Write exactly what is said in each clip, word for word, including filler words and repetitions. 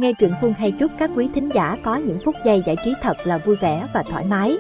Nghe truyện Phương hay chúc các quý thính giả có những phút giây giải trí thật là vui vẻ và thoải mái.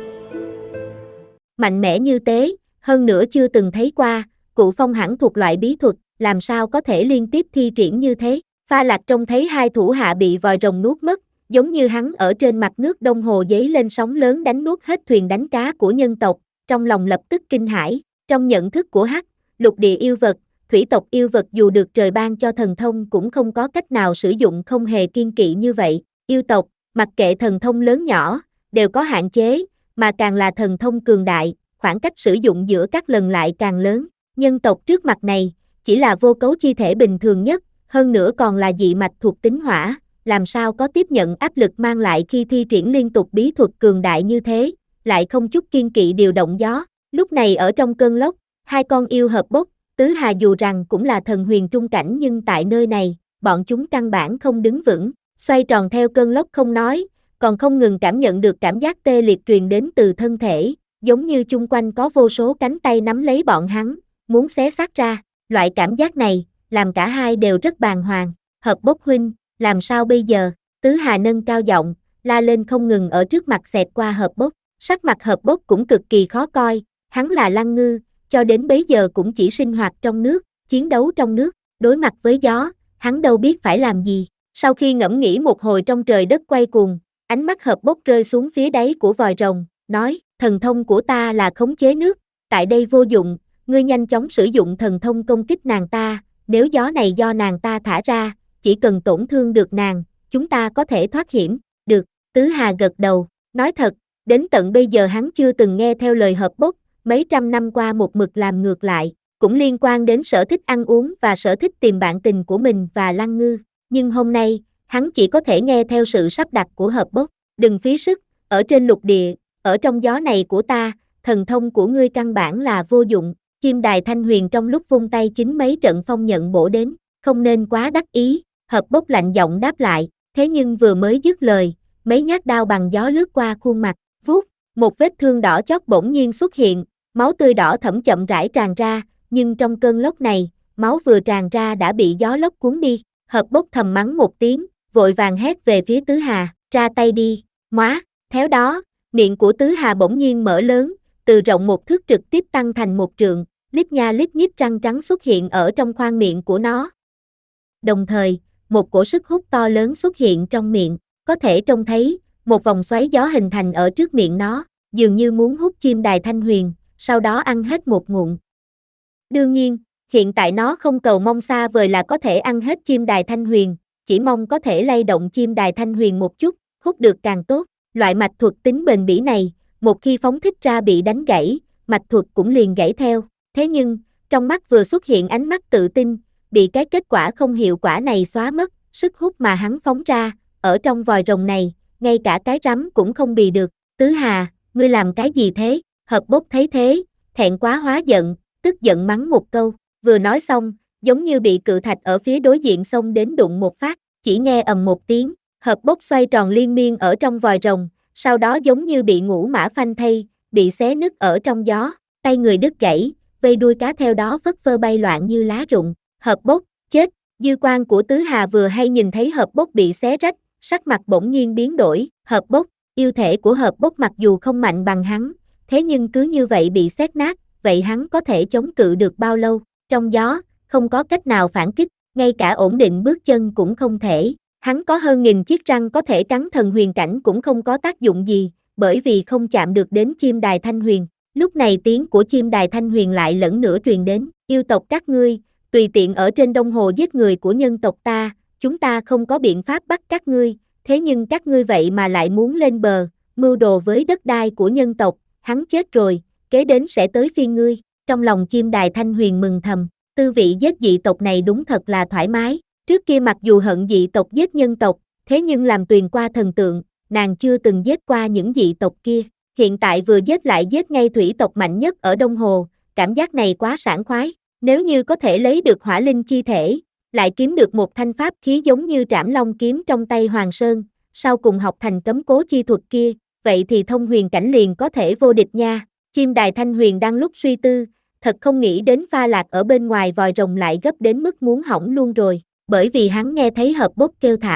Mạnh mẽ như thế, hơn nữa chưa từng thấy qua, Cụ Phong hẳn thuộc loại bí thuật, làm sao có thể liên tiếp thi triển như thế. Pha Lạc trông thấy hai thủ hạ bị vòi rồng nuốt mất, giống như hắn ở trên mặt nước Đông Hồ giấy lên sóng lớn đánh nuốt hết thuyền đánh cá của nhân tộc, trong lòng lập tức kinh hãi. Trong nhận thức của Hắc, lục địa yêu vật, thủy tộc yêu vật dù được trời ban cho thần thông cũng không có cách nào sử dụng không hề kiên kỵ như vậy. Yêu tộc, mặc kệ thần thông lớn nhỏ, đều có hạn chế, mà càng là thần thông cường đại, khoảng cách sử dụng giữa các lần lại càng lớn. Nhân tộc trước mặt này, chỉ là vô cấu chi thể bình thường nhất, hơn nữa còn là dị mạch thuộc tính hỏa, làm sao có tiếp nhận áp lực mang lại khi thi triển liên tục bí thuật cường đại như thế, lại không chút kiên kỵ điều động gió. Lúc này ở trong cơn lốc, hai con yêu hợp bốc, Tứ Hà dù rằng cũng là thần huyền trung cảnh nhưng tại nơi này, bọn chúng căn bản không đứng vững, xoay tròn theo cơn lốc không nói, còn không ngừng cảm nhận được cảm giác tê liệt truyền đến từ thân thể, giống như chung quanh có vô số cánh tay nắm lấy bọn hắn, muốn xé xác ra. Loại cảm giác này, làm cả hai đều rất bàng hoàng. Hợp bốc huynh, làm sao bây giờ? Tứ Hà nâng cao giọng, la lên không ngừng ở trước mặt xẹt qua hợp bốc. Sắc mặt hợp bốc cũng cực kỳ khó coi, hắn là Lăng Ngư, cho đến bấy giờ cũng chỉ sinh hoạt trong nước, chiến đấu trong nước, đối mặt với gió, hắn đâu biết phải làm gì. Sau khi ngẫm nghĩ một hồi trong trời đất quay cuồng, ánh mắt hợp bốc rơi xuống phía đáy của vòi rồng, nói, thần thông của ta là khống chế nước, tại đây vô dụng, ngươi nhanh chóng sử dụng thần thông công kích nàng ta, nếu gió này do nàng ta thả ra, chỉ cần tổn thương được nàng, chúng ta có thể thoát hiểm. Được, Tứ Hà gật đầu, nói thật, đến tận bây giờ hắn chưa từng nghe theo lời hợp bốc, mấy trăm năm qua một mực làm ngược lại, cũng liên quan đến sở thích ăn uống và sở thích tìm bạn tình của mình và Lăng Ngư, nhưng hôm nay, hắn chỉ có thể nghe theo sự sắp đặt của hợp bốc. Đừng phí sức, ở trên lục địa, ở trong gió này của ta, thần thông của ngươi căn bản là vô dụng. Chim Đài Thanh Huyền trong lúc vung tay chính mấy trận phong nhận bổ đến, không nên quá đắc ý. Hợp bốc lạnh giọng đáp lại, thế nhưng vừa mới dứt lời, mấy nhát đao bằng gió lướt qua khuôn mặt, vuốt, một vết thương đỏ chót bỗng nhiên xuất hiện, máu tươi đỏ thẫm chậm rãi tràn ra, nhưng trong cơn lốc này, máu vừa tràn ra đã bị gió lốc cuốn đi. Hợp bốc thầm mắng một tiếng, vội vàng hét về phía Tứ Hà, ra tay đi, móa. Theo đó, miệng của Tứ Hà bỗng nhiên mở lớn, từ rộng một thước trực tiếp tăng thành một trượng, lít nha lít nhít răng trắng xuất hiện ở trong khoang miệng của nó. Đồng thời, một cổ sức hút to lớn xuất hiện trong miệng, có thể trông thấy, một vòng xoáy gió hình thành ở trước miệng nó, dường như muốn hút chim Đài Thanh Huyền, sau đó ăn hết một ngụm. Đương nhiên, hiện tại nó không cầu mong xa vời là có thể ăn hết chim Đài Thanh Huyền, chỉ mong có thể lay động chim Đài Thanh Huyền một chút, hút được càng tốt. Loại mạch thuật tính bền bỉ này, một khi phóng thích ra bị đánh gãy, mạch thuật cũng liền gãy theo. Thế nhưng, trong mắt vừa xuất hiện ánh mắt tự tin, bị cái kết quả không hiệu quả này xóa mất, sức hút mà hắn phóng ra, ở trong vòi rồng này, ngay cả cái rắm cũng không bì được. Tứ Hà, ngươi làm cái gì thế? Hợp bốc thấy thế, thẹn quá hóa giận, tức giận mắng một câu, vừa nói xong, giống như bị cự thạch ở phía đối diện xông đến đụng một phát, chỉ nghe ầm một tiếng, hợp bốc xoay tròn liên miên ở trong vòi rồng, sau đó giống như bị ngũ mã phanh thây, bị xé nứt ở trong gió, tay người đứt gãy, vây đuôi cá theo đó phất phơ bay loạn như lá rụng. Hợp bốc, chết. Dư quan của Tứ Hà vừa hay nhìn thấy hợp bốc bị xé rách, sắc mặt bỗng nhiên biến đổi. Hợp bốc, yêu thể của hợp bốc mặc dù không mạnh bằng hắn, thế nhưng cứ như vậy bị xét nát, vậy hắn có thể chống cự được bao lâu? Trong gió, không có cách nào phản kích, ngay cả ổn định bước chân cũng không thể. Hắn có hơn nghìn chiếc răng có thể cắn thần huyền cảnh cũng không có tác dụng gì, bởi vì không chạm được đến chim Đài Thanh Huyền. Lúc này tiếng của chim Đài Thanh Huyền lại lẫn nữa truyền đến, yêu tộc các ngươi, tùy tiện ở trên Đông Hồ giết người của nhân tộc ta, chúng ta không có biện pháp bắt các ngươi, thế nhưng các ngươi vậy mà lại muốn lên bờ, mưu đồ với đất đai của nhân tộc, hắn chết rồi, kế đến sẽ tới phiên ngươi. Trong lòng chim Đài Thanh Huyền mừng thầm, tư vị giết dị tộc này đúng thật là thoải mái, trước kia mặc dù hận dị tộc giết nhân tộc, thế nhưng làm Tuyền qua thần tượng, nàng chưa từng giết qua những dị tộc kia, hiện tại vừa giết lại giết ngay thủy tộc mạnh nhất ở Đông Hồ, cảm giác này quá sảng khoái, nếu như có thể lấy được hỏa linh chi thể, lại kiếm được một thanh pháp khí giống như Trảm Long kiếm trong tay Hoàng Sơn, sau cùng học thành cấm cố chi thuật kia, vậy thì thông huyền cảnh liền có thể vô địch nha. Chim Đài Thanh Huyền đang lúc suy tư, thật không nghĩ đến Pha Lạc ở bên ngoài vòi rồng lại gấp đến mức muốn hỏng luôn rồi, bởi vì hắn nghe thấy hợp bốc kêu thảm,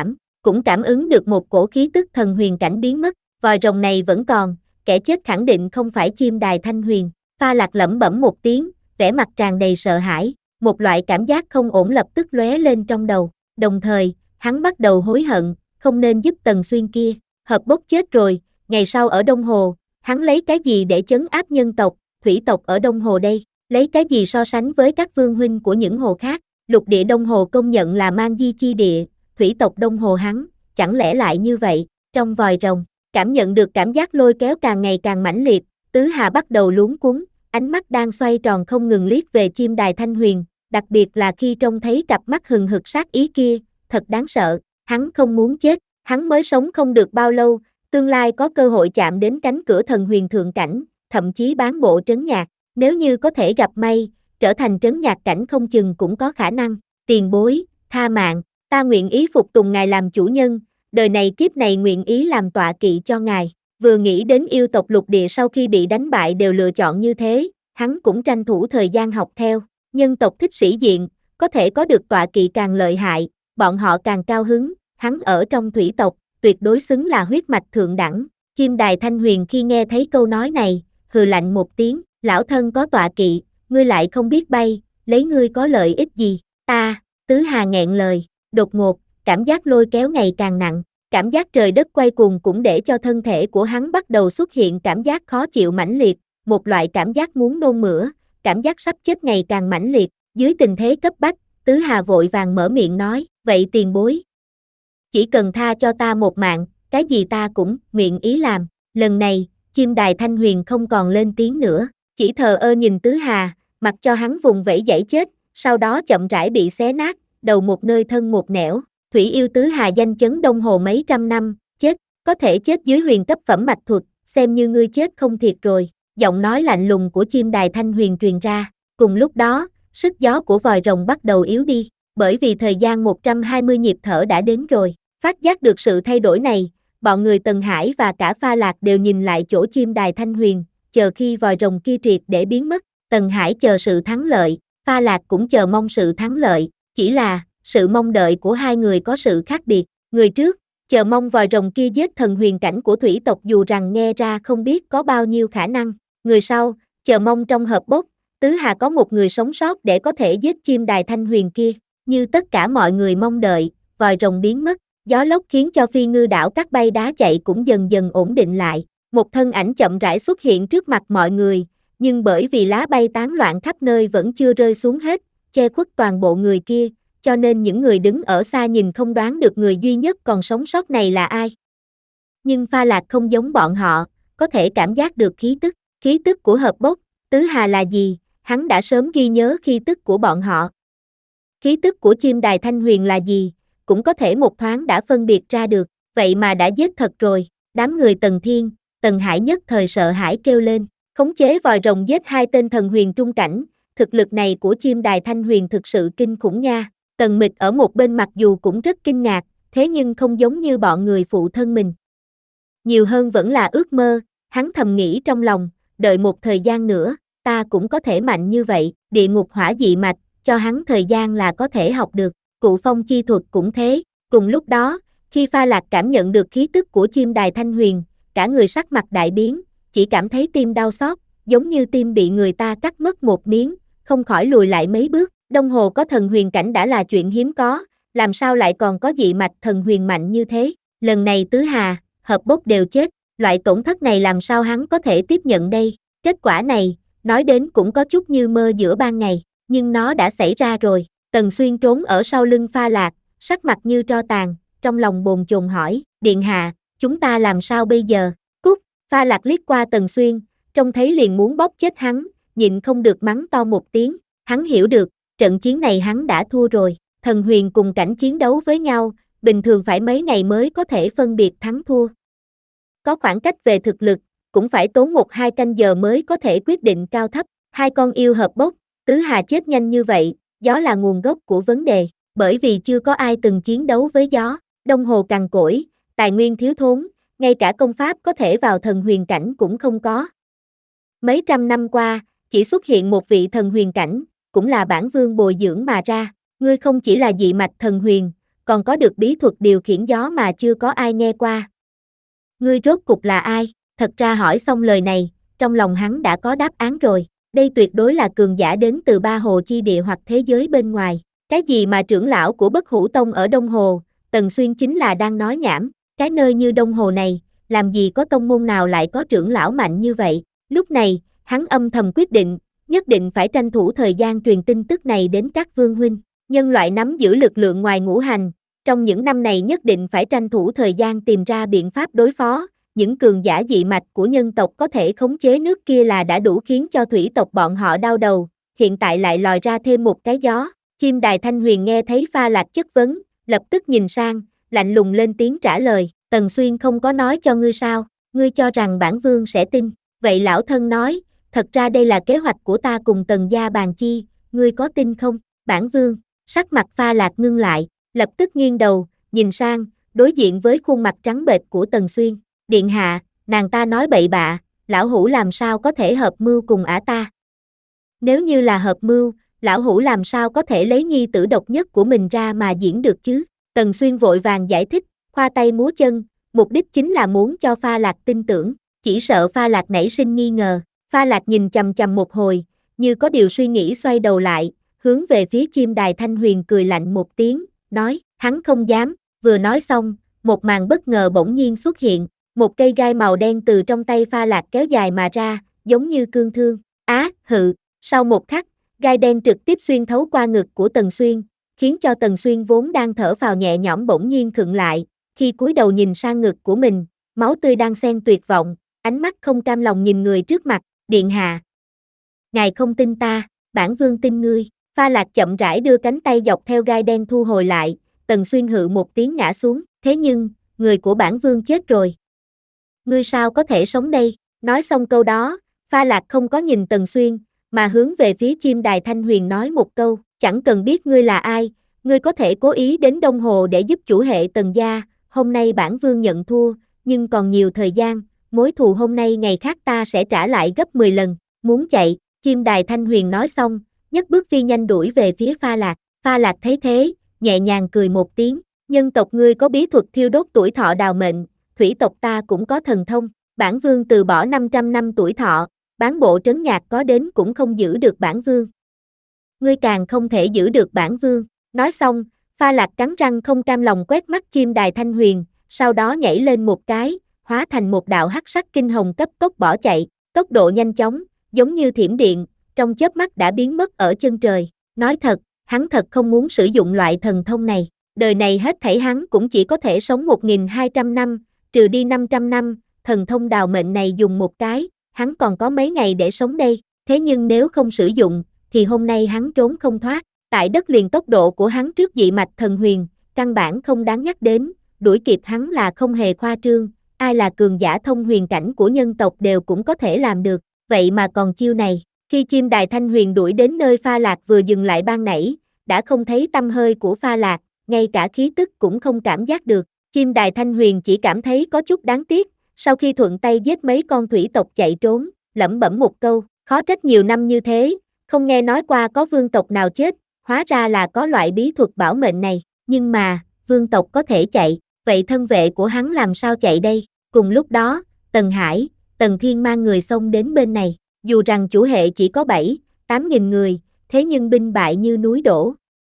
cũng cảm ứng được một cổ khí tức thần huyền cảnh biến mất, vòi rồng này vẫn còn, kẻ chết khẳng định không phải chim đài Thanh Huyền. Pha Lạc lẩm bẩm một tiếng, vẻ mặt tràn đầy sợ hãi, một loại cảm giác không ổn lập tức lóe lên trong đầu, đồng thời, hắn bắt đầu hối hận, không nên giúp Tần Xuyên kia, Hợp Bốc chết rồi, ngày sau ở Đông Hồ, hắn lấy cái gì để chấn áp nhân tộc, thủy tộc ở Đông Hồ đây, lấy cái gì so sánh với các vương huynh của những hồ khác, lục địa Đông Hồ công nhận là mang di chi địa, thủy tộc Đông Hồ hắn, chẳng lẽ lại như vậy, trong vòi rồng, cảm nhận được cảm giác lôi kéo càng ngày càng mãnh liệt, Tứ Hà bắt đầu luống cuống, ánh mắt đang xoay tròn không ngừng liếc về chim đài Thanh Huyền, đặc biệt là khi trông thấy cặp mắt hừng hực sát ý kia, thật đáng sợ, hắn không muốn chết, hắn mới sống không được bao lâu, tương lai có cơ hội chạm đến cánh cửa thần huyền thượng cảnh, thậm chí bán bộ trấn nhạc, nếu như có thể gặp may, trở thành trấn nhạc cảnh không chừng cũng có khả năng, tiền bối, tha mạng, ta nguyện ý phục tùng ngài làm chủ nhân, đời này kiếp này nguyện ý làm tọa kỵ cho ngài. Vừa nghĩ đến yêu tộc lục địa sau khi bị đánh bại đều lựa chọn như thế, hắn cũng tranh thủ thời gian học theo, nhân tộc thích sĩ diện, có thể có được tọa kỵ càng lợi hại, bọn họ càng cao hứng, hắn ở trong thủy tộc, tuyệt đối xứng là huyết mạch thượng đẳng. Chim đài Thanh Huyền khi nghe thấy câu nói này, hừ lạnh một tiếng, lão thân có tọa kỵ, ngươi lại không biết bay, lấy ngươi có lợi ích gì, ta, Tứ Hà nghẹn lời, đột ngột, cảm giác lôi kéo ngày càng nặng. Cảm giác trời đất quay cuồng cũng để cho thân thể của hắn bắt đầu xuất hiện cảm giác khó chịu mãnh liệt, một loại cảm giác muốn nôn mửa, cảm giác sắp chết ngày càng mãnh liệt, dưới tình thế cấp bách, Tứ Hà vội vàng mở miệng nói, vậy tiền bối, chỉ cần tha cho ta một mạng, cái gì ta cũng nguyện ý làm. Lần này, chim đài Thanh Huyền không còn lên tiếng nữa, chỉ thờ ơ nhìn Tứ Hà, mặc cho hắn vùng vẫy giãy chết, sau đó chậm rãi bị xé nát, đầu một nơi thân một nẻo. Thủy yêu Tứ Hà danh chấn Đông Hồ mấy trăm năm, chết, có thể chết dưới huyền cấp phẩm mạch thuật, xem như ngươi chết không thiệt rồi. Giọng nói lạnh lùng của chim đài Thanh Huyền truyền ra, cùng lúc đó, sức gió của vòi rồng bắt đầu yếu đi, bởi vì thời gian một trăm hai mươi nhịp thở đã đến rồi. Phát giác được sự thay đổi này, bọn người Tần Hải và cả Pha Lạc đều nhìn lại chỗ chim đài Thanh Huyền, chờ khi vòi rồng kia triệt để biến mất. Tần Hải chờ sự thắng lợi, Pha Lạc cũng chờ mong sự thắng lợi, chỉ là sự mong đợi của hai người có sự khác biệt. Người trước, chờ mong vòi rồng kia giết thần huyền cảnh của thủy tộc dù rằng nghe ra không biết có bao nhiêu khả năng. Người sau, chờ mong trong Hợp Bốc, Tứ Hà có một người sống sót để có thể giết chim đài Thanh Huyền kia. Như tất cả mọi người mong đợi, vòi rồng biến mất, gió lốc khiến cho phi ngư đảo các bay đá chạy cũng dần dần ổn định lại. Một thân ảnh chậm rãi xuất hiện trước mặt mọi người, nhưng bởi vì lá bay tán loạn khắp nơi vẫn chưa rơi xuống hết, che khuất toàn bộ người kia, cho nên những người đứng ở xa nhìn không đoán được người duy nhất còn sống sót này là ai. Nhưng Pha Lạc không giống bọn họ, có thể cảm giác được khí tức, khí tức của Hợp Bốc, Tứ Hà là gì, hắn đã sớm ghi nhớ khí tức của bọn họ. Khí tức của chim đài Thanh Huyền là gì, cũng có thể một thoáng đã phân biệt ra được, vậy mà đã giết thật rồi. Đám người Tần Thiên, Tần Hải nhất thời sợ hãi kêu lên, khống chế vòi rồng giết hai tên thần huyền trung cảnh, thực lực này của chim đài Thanh Huyền thực sự kinh khủng nha. Tần Mịch ở một bên mặc dù cũng rất kinh ngạc, thế nhưng không giống như bọn người phụ thân mình. Nhiều hơn vẫn là ước mơ, hắn thầm nghĩ trong lòng, đợi một thời gian nữa, ta cũng có thể mạnh như vậy, địa ngục hỏa dị mạch, cho hắn thời gian là có thể học được, cụ phong chi thuật cũng thế. Cùng lúc đó, khi Pha Lạc cảm nhận được khí tức của chim đài Thanh Huyền, cả người sắc mặt đại biến, chỉ cảm thấy tim đau xót, giống như tim bị người ta cắt mất một miếng, không khỏi lùi lại mấy bước. Đông Hồ có thần huyền cảnh đã là chuyện hiếm có, làm sao lại còn có dị mạch thần huyền mạnh như thế. Lần này Tứ Hà, Hợp Bốc đều chết, loại tổn thất này làm sao hắn có thể tiếp nhận đây. Kết quả này, nói đến cũng có chút như mơ giữa ban ngày, nhưng nó đã xảy ra rồi. Tần Xuyên trốn ở sau lưng Pha Lạc, sắc mặt như tro tàn, trong lòng bồn chồn hỏi, Điện Hạ, chúng ta làm sao bây giờ? Cút, Pha Lạc liếc qua Tần Xuyên, trông thấy liền muốn bóp chết hắn, nhịn không được mắng to một tiếng, hắn hiểu được, trận chiến này hắn đã thua rồi, thần huyền cùng cảnh chiến đấu với nhau, bình thường phải mấy ngày mới có thể phân biệt thắng thua. Có khoảng cách về thực lực, cũng phải tốn một hai canh giờ mới có thể quyết định cao thấp, hai con yêu Hợp Bốc, Tứ Hà chết nhanh như vậy, gió là nguồn gốc của vấn đề, bởi vì chưa có ai từng chiến đấu với gió, Đông Hồ cằn cỗi, tài nguyên thiếu thốn, ngay cả công pháp có thể vào thần huyền cảnh cũng không có. Mấy trăm năm qua, chỉ xuất hiện một vị thần huyền cảnh, cũng là bản vương bồi dưỡng mà ra, ngươi không chỉ là dị mạch thần huyền, còn có được bí thuật điều khiển gió mà chưa có ai nghe qua. Ngươi rốt cục là ai? Thật ra hỏi xong lời này, trong lòng hắn đã có đáp án rồi. Đây tuyệt đối là cường giả đến từ ba hồ chi địa hoặc thế giới bên ngoài. Cái gì mà trưởng lão của Bất Hủ Tông ở Đông Hồ, Tần Xuyên chính là đang nói nhảm. Cái nơi như Đông Hồ này, làm gì có tông môn nào lại có trưởng lão mạnh như vậy. Lúc này, hắn âm thầm quyết định, nhất định phải tranh thủ thời gian truyền tin tức này đến các vương huynh. Nhân loại nắm giữ lực lượng ngoài ngũ hành, trong những năm này nhất định phải tranh thủ thời gian tìm ra biện pháp đối phó. Những cường giả dị mạch của nhân tộc có thể khống chế nước kia là đã đủ khiến cho thủy tộc bọn họ đau đầu, hiện tại lại lòi ra thêm một cái gió. Chim Đài Thanh Huyền nghe thấy Pha Lạc chất vấn, lập tức nhìn sang, lạnh lùng lên tiếng trả lời, Tần Xuyên không có nói cho ngươi sao, ngươi cho rằng bản vương sẽ tin. Vậy lão thân nói, thật ra đây là kế hoạch của ta cùng Tần gia bàn chi, ngươi có tin không? Bản vương, sắc mặt Pha Lạc ngưng lại, lập tức nghiêng đầu, nhìn sang, đối diện với khuôn mặt trắng bệch của Tần Xuyên. Điện hạ, nàng ta nói bậy bạ, lão hủ làm sao có thể hợp mưu cùng ả ta? Nếu như là hợp mưu, lão hủ làm sao có thể lấy nhi tử độc nhất của mình ra mà diễn được chứ? Tần Xuyên vội vàng giải thích, khoa tay múa chân, mục đích chính là muốn cho Pha Lạc tin tưởng, chỉ sợ Pha Lạc nảy sinh nghi ngờ. Pha Lạc nhìn chằm chằm một hồi, như có điều suy nghĩ xoay đầu lại, hướng về phía Chim Đài Thanh Huyền cười lạnh một tiếng, nói, hắn không dám. Vừa nói xong, một màn bất ngờ bỗng nhiên xuất hiện, một cây gai màu đen từ trong tay Pha Lạc kéo dài mà ra, giống như cương thương. Á, hự, sau một khắc, gai đen trực tiếp xuyên thấu qua ngực của Tần Xuyên, khiến cho Tần Xuyên vốn đang thở phào nhẹ nhõm bỗng nhiên khựng lại, khi cúi đầu nhìn sang ngực của mình, máu tươi đang xen tuyệt vọng, ánh mắt không cam lòng nhìn người trước mặt, điện hạ. Ngài không tin ta, bản vương tin ngươi. Pha Lạc chậm rãi đưa cánh tay dọc theo gai đen thu hồi lại, Tần Xuyên hự một tiếng ngã xuống, thế nhưng, người của bản vương chết rồi. Ngươi sao có thể sống đây? Nói xong câu đó, Pha Lạc không có nhìn Tần Xuyên, mà hướng về phía Chim Đài Thanh Huyền nói một câu, chẳng cần biết ngươi là ai, ngươi có thể cố ý đến Đông Hồ để giúp chủ hệ Tần gia, hôm nay bản vương nhận thua, nhưng còn nhiều thời gian, mối thù hôm nay ngày khác ta sẽ trả lại gấp mười lần, muốn chạy. Chim Đài Thanh Huyền nói xong, nhấc bước phi nhanh đuổi về phía Pha Lạc. Pha Lạc thấy thế, nhẹ nhàng cười một tiếng, nhân tộc ngươi có bí thuật thiêu đốt tuổi thọ đào mệnh, thủy tộc ta cũng có thần thông, bản vương từ bỏ năm trăm năm tuổi thọ, bán bộ trấn nhạc có đến cũng không giữ được bản vương. Ngươi càng không thể giữ được bản vương. Nói xong, Pha Lạc cắn răng không cam lòng quét mắt Chim Đài Thanh Huyền, sau đó nhảy lên một cái, hóa thành một đạo hắc sắc kinh hồng cấp tốc bỏ chạy, tốc độ nhanh chóng, giống như thiểm điện, trong chớp mắt đã biến mất ở chân trời. Nói thật, hắn thật không muốn sử dụng loại thần thông này, đời này hết thảy hắn cũng chỉ có thể sống một nghìn hai trăm năm, trừ đi năm trăm năm, thần thông đào mệnh này dùng một cái, hắn còn có mấy ngày để sống đây, thế nhưng nếu không sử dụng, thì hôm nay hắn trốn không thoát. Tại đất liền tốc độ của hắn trước dị mạch thần huyền, căn bản không đáng nhắc đến, đuổi kịp hắn là không hề khoa trương, ai là cường giả thông huyền cảnh của nhân tộc đều cũng có thể làm được, vậy mà còn chiêu này. Khi Chim Đài Thanh Huyền đuổi đến nơi Pha Lạc vừa dừng lại ban nãy, đã không thấy tăm hơi của Pha Lạc, ngay cả khí tức cũng không cảm giác được. Chim Đài Thanh Huyền chỉ cảm thấy có chút đáng tiếc, sau khi thuận tay giết mấy con thủy tộc chạy trốn, lẩm bẩm một câu, khó trách nhiều năm như thế, không nghe nói qua có vương tộc nào chết, hóa ra là có loại bí thuật bảo mệnh này, nhưng mà, vương tộc có thể chạy, vậy thân vệ của hắn làm sao chạy đây? Cùng lúc đó, Tần Hải, Tần Thiên mang người xông đến bên này, dù rằng chủ hệ chỉ có bảy, tám nghìn người, thế nhưng binh bại như núi đổ.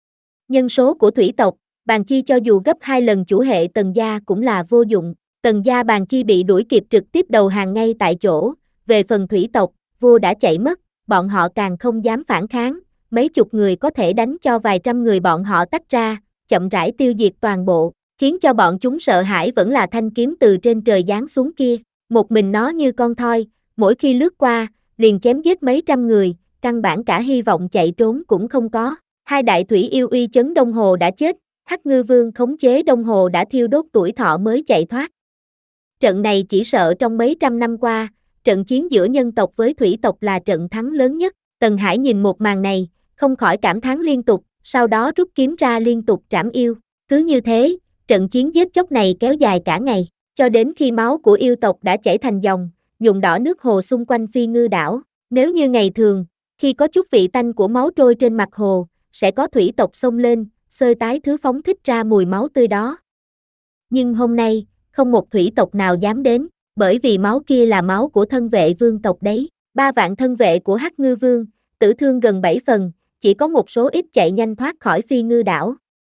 Nhân số của thủy tộc, Bàn Chi cho dù gấp hai lần chủ hệ Tần gia cũng là vô dụng, Tần gia Bàn Chi bị đuổi kịp trực tiếp đầu hàng ngay tại chỗ, về phần thủy tộc, vua đã chạy mất, bọn họ càng không dám phản kháng, mấy chục người có thể đánh cho vài trăm người bọn họ tách ra, chậm rãi tiêu diệt toàn bộ, khiến cho bọn chúng sợ hãi vẫn là thanh kiếm từ trên trời giáng xuống kia, một mình nó như con thoi, mỗi khi lướt qua, liền chém giết mấy trăm người, căn bản cả hy vọng chạy trốn cũng không có. Hai đại thủy yêu uy chấn Đông Hồ đã chết, Hắc Ngư Vương khống chế Đông Hồ đã thiêu đốt tuổi thọ mới chạy thoát. Trận này chỉ sợ trong mấy trăm năm qua, trận chiến giữa nhân tộc với thủy tộc là trận thắng lớn nhất. Tần Hải nhìn một màn này, không khỏi cảm thán liên tục, sau đó rút kiếm ra liên tục trảm yêu. Cứ như thế, trận chiến giết chóc này kéo dài cả ngày, cho đến khi máu của yêu tộc đã chảy thành dòng, nhuộm đỏ nước hồ xung quanh Phi Ngư đảo. Nếu như ngày thường, khi có chút vị tanh của máu trôi trên mặt hồ, sẽ có thủy tộc xông lên, xơi tái thứ phóng thích ra mùi máu tươi đó. Nhưng hôm nay, không một thủy tộc nào dám đến, bởi vì máu kia là máu của thân vệ vương tộc đấy. Ba vạn thân vệ của Hắc Ngư Vương, tử thương gần bảy phần, chỉ có một số ít chạy nhanh thoát khỏi Phi Ngư đảo.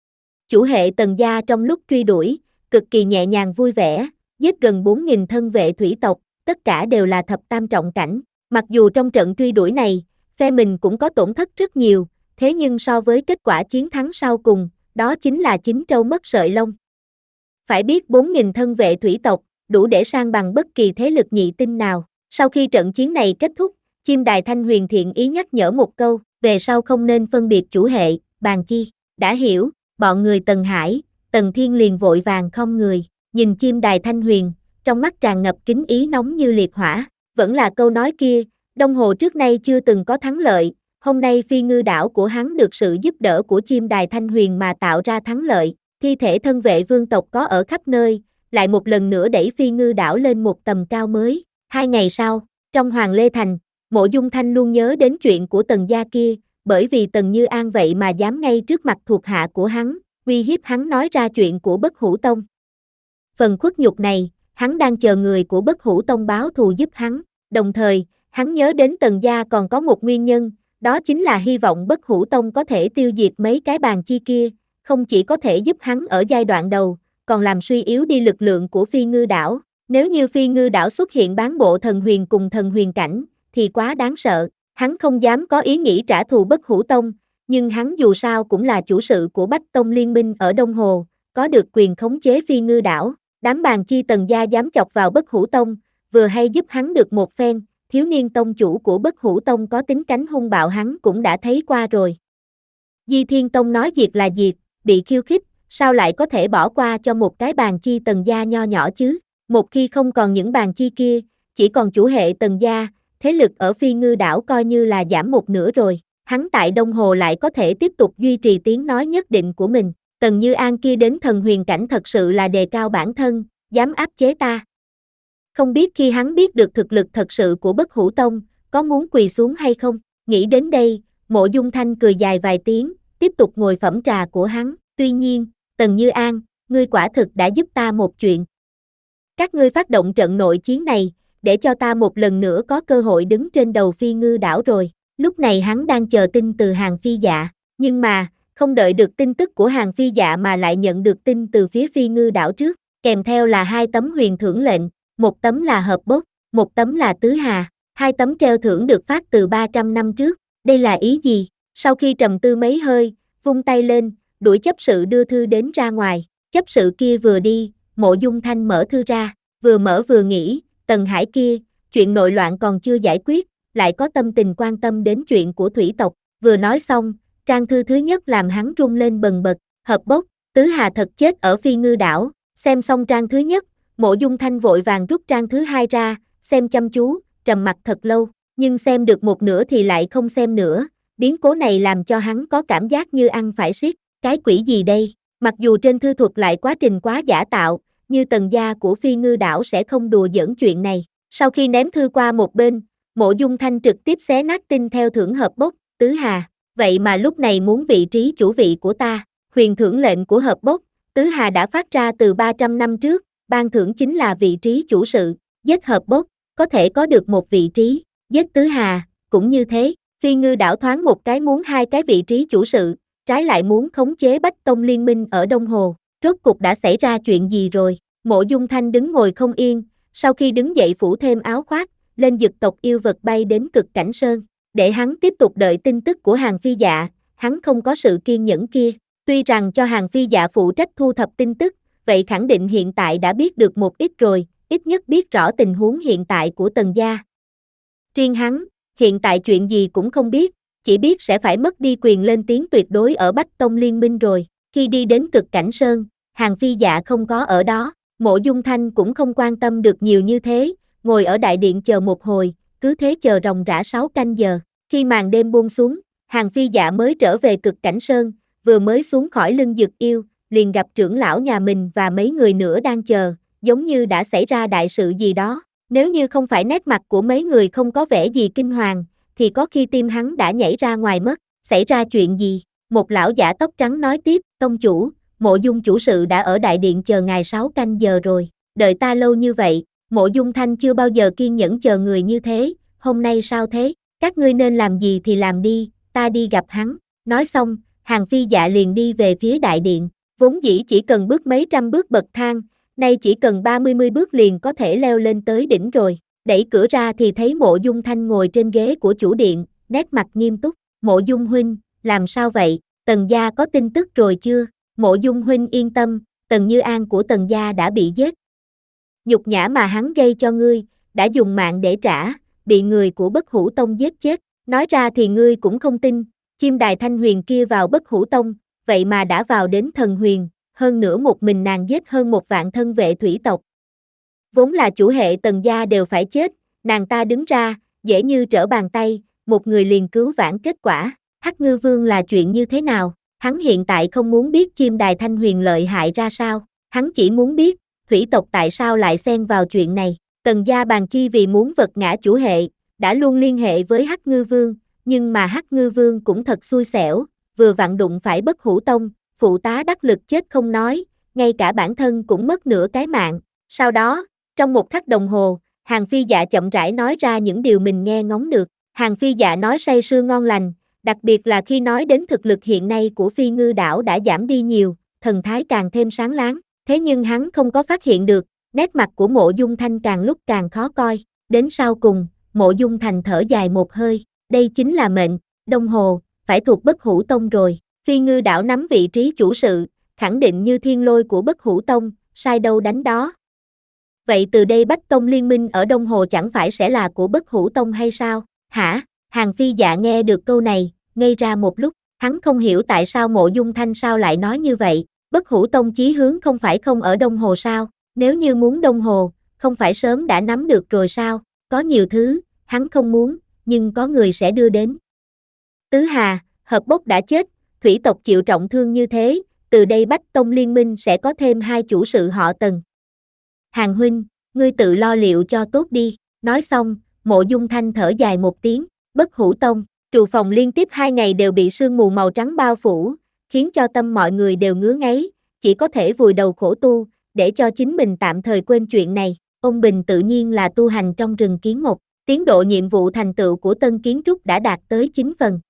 Chủ hệ Tần gia trong lúc truy đuổi, cực kỳ nhẹ nhàng vui vẻ, giết gần bốn nghìn thân vệ thủy tộc, tất cả đều là thập tam trọng cảnh. Mặc dù trong trận truy đuổi này, phe mình cũng có tổn thất rất nhiều, thế nhưng so với kết quả chiến thắng sau cùng, đó chính là chín trâu mất sợi lông. Phải biết bốn nghìn thân vệ thủy tộc, đủ để san bằng bất kỳ thế lực nhị tinh nào. Sau khi trận chiến này kết thúc, Chim Đài Thanh Huyền thiện ý nhắc nhở một câu, về sau không nên phân biệt chủ hệ, bàn chi. Đã hiểu, bọn người Tần Hải, Tần Thiên liền vội vàng khom người, nhìn Chim Đài Thanh Huyền, trong mắt tràn ngập kính ý nóng như liệt hỏa. Vẫn là câu nói kia, Đông Hồ trước nay chưa từng có thắng lợi, hôm nay Phi Ngư đảo của hắn được sự giúp đỡ của Chim Đài Thanh Huyền mà tạo ra thắng lợi. Thi thể thân vệ vương tộc có ở khắp nơi, lại một lần nữa đẩy Phi Ngư đảo lên một tầm cao mới. Hai ngày sau, trong Hoàng Lê Thành, Mộ Dung Thanh luôn nhớ đến chuyện của Tần gia kia, bởi vì Tần Như An vậy mà dám ngay trước mặt thuộc hạ của hắn, uy hiếp hắn nói ra chuyện của Bất Hủ Tông. Phần khuất nhục này, hắn đang chờ người của Bất Hủ Tông báo thù giúp hắn, đồng thời, hắn nhớ đến Tần gia còn có một nguyên nhân, đó chính là hy vọng Bất Hủ Tông có thể tiêu diệt mấy cái bàn chi kia, không chỉ có thể giúp hắn ở giai đoạn đầu, còn làm suy yếu đi lực lượng của Phi Ngư đảo. Nếu như Phi Ngư đảo xuất hiện bán bộ thần huyền cùng thần huyền cảnh, thì quá đáng sợ. Hắn không dám có ý nghĩ trả thù Bất Hủ Tông, nhưng hắn dù sao cũng là chủ sự của Bách Tông Liên minh ở Đông Hồ, có được quyền khống chế Phi Ngư đảo. Đám bàn chi Tần gia dám chọc vào Bất Hủ Tông, vừa hay giúp hắn được một phen, thiếu niên tông chủ của Bất Hủ Tông có tính cánh hung bạo hắn cũng đã thấy qua rồi. Di Thiên Tông nói diệt là diệt, bị khiêu khích, sao lại có thể bỏ qua cho một cái bàn chi Tần gia nho nhỏ chứ? Một khi không còn những bàn chi kia, chỉ còn chủ hệ Tần gia, thế lực ở Phi Ngư đảo coi như là giảm một nửa rồi. Hắn tại Đông Hồ lại có thể tiếp tục duy trì tiếng nói nhất định của mình. Tần Như An kia đến thần huyền cảnh thật sự là đề cao bản thân, dám áp chế ta. Không biết khi hắn biết được thực lực thật sự của Bất Hủ Tông, có muốn quỳ xuống hay không? Nghĩ đến đây, Mộ Dung Thanh cười dài vài tiếng, tiếp tục ngồi phẩm trà của hắn. Tuy nhiên, Tần Như An, ngươi quả thực đã giúp ta một chuyện. Các ngươi phát động trận nội chiến này, để cho ta một lần nữa có cơ hội đứng trên đầu Phi Ngư đảo rồi. Lúc này hắn đang chờ tin từ Hàng Phi Dạ, nhưng mà, không đợi được tin tức của Hàng Phi Dạ mà lại nhận được tin từ phía Phi Ngư đảo trước, kèm theo là hai tấm huyền thưởng lệnh, một tấm là hợp bốc, một tấm là tứ hà, hai tấm treo thưởng được phát từ ba trăm năm trước. Đây là ý gì? Sau khi trầm tư mấy hơi, vung tay lên, đuổi chấp sự đưa thư đến ra ngoài. Chấp sự kia vừa đi, Mộ Dung Thanh mở thư ra, vừa mở vừa nghĩ, Tần Hải kia, chuyện nội loạn còn chưa giải quyết, lại có tâm tình quan tâm đến chuyện của thủy tộc. Vừa nói xong, trang thư thứ nhất làm hắn rung lên bần bật, hợp bốc, tứ hà thật chết ở Phi Ngư đảo. Xem xong trang thứ nhất, Mộ Dung Thanh vội vàng rút trang thứ hai ra, xem chăm chú, trầm mặc thật lâu, nhưng xem được một nửa thì lại không xem nữa. Biến cố này làm cho hắn có cảm giác như ăn phải xiết, cái quỷ gì đây? Mặc dù trên thư thuật lại quá trình quá giả tạo, như Tần gia của Phi Ngư đảo sẽ không đùa giỡn chuyện này. Sau khi ném thư qua một bên, Mộ Dung Thanh trực tiếp xé nát tin theo thưởng hợp bốc, tứ hà. Vậy mà lúc này muốn vị trí chủ vị của ta, huyền thưởng lệnh của hợp bốc, tứ hà đã phát ra từ ba trăm năm trước, ban thưởng chính là vị trí chủ sự, giết hợp bốc, có thể có được một vị trí, giết tứ hà, cũng như thế. Phi Ngư đảo thoáng một cái muốn hai cái vị trí chủ sự, trái lại muốn khống chế Bách Tông Liên minh ở Đông Hồ. Rốt cục đã xảy ra chuyện gì rồi? Mộ Dung Thanh đứng ngồi không yên, sau khi đứng dậy phủ thêm áo khoác, lên dực tộc yêu vật bay đến Cực Cảnh Sơn, để hắn tiếp tục đợi tin tức của Hàng Phi Dạ. Hắn không có sự kiên nhẫn kia, tuy rằng cho Hàng Phi Dạ phụ trách thu thập tin tức, vậy khẳng định hiện tại đã biết được một ít rồi, ít nhất biết rõ tình huống hiện tại của Tần gia. Riêng hắn, hiện tại chuyện gì cũng không biết, chỉ biết sẽ phải mất đi quyền lên tiếng tuyệt đối ở Bách Tông Liên minh rồi. Khi đi đến Cực Cảnh Sơn, Hàng Phi Dạ không có ở đó, Mộ Dung Thanh cũng không quan tâm được nhiều như thế, ngồi ở đại điện chờ một hồi, cứ thế chờ ròng rã sáu canh giờ. Khi màn đêm buông xuống, Hàng Phi Dạ mới trở về Cực Cảnh Sơn, vừa mới xuống khỏi lưng dực yêu, liền gặp trưởng lão nhà mình và mấy người nữa đang chờ, giống như đã xảy ra đại sự gì đó. Nếu như không phải nét mặt của mấy người không có vẻ gì kinh hoàng, thì có khi tim hắn đã nhảy ra ngoài mất. Xảy ra chuyện gì? Một lão giả tóc trắng nói tiếp, tông chủ, Mộ Dung chủ sự đã ở đại điện chờ ngài sáu canh giờ rồi, đợi ta lâu như vậy, Mộ Dung Thanh chưa bao giờ kiên nhẫn chờ người như thế, hôm nay sao thế, các ngươi nên làm gì thì làm đi, ta đi gặp hắn, nói xong, Hàng Phi Dạ liền đi về phía đại điện, vốn dĩ chỉ cần bước mấy trăm bước bậc thang, nay chỉ cần ba mươi mươi bước liền có thể leo lên tới đỉnh rồi, đẩy cửa ra thì thấy Mộ Dung Thanh ngồi trên ghế của chủ điện, nét mặt nghiêm túc, Mộ Dung huynh, làm sao vậy, Tần gia có tin tức rồi chưa, Mộ Dung huynh yên tâm, Tần Như An của Tần gia đã bị giết. Nhục nhã mà hắn gây cho ngươi, đã dùng mạng để trả, bị người của Bất Hủ Tông giết chết, nói ra thì ngươi cũng không tin, chim đài Thanh Huyền kia vào Bất Hủ Tông, vậy mà đã vào đến Thần Huyền, hơn nữa một mình nàng giết hơn một vạn thân vệ thủy tộc. Vốn là chủ hệ Tần gia đều phải chết, nàng ta đứng ra, dễ như trở bàn tay, một người liền cứu vãn kết quả, Hắc Ngư Vương là chuyện như thế nào, hắn hiện tại không muốn biết chim đài Thanh Huyền lợi hại ra sao, hắn chỉ muốn biết, thủy tộc tại sao lại xen vào chuyện này, Tần gia bàn chi vì muốn vật ngã chủ hệ, đã luôn liên hệ với Hắc Ngư Vương, nhưng mà Hắc Ngư Vương cũng thật xui xẻo, vừa vặn đụng phải Bất Hủ Tông, phụ tá đắc lực chết không nói, ngay cả bản thân cũng mất nửa cái mạng, sau đó, trong một khắc đồng hồ, Hàng Phi Dạ chậm rãi nói ra những điều mình nghe ngóng được, Hàng Phi Dạ nói say sưa ngon lành, đặc biệt là khi nói đến thực lực hiện nay của Phi Ngư đảo đã giảm đi nhiều, thần thái càng thêm sáng láng, thế nhưng hắn không có phát hiện được, nét mặt của Mộ Dung Thanh càng lúc càng khó coi, đến sau cùng, Mộ Dung Thành thở dài một hơi, đây chính là mệnh, Đông Hồ, phải thuộc Bất Hủ Tông rồi, Phi Ngư đảo nắm vị trí chủ sự, khẳng định như thiên lôi của Bất Hủ Tông, sai đâu đánh đó. Vậy từ đây Bách Tông liên minh ở Đông Hồ chẳng phải sẽ là của Bất Hủ Tông hay sao? Hả? Hàng Phi Dạ nghe được câu này, ngây ra một lúc, hắn không hiểu tại sao Mộ Dung Thanh sao lại nói như vậy, Bất Hủ Tông chí hướng không phải không ở Đông Hồ sao, nếu như muốn Đông Hồ, không phải sớm đã nắm được rồi sao, có nhiều thứ, hắn không muốn, nhưng có người sẽ đưa đến. Tứ Hà, Hợp Bốc đã chết, thủy tộc chịu trọng thương như thế, từ đây Bách Tông liên minh sẽ có thêm hai chủ sự họ Tần. Hàng huynh, ngươi tự lo liệu cho tốt đi, nói xong, Mộ Dung Thanh thở dài một tiếng, Bất Hủ Tông, trù phòng liên tiếp hai ngày đều bị sương mù màu trắng bao phủ, khiến cho tâm mọi người đều ngứa ngáy, chỉ có thể vùi đầu khổ tu, để cho chính mình tạm thời quên chuyện này, ông Bình tự nhiên là tu hành trong rừng kiến mộc, tiến độ nhiệm vụ thành tựu của tân kiến trúc đã đạt tới chín phần.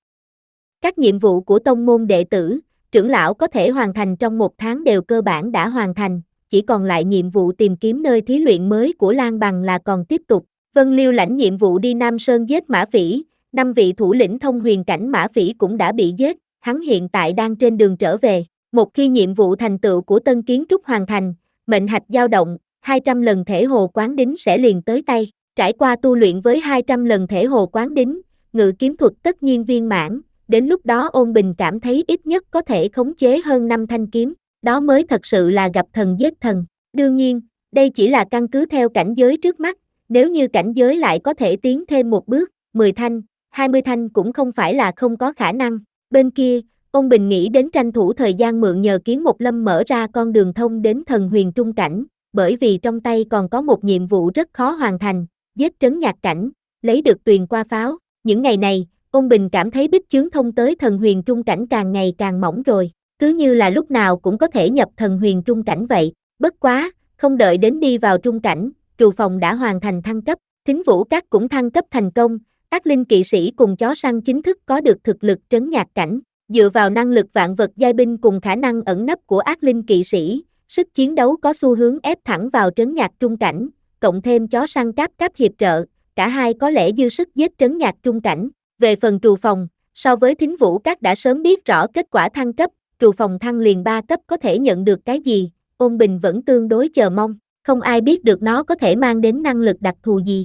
Các nhiệm vụ của tông môn đệ tử, trưởng lão có thể hoàn thành trong một tháng đều cơ bản đã hoàn thành, chỉ còn lại nhiệm vụ tìm kiếm nơi thí luyện mới của Lan Bằng là còn tiếp tục. Vân Liêu lãnh nhiệm vụ đi Nam Sơn giết Mã Phỉ, năm vị thủ lĩnh thông huyền cảnh Mã Phỉ cũng đã bị giết, hắn hiện tại đang trên đường trở về. Một khi nhiệm vụ thành tựu của tân kiến trúc hoàn thành, mệnh hạch dao động, hai trăm lần thể hồ quán đính sẽ liền tới tay. Trải qua tu luyện với hai trăm lần thể hồ quán đính, ngự kiếm thuật tất nhiên viên mãn, đến lúc đó Ôn Bình cảm thấy ít nhất có thể khống chế hơn năm thanh kiếm, đó mới thật sự là gặp thần giết thần. Đương nhiên, đây chỉ là căn cứ theo cảnh giới trước mắt, nếu như cảnh giới lại có thể tiến thêm một bước, mười thanh, hai mươi thanh cũng không phải là không có khả năng. Bên kia, Ôn Bình nghĩ đến tranh thủ thời gian mượn nhờ Kiến Một Lâm mở ra con đường thông đến thần huyền trung cảnh, bởi vì trong tay còn có một nhiệm vụ rất khó hoàn thành, giết trấn nhạc cảnh, lấy được tuyền qua pháo. Những ngày này, Ôn Bình cảm thấy bích chướng thông tới thần huyền trung cảnh càng ngày càng mỏng rồi, cứ như là lúc nào cũng có thể nhập thần huyền trung cảnh vậy. Bất quá, không đợi đến đi vào trung cảnh, trù phòng đã hoàn thành thăng cấp, Thính Vũ Các cũng thăng cấp thành công, ác linh kỵ sĩ cùng chó săn chính thức có được thực lực trấn nhạc cảnh. Dựa vào năng lực vạn vật giai binh cùng khả năng ẩn nấp của ác linh kỵ sĩ, sức chiến đấu có xu hướng ép thẳng vào trấn nhạc trung cảnh, cộng thêm chó săn cáp cáp hiệp trợ, cả hai có lẽ dư sức giết trấn nhạc trung cảnh. Về phần trù phòng, so với Thính Vũ Các đã sớm biết rõ kết quả thăng cấp, trù phòng thăng liền ba cấp có thể nhận được cái gì, Ôn Bình vẫn tương đối chờ mong, không ai biết được nó có thể mang đến năng lực đặc thù gì.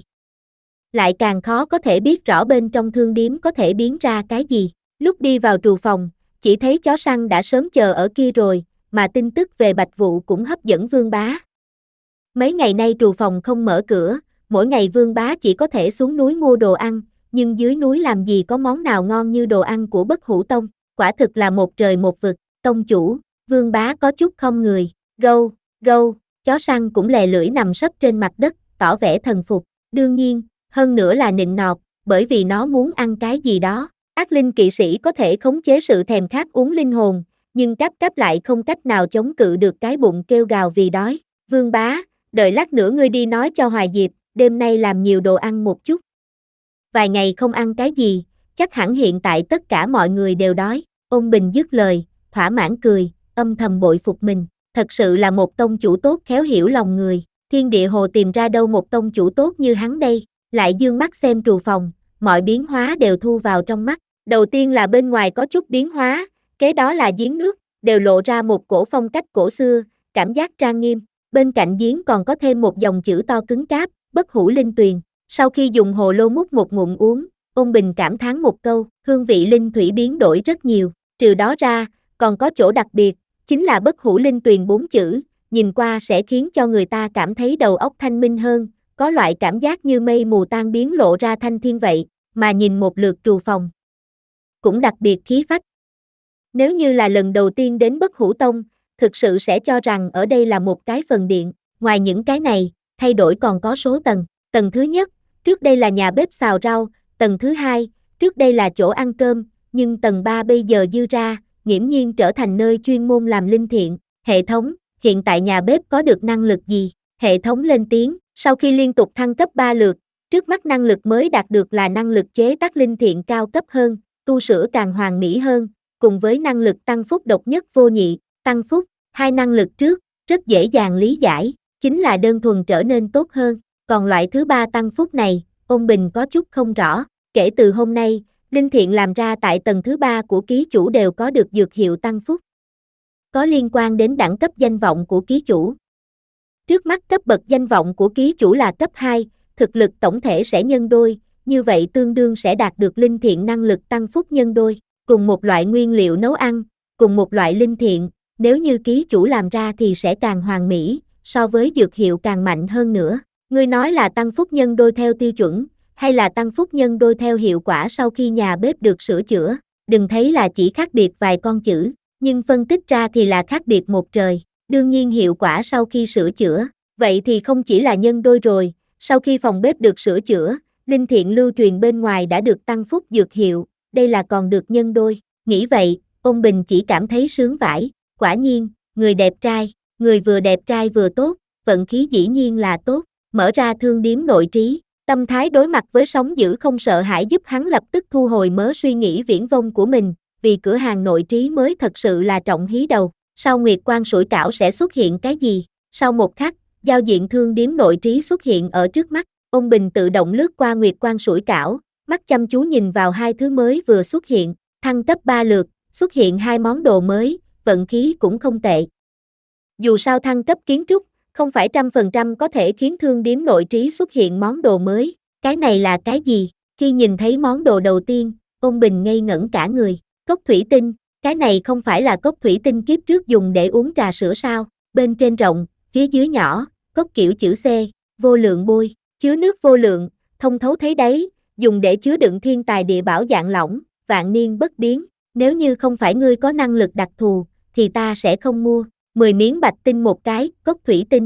Lại càng khó có thể biết rõ bên trong thương điếm có thể biến ra cái gì. Lúc đi vào trù phòng, chỉ thấy chó săn đã sớm chờ ở kia rồi, mà tin tức về Bạch Vụ cũng hấp dẫn Vương Bá. Mấy ngày nay trù phòng không mở cửa, mỗi ngày Vương Bá chỉ có thể xuống núi mua đồ ăn, nhưng dưới núi làm gì có món nào ngon như đồ ăn của Bất Hủ Tông, quả thực là một trời một vực. Tông chủ, Vương Bá có chút không người, gâu, gâu, chó săn cũng lè lưỡi nằm sấp trên mặt đất, tỏ vẻ thần phục, đương nhiên, hơn nữa là nịnh nọt, bởi vì nó muốn ăn cái gì đó. Ác linh kỵ sĩ có thể khống chế sự thèm khát uống linh hồn, nhưng cáp cáp lại không cách nào chống cự được cái bụng kêu gào vì đói. Vương bá, đợi lát nữa ngươi đi nói cho Hoài Diệp, đêm nay làm nhiều đồ ăn một chút. Vài ngày không ăn cái gì, chắc hẳn hiện tại tất cả mọi người đều đói. Ôn Bình dứt lời, thỏa mãn cười, âm thầm bội phục mình, thật sự là một tông chủ tốt khéo hiểu lòng người. Thiên Địa Hồ tìm ra đâu một tông chủ tốt như hắn đây, lại dương mắt xem trù phòng, mọi biến hóa đều thu vào trong mắt. Đầu tiên là bên ngoài có chút biến hóa, kế đó là giếng nước, đều lộ ra một cổ phong cách cổ xưa, cảm giác trang nghiêm. Bên cạnh giếng còn có thêm một dòng chữ to cứng cáp, Bất Hủ Linh Tuyền. Sau khi dùng hồ lô múc một ngụm uống, Ôn Bình cảm thán một câu, hương vị linh thủy biến đổi rất nhiều. Trừ đó ra, còn có chỗ đặc biệt, chính là Bất Hủ Linh Tuyền bốn chữ, nhìn qua sẽ khiến cho người ta cảm thấy đầu óc thanh minh hơn, có loại cảm giác như mây mù tan biến lộ ra thanh thiên vậy, mà nhìn một lượt trù phòng cũng đặc biệt khí phách. Nếu như là lần đầu tiên đến Bất Hủ Tông, thực sự sẽ cho rằng ở đây là một cái phần điện, ngoài những cái này, thay đổi còn có số tầng. Tầng thứ nhất, trước đây là nhà bếp xào rau, tầng thứ hai, trước đây là chỗ ăn cơm, nhưng tầng ba bây giờ dư ra, nghiễm nhiên trở thành nơi chuyên môn làm linh thiện. Hệ thống, hiện tại nhà bếp có được năng lực gì? Hệ thống lên tiếng, sau khi liên tục thăng cấp ba lượt, trước mắt năng lực mới đạt được là năng lực chế tác linh thiện cao cấp hơn, tu sửa càng hoàn mỹ hơn, cùng với năng lực tăng phúc độc nhất vô nhị, tăng phúc, hai năng lực trước, rất dễ dàng lý giải, chính là đơn thuần trở nên tốt hơn, còn loại thứ ba tăng phúc này, Ôn Bình có chút không rõ, kể từ hôm nay, linh thiện làm ra tại tầng thứ ba của ký chủ đều có được dược hiệu tăng phúc. Có liên quan đến đẳng cấp danh vọng của ký chủ. Trước mắt cấp bậc danh vọng của ký chủ là cấp hai, thực lực tổng thể sẽ nhân đôi, như vậy tương đương sẽ đạt được linh thiện năng lực tăng phúc nhân đôi. Cùng một loại nguyên liệu nấu ăn, cùng một loại linh thiện, nếu như ký chủ làm ra thì sẽ càng hoàn mỹ, so với dược hiệu càng mạnh hơn nữa. Ngươi nói là tăng phúc nhân đôi theo tiêu chuẩn, hay là tăng phúc nhân đôi theo hiệu quả sau khi nhà bếp được sửa chữa? Đừng thấy là chỉ khác biệt vài con chữ, nhưng phân tích ra thì là khác biệt một trời. Đương nhiên hiệu quả sau khi sửa chữa, vậy thì không chỉ là nhân đôi rồi, sau khi phòng bếp được sửa chữa, linh thiện lưu truyền bên ngoài đã được tăng phúc dược hiệu, đây là còn được nhân đôi. Nghĩ vậy, Ôn Bình chỉ cảm thấy sướng vãi, quả nhiên, người đẹp trai, người vừa đẹp trai vừa tốt, vận khí dĩ nhiên là tốt, mở ra thương điếm nội trí, tâm thái đối mặt với sóng dữ không sợ hãi giúp hắn lập tức thu hồi mớ suy nghĩ viển vông của mình, vì cửa hàng nội trí mới thật sự là trọng hí đầu. Sau Nguyệt Quang sủi cảo sẽ xuất hiện cái gì? Sau một khắc, giao diện thương điếm nội trí xuất hiện ở trước mắt, Ôn Bình tự động lướt qua Nguyệt Quang sủi cảo, mắt chăm chú nhìn vào hai thứ mới vừa xuất hiện, thăng cấp ba lượt, xuất hiện hai món đồ mới, vận khí cũng không tệ. Dù sao thăng cấp kiến trúc, không phải trăm phần trăm có thể khiến thương điếm nội trí xuất hiện món đồ mới, cái này là cái gì? Khi nhìn thấy món đồ đầu tiên, Ôn Bình ngây ngẩn cả người, cốc thủy tinh, cái này không phải là cốc thủy tinh kiếp trước dùng để uống trà sữa sao? Bên trên rộng, phía dưới nhỏ, cốc kiểu chữ C, vô lượng bôi, chứa nước vô lượng, thông thấu thấy đáy, dùng để chứa đựng thiên tài địa bảo dạng lỏng, vạn niên bất biến. Nếu như không phải ngươi có năng lực đặc thù, thì ta sẽ không mua. mười miếng bạch tinh một cái, cốc thủy tinh.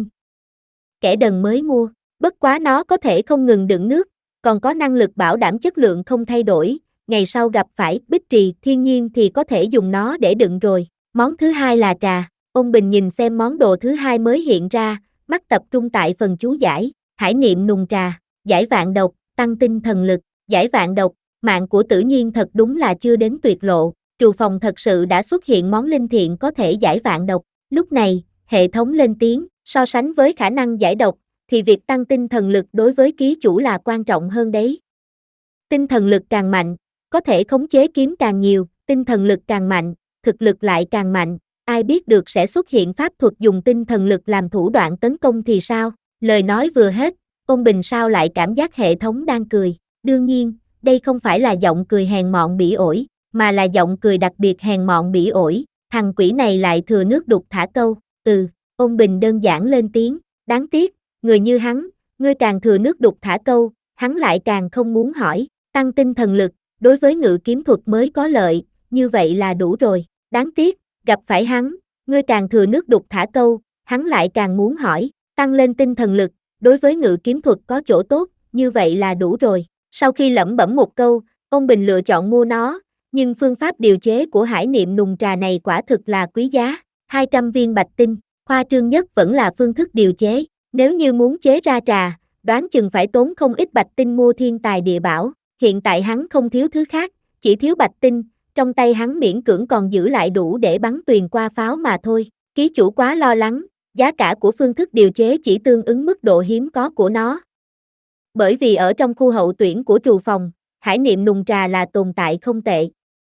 Kẻ đần mới mua, bất quá nó có thể không ngừng đựng nước, còn có năng lực bảo đảm chất lượng không thay đổi. Ngày sau gặp phải bích trì thiên nhiên thì có thể dùng nó để đựng rồi. Món thứ hai là trà. Ôn Bình nhìn xem món đồ thứ hai mới hiện ra, mắt tập trung tại phần chú giải, hải niệm nùng trà, giải vạn độc, tăng tinh thần lực, giải vạn độc, mạng của Tử Nhiên thật đúng là chưa đến tuyệt lộ, trù phòng thật sự đã xuất hiện món linh thiện có thể giải vạn độc. Lúc này, hệ thống lên tiếng, so sánh với khả năng giải độc, thì việc tăng tinh thần lực đối với ký chủ là quan trọng hơn đấy. Tinh thần lực càng mạnh, có thể khống chế kiếm càng nhiều, tinh thần lực càng mạnh, thực lực lại càng mạnh, ai biết được sẽ xuất hiện pháp thuật dùng tinh thần lực làm thủ đoạn tấn công thì sao? Lời nói vừa hết, Ôn Bình sao lại cảm giác hệ thống đang cười, đương nhiên, đây không phải là giọng cười hèn mọn bỉ ổi, mà là giọng cười đặc biệt hèn mọn bỉ ổi, thằng quỷ này lại thừa nước đục thả câu, ừ, Ôn Bình đơn giản lên tiếng, đáng tiếc, người như hắn, ngươi càng thừa nước đục thả câu, hắn lại càng không muốn hỏi, tăng tinh thần lực, đối với ngự kiếm thuật mới có lợi, như vậy là đủ rồi, đáng tiếc, gặp phải hắn, ngươi càng thừa nước đục thả câu, hắn lại càng muốn hỏi, tăng lên tinh thần lực, đối với ngự kiếm thuật có chỗ tốt, như vậy là đủ rồi. Sau khi lẩm bẩm một câu, Ông Bình lựa chọn mua nó, nhưng phương pháp điều chế của hải niệm nùng trà này quả thực là quý giá, hai trăm viên bạch tinh, khoa trương nhất vẫn là phương thức điều chế, nếu như muốn chế ra trà, đoán chừng phải tốn không ít bạch tinh mua thiên tài địa bảo, hiện tại hắn không thiếu thứ khác, chỉ thiếu bạch tinh, trong tay hắn miễn cưỡng còn giữ lại đủ để bắn tuyền qua pháo mà thôi, ký chủ quá lo lắng, giá cả của phương thức điều chế chỉ tương ứng mức độ hiếm có của nó. Bởi vì ở trong khu hậu tuyển của trù phòng, hải niệm nùng trà là tồn tại không tệ.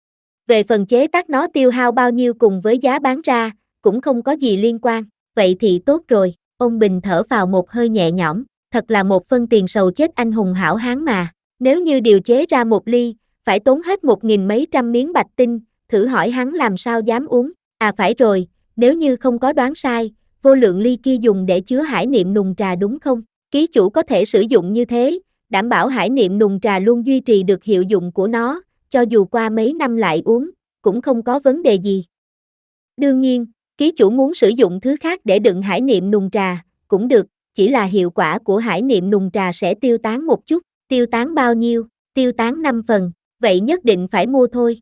Về phần chế tác nó tiêu hao bao nhiêu cùng với giá bán ra, cũng không có gì liên quan, vậy thì tốt rồi, ông Bình thở vào một hơi nhẹ nhõm, thật là một phân tiền sầu chết anh hùng hảo hán mà, nếu như điều chế ra một ly, phải tốn hết một nghìn mấy trăm miếng bạch tinh, thử hỏi hắn làm sao dám uống, à phải rồi, nếu như không có đoán sai, vô lượng ly kia dùng để chứa hải niệm nùng trà đúng không? Ký chủ có thể sử dụng như thế, đảm bảo hải niệm nùng trà luôn duy trì được hiệu dụng của nó, cho dù qua mấy năm lại uống, cũng không có vấn đề gì. Đương nhiên, ký chủ muốn sử dụng thứ khác để đựng hải niệm nùng trà, cũng được, chỉ là hiệu quả của hải niệm nùng trà sẽ tiêu tán một chút, tiêu tán bao nhiêu, tiêu tán năm phần, vậy nhất định phải mua thôi.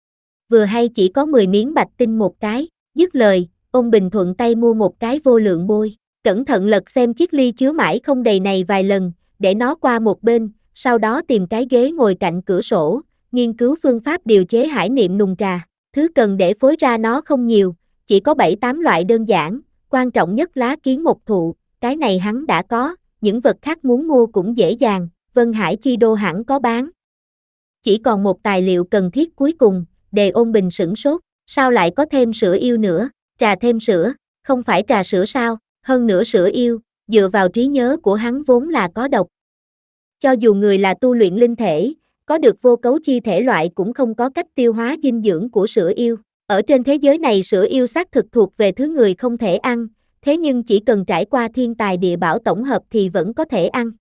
Vừa hay chỉ có mười miếng bạch tinh một cái, dứt lời, ông Bình thuận tay mua một cái vô lượng bôi, cẩn thận lật xem chiếc ly chứa mãi không đầy này vài lần, để nó qua một bên, sau đó tìm cái ghế ngồi cạnh cửa sổ, nghiên cứu phương pháp điều chế hải niệm nùng trà, thứ cần để phối ra nó không nhiều, chỉ có bảy tám loại đơn giản, quan trọng nhất lá kiến mộc thụ, cái này hắn đã có, những vật khác muốn mua cũng dễ dàng, Vân Hải Chi Đô hẳn có bán. Chỉ còn một tài liệu cần thiết cuối cùng, Đề Ôn Bình sửng sốt, sao lại có thêm sữa yêu nữa, trà thêm sữa, không phải trà sữa sao, hơn nữa sữa yêu, dựa vào trí nhớ của hắn vốn là có độc. Cho dù người là tu luyện linh thể, có được vô cấu chi thể loại cũng không có cách tiêu hóa dinh dưỡng của sữa yêu. Ở trên thế giới này sữa yêu xác thực thuộc về thứ người không thể ăn, thế nhưng chỉ cần trải qua thiên tài địa bảo tổng hợp thì vẫn có thể ăn.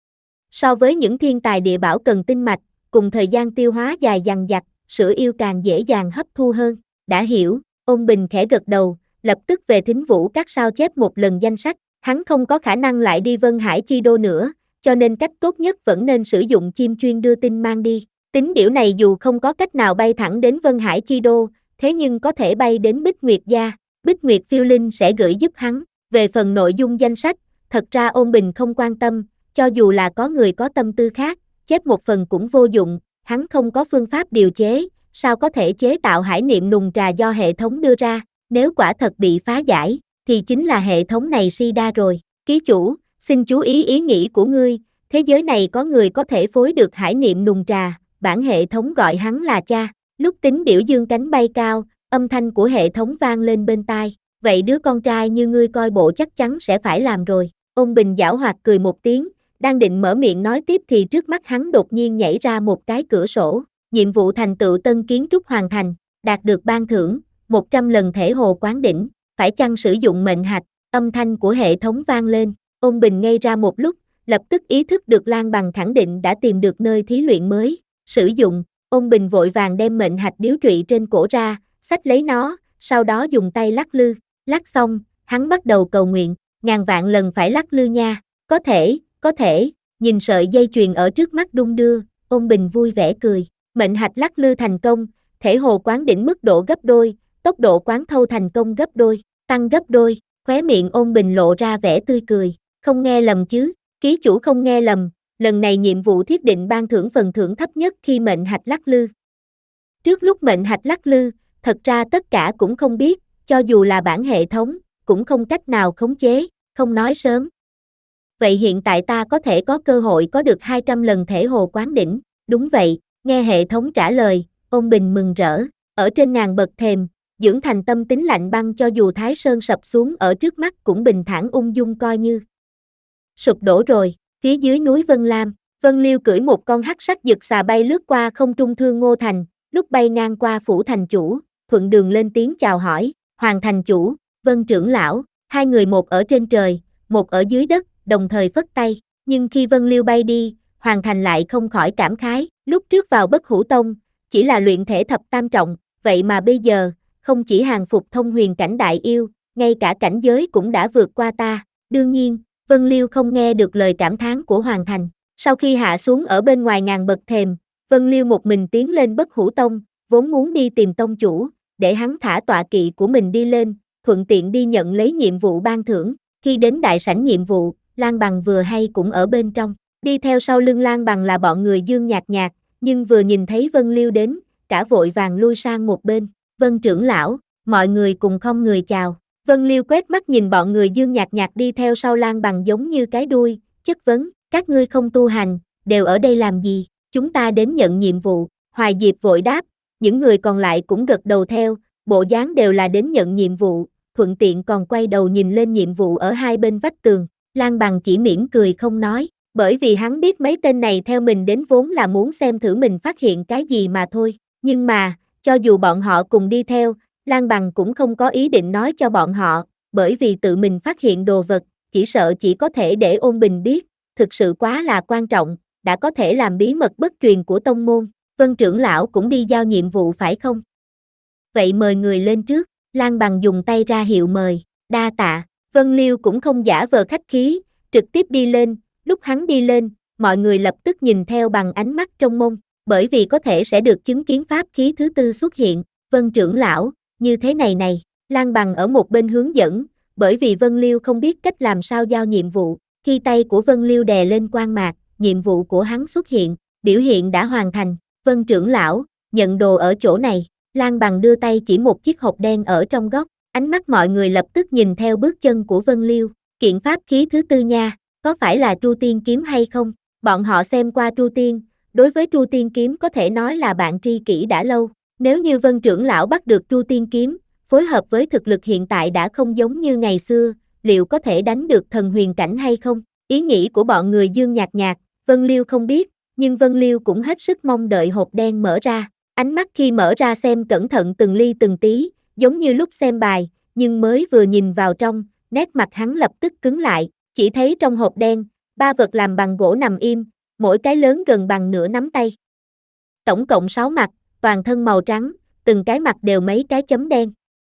So với những thiên tài địa bảo cần tinh mạch, cùng thời gian tiêu hóa dài dằng dặc, sữa yêu càng dễ dàng hấp thu hơn. Đã hiểu, Ôn Bình khẽ gật đầu, lập tức về Thính Vũ Các sao chép một lần danh sách, hắn không có khả năng lại đi Vân Hải Chi Đô nữa, cho nên cách tốt nhất vẫn nên sử dụng chim chuyên đưa tin mang đi. Tính điểu này dù không có cách nào bay thẳng đến Vân Hải Chi Đô, thế nhưng có thể bay đến Bích Nguyệt Gia, Bích Nguyệt Phiêu Linh sẽ gửi giúp hắn. Về phần nội dung danh sách, thật ra Ôn Bình không quan tâm, cho dù là có người có tâm tư khác, chép một phần cũng vô dụng, hắn không có phương pháp điều chế, sao có thể chế tạo hải niệm nùng trà do hệ thống đưa ra, nếu quả thật bị phá giải, thì chính là hệ thống này si đa rồi. Ký chủ, xin chú ý ý nghĩ của ngươi, thế giới này có người có thể phối được hải niệm nùng trà, bản hệ thống gọi hắn là cha. Lúc Tính Điểu dương cánh bay cao, âm thanh của hệ thống vang lên bên tai, vậy đứa con trai như ngươi coi bộ chắc chắn sẽ phải làm rồi. Ôn Bình giảo hoạt cười một tiếng, đang định mở miệng nói tiếp thì trước mắt hắn đột nhiên nhảy ra một cái cửa sổ, nhiệm vụ thành tựu tân kiến trúc hoàn thành, đạt được ban thưởng, một trăm lần thể hồ quán đỉnh, phải chăng sử dụng mệnh hạch, âm thanh của hệ thống vang lên, Ôn Bình ngây ra một lúc, lập tức ý thức được Lan Bằng khẳng định đã tìm được nơi thí luyện mới, sử dụng, Ôn Bình vội vàng đem mệnh hạch điếu trụy trên cổ ra, xách lấy nó, sau đó dùng tay lắc lư, lắc xong, hắn bắt đầu cầu nguyện, ngàn vạn lần phải lắc lư nha, có thể, có thể, nhìn sợi dây chuyền ở trước mắt đung đưa, Ôn Bình vui vẻ cười, mệnh hạch lắc lư thành công, thể hồ quán đỉnh mức độ gấp đôi, tốc độ quán thâu thành công gấp đôi, tăng gấp đôi, khóe miệng Ôn Bình lộ ra vẻ tươi cười, không nghe lầm chứ, ký chủ không nghe lầm, lần này nhiệm vụ thiết định ban thưởng phần thưởng thấp nhất khi mệnh hạch lắc lư. Trước lúc mệnh hạch lắc lư, thật ra tất cả cũng không biết, cho dù là bản hệ thống, cũng không cách nào khống chế, không nói sớm. Vậy hiện tại ta có thể có cơ hội có được hai trăm lần thể hồ quán đỉnh, đúng vậy, nghe hệ thống trả lời, Ôn Bình mừng rỡ, ở trên ngàn bậc thềm, dưỡng thành tâm tính lạnh băng cho dù Thái Sơn sập xuống ở trước mắt cũng bình thản ung dung coi như sụp đổ rồi. Phía dưới núi Vân Lam, Vân Liêu cưỡi một con hắc sắc giật xà bay lướt qua không trung Thương Ngô Thành, lúc bay ngang qua phủ thành chủ, thuận đường lên tiếng chào hỏi, Hoàng thành chủ, Vân trưởng lão, hai người một ở trên trời, một ở dưới đất, đồng thời phất tay, nhưng khi Vân Liêu bay đi, Hoàng thành lại không khỏi cảm khái, lúc trước vào Bất Hủ Tông, chỉ là luyện thể thập tam trọng, vậy mà bây giờ, không chỉ hàng phục thông huyền cảnh đại yêu, ngay cả cảnh giới cũng đã vượt qua ta, đương nhiên, Vân Liêu không nghe được lời cảm thán của Hoàng thành. Sau khi hạ xuống ở bên ngoài ngàn bậc thềm, Vân Liêu một mình tiến lên Bất Hủ Tông, vốn muốn đi tìm tông chủ, để hắn thả tọa kỵ của mình đi lên, thuận tiện đi nhận lấy nhiệm vụ ban thưởng. Khi đến đại sảnh nhiệm vụ, Lan Bằng vừa hay cũng ở bên trong. Đi theo sau lưng Lan Bằng là bọn người Dương Nhạc Nhạc, nhưng vừa nhìn thấy Vân Liêu đến, cả vội vàng lui sang một bên. Vân trưởng lão, mọi người cùng không người chào. Vân Liêu quét mắt nhìn bọn người Dương Nhạc Nhạc đi theo sau Lan Bằng giống như cái đuôi, chất vấn, các ngươi không tu hành, đều ở đây làm gì, chúng ta đến nhận nhiệm vụ. Hoài Diệp vội đáp, những người còn lại cũng gật đầu theo, bộ dáng đều là đến nhận nhiệm vụ, thuận tiện còn quay đầu nhìn lên nhiệm vụ ở hai bên vách tường. Lan Bằng chỉ mỉm cười không nói, bởi vì hắn biết mấy tên này theo mình đến vốn là muốn xem thử mình phát hiện cái gì mà thôi. Nhưng mà, cho dù bọn họ cùng đi theo, Lan Bằng cũng không có ý định nói cho bọn họ, bởi vì tự mình phát hiện đồ vật, chỉ sợ chỉ có thể để Ôn Bình biết, thực sự quá là quan trọng, đã có thể làm bí mật bất truyền của tông môn. Vân trưởng lão cũng đi giao nhiệm vụ phải không? Vậy mời người lên trước. Lan Bằng dùng tay ra hiệu mời, đa tạ. Vân Liêu cũng không giả vờ khách khí, trực tiếp đi lên. Lúc hắn đi lên, mọi người lập tức nhìn theo bằng ánh mắt trông mong, bởi vì có thể sẽ được chứng kiến pháp khí thứ tư xuất hiện. Vân trưởng lão, như thế này này, Lan Bằng ở một bên hướng dẫn, bởi vì Vân Liêu không biết cách làm sao giao nhiệm vụ. Khi tay của Vân Liêu đè lên quan mạc, nhiệm vụ của hắn xuất hiện, biểu hiện đã hoàn thành. Vân trưởng lão, nhận đồ ở chỗ này. Lan Bằng đưa tay chỉ một chiếc hộp đen ở trong góc, ánh mắt mọi người lập tức nhìn theo bước chân của Vân Liêu. Kiện pháp khí thứ tư nha, có phải là Tru Tiên kiếm hay không? Bọn họ xem qua Tru Tiên, đối với Tru Tiên kiếm có thể nói là bạn tri kỷ đã lâu. Nếu như Vân trưởng lão bắt được Tru Tiên kiếm, phối hợp với thực lực hiện tại đã không giống như ngày xưa, liệu có thể đánh được thần huyền cảnh hay không? Ý nghĩ của bọn người Dương Nhạc Nhạc, Vân Liêu không biết, nhưng Vân Liêu cũng hết sức mong đợi hộp đen mở ra. Ánh mắt khi mở ra xem cẩn thận từng ly từng tí, giống như lúc xem bài, nhưng mới vừa nhìn vào trong, nét mặt hắn lập tức cứng lại, chỉ thấy trong hộp đen, ba vật làm bằng gỗ nằm im, mỗi cái lớn gần bằng nửa nắm tay. Tổng cộng sáu mặt, toàn thân màu trắng, từng cái mặt đều mấy cái chấm đen.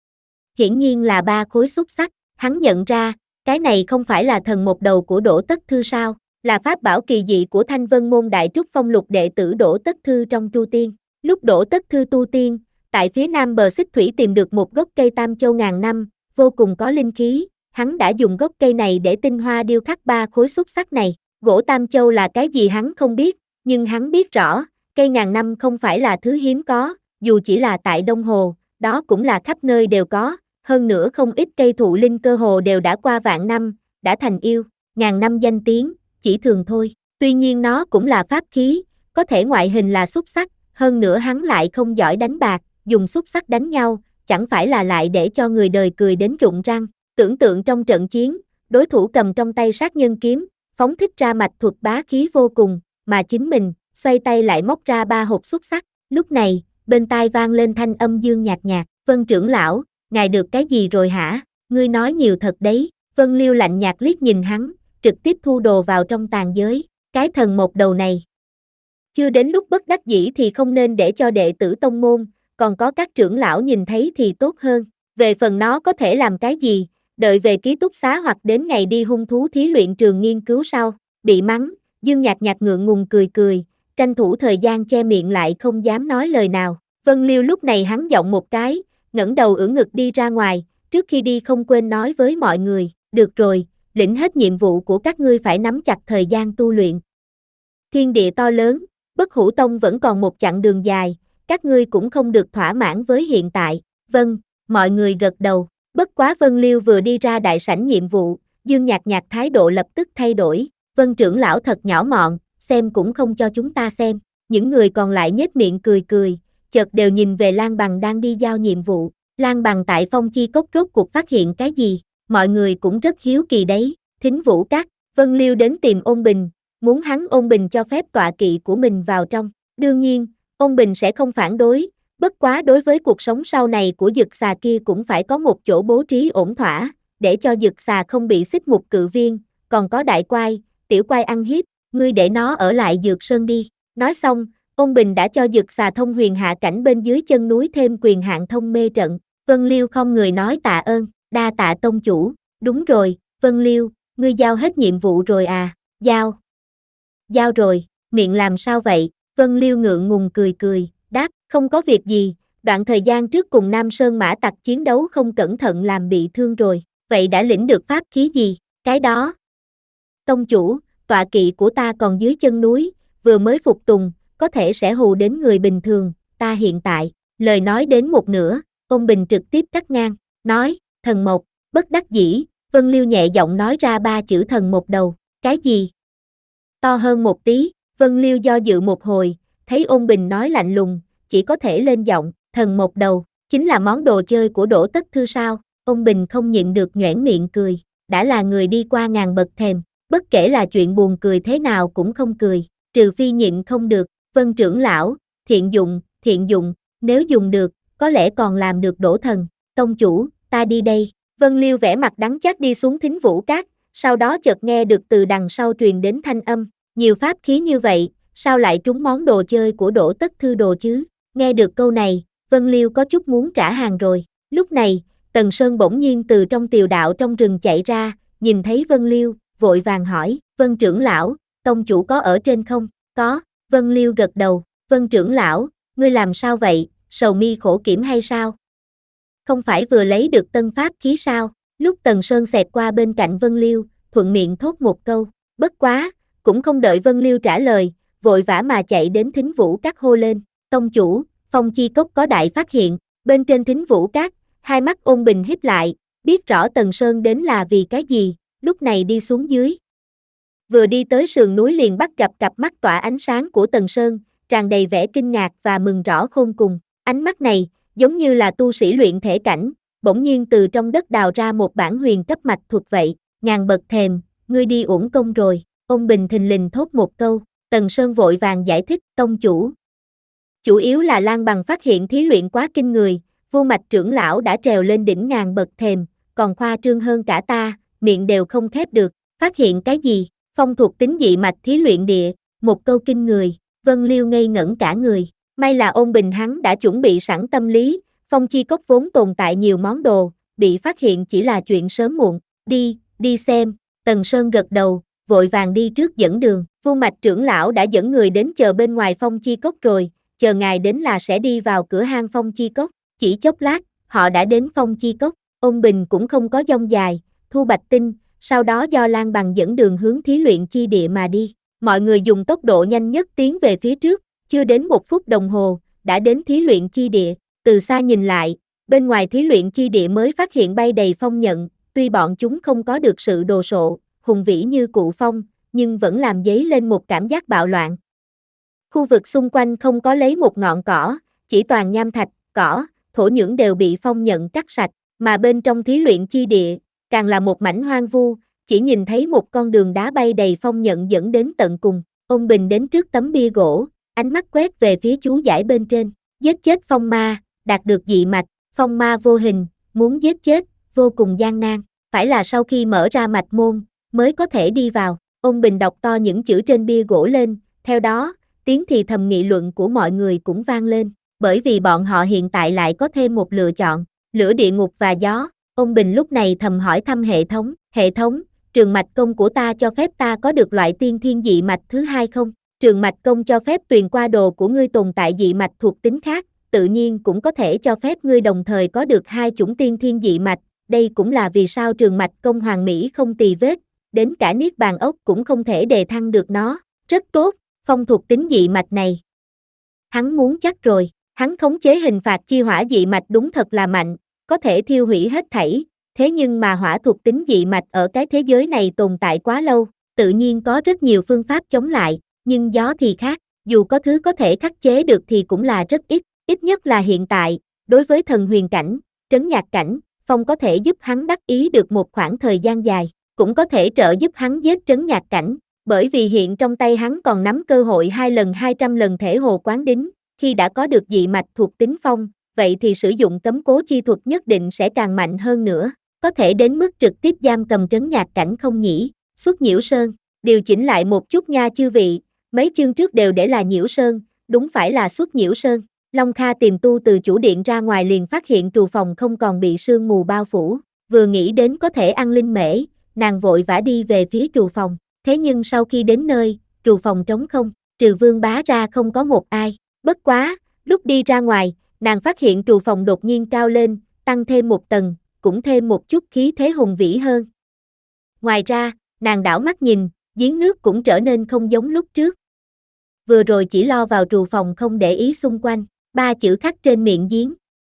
Hiển nhiên là ba khối xúc xắc, hắn nhận ra, cái này không phải là thần một đầu của Đỗ Tất Thư sao, là pháp bảo kỳ dị của Thanh Vân môn đại trúc phong lục đệ tử Đỗ Tất Thư trong Tru Tiên. Lúc Đỗ Tất Thư tu tiên, tại phía nam bờ xích thủy tìm được một gốc cây tam châu ngàn năm, vô cùng có linh khí, hắn đã dùng gốc cây này để tinh hoa điêu khắc ba khối xúc xắc này. Gỗ tam châu là cái gì hắn không biết, nhưng hắn biết rõ, cây ngàn năm không phải là thứ hiếm có, dù chỉ là tại Đông Hồ, đó cũng là khắp nơi đều có, hơn nữa không ít cây thụ linh cơ hồ đều đã qua vạn năm, đã thành yêu, ngàn năm danh tiếng, chỉ thường thôi. Tuy nhiên nó cũng là pháp khí, có thể ngoại hình là xúc xắc, hơn nữa hắn lại không giỏi đánh bạc, dùng xúc xắc đánh nhau, chẳng phải là lại để cho người đời cười đến rụng răng. Tưởng tượng trong trận chiến, đối thủ cầm trong tay sát nhân kiếm, phóng thích ra mạch thuật bá khí vô cùng, mà chính mình, xoay tay lại móc ra ba hộp xúc xắc. Lúc này, bên tai vang lên thanh âm Dương Nhạc Nhạc, Vân trưởng lão, ngài được cái gì rồi hả? Ngươi nói nhiều thật đấy. Vân Liêu lạnh nhạt liếc nhìn hắn, trực tiếp thu đồ vào trong tàn giới, cái thần một đầu này. Chưa đến lúc bất đắc dĩ thì không nên để cho đệ tử tông môn, còn có các trưởng lão nhìn thấy thì tốt hơn. Về phần nó có thể làm cái gì, đợi về ký túc xá hoặc đến ngày đi hung thú thí luyện trường nghiên cứu sau. Bị mắng, Dương Nhạc Nhạc ngượng ngùng cười cười, tranh thủ thời gian che miệng lại không dám nói lời nào. Vân Liêu lúc này hắn giọng một cái, ngẩng đầu ưỡn ngực đi ra ngoài, trước khi đi không quên nói với mọi người, được rồi, lĩnh hết nhiệm vụ của các ngươi phải nắm chặt thời gian tu luyện. Thiên địa to lớn, Bất Hủ Tông vẫn còn một chặng đường dài, các ngươi cũng không được thỏa mãn với hiện tại. Vâng, mọi người gật đầu. Bất quá Vân Liêu vừa đi ra đại sảnh nhiệm vụ, Dương Nhạc Nhạc thái độ lập tức thay đổi. Vân trưởng lão thật nhỏ mọn, xem cũng không cho chúng ta xem. Những người còn lại nhếch miệng cười cười, chợt đều nhìn về Lan Bằng đang đi giao nhiệm vụ. Lan Bằng tại Phong Chi Cốc rốt cuộc phát hiện cái gì? Mọi người cũng rất hiếu kỳ đấy. Thính Vũ Các, Vân Liêu đến tìm Ôn Bình, muốn hắn Ôn Bình cho phép tọa kỵ của mình vào trong. Đương nhiên, Ôn Bình sẽ không phản đối, bất quá đối với cuộc sống sau này của dực xà kia cũng phải có một chỗ bố trí ổn thỏa, để cho dực xà không bị xích mục cự viên, còn có đại quai, tiểu quai ăn hiếp, ngươi để nó ở lại Dược Sơn đi. Nói xong, Ôn Bình đã cho dực xà thông huyền hạ cảnh bên dưới chân núi thêm quyền hạn thông mê trận. Vân Liêu không người nói tạ ơn, đa tạ tông chủ. Đúng rồi, Vân Liêu, ngươi giao hết nhiệm vụ rồi à? Giao. Giao rồi, miệng làm sao vậy? Vân Liêu ngượng ngùng cười cười, đáp, không có việc gì, đoạn thời gian trước cùng Nam Sơn Mã Tặc chiến đấu không cẩn thận làm bị thương rồi, vậy đã lĩnh được pháp khí gì, cái đó. Tông chủ, tọa kỵ của ta còn dưới chân núi, vừa mới phục tùng, có thể sẽ hù đến người bình thường, ta hiện tại, lời nói đến một nửa, Ôn Bình trực tiếp cắt ngang, nói, thần mộc, bất đắc dĩ, Vân Liêu nhẹ giọng nói ra ba chữ thần một đầu, cái gì? To hơn một tí, Vân Liêu do dự một hồi, thấy Ôn Bình nói lạnh lùng, chỉ có thể lên giọng, thần một đầu, chính là món đồ chơi của Đỗ Tất Thư sao? Ôn Bình không nhịn được nhoẻn miệng cười, đã là người đi qua ngàn bậc thềm, bất kể là chuyện buồn cười thế nào cũng không cười, trừ phi nhịn không được, Vân trưởng lão, thiện dụng, thiện dụng, nếu dùng được, có lẽ còn làm được đổ thần, tông chủ, ta đi đây. Vân Liêu vẻ mặt đắng chát đi xuống Thính Vũ Cát, sau đó chợt nghe được từ đằng sau truyền đến thanh âm, nhiều pháp khí như vậy, sao lại trúng món đồ chơi của Đỗ Tất Thư đồ chứ? Nghe được câu này, Vân Liêu có chút muốn trả hàng rồi. Lúc này, Tần Sơn bỗng nhiên từ trong tiều đạo trong rừng chạy ra, nhìn thấy Vân Liêu, vội vàng hỏi, Vân trưởng lão, tông chủ có ở trên không? Có, Vân Liêu gật đầu, Vân trưởng lão, ngươi làm sao vậy, sầu mi khổ kiểm hay sao? Không phải vừa lấy được tân pháp khí sao? Lúc Tần Sơn xẹt qua bên cạnh Vân Liêu, thuận miệng thốt một câu, bất quá, cũng không đợi Vân Liêu trả lời, vội vã mà chạy đến Thính Vũ Cát hô lên, tông chủ, Phong Chi Cốc có đại phát hiện, bên trên Thính Vũ Cát, hai mắt Ôn Bình híp lại, biết rõ Tần Sơn đến là vì cái gì, lúc này đi xuống dưới. Vừa đi tới sườn núi liền bắt gặp cặp mắt tỏa ánh sáng của Tần Sơn, tràn đầy vẻ kinh ngạc và mừng rõ khôn cùng, ánh mắt này, giống như là tu sĩ luyện thể cảnh, bỗng nhiên từ trong đất đào ra một bản huyền cấp mạch thuật vậy, ngàn bậc thềm, ngươi đi uổng công rồi, Ôn Bình thình lình thốt một câu, Tần Sơn vội vàng giải thích, tông chủ. Chủ yếu là Lan Bằng phát hiện thí luyện quá kinh người, vô mạch trưởng lão đã trèo lên đỉnh ngàn bậc thềm, còn khoa trương hơn cả ta, miệng đều không khép được, phát hiện cái gì, phong thuộc tính dị mạch thí luyện địa, một câu kinh người, Vân Liêu ngây ngẩn cả người, may là Ôn Bình hắn đã chuẩn bị sẵn tâm lý, Phong Chi Cốc vốn tồn tại nhiều món đồ, bị phát hiện chỉ là chuyện sớm muộn, đi, đi xem, Tần Sơn gật đầu, vội vàng đi trước dẫn đường, Vu Mạch trưởng lão đã dẫn người đến chờ bên ngoài Phong Chi Cốc rồi, chờ ngài đến là sẽ đi vào cửa hang Phong Chi Cốc, chỉ chốc lát, họ đã đến Phong Chi Cốc, Ôn Bình cũng không có dông dài, thu bạch tinh, sau đó do Lan Bằng dẫn đường hướng thí luyện chi địa mà đi, mọi người dùng tốc độ nhanh nhất tiến về phía trước, chưa đến một phút đồng hồ, đã đến thí luyện chi địa, từ xa nhìn lại, bên ngoài thí luyện chi địa mới phát hiện bay đầy phong nhận, tuy bọn chúng không có được sự đồ sộ, hùng vĩ như cụ phong, nhưng vẫn làm dấy lên một cảm giác bạo loạn. Khu vực xung quanh không có lấy một ngọn cỏ, chỉ toàn nham thạch, cỏ, thổ nhưỡng đều bị phong nhận cắt sạch, mà bên trong thí luyện chi địa, càng là một mảnh hoang vu, chỉ nhìn thấy một con đường đá bay đầy phong nhận dẫn đến tận cùng. Ôn Bình đến trước tấm bia gỗ, ánh mắt quét về phía chú giải bên trên, giết chết phong ma, đạt được dị mạch, phong ma vô hình, muốn giết chết, vô cùng gian nan, phải là sau khi mở ra mạch môn, mới có thể đi vào. Ôn Bình đọc to những chữ trên bia gỗ lên, theo đó, tiếng thì thầm nghị luận của mọi người cũng vang lên, bởi vì bọn họ hiện tại lại có thêm một lựa chọn, lửa địa ngục và gió. Ôn Bình lúc này thầm hỏi thăm hệ thống, hệ thống, trường mạch công của ta cho phép ta có được loại tiên thiên dị mạch thứ hai không? Trường mạch công cho phép tuyền qua đồ của ngươi tồn tại dị mạch thuộc tính khác, tự nhiên cũng có thể cho phép ngươi đồng thời có được hai chủng tiên thiên dị mạch, đây cũng là vì sao trường mạch công hoàn mỹ không tì vết, đến cả niết bàn ốc cũng không thể đề thăng được nó, rất tốt, phong thuộc tính dị mạch này. Hắn muốn chắc rồi, hắn khống chế hình phạt chi hỏa dị mạch đúng thật là mạnh, có thể thiêu hủy hết thảy, thế nhưng mà hỏa thuộc tính dị mạch ở cái thế giới này tồn tại quá lâu, tự nhiên có rất nhiều phương pháp chống lại, nhưng gió thì khác, dù có thứ có thể khắc chế được thì cũng là rất ít, ít nhất là hiện tại, đối với thần huyền cảnh, trấn nhạc cảnh, phong có thể giúp hắn đắc ý được một khoảng thời gian dài, cũng có thể trợ giúp hắn giết trấn nhạc cảnh, bởi vì hiện trong tay hắn còn nắm cơ hội hai lần hai trăm lần thể hồ quán đính, khi đã có được dị mạch thuộc tính phong, vậy thì sử dụng cấm cố chi thuật nhất định sẽ càng mạnh hơn nữa, có thể đến mức trực tiếp giam cầm trấn nhạc cảnh không nhỉ? Xuất Nhiễu Sơn, điều chỉnh lại một chút nha chư vị, mấy chương trước đều để là Nhiễu Sơn, đúng phải là Xuất Nhiễu Sơn. Long Kha tìm tu từ chủ điện ra ngoài liền phát hiện trù phòng không còn bị sương mù bao phủ, vừa nghĩ đến có thể ăn linh mễ, nàng vội vã đi về phía trù phòng, thế nhưng sau khi đến nơi, trù phòng trống không, trừ Vương Bá ra không có một ai. Bất quá, lúc đi ra ngoài, nàng phát hiện trù phòng đột nhiên cao lên, tăng thêm một tầng, cũng thêm một chút khí thế hùng vĩ hơn. Ngoài ra, nàng đảo mắt nhìn, giếng nước cũng trở nên không giống lúc trước. Vừa rồi chỉ lo vào trù phòng không để ý xung quanh, ba chữ khắc trên miệng giếng.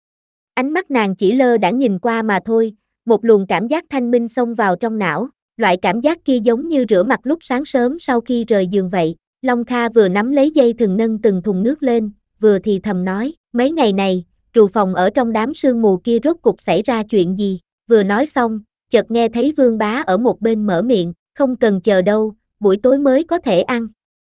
Ánh mắt nàng chỉ lơ đãng nhìn qua mà thôi, một luồng cảm giác thanh minh xông vào trong não, loại cảm giác kia giống như rửa mặt lúc sáng sớm sau khi rời giường vậy. Long Kha vừa nắm lấy dây thừng nâng từng thùng nước lên, vừa thì thầm nói, mấy ngày này, trù phòng ở trong đám sương mù kia rốt cục xảy ra chuyện gì, vừa nói xong, chợt nghe thấy Vương Bá ở một bên mở miệng, không cần chờ đâu, buổi tối mới có thể ăn.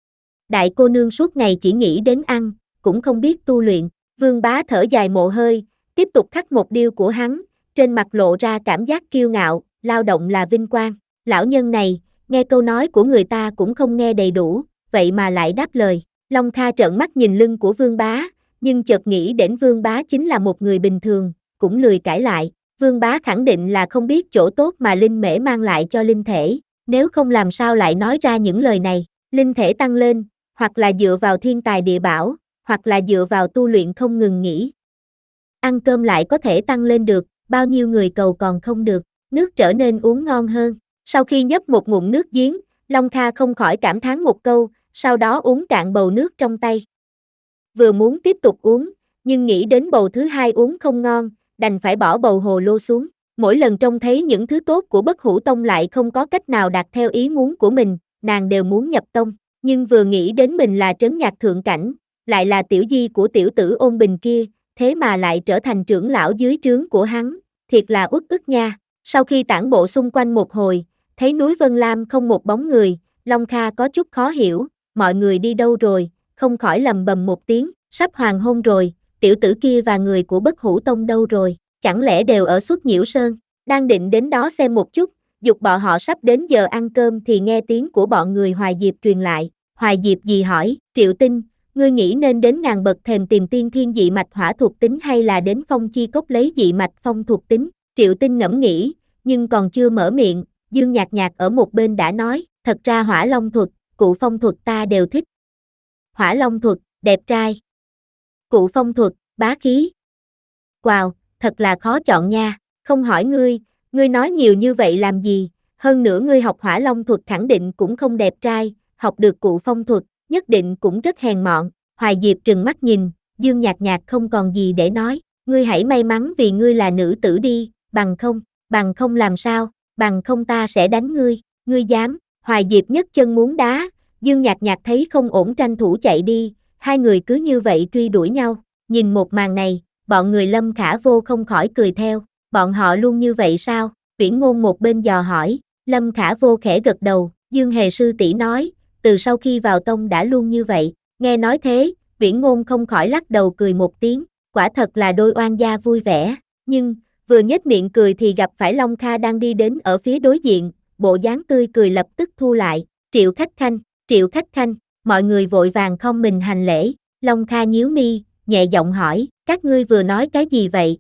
Đại cô nương suốt ngày chỉ nghĩ đến ăn, cũng không biết tu luyện. Vương Bá thở dài một hơi, tiếp tục khắc một điêu của hắn, trên mặt lộ ra cảm giác kiêu ngạo, lao động là vinh quang. Lão nhân này, nghe câu nói của người ta cũng không nghe đầy đủ, vậy mà lại đáp lời. Long Kha trợn mắt nhìn lưng của Vương Bá, nhưng chợt nghĩ đến Vương Bá chính là một người bình thường, cũng lười cãi lại. Vương Bá khẳng định là không biết chỗ tốt mà linh mễ mang lại cho linh thể, nếu không làm sao lại nói ra những lời này. Linh thể tăng lên, hoặc là dựa vào thiên tài địa bảo, hoặc là dựa vào tu luyện không ngừng nghỉ. Ăn cơm lại có thể tăng lên được, bao nhiêu người cầu còn không được, nước trở nên uống ngon hơn. Sau khi nhấp một ngụm nước giếng, Long Kha không khỏi cảm thán một câu, sau đó uống cạn bầu nước trong tay. Vừa muốn tiếp tục uống, nhưng nghĩ đến bầu thứ hai uống không ngon, đành phải bỏ bầu hồ lô xuống. Mỗi lần trông thấy những thứ tốt của Bất Hủ Tông lại không có cách nào đạt theo ý muốn của mình, nàng đều muốn nhập tông. Nhưng vừa nghĩ đến mình là trấn nhạc thượng cảnh, lại là tiểu di của tiểu tử Ôn Bình kia, thế mà lại trở thành trưởng lão dưới trướng của hắn, thiệt là uất ức nha. Sau khi tản bộ xung quanh một hồi, thấy núi Vân Lam không một bóng người, Long Kha có chút khó hiểu, mọi người đi đâu rồi, không khỏi lầm bầm một tiếng, sắp hoàng hôn rồi, tiểu tử kia và người của Bất Hủ Tông đâu rồi, chẳng lẽ đều ở Xuất Nhiễu Sơn, đang định đến đó xem một chút, dục bọn họ sắp đến giờ ăn cơm thì nghe tiếng của bọn người Hoài Diệp truyền lại. Hoài Diệp gì hỏi, Triệu Tinh, ngươi nghĩ nên đến ngàn bậc thềm tìm tiên thiên dị mạch hỏa thuộc tính hay là đến Phong Chi Cốc lấy dị mạch phong thuộc tính? Triệu Tinh ngẫm nghĩ, nhưng còn chưa mở miệng, Dương Nhạc Nhạc ở một bên đã nói, thật ra hỏa long thuật, cụ phong thuật ta đều thích. Hỏa long thuật, đẹp trai. Cụ phong thuật, bá khí. Wow, thật là khó chọn nha, không hỏi ngươi, ngươi nói nhiều như vậy làm gì, hơn nữa ngươi học hỏa long thuật khẳng định cũng không đẹp trai, học được cụ phong thuật, nhất định cũng rất hèn mọn. Hoài Diệp trừng mắt nhìn, Dương Nhạc Nhạc không còn gì để nói, ngươi hãy may mắn vì ngươi là nữ tử đi, bằng không, bằng không làm sao, bằng không ta sẽ đánh ngươi, ngươi dám. Hoài Diệp nhấc chân muốn đá, Dương Nhạc Nhạc thấy không ổn tranh thủ chạy đi, hai người cứ như vậy truy đuổi nhau. Nhìn một màn này, bọn người Lâm Khả Vô không khỏi cười theo, bọn họ luôn như vậy sao? Viễn Ngôn một bên dò hỏi, Lâm Khả Vô khẽ gật đầu, Dương Hề sư tỷ nói, từ sau khi vào tông đã luôn như vậy. Nghe nói thế, Viễn Ngôn không khỏi lắc đầu cười một tiếng, quả thật là đôi oan gia vui vẻ, nhưng vừa nhếch miệng cười thì gặp phải Long Kha đang đi đến ở phía đối diện, bộ dáng tươi cười lập tức thu lại, Triệu Khách Khanh, Triệu Khách Khanh, mọi người vội vàng không mình hành lễ. Long Kha nhíu mi, nhẹ giọng hỏi, các ngươi vừa nói cái gì vậy?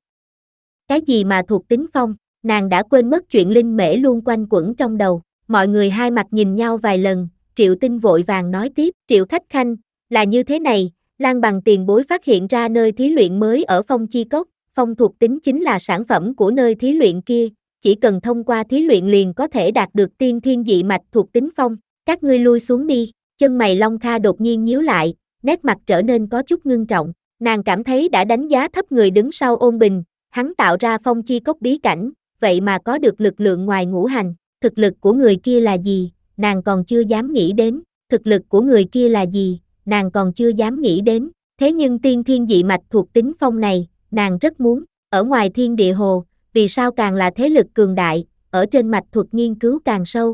Cái gì mà thuộc tính phong? Nàng đã quên mất chuyện linh mễ luôn quanh quẩn trong đầu. Mọi người hai mặt nhìn nhau vài lần, Triệu Tinh vội vàng nói tiếp, Triệu Khách Khanh, là như thế này, Lan Bằng tiền bối phát hiện ra nơi thí luyện mới ở Phong Chi Cốc, phong thuộc tính chính là sản phẩm của nơi thí luyện kia, chỉ cần thông qua thí luyện liền có thể đạt được tiên thiên dị mạch thuộc tính phong, các ngươi lui xuống đi. Chân mày Long Kha đột nhiên nhíu lại, nét mặt trở nên có chút ngưng trọng, nàng cảm thấy đã đánh giá thấp người đứng sau Ôn Bình, hắn tạo ra Phong Chi Cốc bí cảnh, vậy mà có được lực lượng ngoài ngũ hành, thực lực của người kia là gì, nàng còn chưa dám nghĩ đến, thực lực của người kia là gì, nàng còn chưa dám nghĩ đến, thế nhưng tiên thiên dị mạch thuộc tính phong này, nàng rất muốn, ở ngoài thiên địa hồ, vì sao càng là thế lực cường đại, ở trên mạch thuật nghiên cứu càng sâu.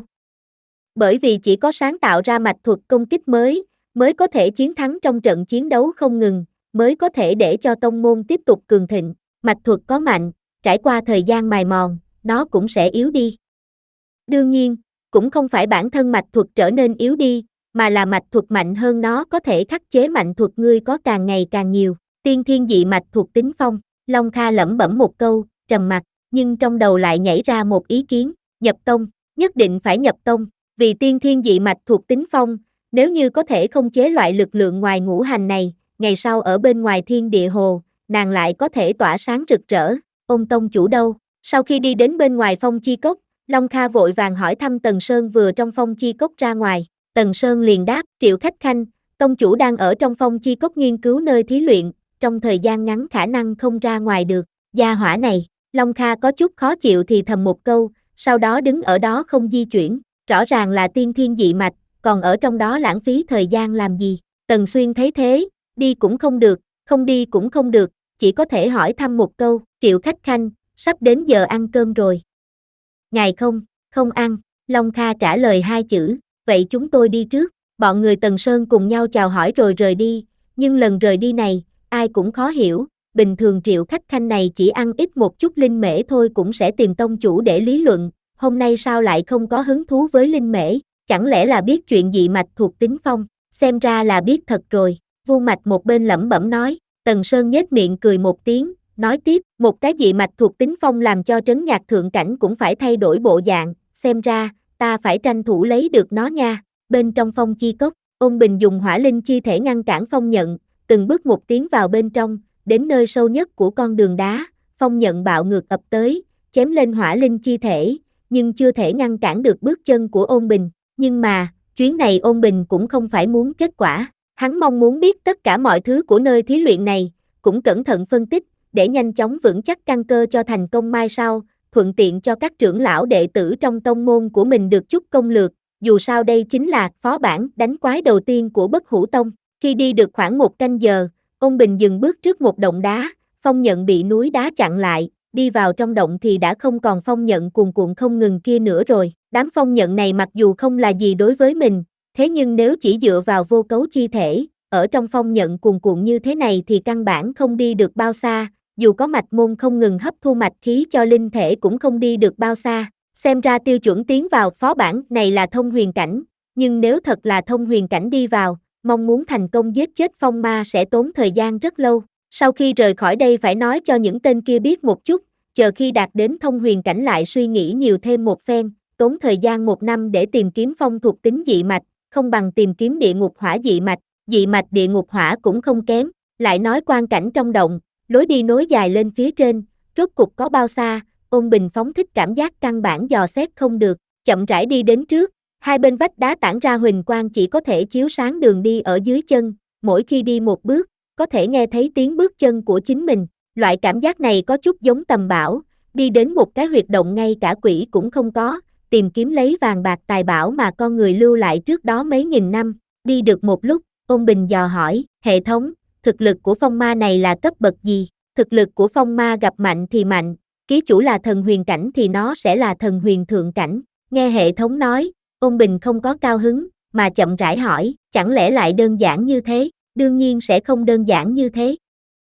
Bởi vì chỉ có sáng tạo ra mạch thuật công kích mới, mới có thể chiến thắng trong trận chiến đấu không ngừng, mới có thể để cho tông môn tiếp tục cường thịnh, mạch thuật có mạnh, trải qua thời gian mài mòn, nó cũng sẽ yếu đi. Đương nhiên, cũng không phải bản thân mạch thuật trở nên yếu đi, mà là mạch thuật mạnh hơn nó có thể khắc chế mạnh thuật ngươi có càng ngày càng nhiều. Tiên thiên dị mạch thuộc tính phong, Long Kha lẩm bẩm một câu, trầm mặc, nhưng trong đầu lại nhảy ra một ý kiến, nhập tông, nhất định phải nhập tông, vì tiên thiên dị mạch thuộc tính phong, Nếu như có thể không chế loại lực lượng ngoài ngũ hành này, ngày sau ở bên ngoài thiên địa hồ, nàng lại có thể tỏa sáng rực rỡ. Ôn tông chủ đâu? Sau khi đi đến bên ngoài phong chi cốc, Long Kha vội vàng hỏi thăm Tần Sơn vừa trong phong chi cốc ra ngoài. Tần Sơn liền đáp, Triệu Khách Khanh, tông chủ đang ở trong phong chi cốc nghiên cứu nơi thí luyện, trong thời gian ngắn khả năng không ra ngoài được. Gia hỏa này, Long Kha có chút khó chịu thì thầm một câu, sau đó đứng ở đó không di chuyển, rõ ràng là tiên thiên dị mạch, còn ở trong đó lãng phí thời gian làm gì. Tần Xuyên thấy thế, đi cũng không được, không đi cũng không được, chỉ có thể hỏi thăm một câu, Triệu Khách Khanh, sắp đến giờ ăn cơm rồi. Ngài không, không ăn, Long Kha trả lời hai chữ, vậy chúng tôi đi trước. Bọn người Tần Sơn cùng nhau chào hỏi rồi rời đi, nhưng lần rời đi này, ai cũng khó hiểu, bình thường Triệu Khách Khanh này chỉ ăn ít một chút linh mễ thôi cũng sẽ tìm tông chủ để lý luận, hôm nay sao lại không có hứng thú với linh mễ, chẳng lẽ là biết chuyện dị mạch thuộc tính phong, xem ra là biết thật rồi. Vu Mạch một bên lẩm bẩm nói, Tần Sơn nhếch miệng cười một tiếng, nói tiếp, một cái dị mạch thuộc tính phong làm cho trấn nhạc thượng cảnh cũng phải thay đổi bộ dạng, xem ra, ta phải tranh thủ lấy được nó nha. Bên trong phong chi cốc, Ôn Bình dùng hỏa linh chi thể ngăn cản phong nhận, từng bước một tiến vào bên trong, đến nơi sâu nhất của con đường đá, phong nhận bạo ngược ập tới, chém lên hỏa linh chi thể, nhưng chưa thể ngăn cản được bước chân của Ôn Bình. Nhưng mà, chuyến này Ôn Bình cũng không phải muốn kết quả, hắn mong muốn biết tất cả mọi thứ của nơi thí luyện này, cũng cẩn thận phân tích, để nhanh chóng vững chắc căn cơ cho thành công mai sau, thuận tiện cho các trưởng lão đệ tử trong tông môn của mình được chút công lược. Dù sao đây chính là phó bản đánh quái đầu tiên của Bất Hủ Tông. Khi đi được khoảng một canh giờ, Ôn Bình dừng bước trước một động đá, phong nhận bị núi đá chặn lại, đi vào trong động thì đã không còn phong nhận cuồn cuộn không ngừng kia nữa rồi. Đám phong nhận này mặc dù không là gì đối với mình, thế nhưng nếu chỉ dựa vào vô cấu chi thể, ở trong phong nhận cuồn cuộn như thế này thì căn bản không đi được bao xa, dù có mạch môn không ngừng hấp thu mạch khí cho linh thể cũng không đi được bao xa. Xem ra tiêu chuẩn tiến vào phó bản này là thông huyền cảnh, nhưng nếu thật là thông huyền cảnh đi vào, mong muốn thành công giết chết phong ma sẽ tốn thời gian rất lâu. Sau khi rời khỏi đây phải nói cho những tên kia biết một chút, chờ khi đạt đến thông huyền cảnh lại suy nghĩ nhiều thêm một phen, tốn thời gian một năm để tìm kiếm phong thuộc tính dị mạch, không bằng tìm kiếm địa ngục hỏa dị mạch, dị mạch địa ngục hỏa cũng không kém. Lại nói quan cảnh trong động, lối đi nối dài lên phía trên, rốt cục có bao xa. Ôn Bình phóng thích cảm giác căn bản dò xét không được, chậm rãi đi đến trước, hai bên vách đá tản ra huỳnh quang chỉ có thể chiếu sáng đường đi ở dưới chân, mỗi khi đi một bước, có thể nghe thấy tiếng bước chân của chính mình, loại cảm giác này có chút giống tầm bảo, đi đến một cái huyệt động ngay cả quỷ cũng không có, tìm kiếm lấy vàng bạc tài bảo mà con người lưu lại trước đó mấy nghìn năm. Đi được một lúc, Ôn Bình dò hỏi, hệ thống, thực lực của phong ma này là cấp bậc gì? Thực lực của phong ma gặp mạnh thì mạnh, ký chủ là thần huyền cảnh thì nó sẽ là thần huyền thượng cảnh. Nghe hệ thống nói, Ôn Bình không có cao hứng, mà chậm rãi hỏi, chẳng lẽ lại đơn giản như thế? Đương nhiên sẽ không đơn giản như thế.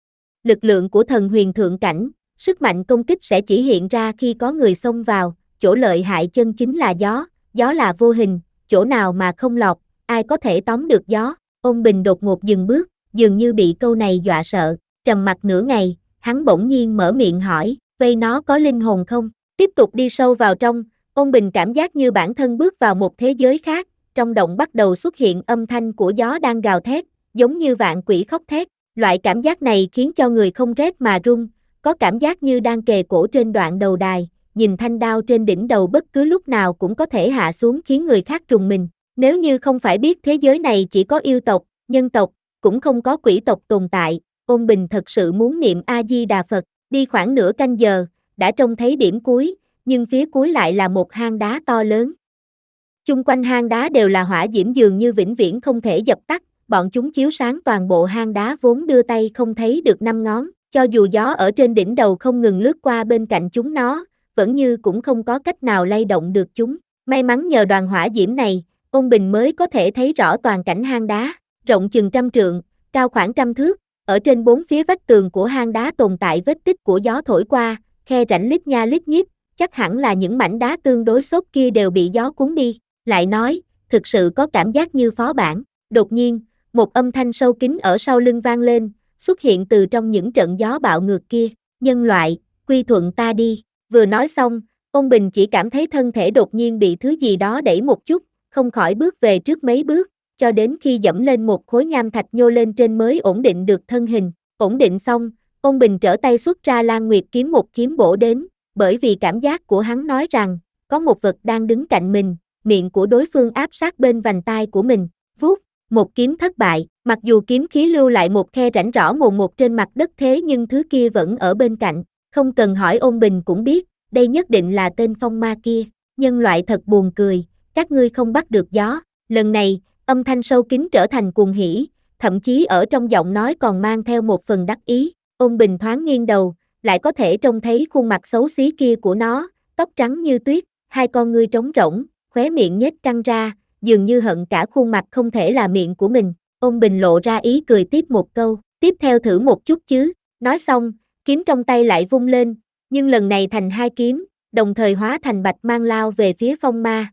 Lực lượng của thần huyền thượng cảnh, sức mạnh công kích sẽ chỉ hiện ra khi có người xông vào, chỗ lợi hại chân chính là gió, gió là vô hình, chỗ nào mà không lọt, ai có thể tóm được gió? Ôn Bình đột ngột dừng bước, dường như bị câu này dọa sợ, trầm mặc nửa ngày, hắn bỗng nhiên mở miệng hỏi, vây nó có linh hồn không? Tiếp tục đi sâu vào trong, Ôn Bình cảm giác như bản thân bước vào một thế giới khác, trong động bắt đầu xuất hiện âm thanh của gió đang gào thét, giống như vạn quỷ khóc thét, loại cảm giác này khiến cho người không rét mà run, có cảm giác như đang kề cổ trên đoạn đầu đài, nhìn thanh đao trên đỉnh đầu bất cứ lúc nào cũng có thể hạ xuống khiến người khác rùng mình. Nếu như không phải biết thế giới này chỉ có yêu tộc, nhân tộc, cũng không có quỷ tộc tồn tại, Ôn Bình thật sự muốn niệm A-di-đà Phật. Đi khoảng nửa canh giờ, đã trông thấy điểm cuối, nhưng phía cuối lại là một hang đá to lớn. Chung quanh hang đá đều là hỏa diễm dường như vĩnh viễn không thể dập tắt, bọn chúng chiếu sáng toàn bộ hang đá vốn đưa tay không thấy được năm ngón, cho dù gió ở trên đỉnh đầu không ngừng lướt qua bên cạnh chúng nó, vẫn như cũng không có cách nào lay động được chúng. May mắn nhờ đoàn hỏa diễm này, Ôn Bình mới có thể thấy rõ toàn cảnh hang đá, rộng chừng trăm trượng, cao khoảng trăm thước. Ở trên bốn phía vách tường của hang đá tồn tại vết tích của gió thổi qua, khe rãnh lít nha lít nhít, chắc hẳn là những mảnh đá tương đối xốp kia đều bị gió cuốn đi. Lại nói, thực sự có cảm giác như phó bản. Đột nhiên, một âm thanh sâu kín ở sau lưng vang lên, xuất hiện từ trong những trận gió bạo ngược kia. Nhân loại, quy thuận ta đi. Vừa nói xong, Ôn Bình chỉ cảm thấy thân thể đột nhiên bị thứ gì đó đẩy một chút, không khỏi bước về trước mấy bước, cho đến khi dẫm lên một khối nham thạch nhô lên trên mới ổn định được thân hình. Ổn định xong, Ôn Bình trở tay xuất ra Lan Nguyệt kiếm một kiếm bổ đến, bởi vì cảm giác của hắn nói rằng, có một vật đang đứng cạnh mình, miệng của đối phương áp sát bên vành tai của mình, vuốt, một kiếm thất bại, mặc dù kiếm khí lưu lại một khe rãnh rõ mồn một trên mặt đất thế nhưng thứ kia vẫn ở bên cạnh, không cần hỏi Ôn Bình cũng biết, đây nhất định là tên phong ma kia, nhân loại thật buồn cười, các ngươi không bắt được gió, lần này, âm thanh sâu kín trở thành cuồng hỉ, thậm chí ở trong giọng nói còn mang theo một phần đắc ý, Ôn Bình thoáng nghiêng đầu, lại có thể trông thấy khuôn mặt xấu xí kia của nó, tóc trắng như tuyết, hai con ngươi trống rỗng, khóe miệng nhếch căng ra, dường như hận cả khuôn mặt không thể là miệng của mình. Ôn Bình lộ ra ý cười tiếp một câu, tiếp theo thử một chút chứ, nói xong, kiếm trong tay lại vung lên, nhưng lần này thành hai kiếm, đồng thời hóa thành bạch mang lao về phía phong ma.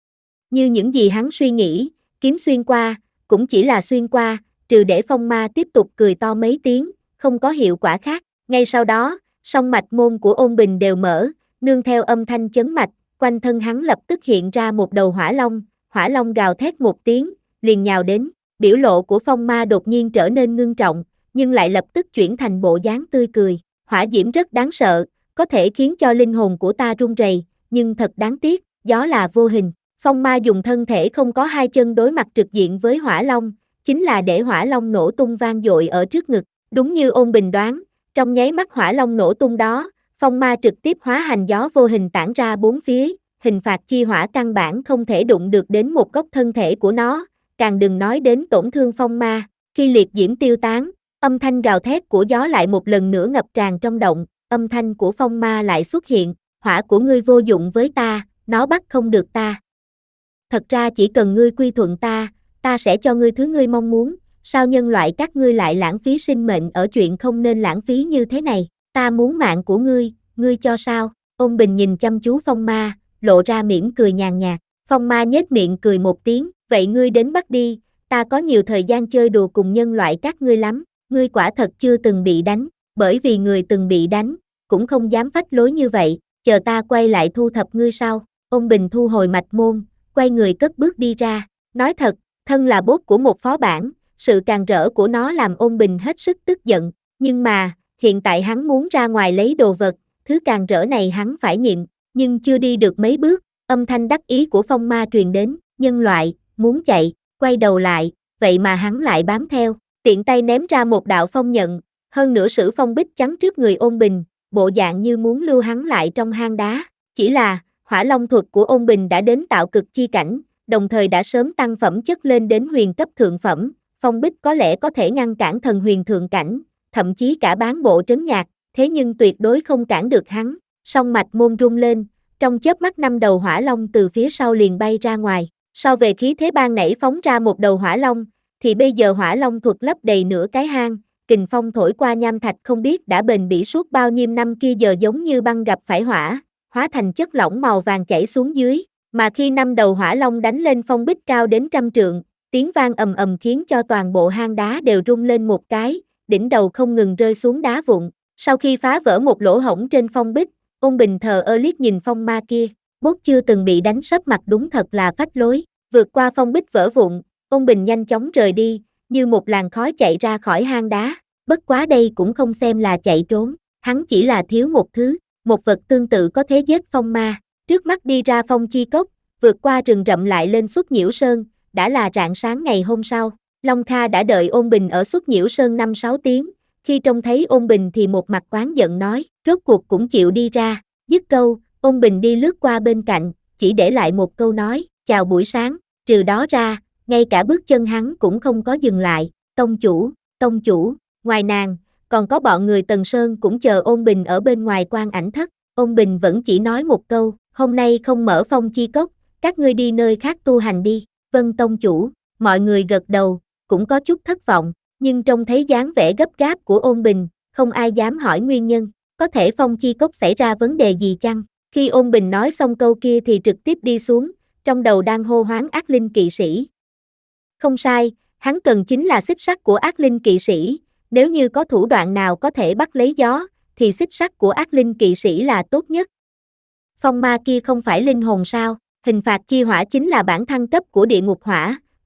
Như những gì hắn suy nghĩ, kiếm xuyên qua, cũng chỉ là xuyên qua, trừ để phong ma tiếp tục cười to mấy tiếng, không có hiệu quả khác. Ngay sau đó, song mạch môn của Ôn Bình đều mở, nương theo âm thanh chấn mạch, quanh thân hắn lập tức hiện ra một đầu hỏa long, hỏa long gào thét một tiếng, liền nhào đến, biểu lộ của phong ma đột nhiên trở nên ngưng trọng, nhưng lại lập tức chuyển thành bộ dáng tươi cười, hỏa diễm rất đáng sợ, có thể khiến cho linh hồn của ta run rẩy, nhưng thật đáng tiếc, gió là vô hình. Phong ma dùng thân thể không có hai chân đối mặt trực diện với hỏa long, chính là để hỏa long nổ tung vang dội ở trước ngực, đúng như Ôn Bình đoán, trong nháy mắt hỏa long nổ tung đó, phong ma trực tiếp hóa hành gió vô hình tản ra bốn phía, hình phạt chi hỏa căn bản không thể đụng được đến một góc thân thể của nó, càng đừng nói đến tổn thương phong ma. Khi liệt diễm tiêu tán, âm thanh gào thét của gió lại một lần nữa ngập tràn trong động, âm thanh của phong ma lại xuất hiện, hỏa của ngươi vô dụng với ta, nó bắt không được ta. Thật ra chỉ cần ngươi quy thuận ta, ta sẽ cho ngươi thứ ngươi mong muốn, sao nhân loại các ngươi lại lãng phí sinh mệnh ở chuyện không nên lãng phí như thế này, ta muốn mạng của ngươi, ngươi cho sao? Ôn Bình nhìn chăm chú phong ma, lộ ra mỉm cười nhàn nhạt, phong ma nhếch miệng cười một tiếng, vậy ngươi đến bắt đi, ta có nhiều thời gian chơi đùa cùng nhân loại các ngươi lắm, ngươi quả thật chưa từng bị đánh, bởi vì người từng bị đánh, cũng không dám phách lối như vậy, chờ ta quay lại thu thập ngươi sau. Ôn Bình thu hồi mạch môn, quay người cất bước đi ra, nói thật, thân là bốt của một phó bản, sự càn rỡ của nó làm Ôn Bình hết sức tức giận, nhưng mà, hiện tại hắn muốn ra ngoài lấy đồ vật, thứ càn rỡ này hắn phải nhịn, nhưng chưa đi được mấy bước, âm thanh đắc ý của phong ma truyền đến, nhân loại, muốn chạy, quay đầu lại, vậy mà hắn lại bám theo, tiện tay ném ra một đạo phong nhận, hơn nữa sử phong bích chắn trước người Ôn Bình, bộ dạng như muốn lưu hắn lại trong hang đá, chỉ là, hỏa long thuật của Ôn Bình đã đến tạo cực chi cảnh, đồng thời đã sớm tăng phẩm chất lên đến huyền cấp thượng phẩm, phong bích có lẽ có thể ngăn cản thần huyền thượng cảnh, thậm chí cả bán bộ trấn nhạc, thế nhưng tuyệt đối không cản được hắn, song mạch môn rung lên, trong chớp mắt năm đầu hỏa long từ phía sau liền bay ra ngoài, so về khí thế ban nãy phóng ra một đầu hỏa long, thì bây giờ hỏa long thuật lấp đầy nửa cái hang, kình phong thổi qua nham thạch không biết đã bền bỉ suốt bao nhiêu năm kia giờ giống như băng gặp phải hỏa, hóa thành chất lỏng màu vàng chảy xuống dưới, mà khi năm đầu hỏa long đánh lên phong bích cao đến trăm trượng, tiếng vang ầm ầm khiến cho toàn bộ hang đá đều rung lên một cái, đỉnh đầu không ngừng rơi xuống đá vụn. Sau khi phá vỡ một lỗ hổng trên phong bích, Ôn Bình thờ ơ liếc nhìn phong ma kia, bốt chưa từng bị đánh sấp mặt đúng thật là phách lối, vượt qua phong bích vỡ vụn, Ôn Bình nhanh chóng rời đi, như một làn khói chạy ra khỏi hang đá, bất quá đây cũng không xem là chạy trốn, hắn chỉ là thiếu một thứ, một vật tương tự có thể giết phong ma, trước mắt đi ra phong chi cốc, vượt qua rừng rậm lại lên Xuất Nhiễu Sơn, đã là rạng sáng ngày hôm sau, Long Kha đã đợi Ôn Bình ở Xuất Nhiễu Sơn năm sáu tiếng, khi trông thấy Ôn Bình thì một mặt oán giận nói, rốt cuộc cũng chịu đi ra, dứt câu, Ôn Bình đi lướt qua bên cạnh, chỉ để lại một câu nói, chào buổi sáng, trừ đó ra, ngay cả bước chân hắn cũng không có dừng lại, tông chủ, tông chủ, ngoài nàng, còn có bọn người Tần Sơn cũng chờ Ôn Bình ở bên ngoài quan ảnh thất, Ôn Bình vẫn chỉ nói một câu, hôm nay không mở phong chi cốc, các ngươi đi nơi khác tu hành đi, vâng tông chủ, mọi người gật đầu, cũng có chút thất vọng, nhưng trông thấy dáng vẻ gấp gáp của Ôn Bình, không ai dám hỏi nguyên nhân, có thể phong chi cốc xảy ra vấn đề gì chăng? Khi Ôn Bình nói xong câu kia thì trực tiếp đi xuống, trong đầu đang hô hoán ác linh kỵ sĩ. Không sai, hắn cần chính là xích sắt của ác linh kỵ sĩ, nếu như có thủ đoạn nào có thể bắt lấy gió, thì xích sắt của ác linh kỵ sĩ là tốt nhất. Phong ma kia không phải linh hồn sao, hình phạt chi hỏa chính là bản thăng cấp của địa ngục hỏa,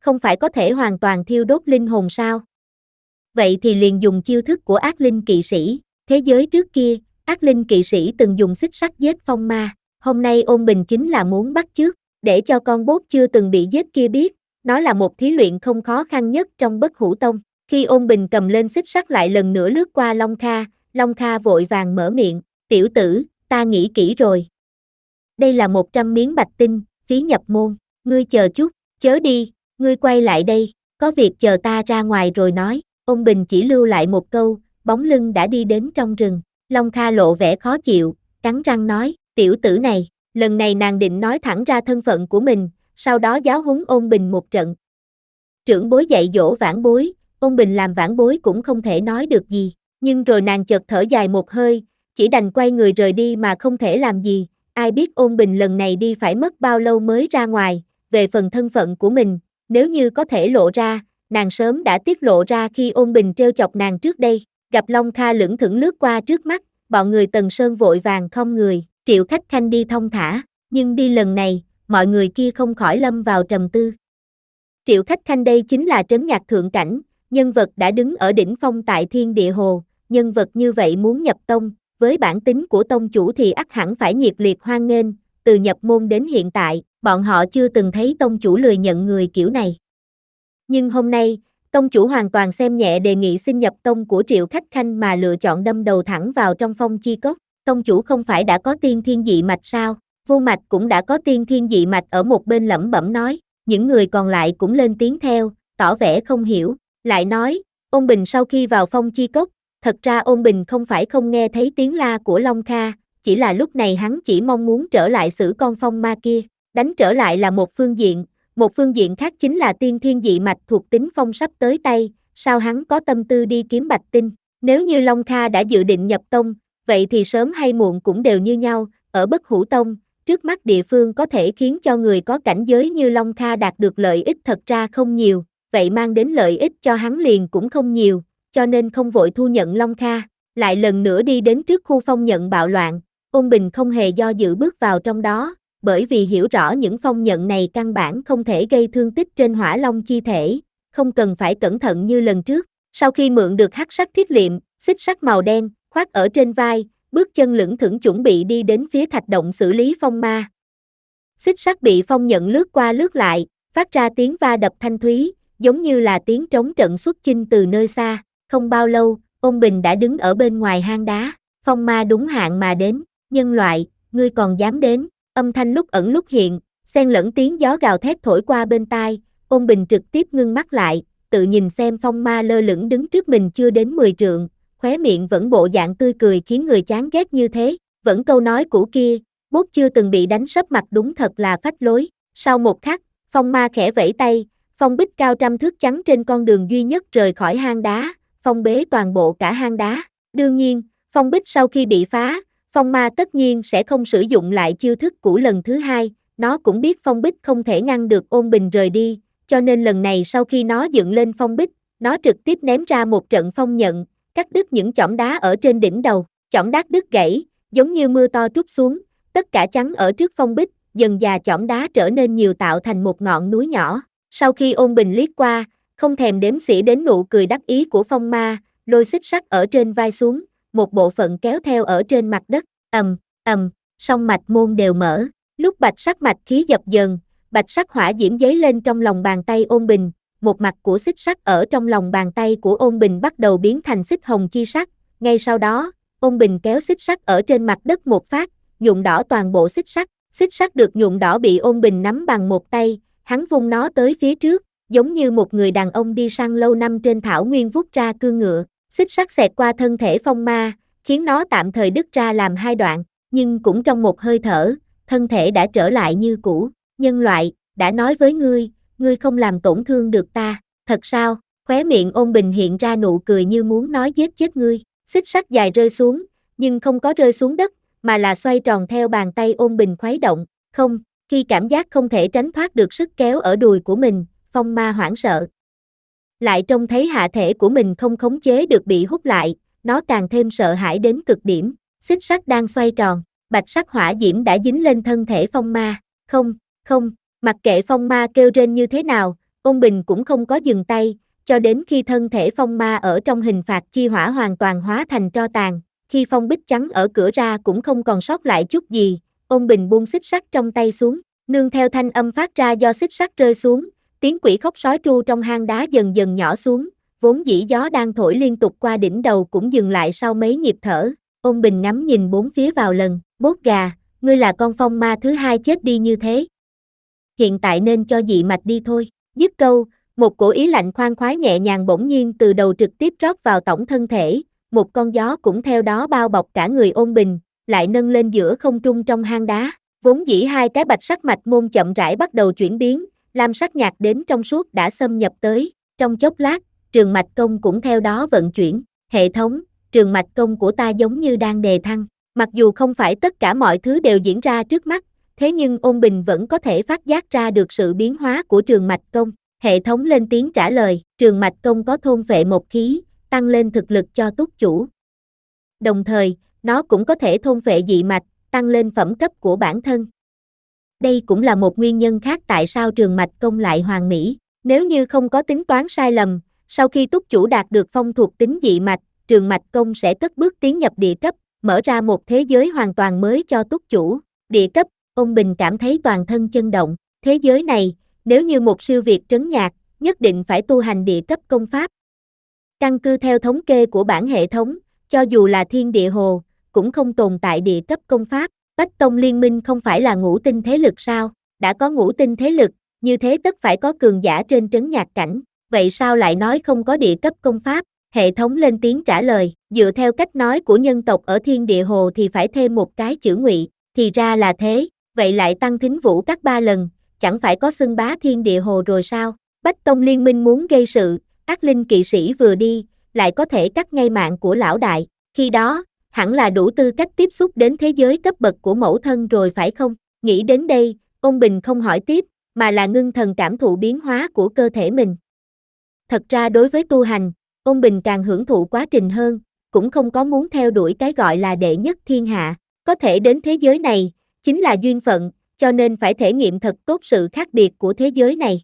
không phải có thể hoàn toàn thiêu đốt linh hồn sao? Vậy thì liền dùng chiêu thức của ác linh kỵ sĩ. Thế giới trước kia, ác linh kỵ sĩ từng dùng xích sắt giết phong ma, hôm nay Ôn Bình chính là muốn bắt chước, để cho con bốt chưa từng bị giết kia biết, nó là một thí luyện không khó khăn nhất trong Bất Hủ Tông. Khi Ôn Bình cầm lên xích sắt lại lần nữa lướt qua Long Kha, Long Kha vội vàng mở miệng, tiểu tử, ta nghĩ kỹ rồi. Đây là một trăm miếng bạch tinh, phí nhập môn, ngươi chờ chút, chớ đi, ngươi quay lại đây, có việc chờ ta ra ngoài rồi nói. Ôn Bình chỉ lưu lại một câu, bóng lưng đã đi đến trong rừng. Long Kha lộ vẻ khó chịu, cắn răng nói, tiểu tử này, lần này nàng định nói thẳng ra thân phận của mình, sau đó giáo huấn Ôn Bình một trận. Trưởng bối dạy dỗ vãn bối, Ôn Bình làm vãn bối cũng không thể nói được gì, nhưng rồi nàng chợt thở dài một hơi, chỉ đành quay người rời đi mà không thể làm gì. Ai biết Ôn Bình lần này đi phải mất bao lâu mới ra ngoài, về phần thân phận của mình, nếu như có thể lộ ra, nàng sớm đã tiết lộ ra khi Ôn Bình trêu chọc nàng trước đây. Gặp Long Kha lững thững lướt qua trước mắt, bọn người Tần Sơn vội vàng khom người, Triệu Khách Khanh đi thông thả, nhưng đi lần này, mọi người kia không khỏi lâm vào trầm tư. Triệu Khách Khanh đây chính là trấn nhạc thượng cảnh, nhân vật đã đứng ở đỉnh phong tại Thiên Địa Hồ, nhân vật như vậy muốn nhập tông, với bản tính của tông chủ thì ắt hẳn phải nhiệt liệt hoan nghênh, từ nhập môn đến hiện tại, bọn họ chưa từng thấy tông chủ lười nhận người kiểu này. Nhưng hôm nay, tông chủ hoàn toàn xem nhẹ đề nghị xin nhập tông của Triệu Khách Khanh mà lựa chọn đâm đầu thẳng vào trong phong chi cốc. Tông chủ không phải đã có tiên thiên dị mạch sao? Vô Mạch cũng đã có tiên thiên dị mạch ở một bên lẩm bẩm nói, những người còn lại cũng lên tiếng theo, tỏ vẻ không hiểu, lại nói, Ôn Bình sau khi vào phong chi cốc, thật ra Ôn Bình không phải không nghe thấy tiếng la của Long Kha, chỉ là lúc này hắn chỉ mong muốn trở lại xử con phong ma kia, đánh trở lại là một phương diện, một phương diện khác chính là tiên thiên dị mạch thuộc tính phong sắp tới tay, sao hắn có tâm tư đi kiếm bạch tinh, nếu như Long Kha đã dự định nhập tông, vậy thì sớm hay muộn cũng đều như nhau, ở Bất Hủ Tông, trước mắt địa phương có thể khiến cho người có cảnh giới như Long Kha đạt được lợi ích thật ra không nhiều, vậy mang đến lợi ích cho hắn liền cũng không nhiều, cho nên không vội thu nhận Long Kha, lại lần nữa đi đến trước khu phong nhận bạo loạn, Ôn Bình không hề do dự bước vào trong đó, bởi vì hiểu rõ những phong nhận này căn bản không thể gây thương tích trên hỏa long chi thể, không cần phải cẩn thận như lần trước. Sau khi mượn được hắc sắc thiết liệm, xích sắt màu đen, khoác ở trên vai, bước chân lững thững chuẩn bị đi đến phía thạch động xử lý phong ma. Xích sắt bị phong nhận lướt qua lướt lại, phát ra tiếng va đập thanh thúy, giống như là tiếng trống trận xuất chinh từ nơi xa. Không bao lâu, Ôn Bình đã đứng ở bên ngoài hang đá, phong ma đúng hạn mà đến, nhân loại, ngươi còn dám đến, âm thanh lúc ẩn lúc hiện, xen lẫn tiếng gió gào thét thổi qua bên tai, Ôn Bình trực tiếp ngưng mắt lại, tự nhìn xem phong ma lơ lửng đứng trước mình chưa đến mười trượng, khóe miệng vẫn bộ dạng tươi cười khiến người chán ghét như thế, vẫn câu nói cũ kia, bốt chưa từng bị đánh sấp mặt đúng thật là phách lối. Sau một khắc, phong ma khẽ vẫy tay, phong bích cao trăm thước chắn trên con đường duy nhất rời khỏi hang đá, phong bế toàn bộ cả hang đá. Đương nhiên, phong bích sau khi bị phá, phong ma tất nhiên sẽ không sử dụng lại chiêu thức cũ lần thứ hai, nó cũng biết phong bích không thể ngăn được Ôn Bình rời đi, cho nên lần này sau khi nó dựng lên phong bích, nó trực tiếp ném ra một trận phong nhận, cắt đứt những chỏng đá ở trên đỉnh đầu, chỏng đá đứt gãy, giống như mưa to trút xuống, tất cả chắn ở trước phong bích, dần dà chỏng đá trở nên nhiều tạo thành một ngọn núi nhỏ. Sau khi Ôn Bình liếc qua, không thèm đếm xỉa đến nụ cười đắc ý của phong ma, lôi xích sắt ở trên vai xuống, một bộ phận kéo theo ở trên mặt đất, ầm, ầm, song mạch môn đều mở, lúc bạch sắc mạch khí dập dờn, bạch sắc hỏa diễm dấy lên trong lòng bàn tay Ôn Bình, một mặt của xích sắt ở trong lòng bàn tay của Ôn Bình bắt đầu biến thành xích hồng chi sắc, ngay sau đó, Ôn Bình kéo xích sắt ở trên mặt đất một phát, nhuộm đỏ toàn bộ xích sắt, xích sắt được nhuộm đỏ bị Ôn Bình nắm bằng một tay, hắn vung nó tới phía trước, giống như một người đàn ông đi săn lâu năm trên thảo nguyên vút ra cương ngựa, xích sắt xẹt qua thân thể phong ma, khiến nó tạm thời đứt ra làm hai đoạn, nhưng cũng trong một hơi thở, thân thể đã trở lại như cũ. Nhân loại, đã nói với ngươi, ngươi không làm tổn thương được ta, thật sao? Khóe miệng Ôn Bình hiện ra nụ cười như muốn nói giết chết ngươi, xích sắt dài rơi xuống, nhưng không có rơi xuống đất, mà là xoay tròn theo bàn tay Ôn Bình khuấy động, không, khi cảm giác không thể tránh thoát được sức kéo ở đùi của mình, phong ma hoảng sợ. Lại trông thấy hạ thể của mình không khống chế được bị hút lại, nó càng thêm sợ hãi đến cực điểm, xích sắt đang xoay tròn, bạch sắc hỏa diễm đã dính lên thân thể phong ma, không, không, mặc kệ phong ma kêu rên như thế nào, Ôn Bình cũng không có dừng tay, cho đến khi thân thể phong ma ở trong hình phạt chi hỏa hoàn toàn hóa thành tro tàn, khi phong bích trắng ở cửa ra cũng không còn sót lại chút gì, Ôn Bình buông xích sắt trong tay xuống, nương theo thanh âm phát ra do xích sắt rơi xuống, tiếng quỷ khóc sói tru trong hang đá dần dần nhỏ xuống, vốn dĩ gió đang thổi liên tục qua đỉnh đầu cũng dừng lại sau mấy nhịp thở. Ôn Bình ngắm nhìn bốn phía vào lần, bốt gà, ngươi là con phong ma thứ hai chết đi như thế. Hiện tại nên cho dị mạch đi thôi. Dứt câu, một cổ ý lạnh khoan khoái nhẹ nhàng bỗng nhiên từ đầu trực tiếp rót vào tổng thân thể, một con gió cũng theo đó bao bọc cả người Ôn Bình, lại nâng lên giữa không trung trong hang đá. Vốn dĩ hai cái bạch sắc mạch môn chậm rãi bắt đầu chuyển biến, lam sắc nhạt đến trong suốt đã xâm nhập tới, trong chốc lát, trường mạch công cũng theo đó vận chuyển. Hệ thống, trường mạch công của ta giống như đang đề thăng. Mặc dù không phải tất cả mọi thứ đều diễn ra trước mắt, thế nhưng Ôn Bình vẫn có thể phát giác ra được sự biến hóa của trường mạch công. Hệ thống lên tiếng trả lời, trường mạch công có thôn phệ một khí, tăng lên thực lực cho túc chủ. Đồng thời, nó cũng có thể thôn phệ dị mạch, tăng lên phẩm cấp của bản thân. Đây cũng là một nguyên nhân khác tại sao trường mạch công lại hoàn mỹ. Nếu như không có tính toán sai lầm, sau khi túc chủ đạt được phong thuộc tính dị mạch, trường mạch công sẽ cất bước tiến nhập địa cấp, mở ra một thế giới hoàn toàn mới cho túc chủ. Địa cấp, Ôn Bình cảm thấy toàn thân chấn động. Thế giới này, nếu như một siêu việt trấn nhạc, nhất định phải tu hành địa cấp công pháp. Căn cứ theo thống kê của bản hệ thống, cho dù là thiên địa hồ, cũng không tồn tại địa cấp công pháp. Bách Tông Liên Minh không phải là ngũ tinh thế lực sao? Đã có ngũ tinh thế lực, như thế tất phải có cường giả trên trấn nhạc cảnh. Vậy sao lại nói không có địa cấp công pháp? Hệ thống lên tiếng trả lời, dựa theo cách nói của nhân tộc ở thiên địa hồ thì phải thêm một cái chữ ngụy, thì ra là thế, vậy lại tăng thính vũ các ba lần, chẳng phải có xưng bá thiên địa hồ rồi sao? Bách Tông Liên Minh muốn gây sự, ác linh kỵ sĩ vừa đi, lại có thể cắt ngay mạng của lão đại, khi đó, hẳn là đủ tư cách tiếp xúc đến thế giới cấp bậc của mẫu thân rồi phải không? Nghĩ đến đây, Ôn Bình không hỏi tiếp, mà là ngưng thần cảm thụ biến hóa của cơ thể mình. Thật ra đối với tu hành, Ôn Bình càng hưởng thụ quá trình hơn, cũng không có muốn theo đuổi cái gọi là đệ nhất thiên hạ, có thể đến thế giới này, chính là duyên phận, cho nên phải thể nghiệm thật tốt sự khác biệt của thế giới này.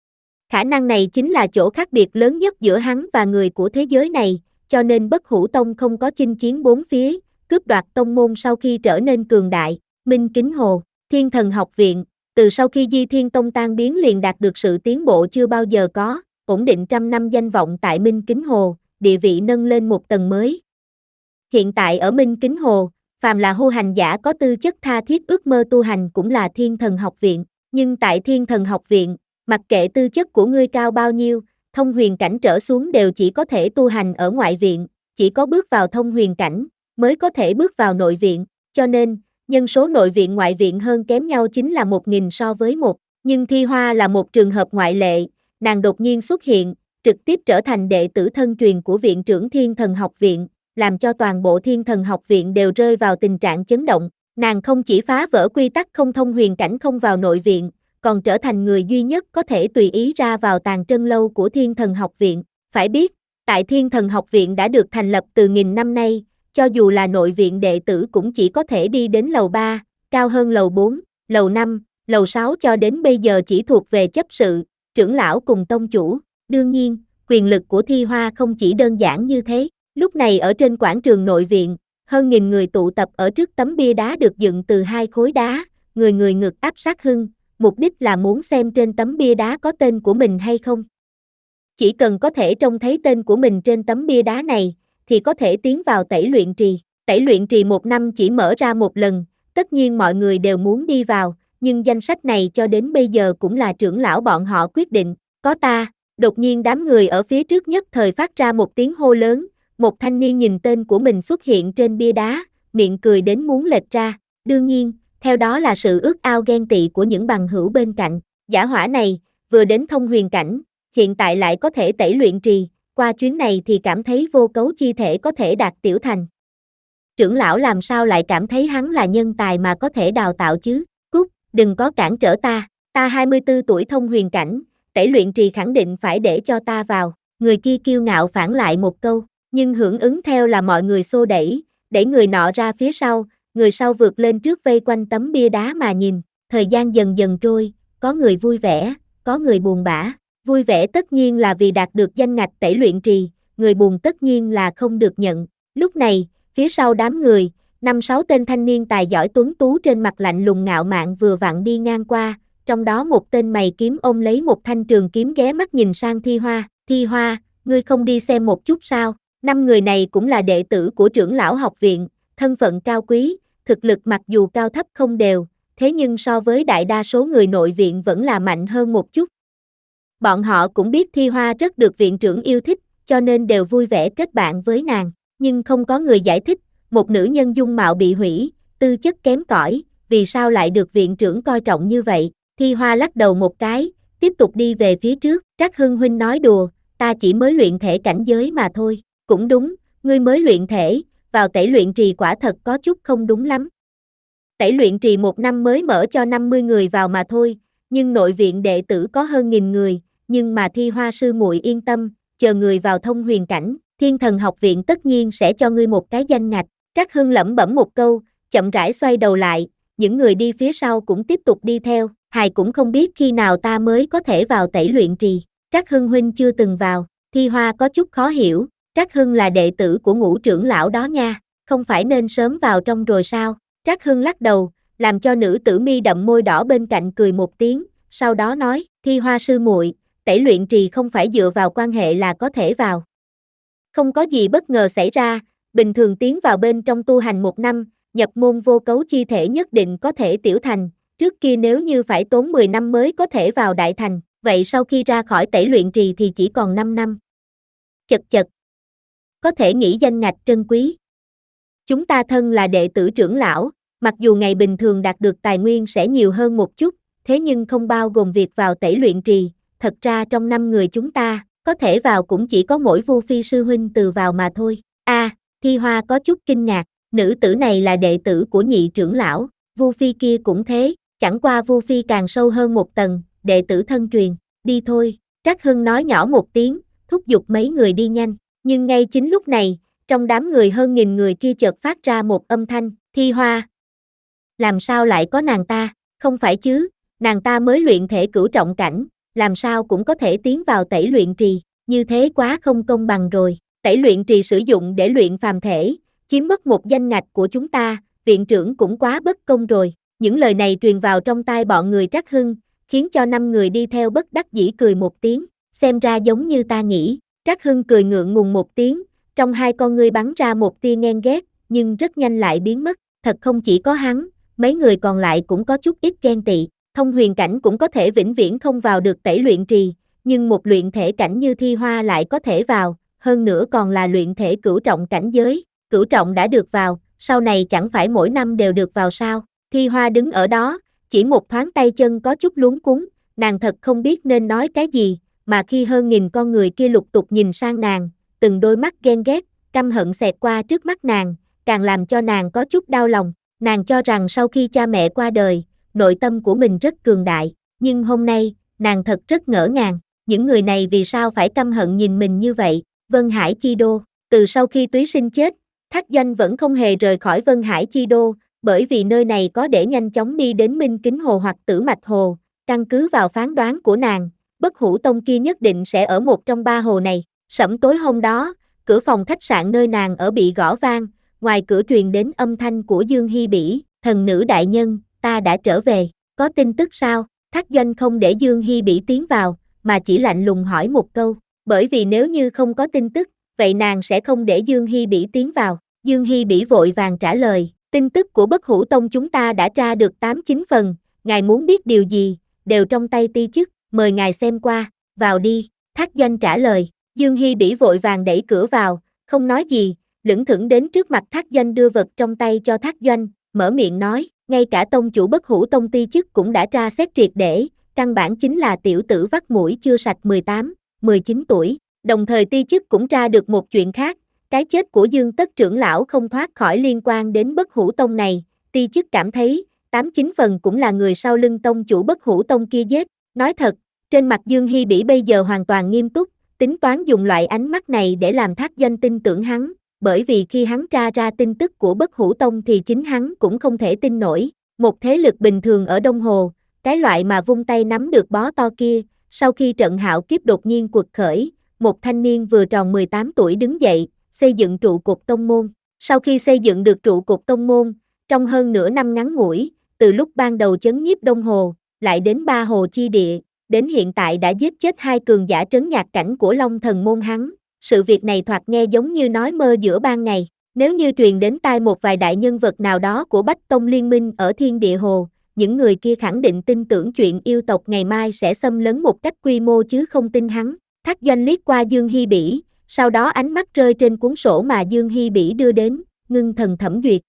Khả năng này chính là chỗ khác biệt lớn nhất giữa hắn và người của thế giới này, cho nên Bất Hủ Tông không có chinh chiến bốn phía, cướp đoạt tông môn sau khi trở nên cường đại. Minh Kính Hồ, Thiên Thần Học Viện, từ sau khi Di Thiên Tông tan biến liền đạt được sự tiến bộ chưa bao giờ có, ổn định trăm năm danh vọng tại Minh Kính Hồ, địa vị nâng lên một tầng mới. Hiện tại ở Minh Kính Hồ, phàm là hô hành giả có tư chất tha thiết ước mơ tu hành cũng là Thiên Thần Học Viện, nhưng tại Thiên Thần Học Viện, mặc kệ tư chất của ngươi cao bao nhiêu, thông huyền cảnh trở xuống đều chỉ có thể tu hành ở ngoại viện, chỉ có bước vào thông huyền cảnh, mới có thể bước vào nội viện, cho nên, nhân số nội viện ngoại viện hơn kém nhau chính là một nghìn so với một, nhưng Thi Hoa là một trường hợp ngoại lệ, nàng đột nhiên xuất hiện, trực tiếp trở thành đệ tử thân truyền của viện trưởng Thiên Thần Học Viện, làm cho toàn bộ Thiên Thần Học Viện đều rơi vào tình trạng chấn động, nàng không chỉ phá vỡ quy tắc không thông huyền cảnh không vào nội viện, còn trở thành người duy nhất có thể tùy ý ra vào tàng trân lâu của Thiên Thần Học Viện. Phải biết, tại Thiên Thần Học Viện đã được thành lập từ nghìn năm nay, cho dù là nội viện đệ tử cũng chỉ có thể đi đến lầu ba, cao hơn lầu bốn, lầu năm, lầu sáu cho đến bây giờ chỉ thuộc về chấp sự, trưởng lão cùng tông chủ. Đương nhiên, quyền lực của Thi Hoa không chỉ đơn giản như thế. Lúc này ở trên quảng trường nội viện, hơn nghìn người tụ tập ở trước tấm bia đá được dựng từ hai khối đá, người người ngực áp sát hưng, mục đích là muốn xem trên tấm bia đá có tên của mình hay không. Chỉ cần có thể trông thấy tên của mình trên tấm bia đá này, thì có thể tiến vào tẩy luyện trì. Tẩy luyện trì một năm chỉ mở ra một lần, tất nhiên mọi người đều muốn đi vào, nhưng danh sách này cho đến bây giờ cũng là trưởng lão bọn họ quyết định, có ta. Đột nhiên đám người ở phía trước nhất thời phát ra một tiếng hô lớn, một thanh niên nhìn tên của mình xuất hiện trên bia đá, miệng cười đến muốn lệch ra, đương nhiên, theo đó là sự ước ao ghen tị của những bằng hữu bên cạnh. Giả hỏa này, vừa đến thông huyền cảnh, hiện tại lại có thể tẩy luyện trì, qua chuyến này thì cảm thấy vô cấu chi thể có thể đạt tiểu thành. Trưởng lão làm sao lại cảm thấy hắn là nhân tài mà có thể đào tạo chứ? Cút, đừng có cản trở ta, ta hai mươi tư tuổi thông huyền cảnh, tẩy luyện trì khẳng định phải để cho ta vào. Người kia kiêu ngạo phản lại một câu, nhưng hưởng ứng theo là mọi người xô đẩy, đẩy người nọ ra phía sau, người sau vượt lên trước vây quanh tấm bia đá mà nhìn. Thời gian dần dần trôi, có người vui vẻ, có người buồn bã, Vui vẻ tất nhiên là vì đạt được danh ngạch tẩy luyện trì, người buồn tất nhiên là không được nhận. Lúc này, phía sau đám người, năm sáu tên thanh niên tài giỏi tuấn tú trên mặt lạnh lùng ngạo mạn vừa vặn đi ngang qua, trong đó một tên mày kiếm ôm lấy một thanh trường kiếm ghé mắt nhìn sang Thi Hoa. Thi Hoa, ngươi không đi xem một chút sao? Năm người này cũng là đệ tử của trưởng lão học viện, thân phận cao quý, thực lực mặc dù cao thấp không đều, thế nhưng so với đại đa số người nội viện vẫn là mạnh hơn một chút. Bọn họ cũng biết Thi Hoa rất được viện trưởng yêu thích, cho nên đều vui vẻ kết bạn với nàng, nhưng không có người giải thích, một nữ nhân dung mạo bị hủy, tư chất kém cỏi, vì sao lại được viện trưởng coi trọng như vậy? Thi Hoa lắc đầu một cái, tiếp tục đi về phía trước. Trác Hưng huynh nói đùa, ta chỉ mới luyện thể cảnh giới mà thôi. Cũng đúng, ngươi mới luyện thể, vào tẩy luyện trì quả thật có chút không đúng lắm. Tẩy luyện trì một năm mới mở cho năm mươi người vào mà thôi, nhưng nội viện đệ tử có hơn nghìn người, nhưng mà Thi Hoa sư muội yên tâm, chờ người vào thông huyền cảnh, Thiên Thần học viện tất nhiên sẽ cho ngươi một cái danh ngạch. Trác Hưng lẩm bẩm một câu, chậm rãi xoay đầu lại, những người đi phía sau cũng tiếp tục đi theo, hài cũng không biết khi nào ta mới có thể vào tẩy luyện trì. Trác Hưng huynh chưa từng vào. Thi Hoa có chút khó hiểu, Trác Hưng là đệ tử của Ngũ trưởng lão đó nha, không phải nên sớm vào trong rồi sao? Trác Hưng lắc đầu, làm cho nữ tử mi đậm môi đỏ bên cạnh cười một tiếng, sau đó nói, Thi Hoa sư muội, tẩy luyện trì không phải dựa vào quan hệ là có thể vào. Không có gì bất ngờ xảy ra, bình thường tiến vào bên trong tu hành một năm, nhập môn vô cấu chi thể nhất định có thể tiểu thành, trước kia nếu như phải tốn mười năm mới có thể vào đại thành, vậy sau khi ra khỏi tẩy luyện trì thì chỉ còn năm năm. Chật chật. Có thể nghĩ danh ngạch trân quý. Chúng ta thân là đệ tử trưởng lão, mặc dù ngày bình thường đạt được tài nguyên sẽ nhiều hơn một chút, thế nhưng không bao gồm việc vào tẩy luyện trì, thật ra trong năm người chúng ta, có thể vào cũng chỉ có mỗi Vu Phi sư huynh từ vào mà thôi. A, à, Thi Hoa có chút kinh ngạc, nữ tử này là đệ tử của nhị trưởng lão, Vu Phi kia cũng thế, chẳng qua Vu Phi càng sâu hơn một tầng, đệ tử thân truyền, đi thôi. Trác Hưng nói nhỏ một tiếng, thúc giục mấy người đi nhanh, nhưng ngay chính lúc này, trong đám người hơn nghìn người kia chợt phát ra một âm thanh, Thi Hoa. Làm sao lại có nàng ta, không phải chứ, nàng ta mới luyện thể cửu trọng cảnh, làm sao cũng có thể tiến vào tẩy luyện trì, như thế quá không công bằng rồi. Tẩy luyện trì sử dụng để luyện phàm thể, chiếm mất một danh ngạch của chúng ta, viện trưởng cũng quá bất công rồi. Những lời này truyền vào trong tai bọn người Trác Hưng, khiến cho năm người đi theo bất đắc dĩ cười một tiếng, xem ra giống như ta nghĩ. Trác Hưng cười ngượng ngùng một tiếng, trong hai con ngươi bắn ra một tia ghen ghét, nhưng rất nhanh lại biến mất, thật không chỉ có hắn, mấy người còn lại cũng có chút ít ghen tị. Thông huyền cảnh cũng có thể vĩnh viễn không vào được tẩy luyện trì, nhưng một luyện thể cảnh như Thi Hoa lại có thể vào, hơn nữa còn là luyện thể cửu trọng cảnh giới, cửu trọng đã được vào, sau này chẳng phải mỗi năm đều được vào sao? Thi Hoa đứng ở đó, chỉ một thoáng tay chân có chút luống cuống, nàng thật không biết nên nói cái gì, mà khi hơn nghìn con người kia lục tục nhìn sang nàng, từng đôi mắt ghen ghét, căm hận xẹt qua trước mắt nàng, càng làm cho nàng có chút đau lòng, nàng cho rằng sau khi cha mẹ qua đời, nội tâm của mình rất cường đại, nhưng hôm nay, nàng thật rất ngỡ ngàng, những người này vì sao phải căm hận nhìn mình như vậy? Vân Hải Chi Đô, từ sau khi Túy Sinh chết, Thác Doanh vẫn không hề rời khỏi Vân Hải Chi Đô, bởi vì nơi này có để nhanh chóng đi đến Minh Kính Hồ hoặc Tử Mạch Hồ, căn cứ vào phán đoán của nàng, Bất Hủ Tông kia nhất định sẽ ở một trong ba hồ này. Sẫm tối hôm đó, cửa phòng khách sạn nơi nàng ở bị gõ vang, ngoài cửa truyền đến âm thanh của Dương Hi Bỉ, thần nữ đại nhân, ta đã trở về, có tin tức sao? Thác Doanh không để Dương Hi Bỉ tiến vào, mà chỉ lạnh lùng hỏi một câu, bởi vì nếu như không có tin tức, vậy nàng sẽ không để Dương Hi Bỉ tiến vào. Dương Hi Bỉ vội vàng trả lời, tin tức của Bất Hủ Tông chúng ta đã tra được tám chín phần, ngài muốn biết điều gì, đều trong tay ti chức, mời ngài xem qua, vào đi. Thác Doanh trả lời, Dương Hi Bỉ vội vàng đẩy cửa vào, không nói gì, lững thững đến trước mặt Thác Doanh đưa vật trong tay cho Thác Doanh, mở miệng nói, ngay cả tông chủ Bất Hủ Tông ti chức cũng đã tra xét triệt để, căn bản chính là tiểu tử vắt mũi chưa sạch mười tám, mười chín tuổi, đồng thời ti chức cũng tra được một chuyện khác, cái chết của Dương Tất trưởng lão không thoát khỏi liên quan đến Bất Hủ Tông này, ti chức cảm thấy, tám chín phần cũng là người sau lưng tông chủ Bất Hủ Tông kia giết, nói thật, trên mặt Dương Hi Bỉ bây giờ hoàn toàn nghiêm túc, tính toán dùng loại ánh mắt này để làm Thác Doanh tin tưởng hắn, bởi vì khi hắn tra ra tin tức của Bất Hủ Tông thì chính hắn cũng không thể tin nổi, một thế lực bình thường ở Đông Hồ, cái loại mà vung tay nắm được bó to kia, Sau khi trận hạo kiếp đột nhiên quật khởi, một thanh niên vừa tròn mười tám tuổi đứng dậy, xây dựng trụ cột tông môn. Sau khi xây dựng được trụ cột tông môn, trong hơn nửa năm ngắn ngủi, từ lúc ban đầu chấn nhiếp Đông Hồ, lại đến Ba Hồ chi địa, đến hiện tại đã giết chết hai cường giả trấn nhạc cảnh của Long Thần môn hắn. Sự việc này thoạt nghe giống như nói mơ giữa ban ngày. Nếu như truyền đến tai một vài đại nhân vật nào đó của Bách Tông Liên minh ở Thiên Địa Hồ, những người kia khẳng định tin tưởng chuyện yêu tộc ngày mai sẽ xâm lấn một cách quy mô chứ không tin hắn. Thác Doanh liếc qua Dương Hi Bỉ, sau đó ánh mắt rơi trên cuốn sổ mà Dương Hi Bỉ đưa đến, ngưng thần thẩm duyệt.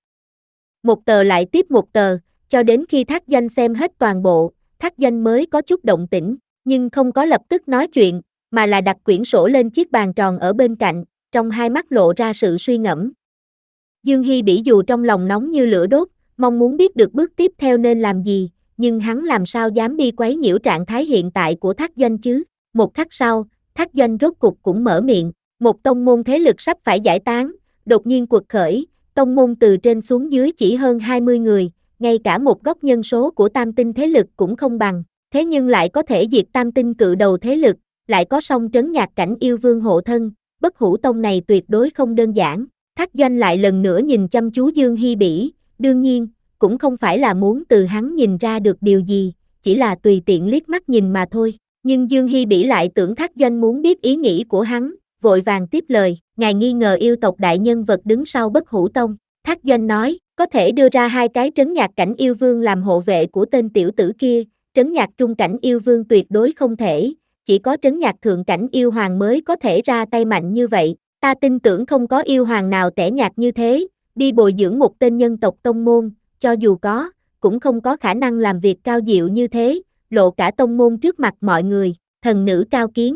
Một tờ lại tiếp một tờ, cho đến khi Thác Doanh xem hết toàn bộ, Thác Doanh mới có chút động tĩnh, nhưng không có lập tức nói chuyện, mà là đặt quyển sổ lên chiếc bàn tròn ở bên cạnh, trong hai mắt lộ ra sự suy ngẫm. Dương Hi Bỉ dù trong lòng nóng như lửa đốt, mong muốn biết được bước tiếp theo nên làm gì, nhưng hắn làm sao dám đi quấy nhiễu trạng thái hiện tại của Thác Doanh chứ. Một khắc sau, Thác Doanh rốt cục cũng mở miệng, một tông môn thế lực sắp phải giải tán, đột nhiên quật khởi, tông môn từ trên xuống dưới chỉ hơn hai mươi người, ngay cả một góc nhân số của tam tinh thế lực cũng không bằng, thế nhưng lại có thể diệt tam tinh cự đầu thế lực, lại có song trấn nhạc cảnh yêu vương hộ thân, Bất Hủ Tông này tuyệt đối không đơn giản. Thác Doanh lại lần nữa nhìn chăm chú Dương Hi Bỉ, đương nhiên, cũng không phải là muốn từ hắn nhìn ra được điều gì, chỉ là tùy tiện liếc mắt nhìn mà thôi. Nhưng Dương Hi Bỉ lại tưởng Thác Doanh muốn biết ý nghĩ của hắn, vội vàng tiếp lời, ngài nghi ngờ yêu tộc đại nhân vật đứng sau Bất Hủ Tông. Thác Doanh nói, có thể đưa ra hai cái trấn nhạc cảnh yêu vương làm hộ vệ của tên tiểu tử kia, trấn nhạc trung cảnh yêu vương tuyệt đối không thể, chỉ có trấn nhạc thượng cảnh yêu hoàng mới có thể ra tay mạnh như vậy. Ta tin tưởng không có yêu hoàng nào tẻ nhạt như thế, đi bồi dưỡng một tên nhân tộc tông môn, cho dù có, cũng không có khả năng làm việc cao diệu như thế, lộ cả tông môn trước mặt mọi người, thần nữ cao kiến.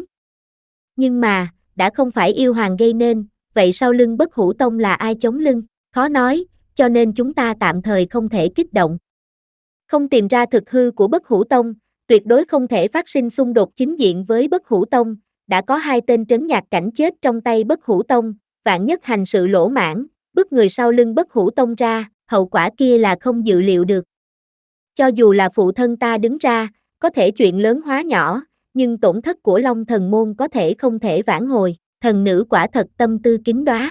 Nhưng mà, đã không phải yêu hoàng gây nên, vậy sau lưng Bất Hủ Tông là ai chống lưng, khó nói, cho nên chúng ta tạm thời không thể kích động. Không tìm ra thực hư của Bất Hủ Tông, tuyệt đối không thể phát sinh xung đột chính diện với Bất Hủ Tông. Đã có hai tên trấn nhạc cảnh chết trong tay Bất Hủ Tông, vạn nhất hành sự lỗ mãng, bức người sau lưng Bất Hủ Tông ra, hậu quả kia là không dự liệu được. Cho dù là phụ thân ta đứng ra, có thể chuyện lớn hóa nhỏ, nhưng tổn thất của Long Thần môn có thể không thể vãn hồi, thần nữ quả thật tâm tư kín đáo.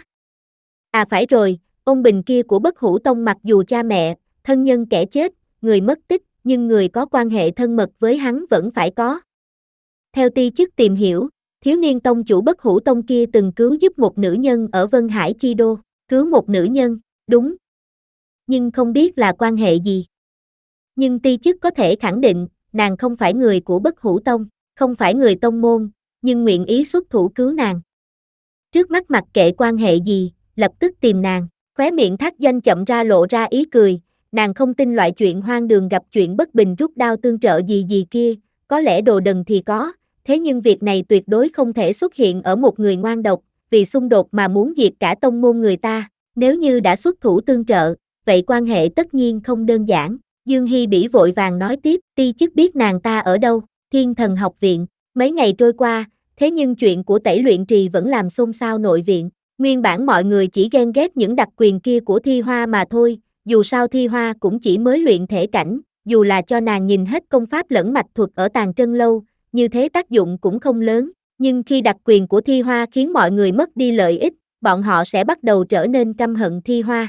À phải rồi, ôn bình kia của Bất Hủ Tông mặc dù cha mẹ, thân nhân kẻ chết, người mất tích, nhưng người có quan hệ thân mật với hắn vẫn phải có. Theo ti chức tìm hiểu, thiếu niên tông chủ Bất Hủ Tông kia từng cứu giúp một nữ nhân ở Vân Hải Chi Đô, cứu một nữ nhân, đúng. Nhưng không biết là quan hệ gì. Nhưng ti chức có thể khẳng định, nàng không phải người của Bất Hủ Tông, không phải người tông môn, nhưng nguyện ý xuất thủ cứu nàng. Trước mắt mặc kệ quan hệ gì, lập tức tìm nàng, khóe miệng Thác Doanh chậm ra lộ ra ý cười, nàng không tin loại chuyện hoang đường gặp chuyện bất bình rút đao tương trợ gì gì kia, có lẽ đồ đần thì có. Thế nhưng việc này tuyệt đối không thể xuất hiện ở một người ngoan độc, vì xung đột mà muốn diệt cả tông môn người ta, nếu như đã xuất thủ tương trợ, vậy quan hệ tất nhiên không đơn giản. Dương Hi Bỉ vội vàng nói tiếp, ti chức biết nàng ta ở đâu, Thiên Thần học viện, mấy ngày trôi qua, thế nhưng chuyện của Tẩy Luyện Trì vẫn làm xôn xao nội viện, nguyên bản mọi người chỉ ghen ghét những đặc quyền kia của Thi Hoa mà thôi, dù sao Thi Hoa cũng chỉ mới luyện thể cảnh, dù là cho nàng nhìn hết công pháp lẫn mạch thuật ở Tàng Trân Lâu, như thế tác dụng cũng không lớn, nhưng khi đặc quyền của Thi Hoa khiến mọi người mất đi lợi ích, bọn họ sẽ bắt đầu trở nên căm hận Thi Hoa.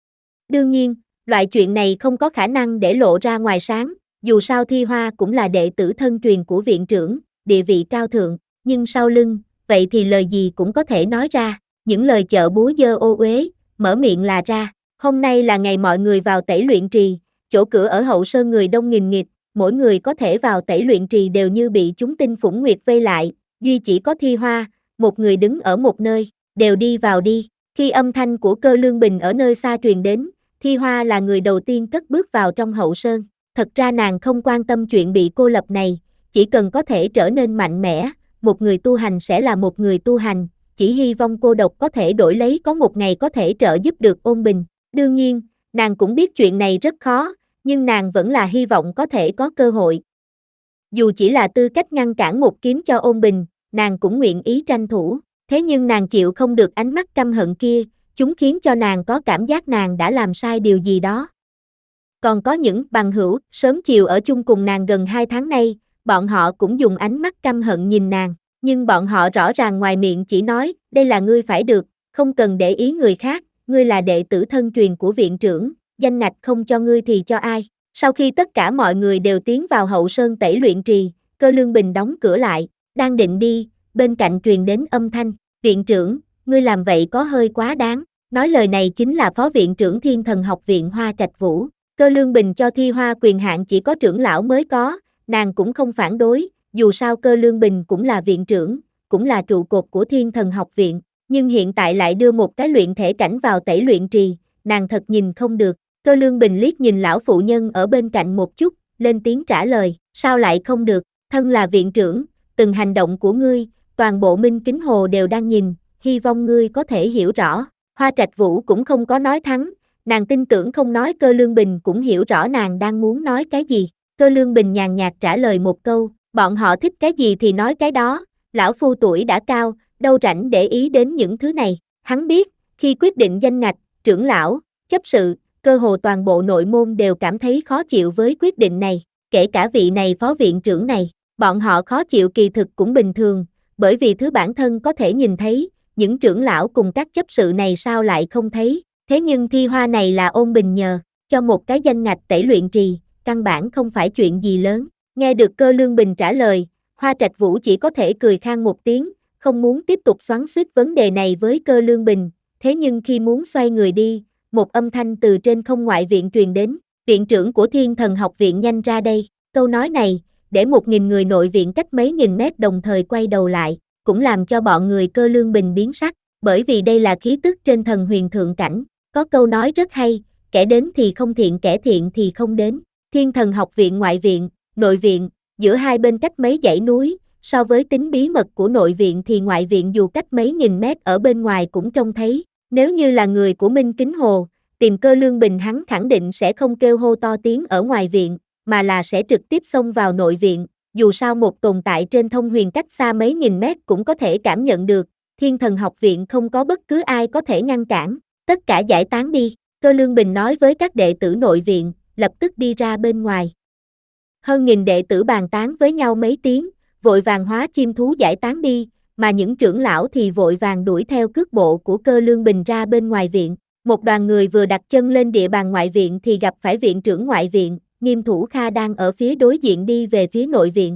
Đương nhiên, loại chuyện này không có khả năng để lộ ra ngoài sáng, dù sao Thi Hoa cũng là đệ tử thân truyền của viện trưởng, địa vị cao thượng, nhưng sau lưng, vậy thì lời gì cũng có thể nói ra, những lời chợ búa dơ ô uế, mở miệng là ra. Hôm nay là ngày mọi người vào Tẩy Luyện Trì, chỗ cửa ở Hậu Sơn người đông nghìn nghịt, mỗi người có thể vào Tẩy Luyện Trì đều như bị chúng tinh phủng nguyệt vây lại, duy chỉ có Thi Hoa, một người đứng ở một nơi, đều đi vào đi. Khi âm thanh của Cơ Lương Bình ở nơi xa truyền đến, Thi Hoa là người đầu tiên cất bước vào trong Hậu Sơn. Thật ra nàng không quan tâm chuyện bị cô lập này, chỉ cần có thể trở nên mạnh mẽ, một người tu hành sẽ là một người tu hành, chỉ hy vọng cô độc có thể đổi lấy có một ngày có thể trợ giúp được Ôn Bình. Đương nhiên, nàng cũng biết chuyện này rất khó, nhưng nàng vẫn là hy vọng có thể có cơ hội. Dù chỉ là tư cách ngăn cản một kiếm cho Ôn Bình, nàng cũng nguyện ý tranh thủ, thế nhưng nàng chịu không được ánh mắt căm hận kia, chúng khiến cho nàng có cảm giác nàng đã làm sai điều gì đó. Còn có những bằng hữu, sớm chiều ở chung cùng nàng gần hai tháng nay, bọn họ cũng dùng ánh mắt căm hận nhìn nàng, nhưng bọn họ rõ ràng ngoài miệng chỉ nói, đây là ngươi phải được, không cần để ý người khác, ngươi là đệ tử thân truyền của viện trưởng, danh ngạch không cho ngươi thì cho ai. Sau khi tất cả mọi người đều tiến vào hậu sơn tẩy luyện trì, Cơ Lương Bình đóng cửa lại, đang định đi, bên cạnh truyền đến âm thanh, viện trưởng, ngươi làm vậy có hơi quá đáng. Nói lời này chính là phó viện trưởng Thiên Thần Học viện Hoa Trạch Vũ. Cơ Lương Bình cho thi hoa quyền hạn chỉ có trưởng lão mới có, nàng cũng không phản đối, dù sao Cơ Lương Bình cũng là viện trưởng, cũng là trụ cột của Thiên Thần Học viện, nhưng hiện tại lại đưa một cái luyện thể cảnh vào tẩy luyện trì, nàng thật nhìn không được. Cơ Lương Bình liếc nhìn lão phụ nhân ở bên cạnh một chút, lên tiếng trả lời, sao lại không được, thân là viện trưởng, từng hành động của ngươi, toàn bộ Minh Kính Hồ đều đang nhìn, hy vọng ngươi có thể hiểu rõ. Hoa Trạch Vũ cũng không có nói thắng, nàng tin tưởng không nói Cơ Lương Bình cũng hiểu rõ nàng đang muốn nói cái gì. Cơ Lương Bình nhàn nhạt trả lời một câu, bọn họ thích cái gì thì nói cái đó, lão phu tuổi đã cao, đâu rảnh để ý đến những thứ này. Hắn biết, khi quyết định danh ngạch, trưởng lão, chấp sự, cơ hồ toàn bộ nội môn đều cảm thấy khó chịu với quyết định này, kể cả vị này phó viện trưởng này, bọn họ khó chịu kỳ thực cũng bình thường, bởi vì thứ bản thân có thể nhìn thấy, những trưởng lão cùng các chấp sự này sao lại không thấy, thế nhưng thi hoa này là ôn bình nhờ, cho một cái danh ngạch tẩy luyện trì, căn bản không phải chuyện gì lớn. Nghe được Cơ Lương Bình trả lời, Hoa Trạch Vũ chỉ có thể cười khan một tiếng, không muốn tiếp tục xoắn xuýt vấn đề này với Cơ Lương Bình, thế nhưng khi muốn xoay người đi, một âm thanh từ trên không ngoại viện truyền đến, viện trưởng của Thiên Thần Học viện nhanh ra đây. Câu nói này, để một nghìn người nội viện cách mấy nghìn mét đồng thời quay đầu lại, cũng làm cho bọn người Cơ Lương Bình biến sắc, bởi vì đây là khí tức trên thần huyền thượng cảnh. Có câu nói rất hay, kẻ đến thì không thiện kẻ thiện thì không đến. Thiên Thần Học viện ngoại viện, nội viện, giữa hai bên cách mấy dãy núi, so với tính bí mật của nội viện thì ngoại viện dù cách mấy nghìn mét ở bên ngoài cũng trông thấy. Nếu như là người của Minh Kính Hồ, tìm Cơ Lương Bình hắn khẳng định sẽ không kêu hô to tiếng ở ngoài viện, mà là sẽ trực tiếp xông vào nội viện. Dù sao một tồn tại trên thông huyền cách xa mấy nghìn mét cũng có thể cảm nhận được, Thiên Thần Học viện không có bất cứ ai có thể ngăn cản, tất cả giải tán đi. Cơ Lương Bình nói với các đệ tử nội viện, lập tức đi ra bên ngoài. Hơn nghìn đệ tử bàn tán với nhau mấy tiếng, vội vàng hóa chim thú giải tán đi, mà những trưởng lão thì vội vàng đuổi theo cước bộ của Cơ Lương Bình ra bên ngoài viện. Một đoàn người vừa đặt chân lên địa bàn ngoại viện thì gặp phải viện trưởng ngoại viện, Nghiêm Thủ Kha đang ở phía đối diện đi về phía nội viện.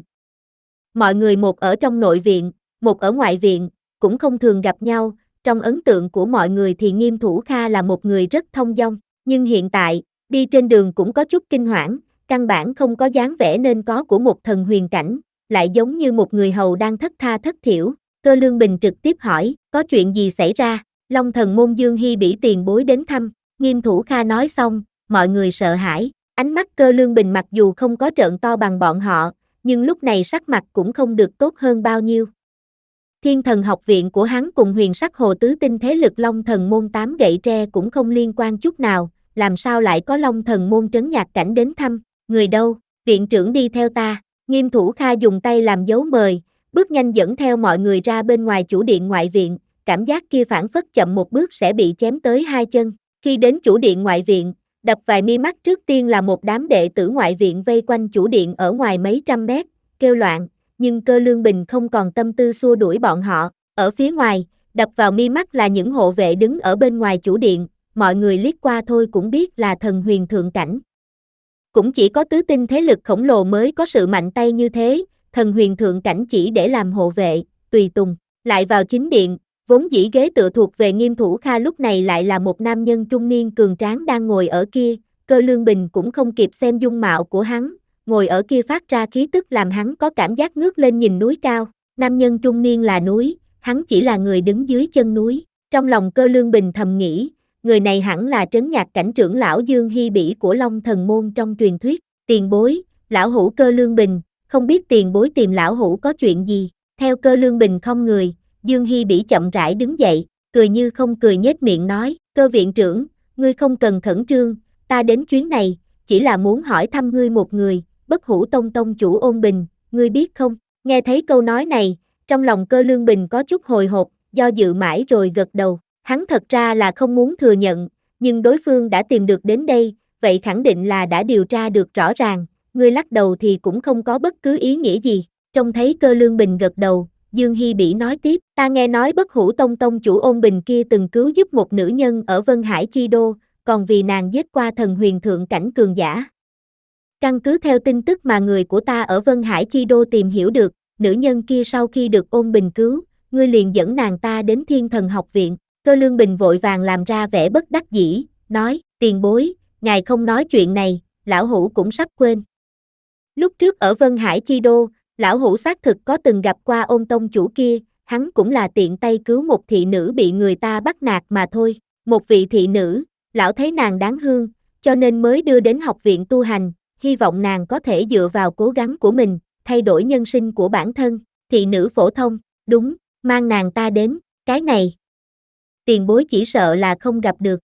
Mọi người một ở trong nội viện, một ở ngoại viện, cũng không thường gặp nhau, trong ấn tượng của mọi người thì Nghiêm Thủ Kha là một người rất thông dong, nhưng hiện tại, đi trên đường cũng có chút kinh hoảng, căn bản không có dáng vẻ nên có của một thần huyền cảnh, lại giống như một người hầu đang thất tha thất thểu. Cơ Lương Bình trực tiếp hỏi, có chuyện gì xảy ra? Long Thần môn Dương Hy Bỉ tiền bối đến thăm. Nghiêm Thủ Kha nói xong, mọi người sợ hãi, ánh mắt Cơ Lương Bình mặc dù không có trợn to bằng bọn họ, nhưng lúc này sắc mặt cũng không được tốt hơn bao nhiêu. Thiên Thần Học viện của hắn cùng Huyền Sắc Hồ tứ tinh thế lực Long Thần môn tám gậy tre cũng không liên quan chút nào, làm sao lại có Long Thần môn trấn nhạc cảnh đến thăm, người đâu, viện trưởng đi theo ta. Nghiêm Thủ Kha dùng tay làm dấu mời, bước nhanh dẫn theo mọi người ra bên ngoài chủ điện ngoại viện, cảm giác kia phản phất chậm một bước sẽ bị chém tới hai chân. Khi đến chủ điện ngoại viện, đập vài mi mắt trước tiên là một đám đệ tử ngoại viện vây quanh chủ điện ở ngoài mấy trăm mét, kêu loạn, nhưng Cơ Lương Bình không còn tâm tư xua đuổi bọn họ. Ở phía ngoài, đập vào mi mắt là những hộ vệ đứng ở bên ngoài chủ điện, mọi người liếc qua thôi cũng biết là thần huyền thượng cảnh. Cũng chỉ có tứ tinh thế lực khổng lồ mới có sự mạnh tay như thế, thần huyền thượng cảnh chỉ để làm hộ vệ, tùy tùng. Lại vào chính điện, vốn dĩ ghế tựa thuộc về Nghiêm Thủ Kha lúc này lại là một nam nhân trung niên cường tráng đang ngồi ở kia. Cơ Lương Bình cũng không kịp xem dung mạo của hắn, ngồi ở kia phát ra khí tức làm hắn có cảm giác ngước lên nhìn núi cao. Nam nhân trung niên là núi, hắn chỉ là người đứng dưới chân núi. Trong lòng Cơ Lương Bình thầm nghĩ, người này hẳn là trấn nhạc cảnh trưởng lão Dương Hy Bỉ của Long Thần môn trong truyền thuyết. Tiền bối, lão hữu Cơ Lương Bình, không biết tiền bối tìm lão hữu có chuyện gì. Theo Cơ Lương Bình không người, Dương Hy Bỉ chậm rãi đứng dậy, cười như không cười nhếch miệng nói, Cơ viện trưởng, ngươi không cần khẩn trương, ta đến chuyến này, chỉ là muốn hỏi thăm ngươi một người, Bất Hủ Tông tông chủ Ôn Bình, ngươi biết không? Nghe thấy câu nói này, trong lòng Cơ Lương Bình có chút hồi hộp, do dự mãi rồi gật đầu. Hắn thật ra là không muốn thừa nhận, nhưng đối phương đã tìm được đến đây, vậy khẳng định là đã điều tra được rõ ràng, ngươi lắc đầu thì cũng không có bất cứ ý nghĩa gì. Trông thấy Cơ Lương Bình gật đầu, Dương Hi Bỉ nói tiếp, ta nghe nói Bất Hủ Tông tông chủ Ôn Bình kia từng cứu giúp một nữ nhân ở Vân Hải Chi Đô, còn vì nàng giết qua thần huyền thượng cảnh cường giả. Căn cứ theo tin tức mà người của ta ở Vân Hải Chi Đô tìm hiểu được, nữ nhân kia sau khi được Ôn Bình cứu, ngươi liền dẫn nàng ta đến Thiên Thần học viện. Cơ Lương Bình vội vàng làm ra vẻ bất đắc dĩ, nói, tiền bối, ngài không nói chuyện này, lão hủ cũng sắp quên. Lúc trước ở Vân Hải Chi Đô, lão hủ xác thực có từng gặp qua Ôn tông chủ kia, hắn cũng là tiện tay cứu một thị nữ bị người ta bắt nạt mà thôi. Một vị thị nữ, lão thấy nàng đáng thương, cho nên mới đưa đến học viện tu hành, hy vọng nàng có thể dựa vào cố gắng của mình, thay đổi nhân sinh của bản thân. Thị nữ phổ thông, đúng, mang nàng ta đến, cái này. Tiền bối chỉ sợ là không gặp được.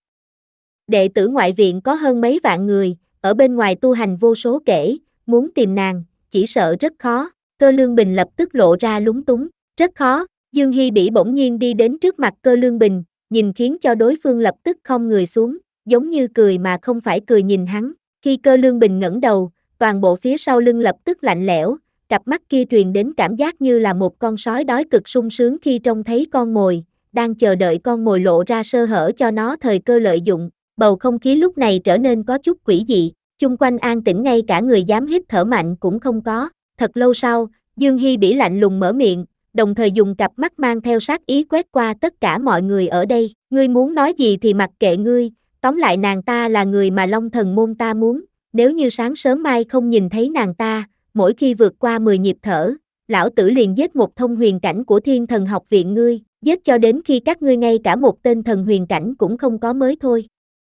Đệ tử ngoại viện có hơn mấy vạn người, ở bên ngoài tu hành vô số kể, muốn tìm nàng, chỉ sợ rất khó. Cơ Lương Bình lập tức lộ ra lúng túng, rất khó. Dương Hi Bỉ bỗng nhiên đi đến trước mặt Cơ Lương Bình, nhìn khiến cho đối phương lập tức khom người xuống, giống như cười mà không phải cười nhìn hắn. Khi Cơ Lương Bình ngẩng đầu, toàn bộ phía sau lưng lập tức lạnh lẽo, cặp mắt kia truyền đến cảm giác như là một con sói đói cực sung sướng khi trông thấy con mồi, đang chờ đợi con mồi lộ ra sơ hở cho nó thời cơ lợi dụng. Bầu không khí lúc này trở nên có chút quỷ dị, chung quanh an tĩnh ngay cả người dám hít thở mạnh cũng không có. Thật lâu sau, Dương Hi Bỉ lạnh lùng mở miệng, đồng thời dùng cặp mắt mang theo sát ý quét qua tất cả mọi người ở đây. Ngươi muốn nói gì thì mặc kệ ngươi, tóm lại nàng ta là người mà Long Thần môn ta muốn, nếu như sáng sớm mai không nhìn thấy nàng ta, mỗi khi vượt qua mười nhịp thở, lão tử liền giết một thông huyền cảnh của Thiên Thần học viện ngươi, giết cho đến khi các ngươi ngay cả một tên thần huyền cảnh cũng không có mới thôi.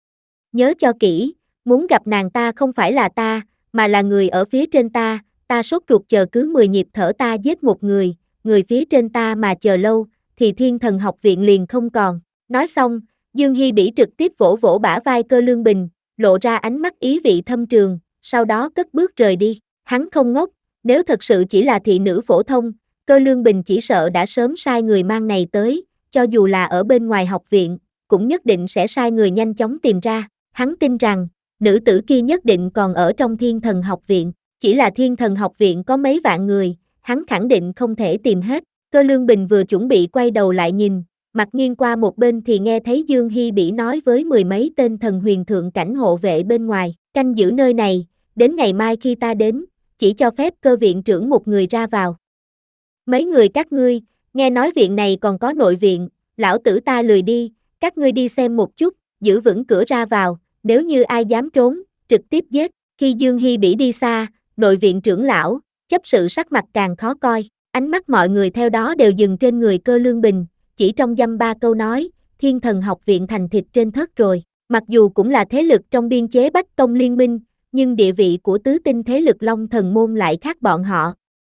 Nhớ cho kỹ, muốn gặp nàng ta không phải là ta, mà là người ở phía trên ta, ta sốt ruột chờ cứ mười nhịp thở ta giết một người, người phía trên ta mà chờ lâu, thì Thiên Thần học viện liền không còn. Nói xong, Dương Hi Bỉ trực tiếp vỗ vỗ bả vai Cơ Lương Bình, lộ ra ánh mắt ý vị thâm trường, sau đó cất bước rời đi. Hắn không ngốc, nếu thật sự chỉ là thị nữ phổ thông, Cơ Lương Bình chỉ sợ đã sớm sai người mang này tới, cho dù là ở bên ngoài học viện, cũng nhất định sẽ sai người nhanh chóng tìm ra. Hắn tin rằng, nữ tử kia nhất định còn ở trong Thiên Thần học viện, chỉ là Thiên Thần học viện có mấy vạn người, hắn khẳng định không thể tìm hết. Cơ Lương Bình vừa chuẩn bị quay đầu lại nhìn, mặt nghiêng qua một bên thì nghe thấy Dương Hi Bỉ nói với mười mấy tên thần huyền thượng cảnh hộ vệ bên ngoài, canh giữ nơi này, đến ngày mai khi ta đến, chỉ cho phép Cơ viện trưởng một người ra vào. Mấy người các ngươi, nghe nói viện này còn có nội viện, lão tử ta lười đi, các ngươi đi xem một chút, giữ vững cửa ra vào, nếu như ai dám trốn, trực tiếp giết. Khi Dương Hi Bỉ đi xa, nội viện trưởng lão, chấp sự sắc mặt càng khó coi, ánh mắt mọi người theo đó đều dừng trên người Cơ Lương Bình, chỉ trong dăm ba câu nói, Thiên Thần học viện thành thịt trên thớt rồi. Mặc dù cũng là thế lực trong biên chế Bách Tông liên minh, nhưng địa vị của tứ tinh thế lực Long Thần môn lại khác bọn họ.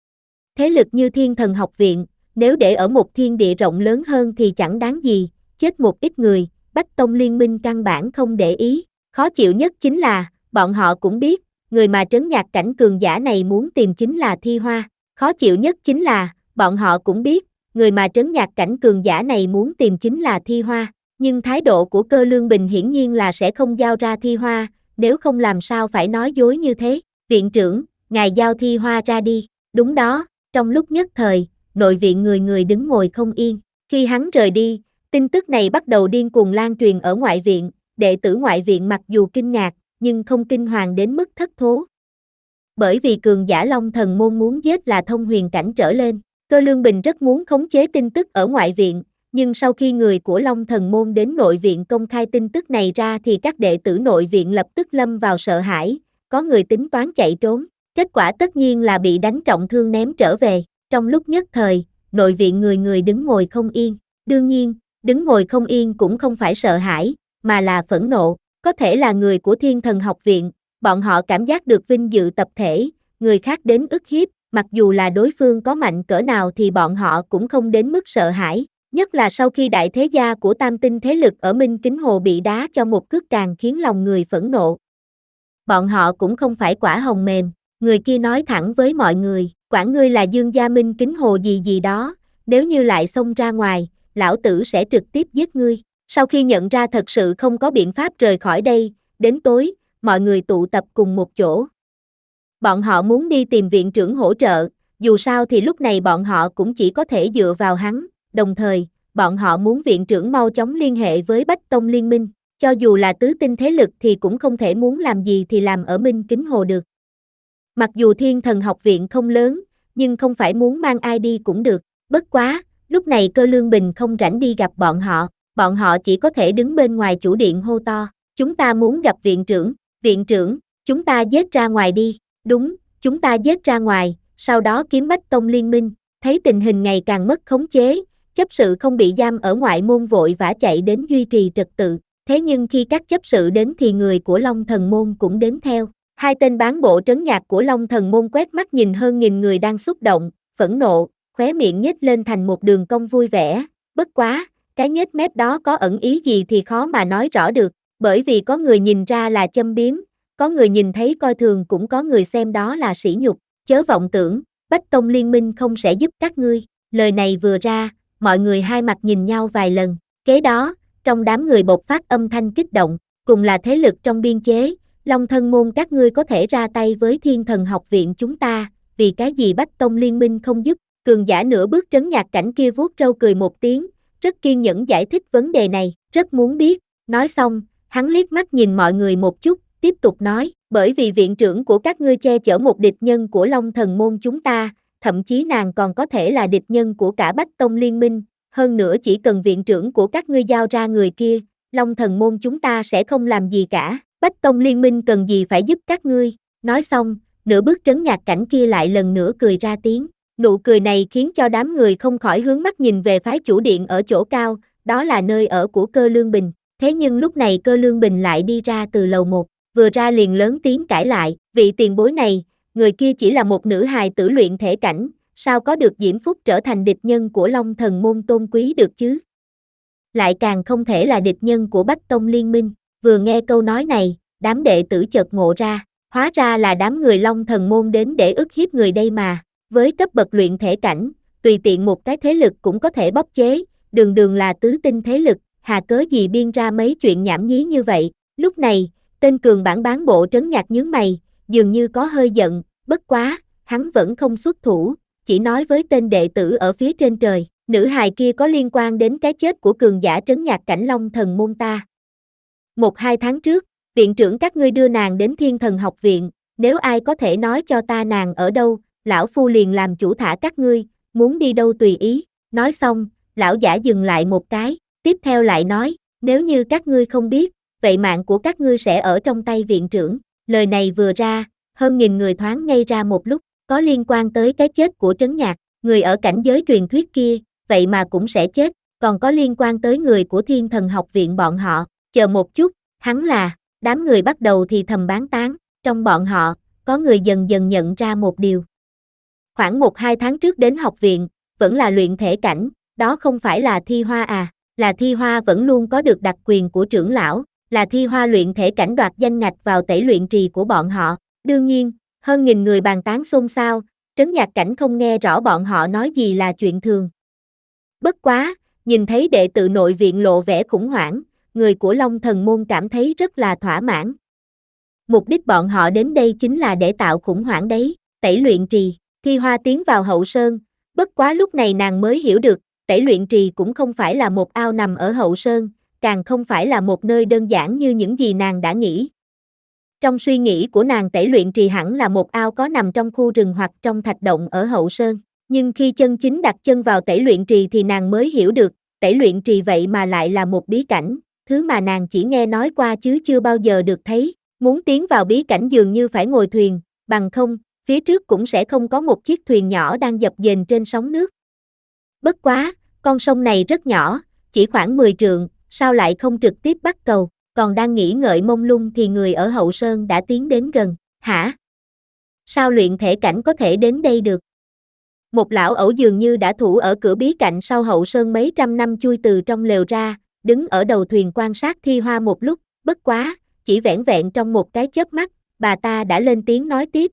Thế lực như Thiên Thần học viện, nếu để ở một thiên địa rộng lớn hơn thì chẳng đáng gì, chết một ít người, Bách Tông liên minh căn bản không để ý. Khó chịu nhất chính là, bọn họ cũng biết, người mà trấn nhạc cảnh cường giả này muốn tìm chính là Thi Hoa. Khó chịu nhất chính là, bọn họ cũng biết, người mà trấn nhạc cảnh cường giả này muốn tìm chính là Thi Hoa. Nhưng thái độ của Cơ Lương Bình hiển nhiên là sẽ không giao ra Thi Hoa, nếu không làm sao phải nói dối như thế. Viện trưởng, ngài giao Thi Hoa ra đi. Đúng đó, trong lúc nhất thời, nội viện người người đứng ngồi không yên. Khi hắn rời đi, tin tức này bắt đầu điên cuồng lan truyền ở ngoại viện. Đệ tử ngoại viện mặc dù kinh ngạc, nhưng không kinh hoàng đến mức thất thố. Bởi vì cường giả Long Thần môn muốn giết là thông huyền cảnh trở lên. Cơ Lương Bình rất muốn khống chế tin tức ở ngoại viện, nhưng sau khi người của Long Thần môn đến nội viện công khai tin tức này ra thì các đệ tử nội viện lập tức lâm vào sợ hãi, có người tính toán chạy trốn, kết quả tất nhiên là bị đánh trọng thương ném trở về. Trong lúc nhất thời, nội viện người người đứng ngồi không yên. Đương nhiên, đứng ngồi không yên cũng không phải sợ hãi, mà là phẫn nộ. Có thể là người của Thiên Thần học viện, bọn họ cảm giác được vinh dự tập thể, người khác đến ức hiếp, mặc dù là đối phương có mạnh cỡ nào thì bọn họ cũng không đến mức sợ hãi. Nhất là sau khi đại thế gia của tam tinh thế lực ở Minh Kính Hồ bị đá cho một cước càng khiến lòng người phẫn nộ. Bọn họ cũng không phải quả hồng mềm, người kia nói thẳng với mọi người, quản ngươi là Dương gia Minh Kính Hồ gì gì đó, nếu như lại xông ra ngoài, lão tử sẽ trực tiếp giết ngươi. Sau khi nhận ra thật sự không có biện pháp rời khỏi đây, đến tối, mọi người tụ tập cùng một chỗ. Bọn họ muốn đi tìm viện trưởng hỗ trợ, dù sao thì lúc này bọn họ cũng chỉ có thể dựa vào hắn, đồng thời, bọn họ muốn viện trưởng mau chóng liên hệ với Bách Tông Liên minh, cho dù là tứ tinh thế lực thì cũng không thể muốn làm gì thì làm ở Minh Kính Hồ được. Mặc dù Thiên Thần học viện không lớn, nhưng không phải muốn mang ai đi cũng được, bất quá, lúc này Cơ Lương Bình không rảnh đi gặp bọn họ, bọn họ chỉ có thể đứng bên ngoài chủ điện hô to, chúng ta muốn gặp viện trưởng, viện trưởng, chúng ta giết ra ngoài đi, đúng, chúng ta giết ra ngoài, sau đó kiếm Bách Tông Liên minh, thấy tình hình ngày càng mất khống chế, chấp sự không bị giam ở ngoại môn vội vã chạy đến duy trì trật tự, thế nhưng khi các chấp sự đến thì người của Long Thần môn cũng đến theo. Hai tên bán bộ trấn nhạc của Long Thần môn quét mắt nhìn hơn nghìn người đang xúc động, phẫn nộ, khóe miệng nhếch lên thành một đường cong vui vẻ, bất quá, cái nhếch mép đó có ẩn ý gì thì khó mà nói rõ được, bởi vì có người nhìn ra là châm biếm, có người nhìn thấy coi thường cũng có người xem đó là sỉ nhục, chớ vọng tưởng, Bách Tông Liên minh không sẽ giúp các ngươi, lời này vừa ra, mọi người hai mặt nhìn nhau vài lần, kế đó, trong đám người bộc phát âm thanh kích động, cùng là thế lực trong biên chế, Long Thân môn các ngươi có thể ra tay với Thiên Thần học viện chúng ta, vì cái gì Bách Tông Liên minh không giúp, cường giả nửa bước trấn nhạc cảnh kia vuốt râu cười một tiếng, rất kiên nhẫn giải thích vấn đề này, rất muốn biết, nói xong, hắn liếc mắt nhìn mọi người một chút, tiếp tục nói, bởi vì viện trưởng của các ngươi che chở một địch nhân của Long Thần môn chúng ta, thậm chí nàng còn có thể là địch nhân của cả Bách Tông Liên minh, hơn nữa chỉ cần viện trưởng của các ngươi giao ra người kia, Long Thần môn chúng ta sẽ không làm gì cả, Bách Tông Liên minh cần gì phải giúp các ngươi, nói xong, nửa bước trấn nhạc cảnh kia lại lần nữa cười ra tiếng, nụ cười này khiến cho đám người không khỏi hướng mắt nhìn về phái chủ điện ở chỗ cao, đó là nơi ở của Cơ Lương Bình, thế nhưng lúc này Cơ Lương Bình lại đi ra từ lầu một, vừa ra liền lớn tiếng cãi lại, vị tiền bối này, người kia chỉ là một nữ hài tử luyện thể cảnh, sao có được Diễm Phúc trở thành địch nhân của Long Thần môn tôn quý được chứ? Lại càng không thể là địch nhân của Bách Tông Liên minh, vừa nghe câu nói này, đám đệ tử chợt ngộ ra, hóa ra là đám người Long Thần môn đến để ức hiếp người đây mà, với cấp bậc luyện thể cảnh, tùy tiện một cái thế lực cũng có thể bóp chế, đường đường là tứ tinh thế lực, hà cớ gì biên ra mấy chuyện nhảm nhí như vậy, lúc này, tên cường bản bán bộ trấn nhạc nhướng mày, dường như có hơi giận, bất quá, hắn vẫn không xuất thủ, chỉ nói với tên đệ tử ở phía trên trời, nữ hài kia có liên quan đến cái chết của cường giả trấn nhạc cảnh Long Thần môn ta. Một hai tháng trước, viện trưởng các ngươi đưa nàng đến Thiên Thần học viện, nếu ai có thể nói cho ta nàng ở đâu, lão phu liền làm chủ thả các ngươi, muốn đi đâu tùy ý, nói xong, lão giả dừng lại một cái, tiếp theo lại nói, nếu như các ngươi không biết, vậy mạng của các ngươi sẽ ở trong tay viện trưởng, lời này vừa ra, hơn nghìn người thoáng ngây ra một lúc, có liên quan tới cái chết của trấn nhạc, người ở cảnh giới truyền thuyết kia, vậy mà cũng sẽ chết, còn có liên quan tới người của Thiên Thần học viện bọn họ, chờ một chút, hắn là, đám người bắt đầu thì thầm bán tán, trong bọn họ, có người dần dần nhận ra một điều. Khoảng một hai tháng trước đến học viện, vẫn là luyện thể cảnh, đó không phải là Thi Hoa à, là Thi Hoa vẫn luôn có được đặc quyền của trưởng lão, là Thi Hoa luyện thể cảnh đoạt danh ngạch vào tẩy luyện trì của bọn họ, đương nhiên, hơn nghìn người bàn tán xôn xao, trấn nhạc cảnh không nghe rõ bọn họ nói gì là chuyện thường. Bất quá, nhìn thấy đệ tử nội viện lộ vẻ khủng hoảng, người của Long Thần môn cảm thấy rất là thỏa mãn. Mục đích bọn họ đến đây chính là để tạo khủng hoảng đấy, tẩy luyện trì, Thi Hoa tiến vào hậu sơn, bất quá lúc này nàng mới hiểu được, tẩy luyện trì cũng không phải là một ao nằm ở hậu sơn, càng không phải là một nơi đơn giản như những gì nàng đã nghĩ. Trong suy nghĩ của nàng tẩy luyện trì hẳn là một ao có nằm trong khu rừng hoặc trong thạch động ở hậu sơn, nhưng khi chân chính đặt chân vào tẩy luyện trì thì nàng mới hiểu được, tẩy luyện trì vậy mà lại là một bí cảnh, thứ mà nàng chỉ nghe nói qua chứ chưa bao giờ được thấy, muốn tiến vào bí cảnh dường như phải ngồi thuyền, bằng không, phía trước cũng sẽ không có một chiếc thuyền nhỏ đang dập dềnh trên sóng nước. Bất quá, con sông này rất nhỏ, chỉ khoảng mười trượng, sao lại không trực tiếp bắt cầu, còn đang nghĩ ngợi mông lung thì người ở hậu sơn đã tiến đến gần, hả? Sao luyện thể cảnh có thể đến đây được? Một lão ẩu dường như đã thủ ở cửa bí cảnh sau hậu sơn mấy trăm năm chui từ trong lều ra, đứng ở đầu thuyền quan sát Thi Hoa một lúc, bất quá, chỉ vẻn vẹn trong một cái chớp mắt, bà ta đã lên tiếng nói tiếp.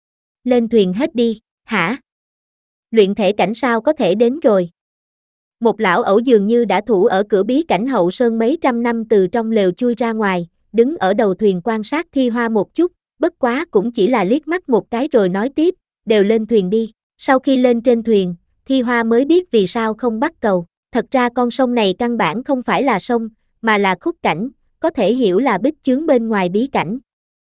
Lên thuyền hết đi, hả? Luyện thể cảnh sao có thể đến rồi? Một lão ẩu dường như đã thủ ở cửa bí cảnh hậu sơn mấy trăm năm từ trong lều chui ra ngoài, đứng ở đầu thuyền quan sát Thi Hoa một chút, bất quá cũng chỉ là liếc mắt một cái rồi nói tiếp, đều lên thuyền đi. Sau khi lên trên thuyền, Thi Hoa mới biết vì sao không bắt cầu. Thật ra con sông này căn bản không phải là sông, mà là khúc cảnh, có thể hiểu là bích chướng bên ngoài bí cảnh.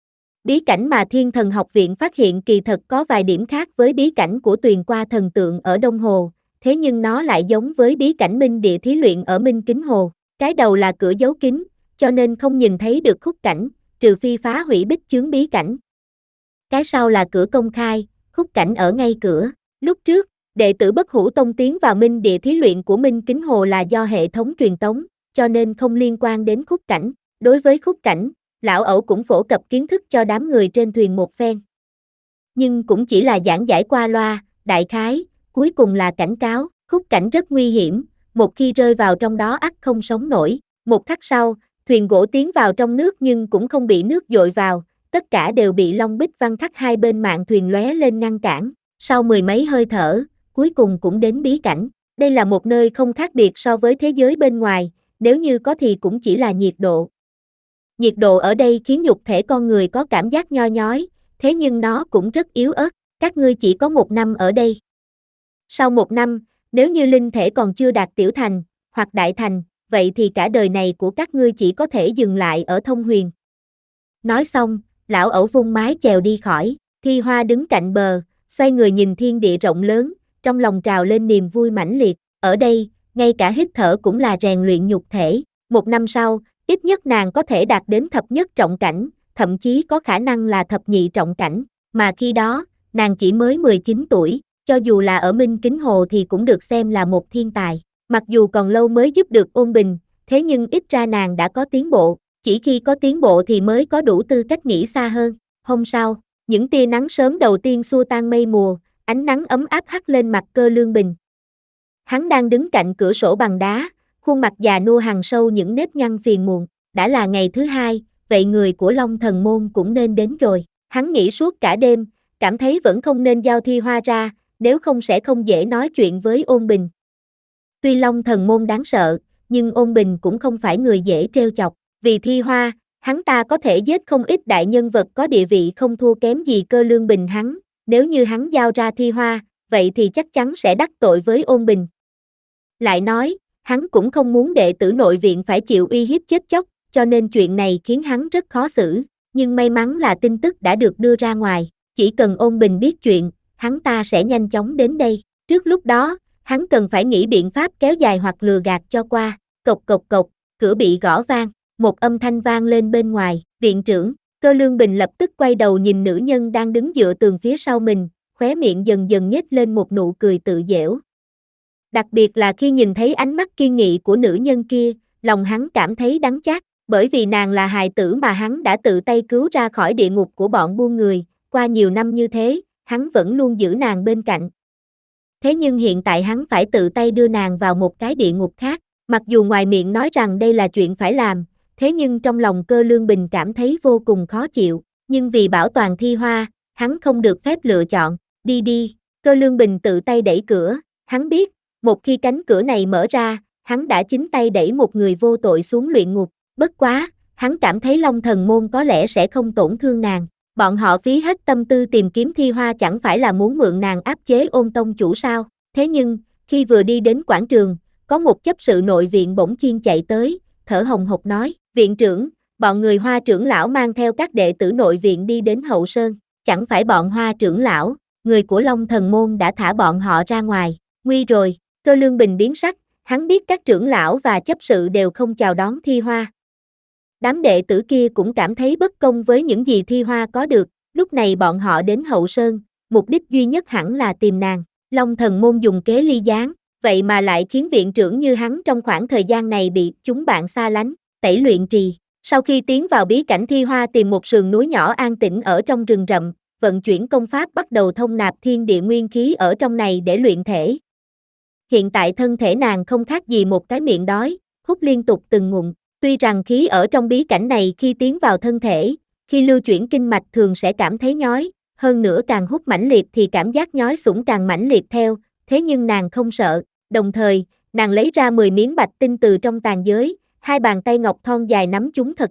Bí cảnh mà Thiên Thần Học Viện phát hiện kỳ thật có vài điểm khác với bí cảnh của Tuyền Qua Thần Tượng ở Đông Hồ, thế nhưng nó lại giống với bí cảnh Minh Địa Thí Luyện ở Minh Kính Hồ. Cái đầu là cửa giấu kín, cho nên không nhìn thấy được khúc cảnh, trừ phi phá hủy bích chướng bí cảnh. Cái sau là cửa công khai, khúc cảnh ở ngay cửa. Lúc trước, đệ tử Bất Hủ Tông tiến vào Minh Địa Thí Luyện của Minh Kính Hồ là do hệ thống truyền tống, cho nên không liên quan đến khúc cảnh. Đối với khúc cảnh, lão ẩu cũng phổ cập kiến thức cho đám người trên thuyền một phen. Nhưng cũng chỉ là giảng giải qua loa, đại khái, cuối cùng là cảnh cáo, khúc cảnh rất nguy hiểm, một khi rơi vào trong đó ắt không sống nổi. Một khắc sau, thuyền gỗ tiến vào trong nước nhưng cũng không bị nước dội vào, tất cả đều bị long bích văn khắc hai bên mạn thuyền lóe lên ngăn cản. Sau mười mấy hơi thở, cuối cùng cũng đến bí cảnh. Đây là một nơi không khác biệt so với thế giới bên ngoài, nếu như có thì cũng chỉ là nhiệt độ. Nhiệt độ ở đây khiến nhục thể con người có cảm giác nho nhói, thế nhưng nó cũng rất yếu ớt. Các ngươi chỉ có một năm ở đây. Sau một năm, nếu như linh thể còn chưa đạt tiểu thành, hoặc đại thành, vậy thì cả đời này của các ngươi chỉ có thể dừng lại ở Thông Huyền. Nói xong, lão ẩu vung mái chèo đi khỏi. Thi Hoa đứng cạnh bờ, xoay người nhìn thiên địa rộng lớn, trong lòng trào lên niềm vui mãnh liệt. Ở đây, ngay cả hít thở cũng là rèn luyện nhục thể. Một năm sau, ít nhất nàng có thể đạt đến thập nhất trọng cảnh, thậm chí có khả năng là thập nhị trọng cảnh. Mà khi đó, nàng chỉ mới mười chín tuổi, cho dù là ở Minh Kính Hồ thì cũng được xem là một thiên tài. Mặc dù còn lâu mới giúp được ôn bình, thế nhưng ít ra nàng đã có tiến bộ, chỉ khi có tiến bộ thì mới có đủ tư cách nghĩ xa hơn. Hôm sau, những tia nắng sớm đầu tiên xua tan mây mùa, ánh nắng ấm áp hắt lên mặt Cơ Lương Bình. Hắn đang đứng cạnh cửa sổ bằng đá, khuôn mặt già nua hằn sâu những nếp nhăn phiền muộn. Đã là ngày thứ hai, vậy người của Long Thần Môn cũng nên đến rồi. Hắn nghĩ suốt cả đêm, cảm thấy vẫn không nên giao Thi Hoa ra, nếu không sẽ không dễ nói chuyện với Ôn Bình. Tuy Long Thần Môn đáng sợ, nhưng Ôn Bình cũng không phải người dễ trêu chọc. Vì Thi Hoa, hắn ta có thể giết không ít đại nhân vật có địa vị không thua kém gì Cơ Lương Bình hắn. Nếu như hắn giao ra Thi Hoa, vậy thì chắc chắn sẽ đắc tội với Ôn Bình. Lại nói, hắn cũng không muốn đệ tử nội viện phải chịu uy hiếp chết chóc, cho nên chuyện này khiến hắn rất khó xử. Nhưng may mắn là tin tức đã được đưa ra ngoài, chỉ cần Ôn Bình biết chuyện, hắn ta sẽ nhanh chóng đến đây. Trước lúc đó, hắn cần phải nghĩ biện pháp kéo dài hoặc lừa gạt cho qua. Cộc cộc cộc, cửa bị gõ vang, một âm thanh vang lên bên ngoài. Viện trưởng. Cơ Lương Bình lập tức quay đầu nhìn nữ nhân đang đứng dựa tường phía sau mình, khóe miệng dần dần nhếch lên một nụ cười tự giễu. Đặc biệt là khi nhìn thấy ánh mắt kiên nghị của nữ nhân kia, lòng hắn cảm thấy đắng chát, bởi vì nàng là hài tử mà hắn đã tự tay cứu ra khỏi địa ngục của bọn buôn người, qua nhiều năm như thế, hắn vẫn luôn giữ nàng bên cạnh. Thế nhưng hiện tại hắn phải tự tay đưa nàng vào một cái địa ngục khác, mặc dù ngoài miệng nói rằng đây là chuyện phải làm, thế nhưng trong lòng Cơ Lương Bình cảm thấy vô cùng khó chịu, nhưng vì bảo toàn Thi Hoa, hắn không được phép lựa chọn. Đi đi. Cơ Lương Bình tự tay đẩy cửa, hắn biết, một khi cánh cửa này mở ra, hắn đã chính tay đẩy một người vô tội xuống luyện ngục. Bất quá, hắn cảm thấy Long Thần Môn có lẽ sẽ không tổn thương nàng. Bọn họ phí hết tâm tư tìm kiếm Thi Hoa chẳng phải là muốn mượn nàng áp chế Ôn tông chủ sao? Thế nhưng, khi vừa đi đến quảng trường, có một chấp sự nội viện bỗng nhiên chạy tới, thở hồng hộc nói, viện trưởng, bọn người Hoa trưởng lão mang theo các đệ tử nội viện đi đến Hậu Sơn. Chẳng phải bọn Hoa trưởng lão, người của Long Thần Môn đã thả bọn họ ra ngoài. Nguy rồi. Cơ Lương Bình biến sắc, hắn biết các trưởng lão và chấp sự đều không chào đón Thi Hoa. Đám đệ tử kia cũng cảm thấy bất công với những gì Thi Hoa có được, lúc này bọn họ đến Hậu Sơn, mục đích duy nhất hẳn là tìm nàng. Long Thần Môn dùng kế ly gián, vậy mà lại khiến viện trưởng như hắn trong khoảng thời gian này bị chúng bạn xa lánh. Tẩy luyện trì. Sau khi tiến vào bí cảnh, Thi Hoa tìm một sườn núi nhỏ an tĩnh ở trong rừng rậm, vận chuyển công pháp bắt đầu thông nạp thiên địa nguyên khí ở trong này để luyện thể. Hiện tại thân thể nàng không khác gì một cái miệng đói, hút liên tục từng ngụm. Tuy rằng khí ở trong bí cảnh này khi tiến vào thân thể, khi lưu chuyển kinh mạch thường sẽ cảm thấy nhói, hơn nữa càng hút mãnh liệt thì cảm giác nhói sủng càng mãnh liệt theo, thế nhưng nàng không sợ. Đồng thời, nàng lấy ra mười miếng bạch tinh từ trong tàn giới, hai bàn tay ngọc thon dài nắm chúng thật chặt,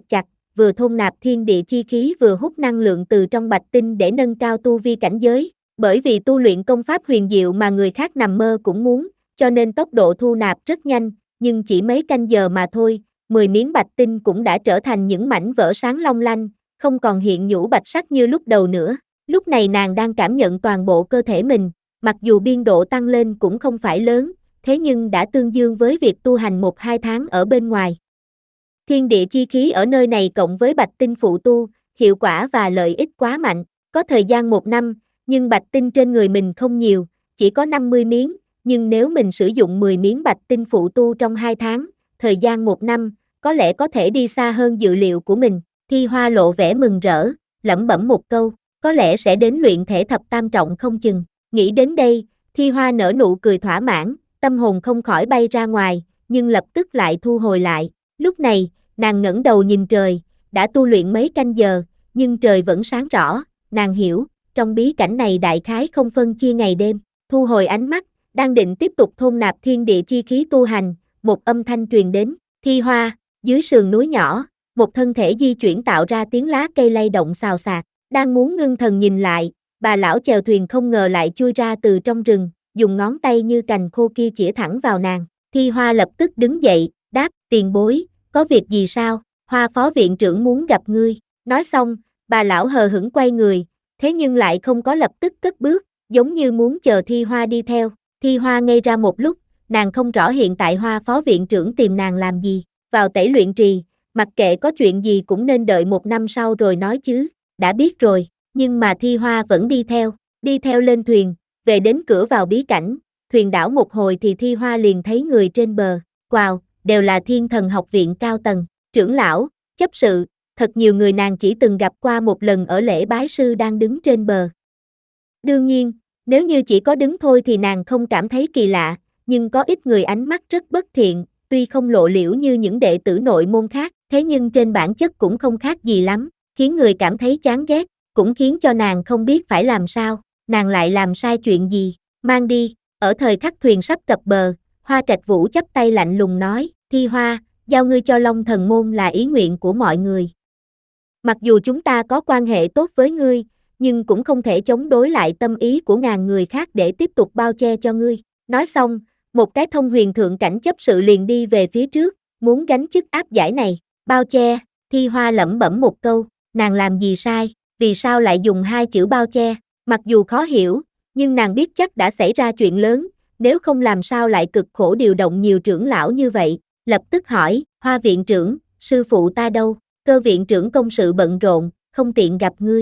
vừa thôn nạp thiên địa chi khí vừa hút năng lượng từ trong bạch tinh để nâng cao tu vi cảnh giới. Bởi vì tu luyện công pháp huyền diệu mà người khác nằm mơ cũng muốn, cho nên tốc độ thu nạp rất nhanh, nhưng chỉ mấy canh giờ mà thôi, mười miếng bạch tinh cũng đã trở thành những mảnh vỡ sáng long lanh, không còn hiện nhũ bạch sắc như lúc đầu nữa. Lúc này nàng đang cảm nhận toàn bộ cơ thể mình, mặc dù biên độ tăng lên cũng không phải lớn, thế nhưng đã tương đương với việc tu hành một hai tháng ở bên ngoài. Thiên địa chi khí ở nơi này cộng với bạch tinh phụ tu, hiệu quả và lợi ích quá mạnh, có thời gian một năm, nhưng bạch tinh trên người mình không nhiều, chỉ có năm mươi miếng, nhưng nếu mình sử dụng mười miếng bạch tinh phụ tu trong hai tháng, thời gian một năm, có lẽ có thể đi xa hơn dự liệu của mình. Thi Hoa lộ vẻ mừng rỡ, lẩm bẩm một câu, có lẽ sẽ đến luyện thể thập tam trọng không chừng. Nghĩ đến đây, Thi Hoa nở nụ cười thỏa mãn, tâm hồn không khỏi bay ra ngoài, nhưng lập tức lại thu hồi lại. Lúc này, nàng ngẩng đầu nhìn trời, đã tu luyện mấy canh giờ, nhưng trời vẫn sáng rõ, nàng hiểu, trong bí cảnh này đại khái không phân chia ngày đêm. Thu hồi ánh mắt, đang định tiếp tục thôn nạp thiên địa chi khí tu hành, một âm thanh truyền đến, Thi Hoa, dưới sườn núi nhỏ, một thân thể di chuyển tạo ra tiếng lá cây lay động xào xạc, đang muốn ngưng thần nhìn lại, bà lão chèo thuyền không ngờ lại chui ra từ trong rừng, dùng ngón tay như cành khô kia chĩa thẳng vào nàng. Thi Hoa lập tức đứng dậy, đáp, tiền bối, có việc gì sao, Hoa phó viện trưởng muốn gặp ngươi. Nói xong, bà lão hờ hững quay người, thế nhưng lại không có lập tức cất bước, giống như muốn chờ Thi Hoa đi theo. Thi Hoa ngây ra một lúc, nàng không rõ hiện tại Hoa phó viện trưởng tìm nàng làm gì. Vào tẩy luyện trì, mặc kệ có chuyện gì cũng nên đợi một năm sau rồi nói chứ. Đã biết rồi, nhưng mà Thi Hoa vẫn đi theo, đi theo lên thuyền, về đến cửa vào bí cảnh, thuyền đảo một hồi thì Thi Hoa liền thấy người trên bờ, wow, đều là Thiên Thần học viện cao tầng, trưởng lão, chấp sự, thật nhiều người nàng chỉ từng gặp qua một lần ở lễ bái sư đang đứng trên bờ. Đương nhiên, nếu như chỉ có đứng thôi thì nàng không cảm thấy kỳ lạ, nhưng có ít người ánh mắt rất bất thiện, tuy không lộ liễu như những đệ tử nội môn khác, thế nhưng trên bản chất cũng không khác gì lắm, khiến người cảm thấy chán ghét, cũng khiến cho nàng không biết phải làm sao, nàng lại làm sai chuyện gì, mang đi. Ở thời khắc thuyền sắp cập bờ, Hoa Trạch Vũ chắp tay lạnh lùng nói, Thi Hoa, giao ngươi cho Long Thần Môn là ý nguyện của mọi người. Mặc dù chúng ta có quan hệ tốt với ngươi, nhưng cũng không thể chống đối lại tâm ý của ngàn người khác để tiếp tục bao che cho ngươi. Nói xong, một cái thông huyền thượng cảnh chấp sự liền đi về phía trước, muốn gánh chức áp giải này. Bao che, Thi Hoa lẩm bẩm một câu, nàng làm gì sai, vì sao lại dùng hai chữ bao che, mặc dù khó hiểu, nhưng nàng biết chắc đã xảy ra chuyện lớn, nếu không làm sao lại cực khổ điều động nhiều trưởng lão như vậy, lập tức hỏi, Hoa viện trưởng, sư phụ ta đâu, Cơ viện trưởng công sự bận rộn, không tiện gặp ngươi.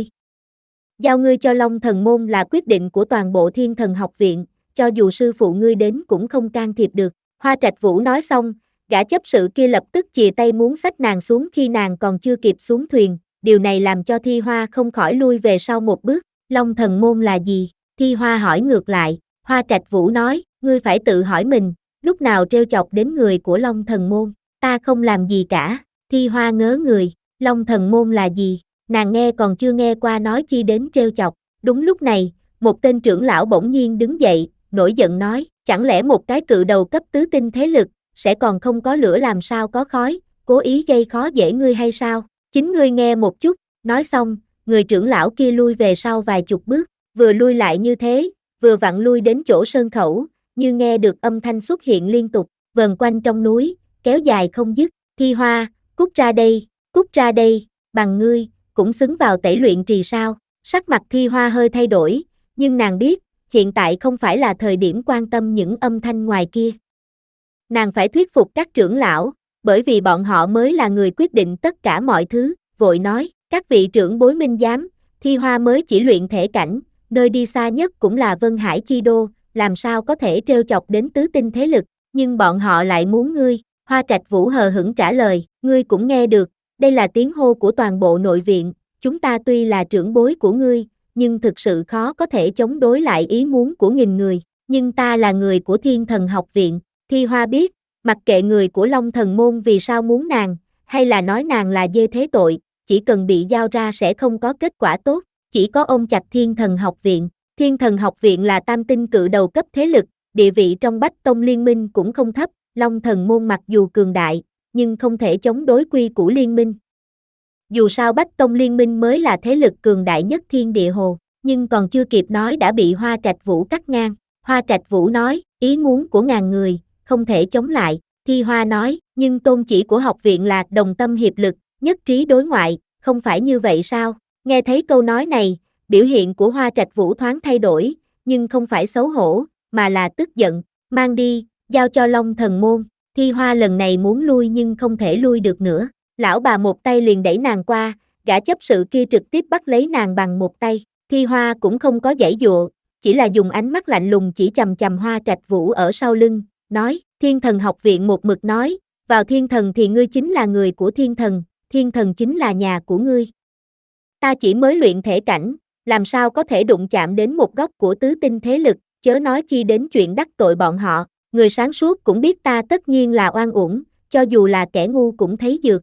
Giao ngươi cho Long Thần Môn là quyết định của toàn bộ Thiên Thần học viện, cho dù sư phụ ngươi đến cũng không can thiệp được. Hoa Trạch Vũ nói xong, gã chấp sự kia lập tức chìa tay muốn xách nàng xuống khi nàng còn chưa kịp xuống thuyền, điều này làm cho Thi Hoa không khỏi lui về sau một bước. Long Thần Môn là gì? Thi Hoa hỏi ngược lại. Hoa Trạch Vũ nói, ngươi phải tự hỏi mình, lúc nào trêu chọc đến người của Long Thần Môn, ta không làm gì cả. Thi Hoa ngớ người, Long Thần Môn là gì? Nàng nghe còn chưa nghe qua nói chi đến trêu chọc. Đúng lúc này, một tên trưởng lão bỗng nhiên đứng dậy, nổi giận nói, chẳng lẽ một cái cự đầu cấp tứ tinh thế lực, sẽ còn không có lửa làm sao có khói, cố ý gây khó dễ ngươi hay sao? Chính ngươi nghe một chút. Nói xong, người trưởng lão kia lui về sau vài chục bước, vừa lui lại như thế, vừa vặn lui đến chỗ sơn khẩu, như nghe được âm thanh xuất hiện liên tục, vờn quanh trong núi, kéo dài không dứt. Thi Hoa, cút ra đây, cút ra đây, bằng ngươi, cũng xứng vào tẩy luyện trì sao? Sắc mặt Thi Hoa hơi thay đổi, nhưng nàng biết, hiện tại không phải là thời điểm quan tâm những âm thanh ngoài kia. Nàng phải thuyết phục các trưởng lão, bởi vì bọn họ mới là người quyết định tất cả mọi thứ, vội nói, các vị trưởng bối minh giám, Thi Hoa mới chỉ luyện thể cảnh, nơi đi xa nhất cũng là Vân Hải Chi Đô, làm sao có thể trêu chọc đến tứ tinh thế lực, nhưng bọn họ lại muốn ngươi. Hoa Trạch Vũ hờ hững trả lời, ngươi cũng nghe được, đây là tiếng hô của toàn bộ nội viện, chúng ta tuy là trưởng bối của ngươi, nhưng thực sự khó có thể chống đối lại ý muốn của nghìn người, nhưng ta là người của Thiên Thần học viện. Thi Hoa biết, mặc kệ người của Long Thần Môn vì sao muốn nàng, hay là nói nàng là dê thế tội, chỉ cần bị giao ra sẽ không có kết quả tốt, chỉ có ôm chặt Thiên Thần học viện. Thiên Thần học viện là tam tinh cự đầu cấp thế lực, địa vị trong Bách Tông liên minh cũng không thấp, Long Thần Môn mặc dù cường đại, nhưng không thể chống đối quy của liên minh. dù sao Bách Tông Liên minh mới là thế lực cường đại nhất thiên địa hồ, nhưng còn chưa kịp nói đã bị Hoa Trạch Vũ cắt ngang. Hoa Trạch Vũ nói, ý muốn của ngàn người, không thể chống lại. Thi Hoa nói, nhưng tôn chỉ của học viện là đồng tâm hiệp lực, nhất trí đối ngoại, không phải như vậy sao? Nghe thấy câu nói này, biểu hiện của Hoa Trạch Vũ thoáng thay đổi, nhưng không phải xấu hổ, mà là tức giận, mang đi, giao cho Long Thần Môn. Thi Hoa lần này muốn lui nhưng không thể lui được nữa. Lão bà một tay liền đẩy nàng qua, gã chấp sự kia trực tiếp bắt lấy nàng bằng một tay. Thi Hoa cũng không có giãy dụa, chỉ là dùng ánh mắt lạnh lùng chỉ chằm chằm Hoa Trạch Vũ ở sau lưng, nói, Thiên Thần học viện một mực nói, vào Thiên Thần thì ngươi chính là người của Thiên Thần, Thiên Thần chính là nhà của ngươi. Ta chỉ mới luyện thể cảnh, làm sao có thể đụng chạm đến một góc của tứ tinh thế lực, chớ nói chi đến chuyện đắc tội bọn họ, người sáng suốt cũng biết ta tất nhiên là oan uổng, cho dù là kẻ ngu cũng thấy dược.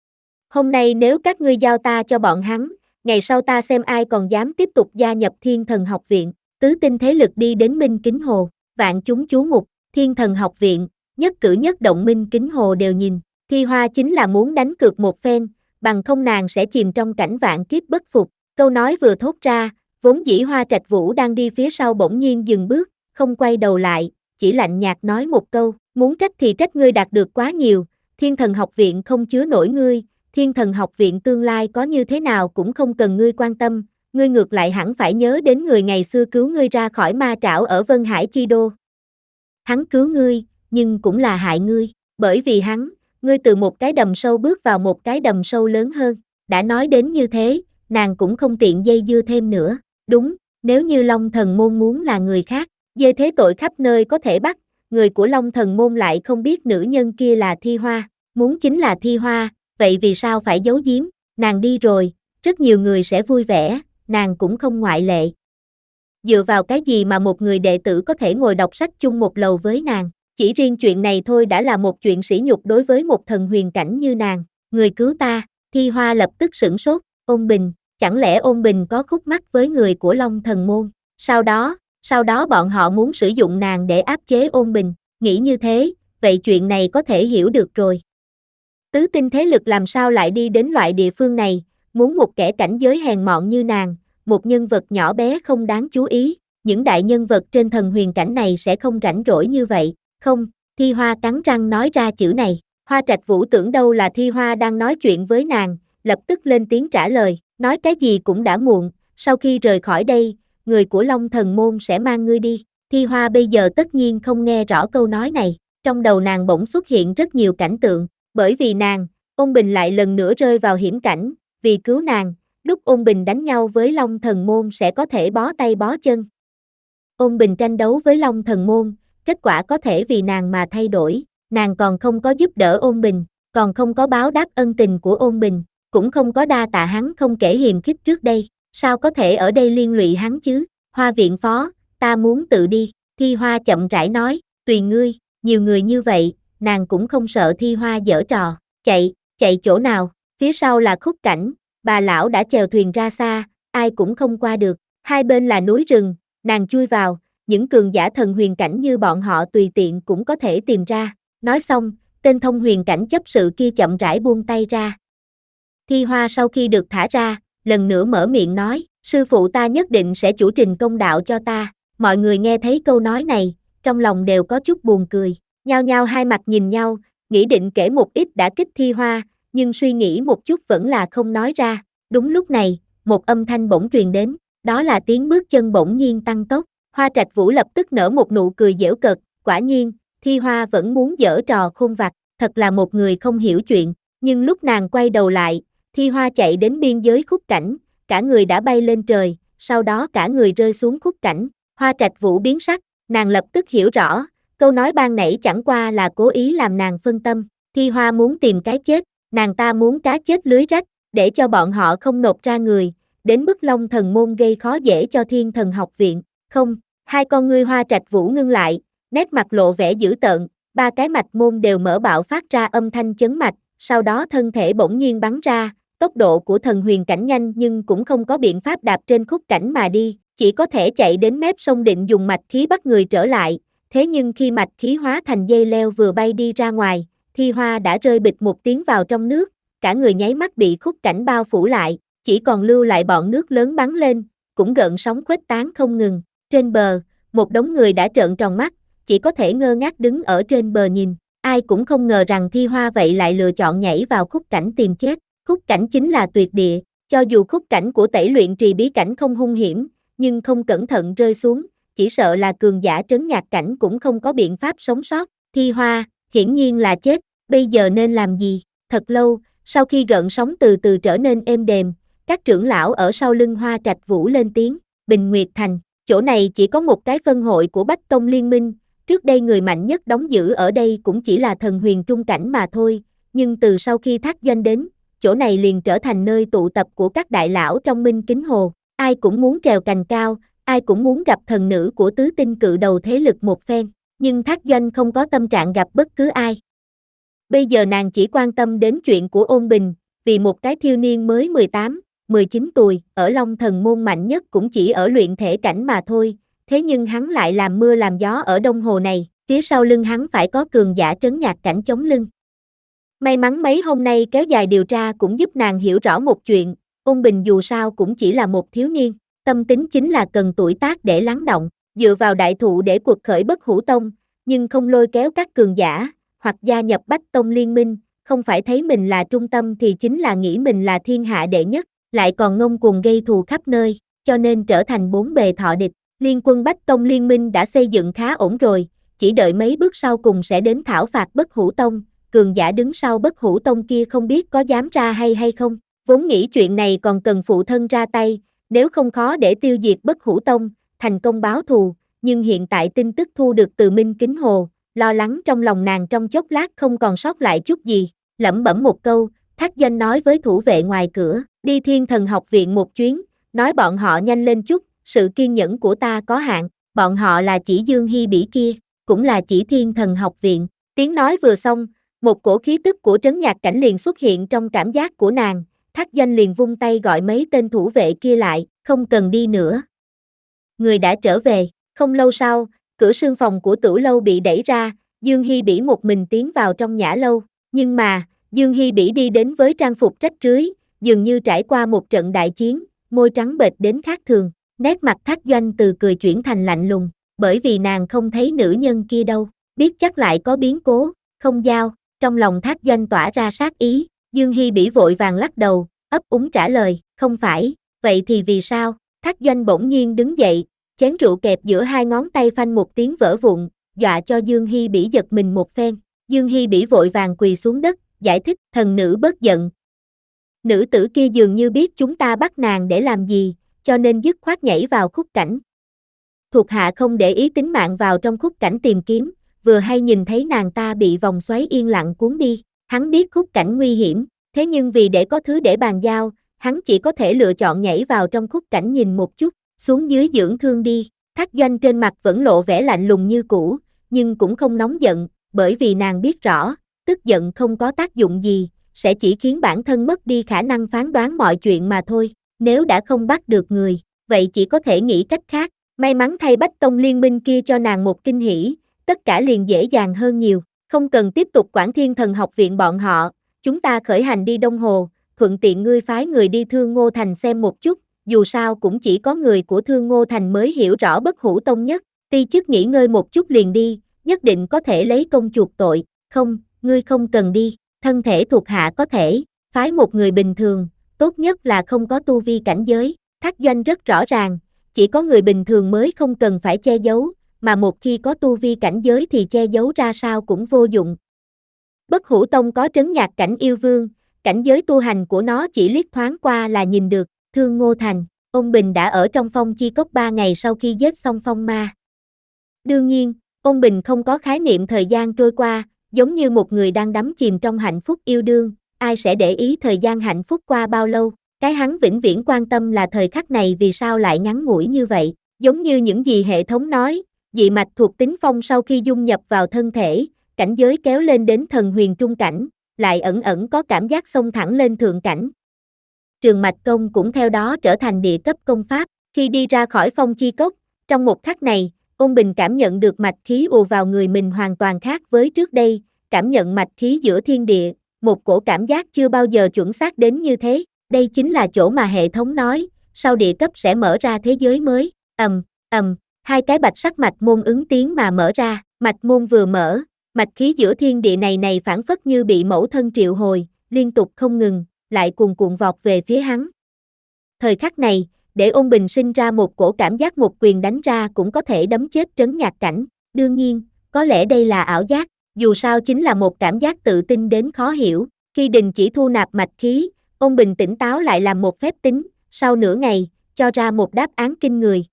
Hôm nay nếu các ngươi giao ta cho bọn hắn, ngày sau ta xem ai còn dám tiếp tục gia nhập Thiên Thần học viện. Tứ tinh thế lực đi đến Minh Kính Hồ, vạn chúng chú mục, Thiên Thần học viện, nhất cử nhất động Minh Kính Hồ đều nhìn. Thi Hoa chính là muốn đánh cược một phen, bằng không nàng sẽ chìm trong cảnh vạn kiếp bất phục. Câu nói vừa thốt ra, vốn dĩ Hoa Trạch Vũ đang đi phía sau bỗng nhiên dừng bước, không quay đầu lại, chỉ lạnh nhạt nói một câu, muốn trách thì trách ngươi đạt được quá nhiều, Thiên Thần học viện không chứa nổi ngươi, Thiên Thần học viện tương lai có như thế nào cũng không cần ngươi quan tâm, ngươi ngược lại hẳn phải nhớ đến người ngày xưa cứu ngươi ra khỏi ma trảo ở Vân Hải Chi Đô. Hắn cứu ngươi, nhưng cũng là hại ngươi, bởi vì hắn, ngươi từ một cái đầm sâu bước vào một cái đầm sâu lớn hơn. Đã nói đến như thế, nàng cũng không tiện dây dưa thêm nữa. Đúng, nếu như Long Thần Môn muốn là người khác, dê thế tội khắp nơi có thể bắt, người của Long Thần Môn lại không biết nữ nhân kia là Thi Hoa, muốn chính là Thi Hoa, vậy vì sao phải giấu giếm, nàng đi rồi, rất nhiều người sẽ vui vẻ, nàng cũng không ngoại lệ. Dựa vào cái gì mà một người đệ tử có thể ngồi đọc sách chung một lầu với nàng, chỉ riêng chuyện này thôi đã là một chuyện sỉ nhục đối với một thần huyền cảnh như nàng, người cứu ta. Thi Hoa lập tức sửng sốt, Ôn Bình, chẳng lẽ Ôn Bình có khúc mắc với người của Long Thần Môn, sau đó, sau đó bọn họ muốn sử dụng nàng để áp chế Ôn Bình, nghĩ như thế, vậy chuyện này có thể hiểu được rồi. Tứ tinh thế lực làm sao lại đi đến loại địa phương này, muốn một kẻ cảnh giới hèn mọn như nàng, một nhân vật nhỏ bé không đáng chú ý, những đại nhân vật trên thần huyền cảnh này sẽ không rảnh rỗi như vậy, không, Thi Hoa cắn răng nói ra chữ này. Hoa Trạch Vũ tưởng đâu là Thi Hoa đang nói chuyện với nàng, lập tức lên tiếng trả lời, nói cái gì cũng đã muộn, sau khi rời khỏi đây, người của Long Thần Môn sẽ mang ngươi đi. Thi Hoa bây giờ tất nhiên không nghe rõ câu nói này, trong đầu nàng bỗng xuất hiện rất nhiều cảnh tượng, bởi vì nàng, Ôn Bình lại lần nữa rơi vào hiểm cảnh, vì cứu nàng, lúc Ôn Bình đánh nhau với Long Thần Môn sẽ có thể bó tay bó chân. Ôn Bình tranh đấu với Long Thần Môn, kết quả có thể vì nàng mà thay đổi, nàng còn không có giúp đỡ Ôn Bình, còn không có báo đáp ân tình của Ôn Bình, cũng không có đa tạ hắn không kể hiềm khích trước đây, sao có thể ở đây liên lụy hắn chứ? Hoa viện phó, ta muốn tự đi. Thi Hoa chậm rãi nói, tùy ngươi, nhiều người như vậy, nàng cũng không sợ Thi Hoa giở trò, chạy, chạy chỗ nào, phía sau là khúc cảnh, bà lão đã chèo thuyền ra xa, ai cũng không qua được, hai bên là núi rừng, nàng chui vào, những cường giả thần huyền cảnh như bọn họ tùy tiện cũng có thể tìm ra. Nói xong, tên thông huyền cảnh chấp sự kia chậm rãi buông tay ra. Thi Hoa sau khi được thả ra, lần nữa mở miệng nói, sư phụ ta nhất định sẽ chủ trình công đạo cho ta. Mọi người nghe thấy câu nói này, trong lòng đều có chút buồn cười, nhao nhao hai mặt nhìn nhau, nghĩ định kể một ít đã kích Thi Hoa, nhưng suy nghĩ một chút vẫn là không nói ra. Đúng lúc này, một âm thanh bỗng truyền đến, đó là tiếng bước chân bỗng nhiên tăng tốc. Hoa Trạch Vũ lập tức nở một nụ cười giễu cợt, quả nhiên, Thi Hoa vẫn muốn giở trò khôn vặt, thật là một người không hiểu chuyện, nhưng lúc nàng quay đầu lại, Thi Hoa chạy đến biên giới khúc cảnh, cả người đã bay lên trời, sau đó cả người rơi xuống khúc cảnh. Hoa Trạch Vũ biến sắc, nàng lập tức hiểu rõ, câu nói ban nãy chẳng qua là cố ý làm nàng phân tâm, Thi Hoa muốn tìm cái chết, nàng ta muốn cá chết lưới rách, để cho bọn họ không nộp ra người, đến mức Long Thần Môn gây khó dễ cho Thiên Thần học viện. Không, hai con ngươi Hoa Trạch Vũ ngưng lại, nét mặt lộ vẻ dữ tợn, ba cái mạch môn đều mở bạo phát ra âm thanh chấn mạch, sau đó thân thể bỗng nhiên bắn ra, tốc độ của thần huyền cảnh nhanh nhưng cũng không có biện pháp đạp trên khúc cảnh mà đi, chỉ có thể chạy đến mép sông định dùng mạch khí bắt người trở lại, thế nhưng khi mạch khí hóa thành dây leo vừa bay đi ra ngoài, Thi Hoa đã rơi bịch một tiếng vào trong nước, cả người nháy mắt bị khúc cảnh bao phủ lại, chỉ còn lưu lại bọn nước lớn bắn lên, cũng gợn sóng khuếch tán không ngừng. Trên bờ, một đống người đã trợn tròn mắt, chỉ có thể ngơ ngác đứng ở trên bờ nhìn. Ai cũng không ngờ rằng Thi Hoa vậy lại lựa chọn nhảy vào khúc cảnh tìm chết. Khúc cảnh chính là tuyệt địa, cho dù khúc cảnh của tẩy luyện trì bí cảnh không hung hiểm, nhưng không cẩn thận rơi xuống, chỉ sợ là cường giả trấn nhạc cảnh cũng không có biện pháp sống sót. Thi Hoa, hiển nhiên là chết, bây giờ nên làm gì? Thật lâu, sau khi gợn sóng từ từ trở nên êm đềm, các trưởng lão ở sau lưng Hoa Trạch Vũ lên tiếng, Bình Nguyệt Thành, chỗ này chỉ có một cái phân hội của Bách Tông Liên Minh, trước đây người mạnh nhất đóng giữ ở đây cũng chỉ là thần huyền trung cảnh mà thôi, nhưng từ sau khi Thác Doanh đến, chỗ này liền trở thành nơi tụ tập của các đại lão trong Minh Kính Hồ, ai cũng muốn trèo cành cao, ai cũng muốn gặp thần nữ của tứ tinh cự đầu thế lực một phen, nhưng Thác Doanh không có tâm trạng gặp bất cứ ai. Bây giờ nàng chỉ quan tâm đến chuyện của Ôn Bình, vì một cái thiếu niên mới mười tám, mười chín tuổi, ở Long Thần Môn mạnh nhất cũng chỉ ở luyện thể cảnh mà thôi, thế nhưng hắn lại làm mưa làm gió ở Đông Hồ này, phía sau lưng hắn phải có cường giả trấn nhạc cảnh chống lưng. May mắn mấy hôm nay kéo dài điều tra cũng giúp nàng hiểu rõ một chuyện, Ôn Bình dù sao cũng chỉ là một thiếu niên, tâm tính chính là cần tuổi tác để lắng động, dựa vào đại thụ để cuộc khởi Bất Hủ Tông, nhưng không lôi kéo các cường giả, hoặc gia nhập Bách Tông Liên Minh, không phải thấy mình là trung tâm thì chính là nghĩ mình là thiên hạ đệ nhất, lại còn ngông cuồng gây thù khắp nơi, cho nên trở thành bốn bề thọ địch. Liên quân Bách Tông Liên Minh đã xây dựng khá ổn rồi, chỉ đợi mấy bước sau cùng sẽ đến thảo phạt Bất Hủ Tông, cường giả đứng sau Bất Hủ Tông kia không biết có dám ra hay hay không, vốn nghĩ chuyện này còn cần phụ thân ra tay, nếu không khó để tiêu diệt Bất Hủ Tông, thành công báo thù, nhưng hiện tại tin tức thu được từ Minh Kính Hồ, lo lắng trong lòng nàng trong chốc lát không còn sót lại chút gì, lẩm bẩm một câu, Thác Doanh nói với thủ vệ ngoài cửa, đi Thiên Thần học viện một chuyến, nói bọn họ nhanh lên chút, sự kiên nhẫn của ta có hạn, bọn họ là chỉ Dương Hy Bỉ kia, cũng là chỉ Thiên Thần học viện. Tiếng nói vừa xong, một cổ khí tức của trấn nhạc cảnh liền xuất hiện trong cảm giác của nàng, Thác Doanh liền vung tay gọi mấy tên thủ vệ kia lại, không cần đi nữa. Người đã trở về, không lâu sau, cửa sương phòng của Tửu lâu bị đẩy ra, Dương Hy Bỉ một mình tiến vào trong nhã lâu, nhưng mà, Dương Hy Bỉ đi đến với trang phục rách rưới, dường như trải qua một trận đại chiến, môi trắng bệch đến khác thường, nét mặt Thác Doanh từ cười chuyển thành lạnh lùng, bởi vì nàng không thấy nữ nhân kia đâu, biết chắc lại có biến cố, không giao, trong lòng Thác Doanh tỏa ra sát ý, Dương Hy Bỉ vội vàng lắc đầu, ấp úng trả lời, không phải, vậy thì vì sao? Thác Doanh bỗng nhiên đứng dậy, chén rượu kẹp giữa hai ngón tay phanh một tiếng vỡ vụn, dọa cho Dương Hy Bỉ giật mình một phen, Dương Hy Bỉ vội vàng quỳ xuống đất, giải thích, thần nữ bớt giận. Nữ tử kia dường như biết chúng ta bắt nàng để làm gì, cho nên dứt khoát nhảy vào khúc cảnh. Thuộc hạ không để ý tính mạng vào trong khúc cảnh tìm kiếm, vừa hay nhìn thấy nàng ta bị vòng xoáy yên lặng cuốn đi, hắn biết khúc cảnh nguy hiểm, thế nhưng vì để có thứ để bàn giao, hắn chỉ có thể lựa chọn nhảy vào trong khúc cảnh nhìn một chút, xuống dưới dưỡng thương đi. Thác Doanh trên mặt vẫn lộ vẻ lạnh lùng như cũ, nhưng cũng không nóng giận, bởi vì nàng biết rõ, tức giận không có tác dụng gì, sẽ chỉ khiến bản thân mất đi khả năng phán đoán mọi chuyện mà thôi. Nếu đã không bắt được người, vậy chỉ có thể nghĩ cách khác. May mắn thay Bách Tông Liên Minh kia cho nàng một kinh hỉ, tất cả liền dễ dàng hơn nhiều, không cần tiếp tục quản Thiên Thần học viện bọn họ, chúng ta khởi hành đi Đông Hồ, thuận tiện ngươi phái người đi Thương Ngô Thành xem một chút, dù sao cũng chỉ có người của Thương Ngô Thành mới hiểu rõ Bất Hủ Tông nhất, ti chức nghỉ ngơi một chút liền đi, nhất định có thể lấy công chuộc tội, không, ngươi không cần đi, thân thể thuộc hạ có thể, phái một người bình thường, tốt nhất là không có tu vi cảnh giới, Thác Doanh rất rõ ràng, chỉ có người bình thường mới không cần phải che giấu, mà một khi có tu vi cảnh giới thì che giấu ra sao cũng vô dụng. Bất Hủ Tông có trấn nhạc cảnh yêu vương, cảnh giới tu hành của nó chỉ liếc thoáng qua là nhìn được. Thương Ngô Thành, Ôn Bình đã ở trong Phong Chi Cốc ba ngày sau khi giết xong phong ma. Đương nhiên, Ôn Bình không có khái niệm thời gian trôi qua, giống như một người đang đắm chìm trong hạnh phúc yêu đương, ai sẽ để ý thời gian hạnh phúc qua bao lâu, cái hắn vĩnh viễn quan tâm là thời khắc này vì sao lại ngắn ngủi như vậy, giống như những gì hệ thống nói, dị mạch thuộc tính phong sau khi dung nhập vào thân thể, cảnh giới kéo lên đến thần huyền trung cảnh, lại ẩn ẩn có cảm giác xông thẳng lên thượng cảnh. Trường mạch công cũng theo đó trở thành địa cấp công pháp, khi đi ra khỏi Phong Chi Cốc, trong một khắc này, Ôn Bình cảm nhận được mạch khí ùa vào người mình hoàn toàn khác với trước đây, cảm nhận mạch khí giữa thiên địa, một cổ cảm giác chưa bao giờ chuẩn xác đến như thế. Đây chính là chỗ mà hệ thống nói, sau địa cấp sẽ mở ra thế giới mới. Ầm, ầm, hai cái bạch sắc mạch môn ứng tiếng mà mở ra, mạch môn vừa mở, mạch khí giữa thiên địa này này phảng phất như bị mẫu thân triệu hồi, liên tục không ngừng, lại cuồn cuộn vọt về phía hắn. Thời khắc này, để Ôn Bình sinh ra một cổ cảm giác một quyền đánh ra cũng có thể đấm chết trấn nhạc cảnh. Đương nhiên, có lẽ đây là ảo giác, dù sao chính là một cảm giác tự tin đến khó hiểu. Khi đình chỉ thu nạp mạch khí, Ôn Bình tỉnh táo lại làm một phép tính, sau nửa ngày, cho ra một đáp án kinh người.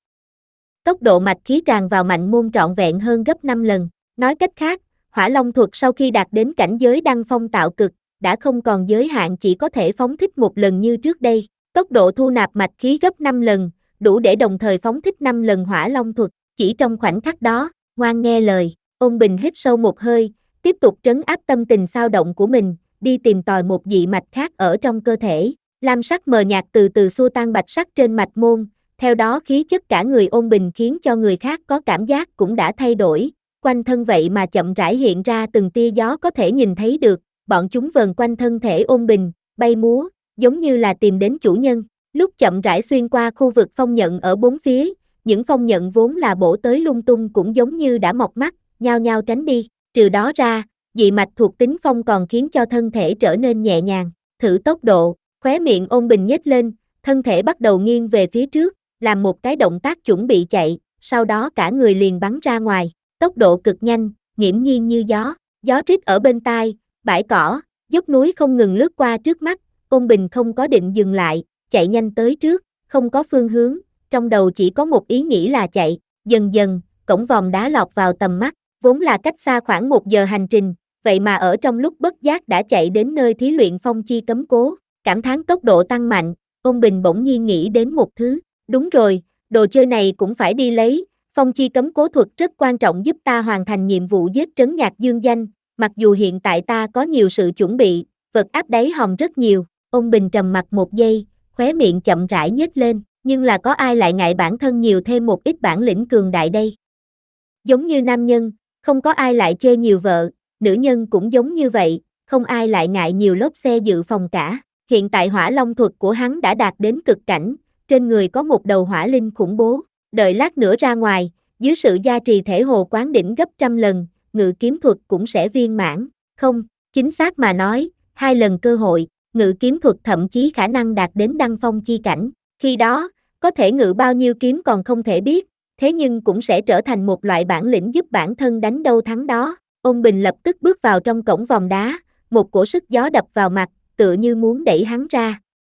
Tốc độ mạch khí tràn vào mạnh môn trọn vẹn hơn gấp năm lần. Nói cách khác, Hỏa Long thuật sau khi đạt đến cảnh giới đăng phong tạo cực, đã không còn giới hạn chỉ có thể phóng thích một lần như trước đây. Tốc độ thu nạp mạch khí gấp năm lần, đủ để đồng thời phóng thích năm lần Hỏa Long thuật. Chỉ trong khoảnh khắc đó, ngoan nghe lời, Ôn Bình hít sâu một hơi, tiếp tục trấn áp tâm tình xao động của mình, đi tìm tòi một dị mạch khác ở trong cơ thể. Lam sắc mờ nhạt từ từ xua tan bạch sắc trên mạch môn, theo đó khí chất cả người Ôn Bình khiến cho người khác có cảm giác cũng đã thay đổi, quanh thân vậy mà chậm rãi hiện ra từng tia gió có thể nhìn thấy được, bọn chúng vờn quanh thân thể Ôn Bình, bay múa, giống như là tìm đến chủ nhân. Lúc chậm rãi xuyên qua khu vực phong nhận ở bốn phía, những phong nhận vốn là bổ tới lung tung cũng giống như đã mọc mắt, nhao nhao tránh đi. Trừ đó ra, dị mạch thuộc tính phong còn khiến cho thân thể trở nên nhẹ nhàng. Thử tốc độ, khóe miệng Ôn Bình nhếch lên, thân thể bắt đầu nghiêng về phía trước, làm một cái động tác chuẩn bị chạy, sau đó cả người liền bắn ra ngoài. Tốc độ cực nhanh, nghiễm nhiên như gió, gió rít ở bên tai, bãi cỏ, dốc núi không ngừng lướt qua trước mắt. Ôn Bình không có định dừng lại, chạy nhanh tới trước, không có phương hướng, trong đầu chỉ có một ý nghĩ là chạy. Dần dần, cổng vòm đá lọt vào tầm mắt, vốn là cách xa khoảng một giờ hành trình, vậy mà ở trong lúc bất giác đã chạy đến nơi thí luyện phong chi cấm cố. Cảm thán tốc độ tăng mạnh, Ôn Bình bỗng nhiên nghĩ đến một thứ. Đúng rồi, đồ chơi này cũng phải đi lấy. Phong chi cấm cố thuật rất quan trọng giúp ta hoàn thành nhiệm vụ giết trấn nhạc dương danh, mặc dù hiện tại ta có nhiều sự chuẩn bị, vật áp đáy hòm rất nhiều. Ôn Bình trầm mặc một giây, khóe miệng chậm rãi nhếch lên, nhưng là có ai lại ngại bản thân nhiều thêm một ít bản lĩnh cường đại đây? Giống như nam nhân, không có ai lại chê nhiều vợ, nữ nhân cũng giống như vậy, không ai lại ngại nhiều lốp xe dự phòng cả. Hiện tại Hỏa Long thuật của hắn đã đạt đến cực cảnh, trên người có một đầu hỏa linh khủng bố, đợi lát nữa ra ngoài, dưới sự gia trì thể hồ quán đỉnh gấp trăm lần, ngự kiếm thuật cũng sẽ viên mãn. Không, chính xác mà nói, hai lần cơ hội, ngự kiếm thuật thậm chí khả năng đạt đến đăng phong chi cảnh. Khi đó, có thể ngự bao nhiêu kiếm còn không thể biết, thế nhưng cũng sẽ trở thành một loại bản lĩnh giúp bản thân đánh đâu thắng đó. Ôn Bình lập tức bước vào trong cổng vòm đá, một cổ sức gió đập vào mặt, tựa như muốn đẩy hắn ra.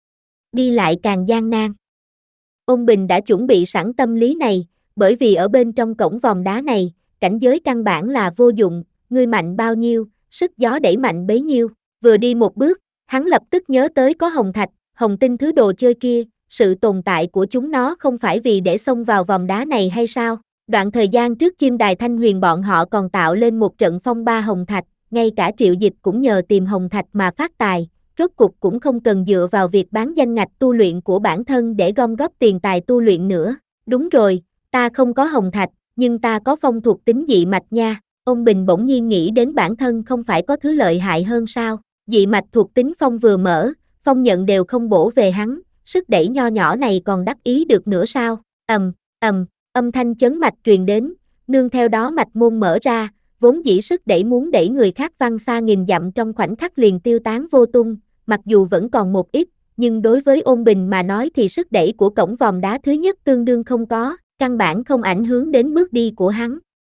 Đi lại càng gian nan. Ôn Bình đã chuẩn bị sẵn tâm lý này, bởi vì ở bên trong cổng vòm đá này, cảnh giới căn bản là vô dụng, ngươi mạnh bao nhiêu, sức gió đẩy mạnh bấy nhiêu. Vừa đi một bước, hắn lập tức nhớ tới có hồng thạch, hồng tinh thứ đồ chơi kia, sự tồn tại của chúng nó không phải vì để xông vào vòm đá này hay sao? Đoạn thời gian trước Chim Đài Thanh Huyền bọn họ còn tạo lên một trận phong ba hồng thạch, ngay cả Triệu Dịch cũng nhờ tìm hồng thạch mà phát tài, rốt cục cũng không cần dựa vào việc bán danh ngạch tu luyện của bản thân để gom góp tiền tài tu luyện nữa. Đúng rồi, ta không có hồng thạch, nhưng ta có phong thuộc tính dị mạch nha. Ôn Bình bỗng nhiên nghĩ đến bản thân không phải có thứ lợi hại hơn sao? Dị mạch thuộc tính phong vừa mở, phong nhận đều không bổ về hắn, sức đẩy nho nhỏ này còn đắc ý được nữa sao? Ầm, ầm, âm thanh chấn mạch truyền đến, nương theo đó mạch môn mở ra, vốn dĩ sức đẩy muốn đẩy người khác văng xa nghìn dặm trong khoảnh khắc liền tiêu tán vô tung, mặc dù vẫn còn một ít, nhưng đối với Ôn Bình mà nói thì sức đẩy của cổng vòm đá thứ nhất tương đương không có, căn bản không ảnh hưởng đến bước đi của hắn.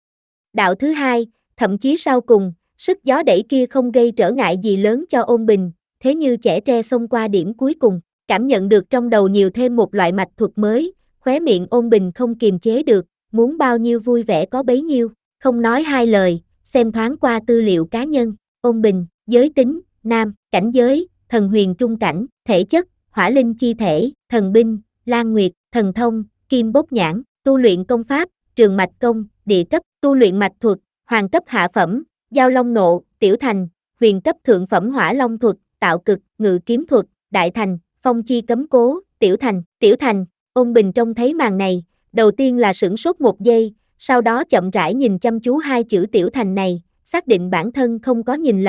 Đạo thứ hai, thậm chí sau cùng, sức gió đẩy kia không gây trở ngại gì lớn cho Ôn Bình, thế như chẻ tre xông qua điểm cuối cùng, cảm nhận được trong đầu nhiều thêm một loại mạch thuật mới, khóe miệng Ôn Bình không kiềm chế được, muốn bao nhiêu vui vẻ có bấy nhiêu, không nói hai lời, xem thoáng qua tư liệu cá nhân. Ôn Bình, giới tính, nam, cảnh giới, thần huyền trung cảnh, thể chất, hỏa linh chi thể, thần binh, lan nguyệt, thần thông, kim bốc nhãn, tu luyện công pháp, trường mạch công, địa cấp, tu luyện mạch thuật, hoàng cấp hạ phẩm, giao long nộ, tiểu thành, huyền cấp thượng phẩm hỏa long thuật, tạo cực, ngự kiếm thuật, đại thành, phong chi cấm cố, tiểu thành, tiểu thành. Ôn Bình trông thấy màn này, đầu tiên là sửng sốt một giây, sau đó chậm rãi nhìn chăm chú hai chữ tiểu thành này, xác định bản thân không có nhìn lầm.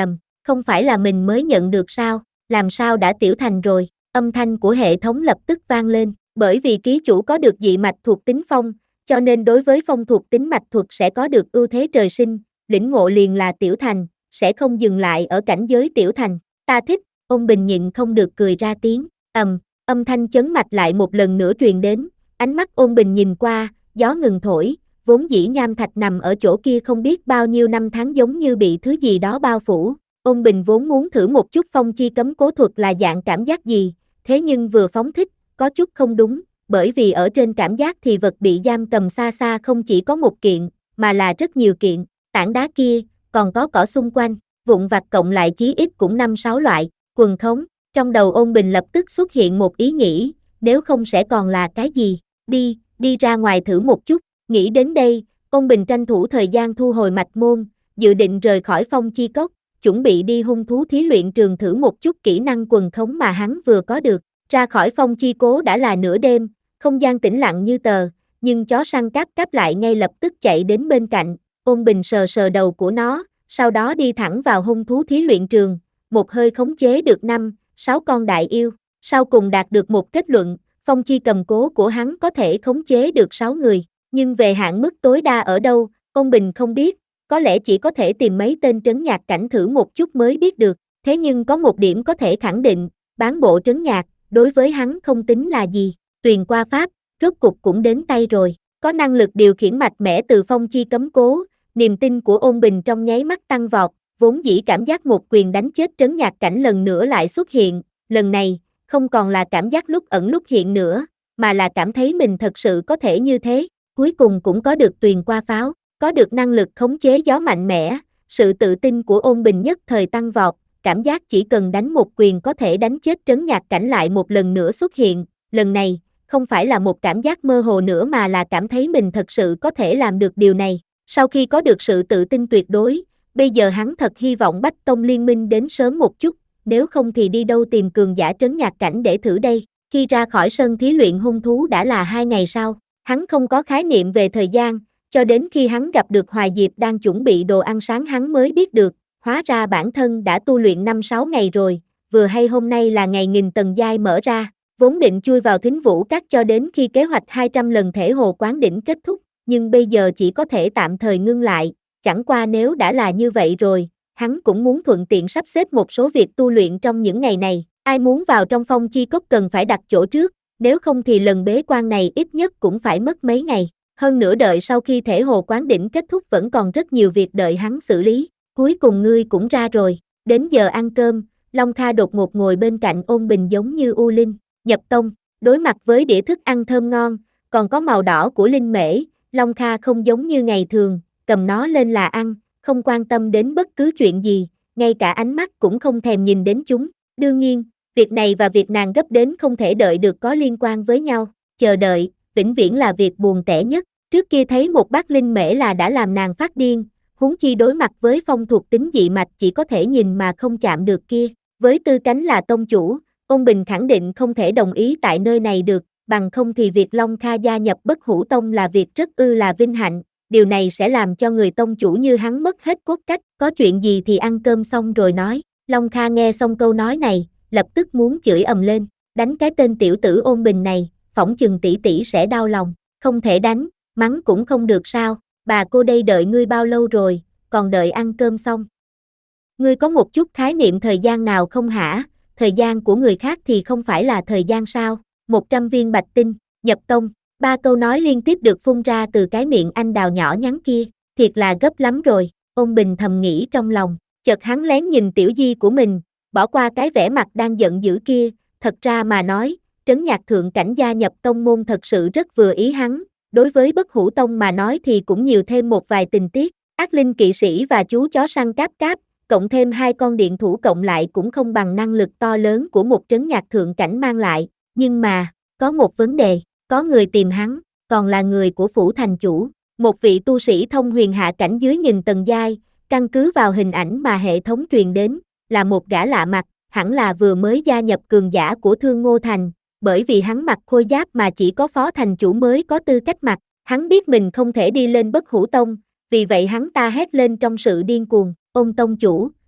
Không phải là mình mới nhận được sao, làm sao đã tiểu thành rồi, âm thanh của hệ thống lập tức vang lên, bởi vì ký chủ có được dị mạch thuộc tính phong, cho nên đối với phong thuộc tính mạch thuật sẽ có được ưu thế trời sinh, lĩnh ngộ liền là tiểu thành, sẽ không dừng lại ở cảnh giới tiểu thành, ta thích, Ôn Bình nhịn không được cười ra tiếng, ầm, âm thanh chấn mạch lại một lần nữa truyền đến, ánh mắt Ôn Bình nhìn qua, gió ngừng thổi, vốn dĩ nham thạch nằm ở chỗ kia không biết bao nhiêu năm tháng giống như bị thứ gì đó bao phủ, Ôn Bình vốn muốn thử một chút phong chi cấm cố thuật là dạng cảm giác gì, thế nhưng vừa phóng thích, có chút không đúng, bởi vì ở trên cảm giác thì vật bị giam cầm xa xa không chỉ có một kiện, mà là rất nhiều kiện, tảng đá kia, còn có cỏ xung quanh, vụn vặt cộng lại chí ít cũng năm sáu loại, quần khống, trong đầu Ôn Bình lập tức xuất hiện một ý nghĩ, nếu không sẽ còn là cái gì, đi, đi ra ngoài thử một chút, nghĩ đến đây, Ôn Bình tranh thủ thời gian thu hồi mạch môn, dự định rời khỏi phong chi cốc, chuẩn bị đi hung thú thí luyện trường thử một chút kỹ năng quần khống mà hắn vừa có được, ra khỏi phong chi cố đã là nửa đêm, không gian tĩnh lặng như tờ, nhưng chó săn cáp cáp lại ngay lập tức chạy đến bên cạnh, Ôn Bình sờ sờ đầu của nó, sau đó đi thẳng vào hung thú thí luyện trường, một hơi khống chế được năm, sáu con đại yêu, sau cùng đạt được một kết luận, phong chi cầm cố của hắn có thể khống chế được sáu người, nhưng về hạn mức tối đa ở đâu, Ôn Bình không biết, có lẽ chỉ có thể tìm mấy tên trấn nhạc cảnh thử một chút mới biết được, thế nhưng có một điểm có thể khẳng định, bán bộ trấn nhạc, đối với hắn không tính là gì, tuyền qua pháp, rốt cục cũng đến tay rồi, có năng lực điều khiển mạch mẽ từ phong chi cấm cố, niềm tin của Ôn Bình trong nháy mắt tăng vọt, vốn dĩ cảm giác một quyền đánh chết trấn nhạc cảnh lần nữa lại xuất hiện, lần này, không còn là cảm giác lúc ẩn lúc hiện nữa, mà là cảm thấy mình thật sự có thể như thế, cuối cùng cũng có được tuyền qua pháo, có được năng lực khống chế gió mạnh mẽ, sự tự tin của Ôn Bình nhất thời tăng vọt, cảm giác chỉ cần đánh một quyền có thể đánh chết trấn nhạc cảnh lại một lần nữa xuất hiện, lần này, không phải là một cảm giác mơ hồ nữa mà là cảm thấy mình thật sự có thể làm được điều này, sau khi có được sự tự tin tuyệt đối, bây giờ hắn thật hy vọng Bách Tông Liên minh đến sớm một chút, nếu không thì đi đâu tìm cường giả trấn nhạc cảnh để thử đây, khi ra khỏi sân thí luyện hung thú đã là hai ngày sau, hắn không có khái niệm về thời gian, cho đến khi hắn gặp được Hoài Diệp đang chuẩn bị đồ ăn sáng hắn mới biết được, hóa ra bản thân đã tu luyện năm sáu ngày rồi, vừa hay hôm nay là ngày nghìn tầng giai mở ra, vốn định chui vào thính vũ các cho đến khi kế hoạch hai trăm lần thể hồ quán đỉnh kết thúc, nhưng bây giờ chỉ có thể tạm thời ngưng lại, chẳng qua nếu đã là như vậy rồi, hắn cũng muốn thuận tiện sắp xếp một số việc tu luyện trong những ngày này, ai muốn vào trong phong chi cốc cần phải đặt chỗ trước, nếu không thì lần bế quan này ít nhất cũng phải mất mấy ngày, hơn nữa đợi sau khi thể hồ quán đỉnh kết thúc vẫn còn rất nhiều việc đợi hắn xử lý, cuối cùng ngươi cũng ra rồi, đến giờ ăn cơm, Long Kha đột ngột ngồi bên cạnh Ôn Bình giống như U Linh, nhập tông, đối mặt với đĩa thức ăn thơm ngon, còn có màu đỏ của linh mễ, Long Kha không giống như ngày thường, cầm nó lên là ăn, không quan tâm đến bất cứ chuyện gì, ngay cả ánh mắt cũng không thèm nhìn đến chúng, đương nhiên, việc này và việc nàng gấp đến không thể đợi được có liên quan với nhau, chờ đợi, vĩnh viễn là việc buồn tẻ nhất, trước kia thấy một bát linh mễ là đã làm nàng phát điên, huống chi đối mặt với phong thuộc tính dị mạch chỉ có thể nhìn mà không chạm được kia, với tư cánh là tông chủ, Ôn Bình khẳng định không thể đồng ý tại nơi này được, bằng không thì việc Long Kha gia nhập Bất Hủ Tông là việc rất ư là vinh hạnh, điều này sẽ làm cho người tông chủ như hắn mất hết cốt cách, có chuyện gì thì ăn cơm xong rồi nói, Long Kha nghe xong câu nói này, lập tức muốn chửi ầm lên, đánh cái tên tiểu tử Ôn Bình này, phỏng chừng tỷ tỷ sẽ đau lòng, không thể đánh, mắng cũng không được sao, bà cô đây đợi ngươi bao lâu rồi, còn đợi ăn cơm xong. Ngươi có một chút khái niệm thời gian nào không hả, thời gian của người khác thì không phải là thời gian sao, một trăm viên bạch tinh, nhập tông, ba câu nói liên tiếp được phun ra từ cái miệng anh đào nhỏ nhắn kia, thiệt là gấp lắm rồi, Ôn Bình thầm nghĩ trong lòng, chợt hắn lén nhìn tiểu di của mình, bỏ qua cái vẻ mặt đang giận dữ kia, thật ra mà nói, trấn nhạc thượng cảnh gia nhập tông môn thật sự rất vừa ý hắn, đối với Bất Hủ Tông mà nói thì cũng nhiều thêm một vài tình tiết, ác linh kỵ sĩ và chú chó săn cáp cáp, cộng thêm hai con điện thủ cộng lại cũng không bằng năng lực to lớn của một trấn nhạc thượng cảnh mang lại, nhưng mà, có một vấn đề, có người tìm hắn, còn là người của phủ thành chủ, một vị tu sĩ thông huyền hạ cảnh dưới nghìn tầng giai, căn cứ vào hình ảnh mà hệ thống truyền đến, là một gã lạ mặt, hẳn là vừa mới gia nhập cường giả của Thương Ngô Thành, bởi vì hắn mặc khôi giáp mà chỉ có phó thành chủ mới có tư cách mặc, hắn biết mình không thể đi lên Bất Hủ Tông, vì vậy hắn ta hét lên trong sự điên cuồng, Ôn tông chủ,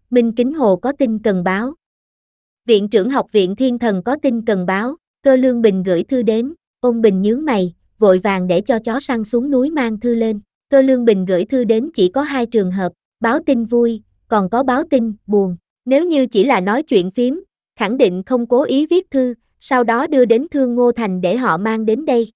Minh Kính Hồ có tin cần báo. Viện trưởng học viện Thiên Thần có tin cần báo, Cơ Lương Bình gửi thư đến, Ôn Bình nhướng mày, vội vàng để cho chó săn xuống núi mang thư lên. Cơ Lương Bình gửi thư đến chỉ có hai trường hợp, báo tin vui, còn có báo tin buồn. Nếu như chỉ là nói chuyện phím, khẳng định không cố ý viết thư, sau đó đưa đến Thương Ngô Thành để họ mang đến đây.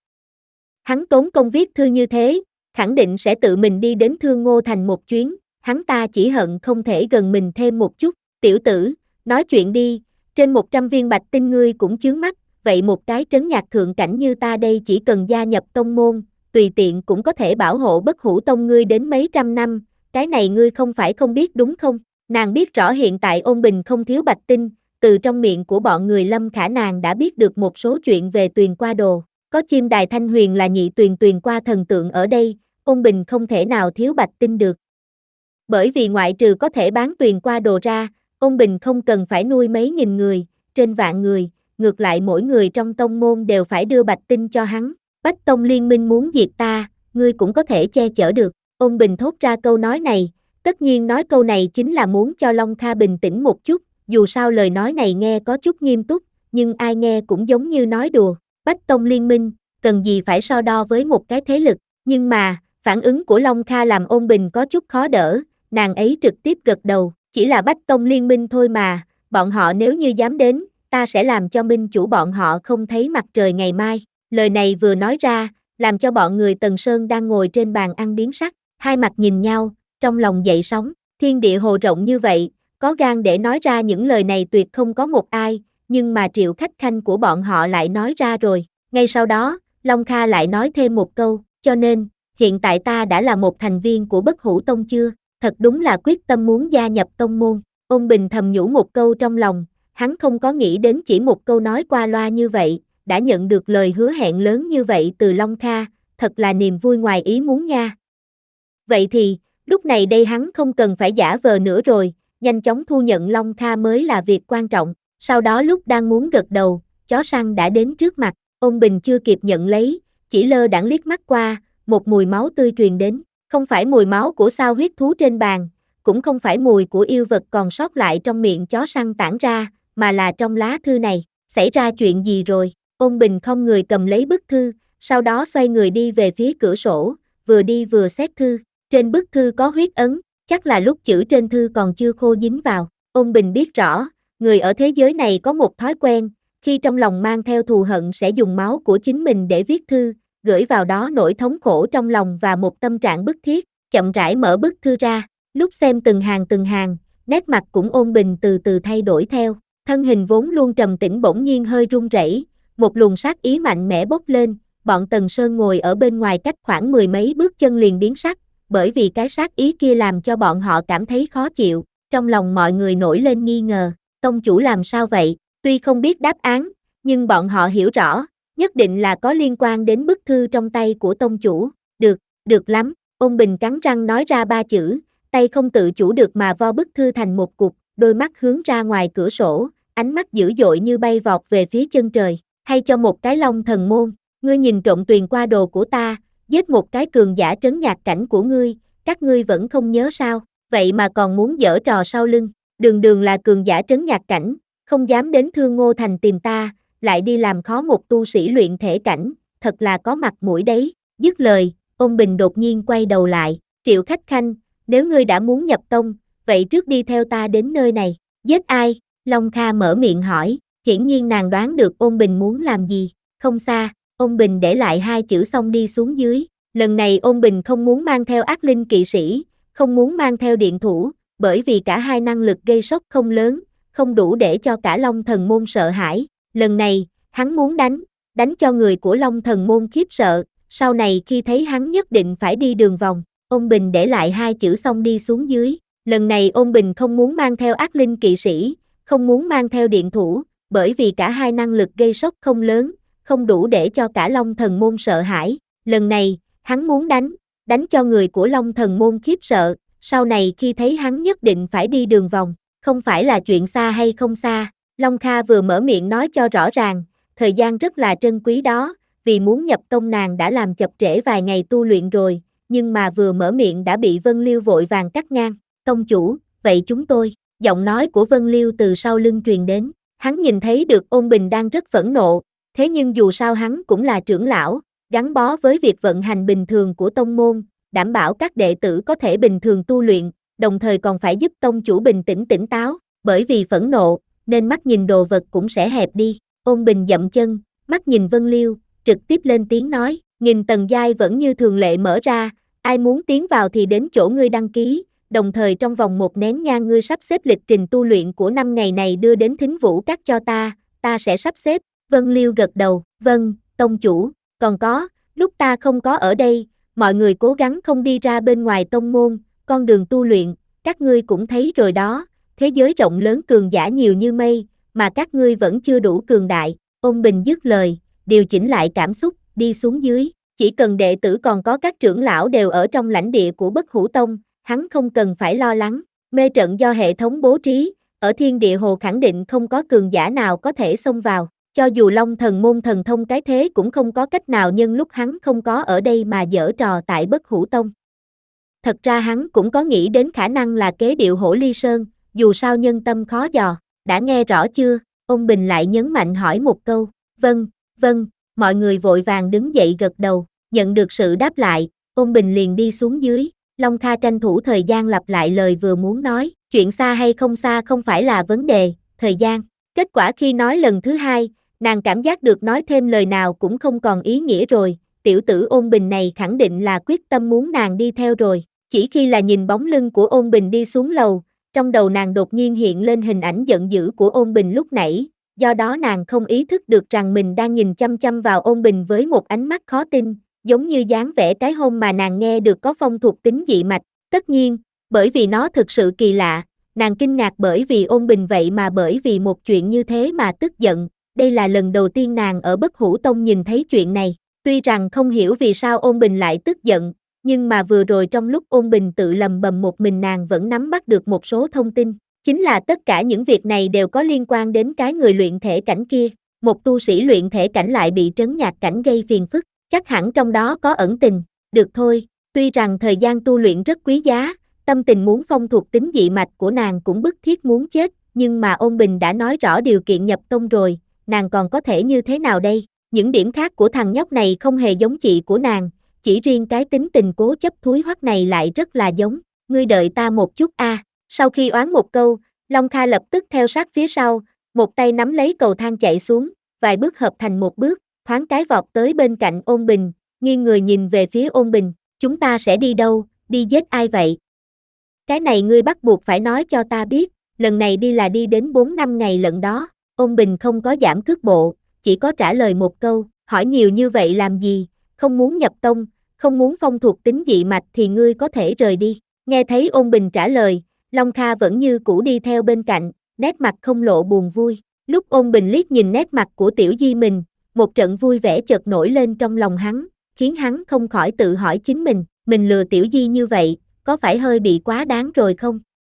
Hắn tốn công viết thư như thế, khẳng định sẽ tự mình đi đến Thương Ngô Thành một chuyến, hắn ta chỉ hận không thể gần mình thêm một chút. Tiểu tử, nói chuyện đi, trên một trăm viên bạch tinh ngươi cũng chướng mắt, vậy một cái trấn nhạc thượng cảnh như ta đây chỉ cần gia nhập tông môn, tùy tiện cũng có thể bảo hộ Bất Hủ Tông ngươi đến mấy trăm năm, cái này ngươi không phải không biết đúng không? Nàng biết rõ hiện tại Ôn Bình không thiếu bạch tinh, từ trong miệng của bọn người Lâm Khả nàng đã biết được một số chuyện về Tuyền Qua Đồ, có chim đài Thanh Huyền là nhị tuyền Tuyền Qua thần tượng ở đây, Ôn Bình không thể nào thiếu bạch tinh được. Bởi vì ngoại trừ có thể bán Tuyền Qua Đồ ra, Ôn Bình không cần phải nuôi mấy nghìn người, trên vạn người, ngược lại mỗi người trong tông môn đều phải đưa bạch tinh cho hắn. Bách Tông Liên minh muốn diệt ta, ngươi cũng có thể che chở được. Ôn Bình thốt ra câu nói này, tất nhiên nói câu này chính là muốn cho Long Kha bình tĩnh một chút, dù sao lời nói này nghe có chút nghiêm túc, nhưng ai nghe cũng giống như nói đùa. Bách Tông Liên minh, cần gì phải so đo với một cái thế lực, nhưng mà, phản ứng của Long Kha làm Ôn Bình có chút khó đỡ, nàng ấy trực tiếp gật đầu, chỉ là Bách Tông Liên minh thôi mà, bọn họ nếu như dám đến, ta sẽ làm cho minh chủ bọn họ không thấy mặt trời ngày mai. Lời này vừa nói ra, làm cho bọn người Tần Sơn đang ngồi trên bàn ăn biến sắc, hai mặt nhìn nhau, trong lòng dậy sóng, thiên địa hồ rộng như vậy, có gan để nói ra những lời này tuyệt không có một ai, nhưng mà Triệu Khách Khanh của bọn họ lại nói ra rồi. Ngay sau đó, Long Kha lại nói thêm một câu, cho nên, hiện tại ta đã là một thành viên của Bất Hủ Tông chưa, thật đúng là quyết tâm muốn gia nhập tông môn. Ôn Bình thầm nhủ một câu trong lòng, hắn không có nghĩ đến chỉ một câu nói qua loa như vậy, đã nhận được lời hứa hẹn lớn như vậy từ Long Kha, thật là niềm vui ngoài ý muốn nha. Vậy thì, lúc này đây hắn không cần phải giả vờ nữa rồi, nhanh chóng thu nhận Long Kha mới là việc quan trọng. Sau đó lúc đang muốn gật đầu, chó săn đã đến trước mặt, Ôn Bình chưa kịp nhận lấy, chỉ lơ đãng liếc mắt qua, một mùi máu tươi truyền đến, không phải mùi máu của sao huyết thú trên bàn, cũng không phải mùi của yêu vật còn sót lại trong miệng chó săn tản ra, mà là trong lá thư này. Xảy ra chuyện gì rồi? Ôn Bình không người cầm lấy bức thư, sau đó xoay người đi về phía cửa sổ, vừa đi vừa xét thư. Trên bức thư có huyết ấn, chắc là lúc chữ trên thư còn chưa khô dính vào. Ôn Bình biết rõ, người ở thế giới này có một thói quen, khi trong lòng mang theo thù hận sẽ dùng máu của chính mình để viết thư, gửi vào đó nỗi thống khổ trong lòng và một tâm trạng bức thiết. Chậm rãi mở bức thư ra, lúc xem từng hàng từng hàng, nét mặt cũng Ôn Bình từ từ thay đổi theo. Thân hình vốn luôn trầm tĩnh bỗng nhiên hơi run rẩy, một luồng sát ý mạnh mẽ bốc lên, bọn Tần Sơn ngồi ở bên ngoài cách khoảng mười mấy bước chân liền biến sắc, bởi vì cái sát ý kia làm cho bọn họ cảm thấy khó chịu, trong lòng mọi người nổi lên nghi ngờ, tông chủ làm sao vậy? Tuy không biết đáp án, nhưng bọn họ hiểu rõ, nhất định là có liên quan đến bức thư trong tay của tông chủ. Được, được lắm, Ôn Bình cắn răng nói ra ba chữ, tay không tự chủ được mà vo bức thư thành một cục, đôi mắt hướng ra ngoài cửa sổ, ánh mắt dữ dội như bay vọt về phía chân trời. Hay cho một cái Long Thần Môn, ngươi nhìn trộm Tuyền Qua Đồ của ta, giết một cái cường giả trấn nhạc cảnh của ngươi, các ngươi vẫn không nhớ sao? Vậy mà còn muốn giở trò sau lưng, đường đường là cường giả trấn nhạc cảnh, không dám đến Thương Ngô Thành tìm ta, lại đi làm khó một tu sĩ luyện thể cảnh, thật là có mặt mũi đấy. Dứt lời, Ôn Bình đột nhiên quay đầu lại, Triệu Khách Khanh, nếu ngươi đã muốn nhập tông, vậy trước đi theo ta đến nơi này. Giết ai? Long Kha mở miệng hỏi, hiển nhiên nàng đoán được Ôn Bình muốn làm gì. Không xa, Ôn Bình để lại hai chữ xong đi xuống dưới. Lần này Ôn Bình không muốn mang theo ác linh kỵ sĩ, không muốn mang theo điện thủ, bởi vì cả hai năng lực gây sốc không lớn, không đủ để cho cả Long Thần Môn sợ hãi. Lần này, hắn muốn đánh, đánh cho người của Long Thần Môn khiếp sợ, sau này khi thấy hắn nhất định phải đi đường vòng. Ôn Bình để lại hai chữ xong đi xuống dưới. Lần này Ôn Bình không muốn mang theo ác linh kỵ sĩ, không muốn mang theo điện thủ, bởi vì cả hai năng lực gây sốc không lớn, không đủ để cho cả Long Thần Môn sợ hãi. Lần này, hắn muốn đánh, đánh cho người của Long Thần Môn khiếp sợ, sau này khi thấy hắn nhất định phải đi đường vòng, không phải là chuyện xa hay không xa. Long Kha vừa mở miệng nói cho rõ ràng, thời gian rất là trân quý đó, vì muốn nhập tông nàng đã làm chập trễ vài ngày tu luyện rồi, nhưng mà vừa mở miệng đã bị Vân Liêu vội vàng cắt ngang. Tông chủ, vậy chúng tôi, Giọng nói của Vân Liêu từ sau lưng truyền đến, hắn nhìn thấy được Ôn Bình đang rất phẫn nộ, thế nhưng dù sao hắn cũng là trưởng lão, gắn bó với việc vận hành bình thường của tông môn, đảm bảo các đệ tử có thể bình thường tu luyện, đồng thời còn phải giúp tông chủ bình tĩnh tỉnh táo, bởi vì phẫn nộ, nên mắt nhìn đồ vật cũng sẽ hẹp đi. Ôn Bình dậm chân, mắt nhìn Vân Liêu, trực tiếp lên tiếng nói, nghìn tầng giai vẫn như thường lệ mở ra, ai muốn tiến vào thì đến chỗ ngươi đăng ký, đồng thời trong vòng một nén nhang ngươi sắp xếp lịch trình tu luyện của năm ngày này đưa đến Thính Vũ Các cho ta, ta sẽ sắp xếp. Vân Liêu gật đầu, vâng, tông chủ, còn có, lúc ta không có ở đây, mọi người cố gắng không đi ra bên ngoài tông môn, con đường tu luyện, các ngươi cũng thấy rồi đó, thế giới rộng lớn cường giả nhiều như mây, mà các ngươi vẫn chưa đủ cường đại. Ôn Bình dứt lời, điều chỉnh lại cảm xúc, đi xuống dưới, chỉ cần đệ tử còn có các trưởng lão đều ở trong lãnh địa của Bất Hủ Tông, hắn không cần phải lo lắng, mê trận do hệ thống bố trí, ở Thiên Địa Hồ khẳng định không có cường giả nào có thể xông vào, cho dù Long Thần môn thần thông cái thế cũng không có cách nào nhân lúc hắn không có ở đây mà giở trò tại Bất Hủ Tông. Thật ra hắn cũng có nghĩ đến khả năng là kế điệu Hổ Ly Sơn, dù sao nhân tâm khó dò, đã nghe rõ chưa? Ôn Bình lại nhấn mạnh hỏi một câu, vâng, vâng, mọi người vội vàng đứng dậy gật đầu, nhận được sự đáp lại, Ôn Bình liền đi xuống dưới, Long Kha tranh thủ thời gian lặp lại lời vừa muốn nói, chuyện xa hay không xa không phải là vấn đề, thời gian. Kết quả khi nói lần thứ hai, nàng cảm giác được nói thêm lời nào cũng không còn ý nghĩa rồi, tiểu tử Ôn Bình này khẳng định là quyết tâm muốn nàng đi theo rồi, chỉ khi là nhìn bóng lưng của Ôn Bình đi xuống lầu, trong đầu nàng đột nhiên hiện lên hình ảnh giận dữ của Ôn Bình lúc nãy, do đó nàng không ý thức được rằng mình đang nhìn chăm chăm vào Ôn Bình với một ánh mắt khó tin, giống như dáng vẻ cái hôm mà nàng nghe được có phong thuộc tính dị mạch, tất nhiên, bởi vì nó thực sự kỳ lạ, nàng kinh ngạc bởi vì Ôn Bình vậy mà bởi vì một chuyện như thế mà tức giận, đây là lần đầu tiên nàng ở Bất Hủ Tông nhìn thấy chuyện này, tuy rằng không hiểu vì sao Ôn Bình lại tức giận, nhưng mà vừa rồi trong lúc Ôn Bình tự lầm bầm một mình nàng vẫn nắm bắt được một số thông tin, chính là tất cả những việc này đều có liên quan đến cái người luyện thể cảnh kia, một tu sĩ luyện thể cảnh lại bị trấn nhạc cảnh gây phiền phức, chắc hẳn trong đó có ẩn tình, được thôi, tuy rằng thời gian tu luyện rất quý giá, tâm tình muốn phong thuộc tính dị mạch của nàng cũng bức thiết muốn chết, nhưng mà Ôn Bình đã nói rõ điều kiện nhập tông rồi, nàng còn có thể như thế nào đây, những điểm khác của thằng nhóc này không hề giống chị của nàng, chỉ riêng cái tính tình cố chấp thúi hoắc này lại rất là giống, ngươi đợi ta một chút a. À. Sau khi oán một câu, Long Kha lập tức theo sát phía sau, một tay nắm lấy cầu thang chạy xuống, vài bước hợp thành một bước, thoáng cái vọt tới bên cạnh Ôn Bình, nghiêng người nhìn về phía Ôn Bình, chúng ta sẽ đi đâu, đi giết ai vậy? Cái này ngươi bắt buộc phải nói cho ta biết, lần này đi là đi đến bốn năm ngày lận đó, Ôn Bình không có giảm cước bộ, chỉ có trả lời một câu, hỏi nhiều như vậy làm gì, không muốn nhập tông, không muốn phong thuộc tính dị mạch thì ngươi có thể rời đi, nghe thấy Ôn Bình trả lời, Long Kha vẫn như cũ đi theo bên cạnh, nét mặt không lộ buồn vui, lúc Ôn Bình liếc nhìn nét mặt của tiểu di mình, một trận vui vẻ chợt nổi lên trong lòng hắn, khiến hắn không khỏi tự hỏi chính mình, mình lừa tiểu di như vậy, có phải hơi bị quá đáng rồi không?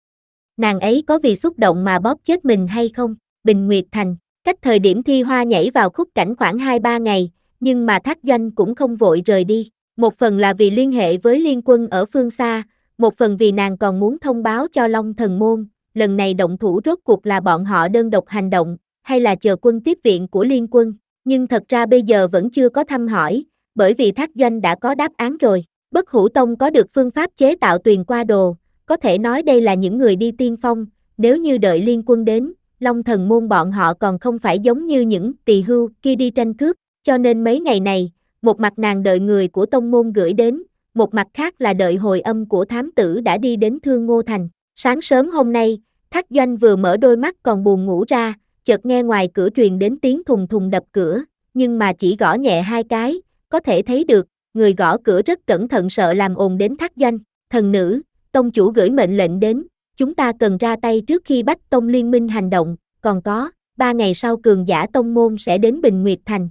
Nàng ấy có vì xúc động mà bóp chết mình hay không? Bình Nguyệt Thành, cách thời điểm Thi Hoa nhảy vào khúc cảnh khoảng hai ba ngày, nhưng mà Thác Doanh cũng không vội rời đi, một phần là vì liên hệ với liên quân ở phương xa, một phần vì nàng còn muốn thông báo cho Long Thần Môn, lần này động thủ rốt cuộc là bọn họ đơn độc hành động, hay là chờ quân tiếp viện của liên quân, nhưng thật ra bây giờ vẫn chưa có thăm hỏi, bởi vì Thác Doanh đã có đáp án rồi, Bất Hủ Tông có được phương pháp chế tạo tuyền qua đồ, có thể nói đây là những người đi tiên phong, nếu như đợi liên quân đến, Long Thần Môn bọn họ còn không phải giống như những tỳ hưu kia đi tranh cướp, cho nên mấy ngày này, một mặt nàng đợi người của tông môn gửi đến, một mặt khác là đợi hồi âm của thám tử đã đi đến Thương Ngô Thành. Sáng sớm hôm nay, Thác Doanh vừa mở đôi mắt còn buồn ngủ ra, chợt nghe ngoài cửa truyền đến tiếng thùng thùng đập cửa, nhưng mà chỉ gõ nhẹ hai cái, có thể thấy được, người gõ cửa rất cẩn thận sợ làm ồn đến Thác Doanh. Thần nữ, tông chủ gửi mệnh lệnh đến, chúng ta cần ra tay trước khi Bách Tông liên minh hành động, còn có, ba ngày sau cường giả tông môn sẽ đến Bình Nguyệt Thành.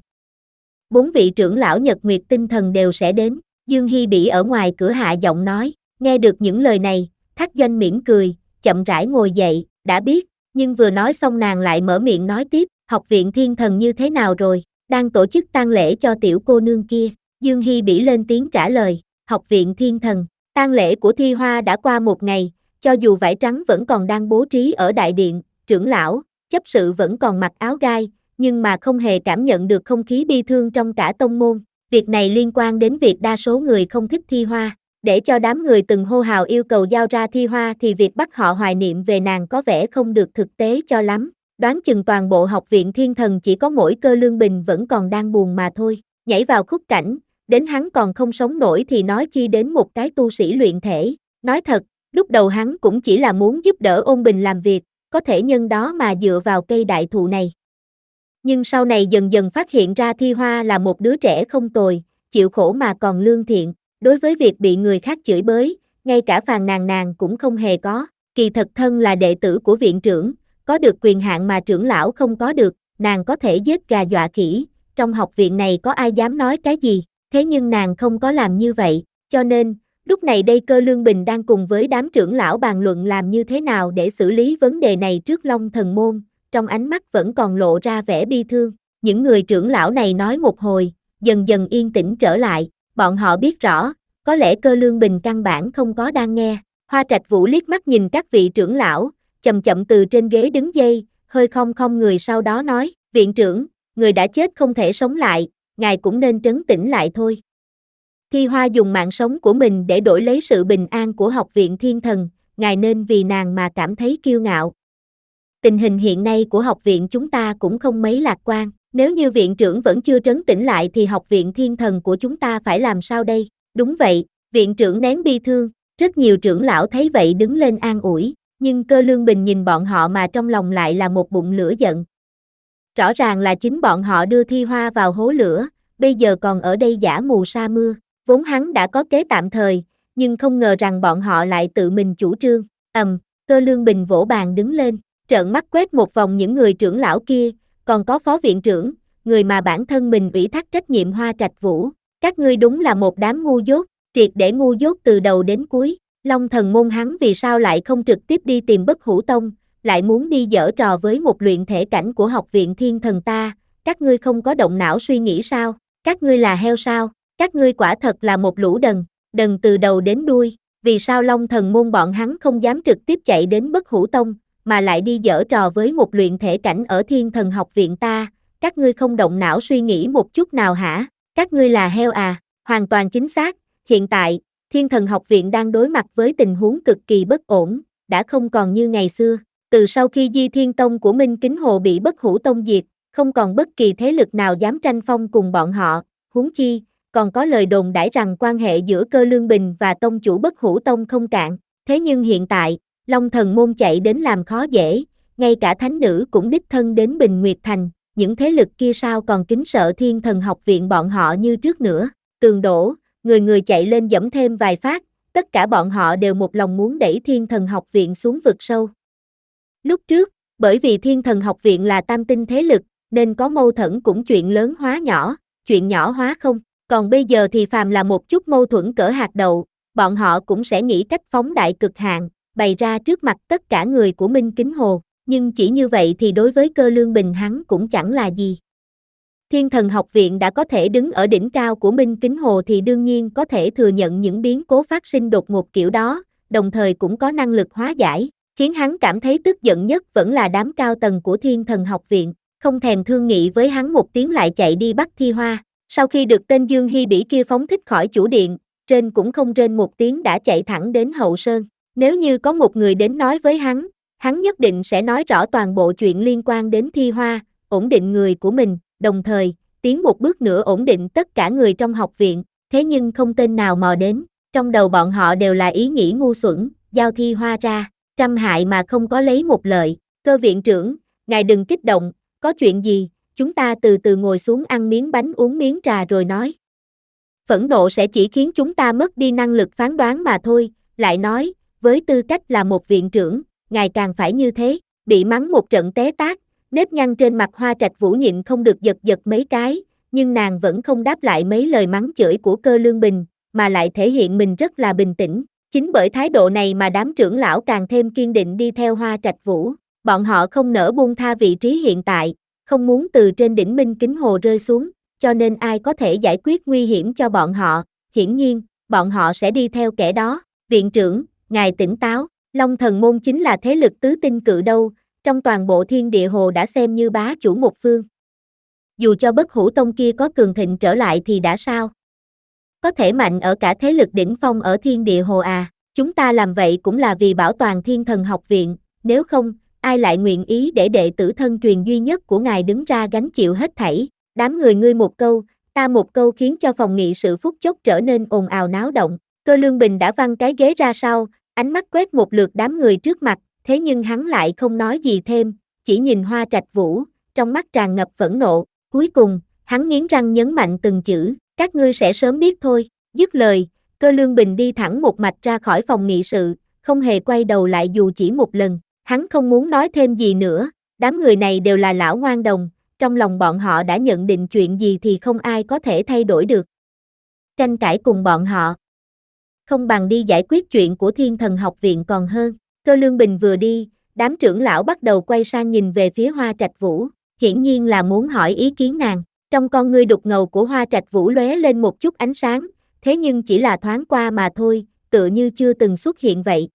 Bốn vị trưởng lão Nhật Nguyệt tinh thần đều sẽ đến, Dương Hy Bỉ ở ngoài cửa hạ giọng nói, nghe được những lời này, Thác Doanh mỉm cười, chậm rãi ngồi dậy, đã biết, nhưng vừa nói xong nàng lại mở miệng nói tiếp, học viện thiên thần như thế nào rồi, đang tổ chức tang lễ cho tiểu cô nương kia, Dương Hy Bỉ lên tiếng trả lời, học viện thiên thần, tang lễ của Thi Hoa đã qua một ngày, cho dù vải trắng vẫn còn đang bố trí ở đại điện, trưởng lão, chấp sự vẫn còn mặc áo gai, nhưng mà không hề cảm nhận được không khí bi thương trong cả tông môn. Việc này liên quan đến việc đa số người không thích Thi Hoa. Để cho đám người từng hô hào yêu cầu giao ra Thi Hoa thì việc bắt họ hoài niệm về nàng có vẻ không được thực tế cho lắm. Đoán chừng toàn bộ học viện Thiên Thần chỉ có mỗi Cơ Lương Bình vẫn còn đang buồn mà thôi. Nhảy vào khúc cảnh, đến hắn còn không sống nổi thì nói chi đến một cái tu sĩ luyện thể. Nói thật, lúc đầu hắn cũng chỉ là muốn giúp đỡ Ôn Bình làm việc, có thể nhân đó mà dựa vào cây đại thụ này. Nhưng sau này dần dần phát hiện ra Thi Hoa là một đứa trẻ không tồi, chịu khổ mà còn lương thiện. Đối với việc bị người khác chửi bới, ngay cả phàn nàn nàng cũng không hề có. Kỳ thật thân là đệ tử của viện trưởng, có được quyền hạn mà trưởng lão không có được, nàng có thể giết gà dọa khỉ, trong học viện này có ai dám nói cái gì, thế nhưng nàng không có làm như vậy, cho nên, lúc này đây Cơ Lương Bình đang cùng với đám trưởng lão bàn luận làm như thế nào để xử lý vấn đề này trước Long Thần Môn, trong ánh mắt vẫn còn lộ ra vẻ bi thương. Những người trưởng lão này nói một hồi, dần dần yên tĩnh trở lại, bọn họ biết rõ, có lẽ Cơ Lương Bình căn bản không có đang nghe. Hoa Trạch Vũ liếc mắt nhìn các vị trưởng lão, chậm chậm từ trên ghế đứng dậy, hơi khom khom người sau đó nói, viện trưởng, người đã chết không thể sống lại, ngài cũng nên trấn tĩnh lại thôi. Thi Hoa dùng mạng sống của mình để đổi lấy sự bình an của học viện Thiên Thần, ngài nên vì nàng mà cảm thấy kiêu ngạo. Tình hình hiện nay của học viện chúng ta cũng không mấy lạc quan, nếu như viện trưởng vẫn chưa trấn tĩnh lại thì học viện Thiên Thần của chúng ta phải làm sao đây? Đúng vậy, viện trưởng nén bi thương, rất nhiều trưởng lão thấy vậy đứng lên an ủi, nhưng Cơ Lương Bình nhìn bọn họ mà trong lòng lại là một bụng lửa giận. Rõ ràng là chính bọn họ đưa Thi Hoa vào hố lửa, bây giờ còn ở đây giả mù sa mưa, vốn hắn đã có kế tạm thời, nhưng không ngờ rằng bọn họ lại tự mình chủ trương. Ầm, Cơ Lương Bình vỗ bàn đứng lên, trợn mắt quét một vòng những người trưởng lão kia, còn có phó viện trưởng, người mà bản thân mình ủy thác trách nhiệm Hoa Trạch Vũ. Các ngươi đúng là một đám ngu dốt, triệt để ngu dốt từ đầu đến cuối. Long Thần Môn hắn vì sao lại không trực tiếp đi tìm Bất Hủ Tông, lại muốn đi giở trò với một luyện thể cảnh của học viện Thiên Thần ta, các ngươi không có động não suy nghĩ sao, các ngươi là heo sao, các ngươi quả thật là một lũ đần, đần từ đầu đến đuôi, vì sao Long Thần Môn bọn hắn không dám trực tiếp chạy đến Bất Hủ Tông, mà lại đi giở trò với một luyện thể cảnh ở Thiên Thần học viện ta, các ngươi không động não suy nghĩ một chút nào hả, các ngươi là heo à, hoàn toàn chính xác, hiện tại, Thiên Thần học viện đang đối mặt với tình huống cực kỳ bất ổn, đã không còn như ngày xưa, từ sau khi Di Thiên Tông của Minh Kính Hồ bị Bất Hủ Tông diệt, không còn bất kỳ thế lực nào dám tranh phong cùng bọn họ, huống chi, còn có lời đồn đãi rằng quan hệ giữa Cơ Lương Bình và tông chủ Bất Hủ Tông không cạn, thế nhưng hiện tại, Long Thần Môn chạy đến làm khó dễ, ngay cả thánh nữ cũng đích thân đến Bình Nguyệt Thành, những thế lực kia sao còn kính sợ Thiên Thần học viện bọn họ như trước nữa, tường đổ, người người chạy lên giẫm thêm vài phát, tất cả bọn họ đều một lòng muốn đẩy Thiên Thần học viện xuống vực sâu. Lúc trước, bởi vì Thiên Thần học viện là tam tinh thế lực, nên có mâu thuẫn cũng chuyện lớn hóa nhỏ, chuyện nhỏ hóa không, còn bây giờ thì phàm là một chút mâu thuẫn cỡ hạt đậu, bọn họ cũng sẽ nghĩ cách phóng đại cực hạn, bày ra trước mặt tất cả người của Minh Kính Hồ, nhưng chỉ như vậy thì đối với Cơ Lương Bình hắn cũng chẳng là gì. Thiên Thần học viện đã có thể đứng ở đỉnh cao của Minh Kính Hồ thì đương nhiên có thể thừa nhận những biến cố phát sinh đột ngột kiểu đó, đồng thời cũng có năng lực hóa giải, khiến hắn cảm thấy tức giận nhất vẫn là đám cao tầng của Thiên Thần học viện, không thèm thương nghị với hắn một tiếng lại chạy đi bắt Thi Hoa. Sau khi được tên Dương Hy Bỉ kia phóng thích khỏi chủ điện, trên cũng không rên một tiếng đã chạy thẳng đến Hậu Sơn. Nếu như có một người đến nói với hắn, hắn nhất định sẽ nói rõ toàn bộ chuyện liên quan đến Thi Hoa, ổn định người của mình, đồng thời, tiến một bước nữa ổn định tất cả người trong học viện, thế nhưng không tên nào mò đến, trong đầu bọn họ đều là ý nghĩ ngu xuẩn, giao Thi Hoa ra, trăm hại mà không có lấy một lợi. Cơ viện trưởng, ngài đừng kích động, có chuyện gì, chúng ta từ từ ngồi xuống ăn miếng bánh uống miếng trà rồi nói. Phẫn nộ sẽ chỉ khiến chúng ta mất đi năng lực phán đoán mà thôi, lại nói, với tư cách là một viện trưởng, ngài càng phải như thế, bị mắng một trận té tát, nếp nhăn trên mặt Hoa Trạch Vũ nhịn không được giật giật mấy cái, nhưng nàng vẫn không đáp lại mấy lời mắng chửi của Cơ Lương Bình, mà lại thể hiện mình rất là bình tĩnh, chính bởi thái độ này mà đám trưởng lão càng thêm kiên định đi theo Hoa Trạch Vũ, bọn họ không nỡ buông tha vị trí hiện tại, không muốn từ trên đỉnh Minh Kính Hồ rơi xuống, cho nên ai có thể giải quyết nguy hiểm cho bọn họ, hiển nhiên, bọn họ sẽ đi theo kẻ đó, viện trưởng, ngài tỉnh táo, Long Thần Môn chính là thế lực tứ tinh cự đâu, trong toàn bộ thiên địa hồ đã xem như bá chủ một phương. Dù cho Bất Hủ Tông kia có cường thịnh trở lại thì đã sao? Có thể mạnh ở cả thế lực đỉnh phong ở thiên địa hồ à, chúng ta làm vậy cũng là vì bảo toàn Thiên Thần học viện, nếu không, ai lại nguyện ý để đệ tử thân truyền duy nhất của ngài đứng ra gánh chịu hết thảy. Đám người ngươi một câu, ta một câu khiến cho phòng nghị sự phút chốc trở nên ồn ào náo động. Cơ Lương Bình đã văng cái ghế ra sau, ánh mắt quét một lượt đám người trước mặt, thế nhưng hắn lại không nói gì thêm, chỉ nhìn Hoa Trạch Vũ, trong mắt tràn ngập phẫn nộ. Cuối cùng, hắn nghiến răng nhấn mạnh từng chữ, các ngươi sẽ sớm biết thôi. Dứt lời, Cơ Lương Bình đi thẳng một mạch ra khỏi phòng nghị sự, không hề quay đầu lại dù chỉ một lần. Hắn không muốn nói thêm gì nữa, đám người này đều là lão ngoan đồng, trong lòng bọn họ đã nhận định chuyện gì thì không ai có thể thay đổi được. Tranh cãi cùng bọn họ, không bằng đi giải quyết chuyện của Thiên Thần học viện còn hơn. Cơ Lương Bình vừa đi, đám trưởng lão bắt đầu quay sang nhìn về phía Hoa Trạch Vũ, hiển nhiên là muốn hỏi ý kiến nàng. Trong con ngươi đục ngầu của Hoa Trạch Vũ lóe lên một chút ánh sáng, thế nhưng chỉ là thoáng qua mà thôi, tựa như chưa từng xuất hiện vậy.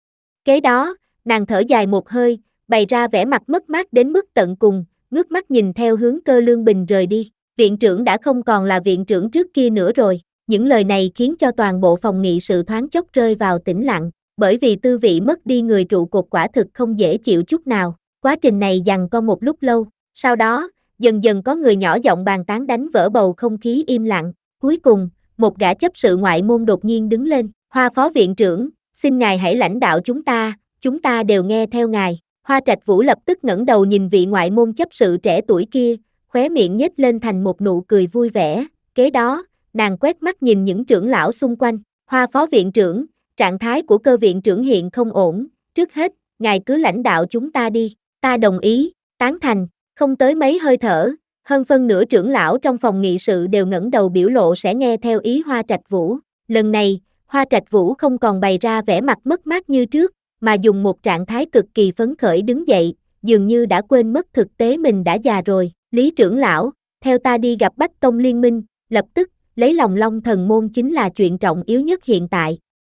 Kế đó, nàng thở dài một hơi, bày ra vẻ mặt mất mát đến mức tận cùng, ngước mắt nhìn theo hướng Cơ Lương Bình rời đi. Viện trưởng đã không còn là viện trưởng trước kia nữa rồi. Những lời này khiến cho toàn bộ phòng nghị sự thoáng chốc rơi vào tĩnh lặng, bởi vì tư vị mất đi người trụ cột quả thực không dễ chịu chút nào. Quá trình này giằng co một lúc lâu, sau đó, dần dần có người nhỏ giọng bàn tán đánh vỡ bầu không khí im lặng. Cuối cùng, một gã chấp sự ngoại môn đột nhiên đứng lên, Hoa phó viện trưởng, xin ngài hãy lãnh đạo chúng ta, chúng ta đều nghe theo ngài. Hoa Trạch Vũ lập tức ngẩng đầu nhìn vị ngoại môn chấp sự trẻ tuổi kia, khóe miệng nhếch lên thành một nụ cười vui vẻ. Kế đó, nàng quét mắt nhìn những trưởng lão xung quanh. Hoa phó viện trưởng, trạng thái của Cơ viện trưởng hiện không ổn, trước hết, ngài cứ lãnh đạo chúng ta đi. Ta đồng ý, tán thành. Không tới mấy hơi thở, hơn phân nửa trưởng lão trong phòng nghị sự đều ngẩng đầu biểu lộ sẽ nghe theo ý Hoa Trạch Vũ. Lần này, Hoa Trạch Vũ không còn bày ra vẻ mặt mất mát như trước, mà dùng một trạng thái cực kỳ phấn khởi đứng dậy, dường như đã quên mất thực tế mình đã già rồi. Lý trưởng lão, theo ta đi gặp Bách Tông Liên minh, lập tức, lấy lòng Long Thần môn chính là chuyện trọng yếu nhất hiện tại.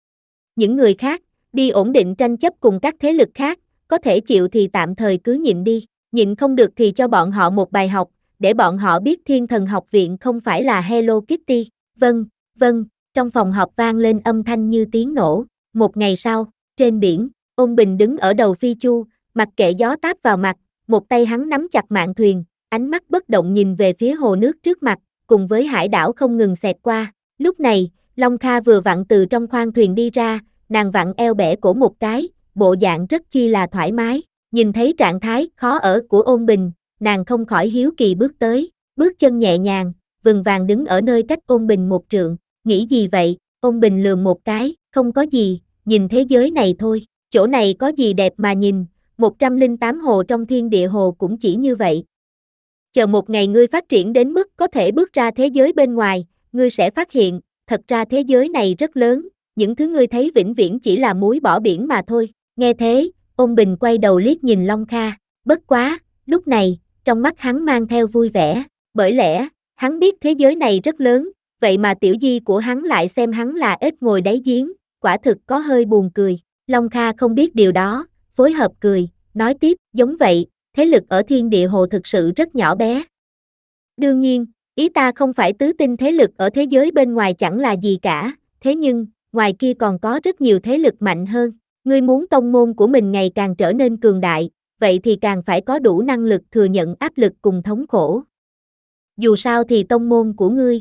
Những người khác, đi ổn định tranh chấp cùng các thế lực khác, có thể chịu thì tạm thời cứ nhịn đi, nhịn không được thì cho bọn họ một bài học, để bọn họ biết Thiên Thần học viện không phải là Hello Kitty. Vâng, vâng, trong phòng họp vang lên âm thanh như tiếng nổ. Một ngày sau, trên biển, Ôn Bình đứng ở đầu phi chu, mặc kệ gió táp vào mặt, một tay hắn nắm chặt mạn thuyền, ánh mắt bất động nhìn về phía hồ nước trước mặt, cùng với hải đảo không ngừng xẹt qua. Lúc này, Long Kha vừa vặn từ trong khoang thuyền đi ra, nàng vặn eo bẻ cổ một cái, bộ dạng rất chi là thoải mái. Nhìn thấy trạng thái khó ở của Ôn Bình, nàng không khỏi hiếu kỳ bước tới, bước chân nhẹ nhàng, vững vàng đứng ở nơi cách Ôn Bình một trượng. Nghĩ gì vậy? Ôn Bình lườm một cái, không có gì, nhìn thế giới này thôi. Chỗ này có gì đẹp mà nhìn, một trăm lẻ tám hồ trong thiên địa hồ cũng chỉ như vậy. Chờ một ngày ngươi phát triển đến mức có thể bước ra thế giới bên ngoài, ngươi sẽ phát hiện, thật ra thế giới này rất lớn, những thứ ngươi thấy vĩnh viễn chỉ là muối bỏ biển mà thôi. Nghe thế, Ôn Bình quay đầu liếc nhìn Long Kha, bất quá, lúc này, trong mắt hắn mang theo vui vẻ, bởi lẽ, hắn biết thế giới này rất lớn, vậy mà tiểu di của hắn lại xem hắn là ếch ngồi đáy giếng, quả thực có hơi buồn cười. Long Kha không biết điều đó, phối hợp cười, nói tiếp, giống vậy, thế lực ở thiên địa hồ thực sự rất nhỏ bé. Đương nhiên, ý ta không phải tứ tinh thế lực ở thế giới bên ngoài chẳng là gì cả, thế nhưng, ngoài kia còn có rất nhiều thế lực mạnh hơn. Ngươi muốn tông môn của mình ngày càng trở nên cường đại, vậy thì càng phải có đủ năng lực thừa nhận áp lực cùng thống khổ. Dù sao thì tông môn của ngươi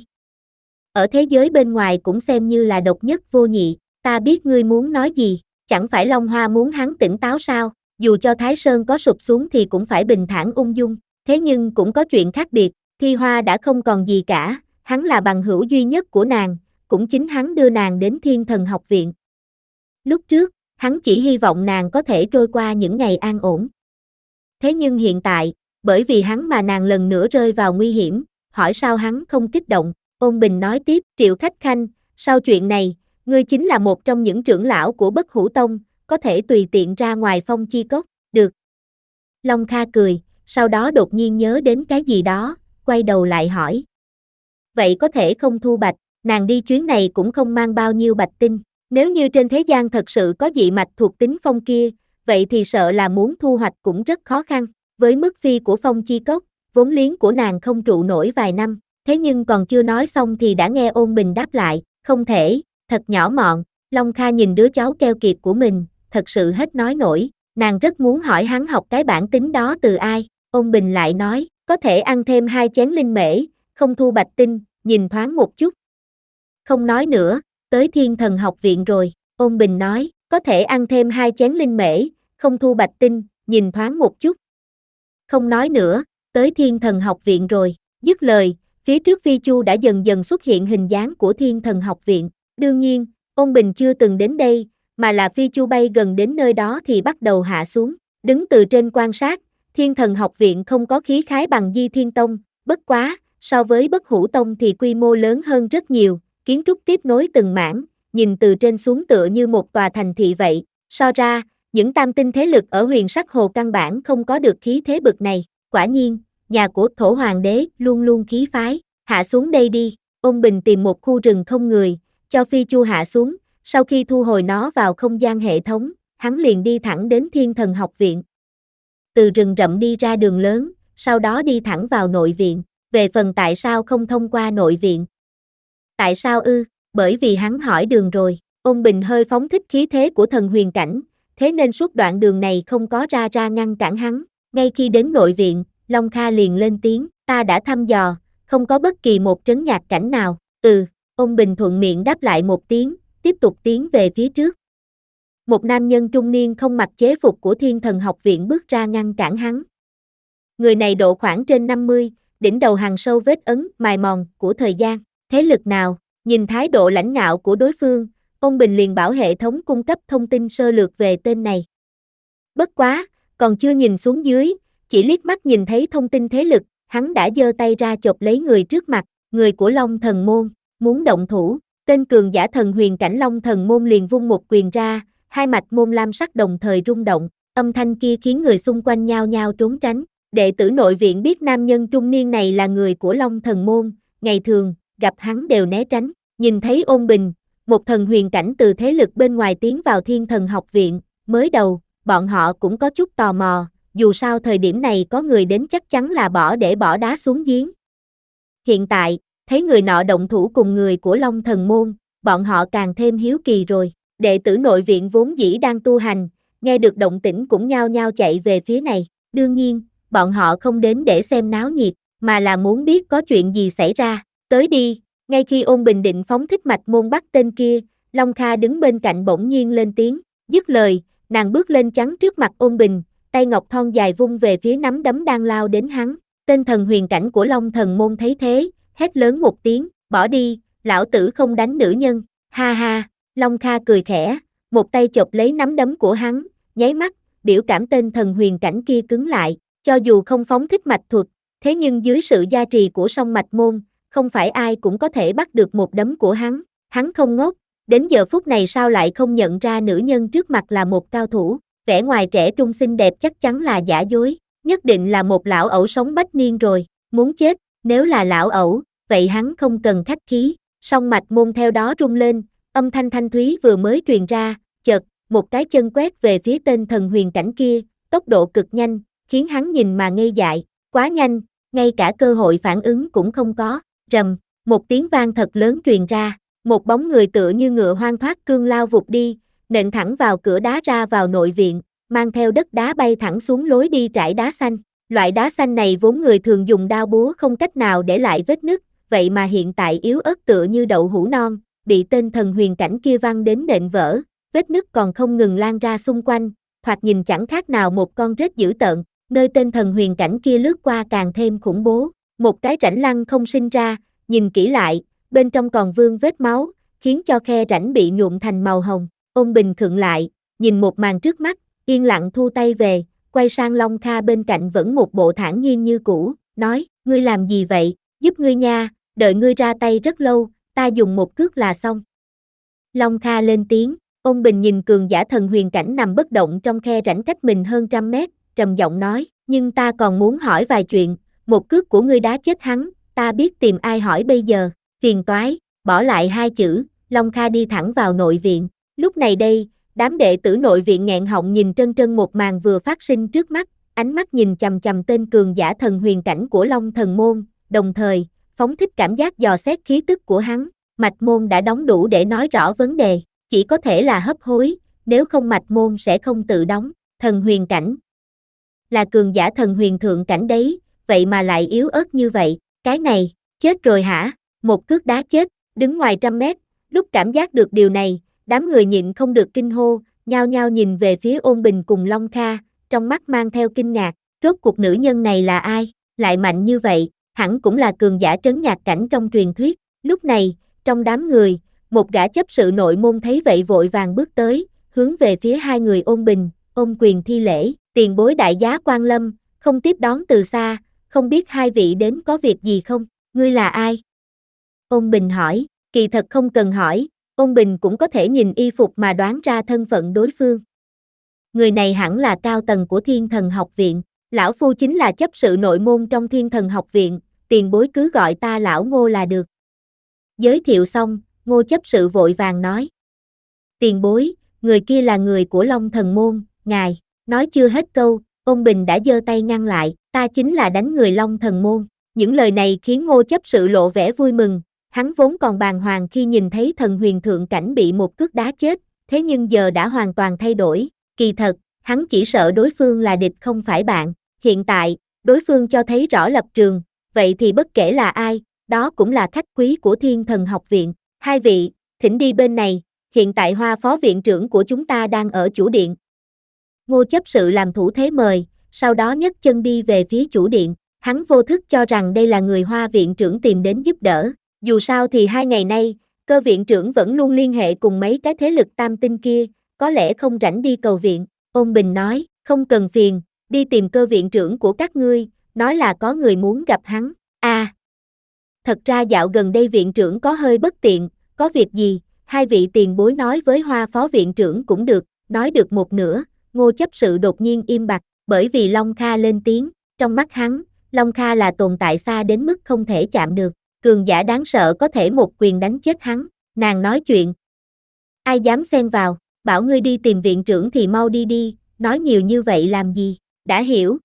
ở thế giới bên ngoài cũng xem như là độc nhất vô nhị, ta biết ngươi muốn nói gì, chẳng phải Long Hoa muốn hắn tỉnh táo sao, dù cho Thái Sơn có sụp xuống thì cũng phải bình thản ung dung, thế nhưng cũng có chuyện khác biệt, Thi Hoa đã không còn gì cả, hắn là bằng hữu duy nhất của nàng, cũng chính hắn đưa nàng đến Thiên Thần học viện. Lúc trước, hắn chỉ hy vọng nàng có thể trôi qua những ngày an ổn. Thế nhưng hiện tại, bởi vì hắn mà nàng lần nữa rơi vào nguy hiểm, hỏi sao hắn không kích động. Ôn Bình nói tiếp, Triệu Khách Khanh, sau chuyện này, ngươi chính là một trong những trưởng lão của Bất Hủ Tông, có thể tùy tiện ra ngoài Phong Chi Cốc, được. Long Kha cười, sau đó đột nhiên nhớ đến cái gì đó, quay đầu lại hỏi. Vậy có thể không thu bạch, nàng đi chuyến này cũng không mang bao nhiêu bạch tinh, Nếu như trên thế gian thật sự có dị mạch thuộc tính phong kia, vậy thì sợ là muốn thu hoạch cũng rất khó khăn. Với mức phi của phong chi cốc, vốn liếng của nàng không trụ nổi vài năm, thế nhưng còn chưa nói xong thì đã nghe Ôn Bình đáp lại, không thể, thật nhỏ mọn. Long Kha nhìn đứa cháu keo kiệt của mình, thật sự hết nói nổi, nàng rất muốn hỏi hắn học cái bản tính đó từ ai. Ôn Bình lại nói, có thể ăn thêm hai chén linh mễ, không thu bạch tinh, nhìn thoáng một chút. Không nói nữa, tới Thiên Thần học viện rồi. Ôn Bình nói, có thể ăn thêm hai chén linh mễ, không thu bạch tinh, nhìn thoáng một chút. Không nói nữa, tới Thiên Thần học viện rồi. Dứt lời, phía trước Phi Chu đã dần dần xuất hiện hình dáng của Thiên Thần học viện. Đương nhiên, Ôn Bình chưa từng đến đây, mà là Phi Chu bay gần đến nơi đó thì bắt đầu hạ xuống. Đứng từ trên quan sát, Thiên Thần học viện không có khí khái bằng Di Thiên Tông, bất quá, so với Bất Hủ Tông thì quy mô lớn hơn rất nhiều, kiến trúc tiếp nối từng mảng, nhìn từ trên xuống tựa như một tòa thành thị vậy. So ra, những tam tinh thế lực ở Huyền Sắc Hồ căn bản không có được khí thế bực này. Quả nhiên, nhà của Thổ Hoàng đế luôn luôn khí phái. Hạ xuống đây đi. Ôn Bình tìm một khu rừng không người, cho Phi Chu hạ xuống, sau khi thu hồi nó vào không gian hệ thống, hắn liền đi thẳng đến Thiên Thần học viện. Từ rừng rậm đi ra đường lớn, sau đó đi thẳng vào nội viện. Về phần tại sao không thông qua nội viện? Tại sao ư? Bởi vì hắn hỏi đường rồi. Ôn Bình hơi phóng thích khí thế của thần huyền cảnh, thế nên suốt đoạn đường này không có ra ra ngăn cản hắn. Ngay khi đến nội viện, Long Kha liền lên tiếng, ta đã thăm dò, không có bất kỳ một trấn nhạc cảnh nào. Ừ, Ôn Bình thuận miệng đáp lại một tiếng, tiếp tục tiến về phía trước. Một nam nhân trung niên không mặc chế phục của Thiên Thần học viện bước ra ngăn cản hắn. Người này độ khoảng trên năm mươi, đỉnh đầu hằn sâu vết ấn mài mòn của thời gian. Thế lực nào? Nhìn thái độ lãnh ngạo của đối phương, Ôn Bình liền bảo hệ thống cung cấp thông tin sơ lược về tên này. Bất quá, còn chưa nhìn xuống dưới, chỉ liếc mắt nhìn thấy thông tin thế lực, hắn đã giơ tay ra chộp lấy người trước mặt, người của Long Thần Môn, muốn động thủ. Tên cường giả thần huyền cảnh Long Thần Môn liền vung một quyền ra, hai mạch môn lam sắc đồng thời rung động, âm thanh kia khiến người xung quanh nhao nhao trốn tránh. Đệ tử nội viện biết nam nhân trung niên này là người của Long Thần Môn, ngày thường, gặp hắn đều né tránh. Nhìn thấy Ôn Bình, một thần huyền cảnh từ thế lực bên ngoài tiến vào Thiên Thần học viện, mới đầu, bọn họ cũng có chút tò mò, dù sao thời điểm này có người đến chắc chắn là bỏ để bỏ đá xuống giếng. Hiện tại, thấy người nọ động thủ cùng người của Long Thần Môn, bọn họ càng thêm hiếu kỳ rồi. Đệ tử nội viện vốn dĩ đang tu hành, nghe được động tĩnh cũng nhao nhao chạy về phía này. Đương nhiên, bọn họ không đến để xem náo nhiệt, mà là muốn biết có chuyện gì xảy ra. Tới đi. Ngay khi Ôn Bình định phóng thích mạch môn bắt tên kia, Long Kha đứng bên cạnh bỗng nhiên lên tiếng. Dứt lời, nàng bước lên chắn trước mặt Ôn Bình, tay ngọc thon dài vung về phía nắm đấm đang lao đến hắn. Tên thần huyền cảnh của Long Thần Môn thấy thế, hét lớn một tiếng, bỏ đi, lão tử không đánh nữ nhân. Ha ha, Long Kha cười khẽ, một tay chộp lấy nắm đấm của hắn, nháy mắt, biểu cảm tên thần huyền cảnh kia cứng lại. Cho dù không phóng thích mạch thuật, thế nhưng dưới sự gia trì của song mạch môn, không phải ai cũng có thể bắt được một đấm của hắn. Hắn không ngốc, đến giờ phút này sao lại không nhận ra nữ nhân trước mặt là một cao thủ. Vẻ ngoài trẻ trung xinh đẹp chắc chắn là giả dối, nhất định là một lão ẩu sống bách niên rồi, muốn chết. Nếu là lão ẩu, vậy hắn không cần khách khí. Song mạch môn theo đó rung lên, âm thanh thanh thúy vừa mới truyền ra, chợt, một cái chân quét về phía tên thần huyền cảnh kia, tốc độ cực nhanh, khiến hắn nhìn mà ngây dại, quá nhanh, ngay cả cơ hội phản ứng cũng không có. Rầm, một tiếng vang thật lớn truyền ra, một bóng người tựa như ngựa hoang thoát cương lao vụt đi, nện thẳng vào cửa đá ra vào nội viện, mang theo đất đá bay thẳng xuống lối đi trải đá xanh. Loại đá xanh này vốn người thường dùng đao búa không cách nào để lại vết nứt, vậy mà hiện tại yếu ớt tựa như đậu hũ non, bị tên thần huyền cảnh kia văng đến nện vỡ, vết nứt còn không ngừng lan ra xung quanh, thoạt nhìn chẳng khác nào một con rết dữ tợn. Nơi tên thần huyền cảnh kia lướt qua càng thêm khủng bố, một cái rãnh lăng không sinh ra, nhìn kỹ lại, bên trong còn vương vết máu, khiến cho khe rãnh bị nhuộm thành màu hồng. Ôn Bình khựng lại, nhìn một màn trước mắt, yên lặng thu tay về, quay sang Long Kha bên cạnh vẫn một bộ thản nhiên như cũ, nói, ngươi làm gì vậy, giúp ngươi nha, đợi ngươi ra tay rất lâu, ta dùng một cước là xong. Long Kha lên tiếng, Ôn Bình nhìn cường giả thần huyền cảnh nằm bất động trong khe rãnh cách mình hơn trăm mét, trầm giọng nói, nhưng ta còn muốn hỏi vài chuyện, một cước của ngươi đá chết hắn, ta biết tìm ai hỏi bây giờ, phiền toái, bỏ lại hai chữ, Long Kha đi thẳng vào nội viện. Lúc này đây, đám đệ tử nội viện nghẹn họng nhìn trân trân một màn vừa phát sinh trước mắt, ánh mắt nhìn chằm chằm tên cường giả thần huyền cảnh của Long Thần Môn, đồng thời, phóng thích cảm giác dò xét khí tức của hắn. Mạch môn đã đóng đủ để nói rõ vấn đề, chỉ có thể là hấp hối, nếu không mạch môn sẽ không tự đóng. Thần huyền cảnh là cường giả thần huyền thượng cảnh đấy, vậy mà lại yếu ớt như vậy, cái này, chết rồi hả? Một cước đá chết, đứng ngoài trăm mét, lúc cảm giác được điều này, đám người nhịn không được kinh hô, nhao nhao nhìn về phía Ôn Bình cùng Long Kha, trong mắt mang theo kinh ngạc, rốt cuộc nữ nhân này là ai, lại mạnh như vậy, hẳn cũng là cường giả trấn nhạc cảnh trong truyền thuyết. Lúc này, trong đám người, một gã chấp sự nội môn thấy vậy vội vàng bước tới, hướng về phía hai người Ôn Bình, ôm quyền thi lễ, tiền bối đại giá quan lâm, không tiếp đón từ xa, không biết hai vị đến có việc gì không, ngươi là ai? Ôn Bình hỏi, kỳ thật không cần hỏi, Ôn Bình cũng có thể nhìn y phục mà đoán ra thân phận đối phương. Người này hẳn là cao tầng của Thiên Thần Học Viện, lão phu chính là chấp sự nội môn trong Thiên Thần Học Viện, tiền bối cứ gọi ta lão Ngô là được. Giới thiệu xong, Ngô chấp sự vội vàng nói. Tiền bối, người kia là người của Long Thần Môn, ngài, nói chưa hết câu, Ôn Bình đã giơ tay ngăn lại, ta chính là đánh người Long Thần Môn. Những lời này khiến Ngô chấp sự lộ vẻ vui mừng, hắn vốn còn bàng hoàng khi nhìn thấy thần huyền thượng cảnh bị một cước đá chết, thế nhưng giờ đã hoàn toàn thay đổi, kỳ thật, hắn chỉ sợ đối phương là địch không phải bạn, hiện tại, đối phương cho thấy rõ lập trường, vậy thì bất kể là ai, đó cũng là khách quý của Thiên Thần Học Viện, hai vị, thỉnh đi bên này, hiện tại Hoa phó viện trưởng của chúng ta đang ở chủ điện. Ngô chấp sự làm thủ thế mời, sau đó nhấc chân đi về phía chủ điện, hắn vô thức cho rằng đây là người Hoa viện trưởng tìm đến giúp đỡ, dù sao thì hai ngày nay, Cơ viện trưởng vẫn luôn liên hệ cùng mấy cái thế lực tam tinh kia, có lẽ không rảnh đi cầu viện. Ôn Bình nói, không cần phiền, đi tìm Cơ viện trưởng của các ngươi, nói là có người muốn gặp hắn. À, thật ra dạo gần đây viện trưởng có hơi bất tiện, có việc gì, hai vị tiền bối nói với Hoa phó viện trưởng cũng được. Nói được một nửa, Ngô chấp sự đột nhiên im bặt, bởi vì Long Kha lên tiếng, trong mắt hắn, Long Kha là tồn tại xa đến mức không thể chạm được, cường giả đáng sợ có thể một quyền đánh chết hắn. Nàng nói chuyện, ai dám xen vào, bảo ngươi đi tìm viện trưởng thì mau đi đi, nói nhiều như vậy làm gì, đã hiểu.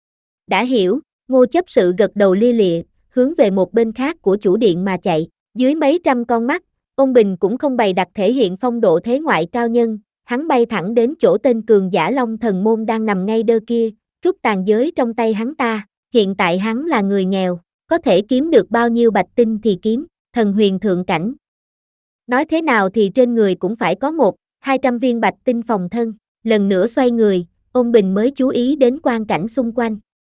Đã hiểu, Ngô chấp sự gật đầu lia lịa, hướng về một bên khác của chủ điện mà chạy, dưới mấy trăm con mắt, Ôn Bình cũng không bày đặt thể hiện phong độ thế ngoại cao nhân, hắn bay thẳng đến chỗ tên cường giả Long Thần Môn đang nằm ngay đơ kia, rút tàn giới trong tay hắn ta, hiện tại hắn là người nghèo, có thể kiếm được bao nhiêu bạch tinh thì kiếm, thần huyền thượng cảnh. Nói thế nào thì trên người cũng phải có một, hai trăm viên bạch tinh phòng thân, lần nữa xoay người, Ôn Bình mới chú ý đến quang cảnh xung quanh.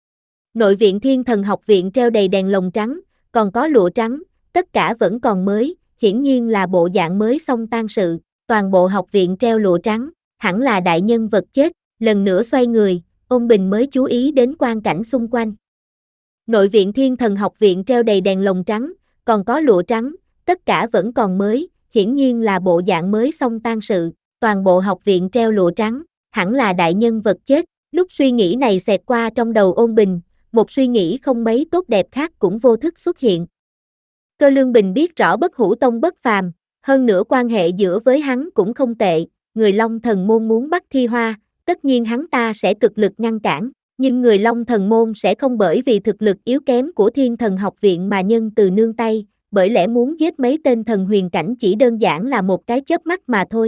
Nội viện Thiên Thần Học Viện treo đầy đèn lồng trắng, còn có lụa trắng, tất cả vẫn còn mới, hiển nhiên là bộ dạng mới xong tang sự, toàn bộ học viện treo lụa trắng, hẳn là đại nhân vật chết, lần nữa xoay người, Ôn Bình mới chú ý đến quang cảnh xung quanh. Nội viện Thiên Thần Học Viện treo đầy đèn lồng trắng, còn có lụa trắng, tất cả vẫn còn mới, hiển nhiên là bộ dạng mới xong tang sự, toàn bộ học viện treo lụa trắng, hẳn là đại nhân vật chết, lúc suy nghĩ này xẹt qua trong đầu Ôn Bình, một suy nghĩ không mấy tốt đẹp khác cũng vô thức xuất hiện. Cơ Lương Bình biết rõ Bất Hủ Tông bất phàm, hơn nữa quan hệ giữa với hắn cũng không tệ, người Long Thần Môn muốn bắt Thi Hoa, tất nhiên hắn ta sẽ cực lực ngăn cản, nhưng người Long Thần Môn sẽ không bởi vì thực lực yếu kém của Thiên Thần Học Viện mà nhân từ nương tay, bởi lẽ muốn giết mấy tên thần huyền cảnh chỉ đơn giản là một cái chớp mắt mà thôi.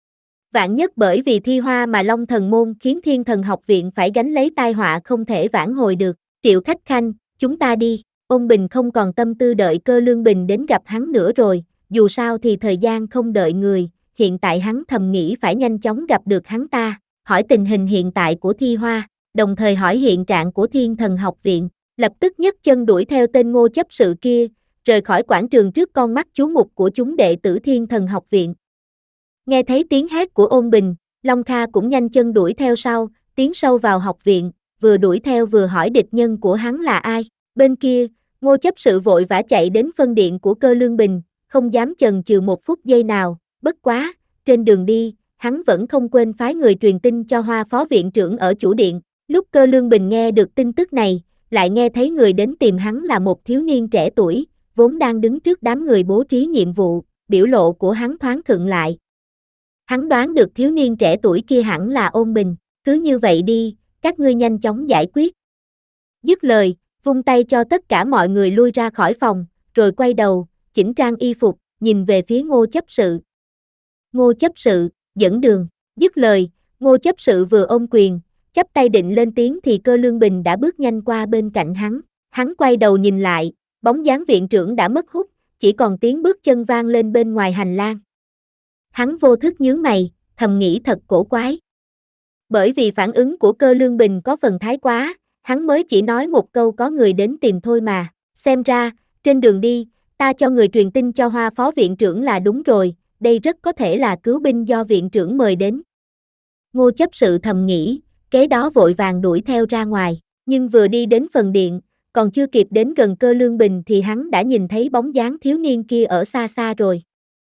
Vạn nhất bởi vì Thi Hoa mà Long Thần Môn khiến Thiên Thần Học Viện phải gánh lấy tai họa không thể vãn hồi được. Triệu Khách Khanh, chúng ta đi. Ôn Bình không còn tâm tư đợi Cơ Lương Bình đến gặp hắn nữa rồi, dù sao thì thời gian không đợi người, hiện tại hắn thầm nghĩ phải nhanh chóng gặp được hắn ta, hỏi tình hình hiện tại của Thi Hoa, đồng thời hỏi hiện trạng của Thiên Thần Học Viện, lập tức nhấc chân đuổi theo tên Ngô chấp sự kia, rời khỏi quảng trường trước con mắt chú mục của chúng đệ tử Thiên Thần Học Viện. Nghe thấy tiếng hét của Ôn Bình, Long Kha cũng nhanh chân đuổi theo sau, tiến sâu vào học viện, vừa đuổi theo vừa hỏi địch nhân của hắn là ai. Bên kia, Ngô chấp sự vội vã chạy đến phân điện của Cơ Lương Bình, không dám chần chừ một phút giây nào, bất quá, trên đường đi, hắn vẫn không quên phái người truyền tin cho Hoa phó viện trưởng ở chủ điện. Lúc Cơ Lương Bình nghe được tin tức này, lại nghe thấy người đến tìm hắn là một thiếu niên trẻ tuổi, vốn đang đứng trước đám người bố trí nhiệm vụ, biểu lộ của hắn thoáng khựng lại. Hắn đoán được thiếu niên trẻ tuổi kia hẳn là Ôn Bình, cứ như vậy đi, các ngươi nhanh chóng giải quyết. Dứt lời, vung tay cho tất cả mọi người lui ra khỏi phòng, rồi quay đầu, chỉnh trang y phục, nhìn về phía Ngô chấp sự. Ngô chấp sự, dẫn đường. Dứt lời, Ngô chấp sự vừa ôm quyền, chắp tay định lên tiếng thì Cơ Lương Bình đã bước nhanh qua bên cạnh hắn. Hắn quay đầu nhìn lại, bóng dáng viện trưởng đã mất hút, chỉ còn tiếng bước chân vang lên bên ngoài hành lang. Hắn vô thức nhướng mày, thầm nghĩ thật cổ quái. Bởi vì phản ứng của Cơ Lương Bình có phần thái quá, hắn mới chỉ nói một câu có người đến tìm thôi mà. Xem ra, trên đường đi, ta cho người truyền tin cho Hoa phó viện trưởng là đúng rồi, đây rất có thể là cứu binh do viện trưởng mời đến. Ngô chấp sự thầm nghĩ, kế đó vội vàng đuổi theo ra ngoài, nhưng vừa đi đến phần điện, còn chưa kịp đến gần Cơ Lương Bình thì hắn đã nhìn thấy bóng dáng thiếu niên kia ở xa xa rồi.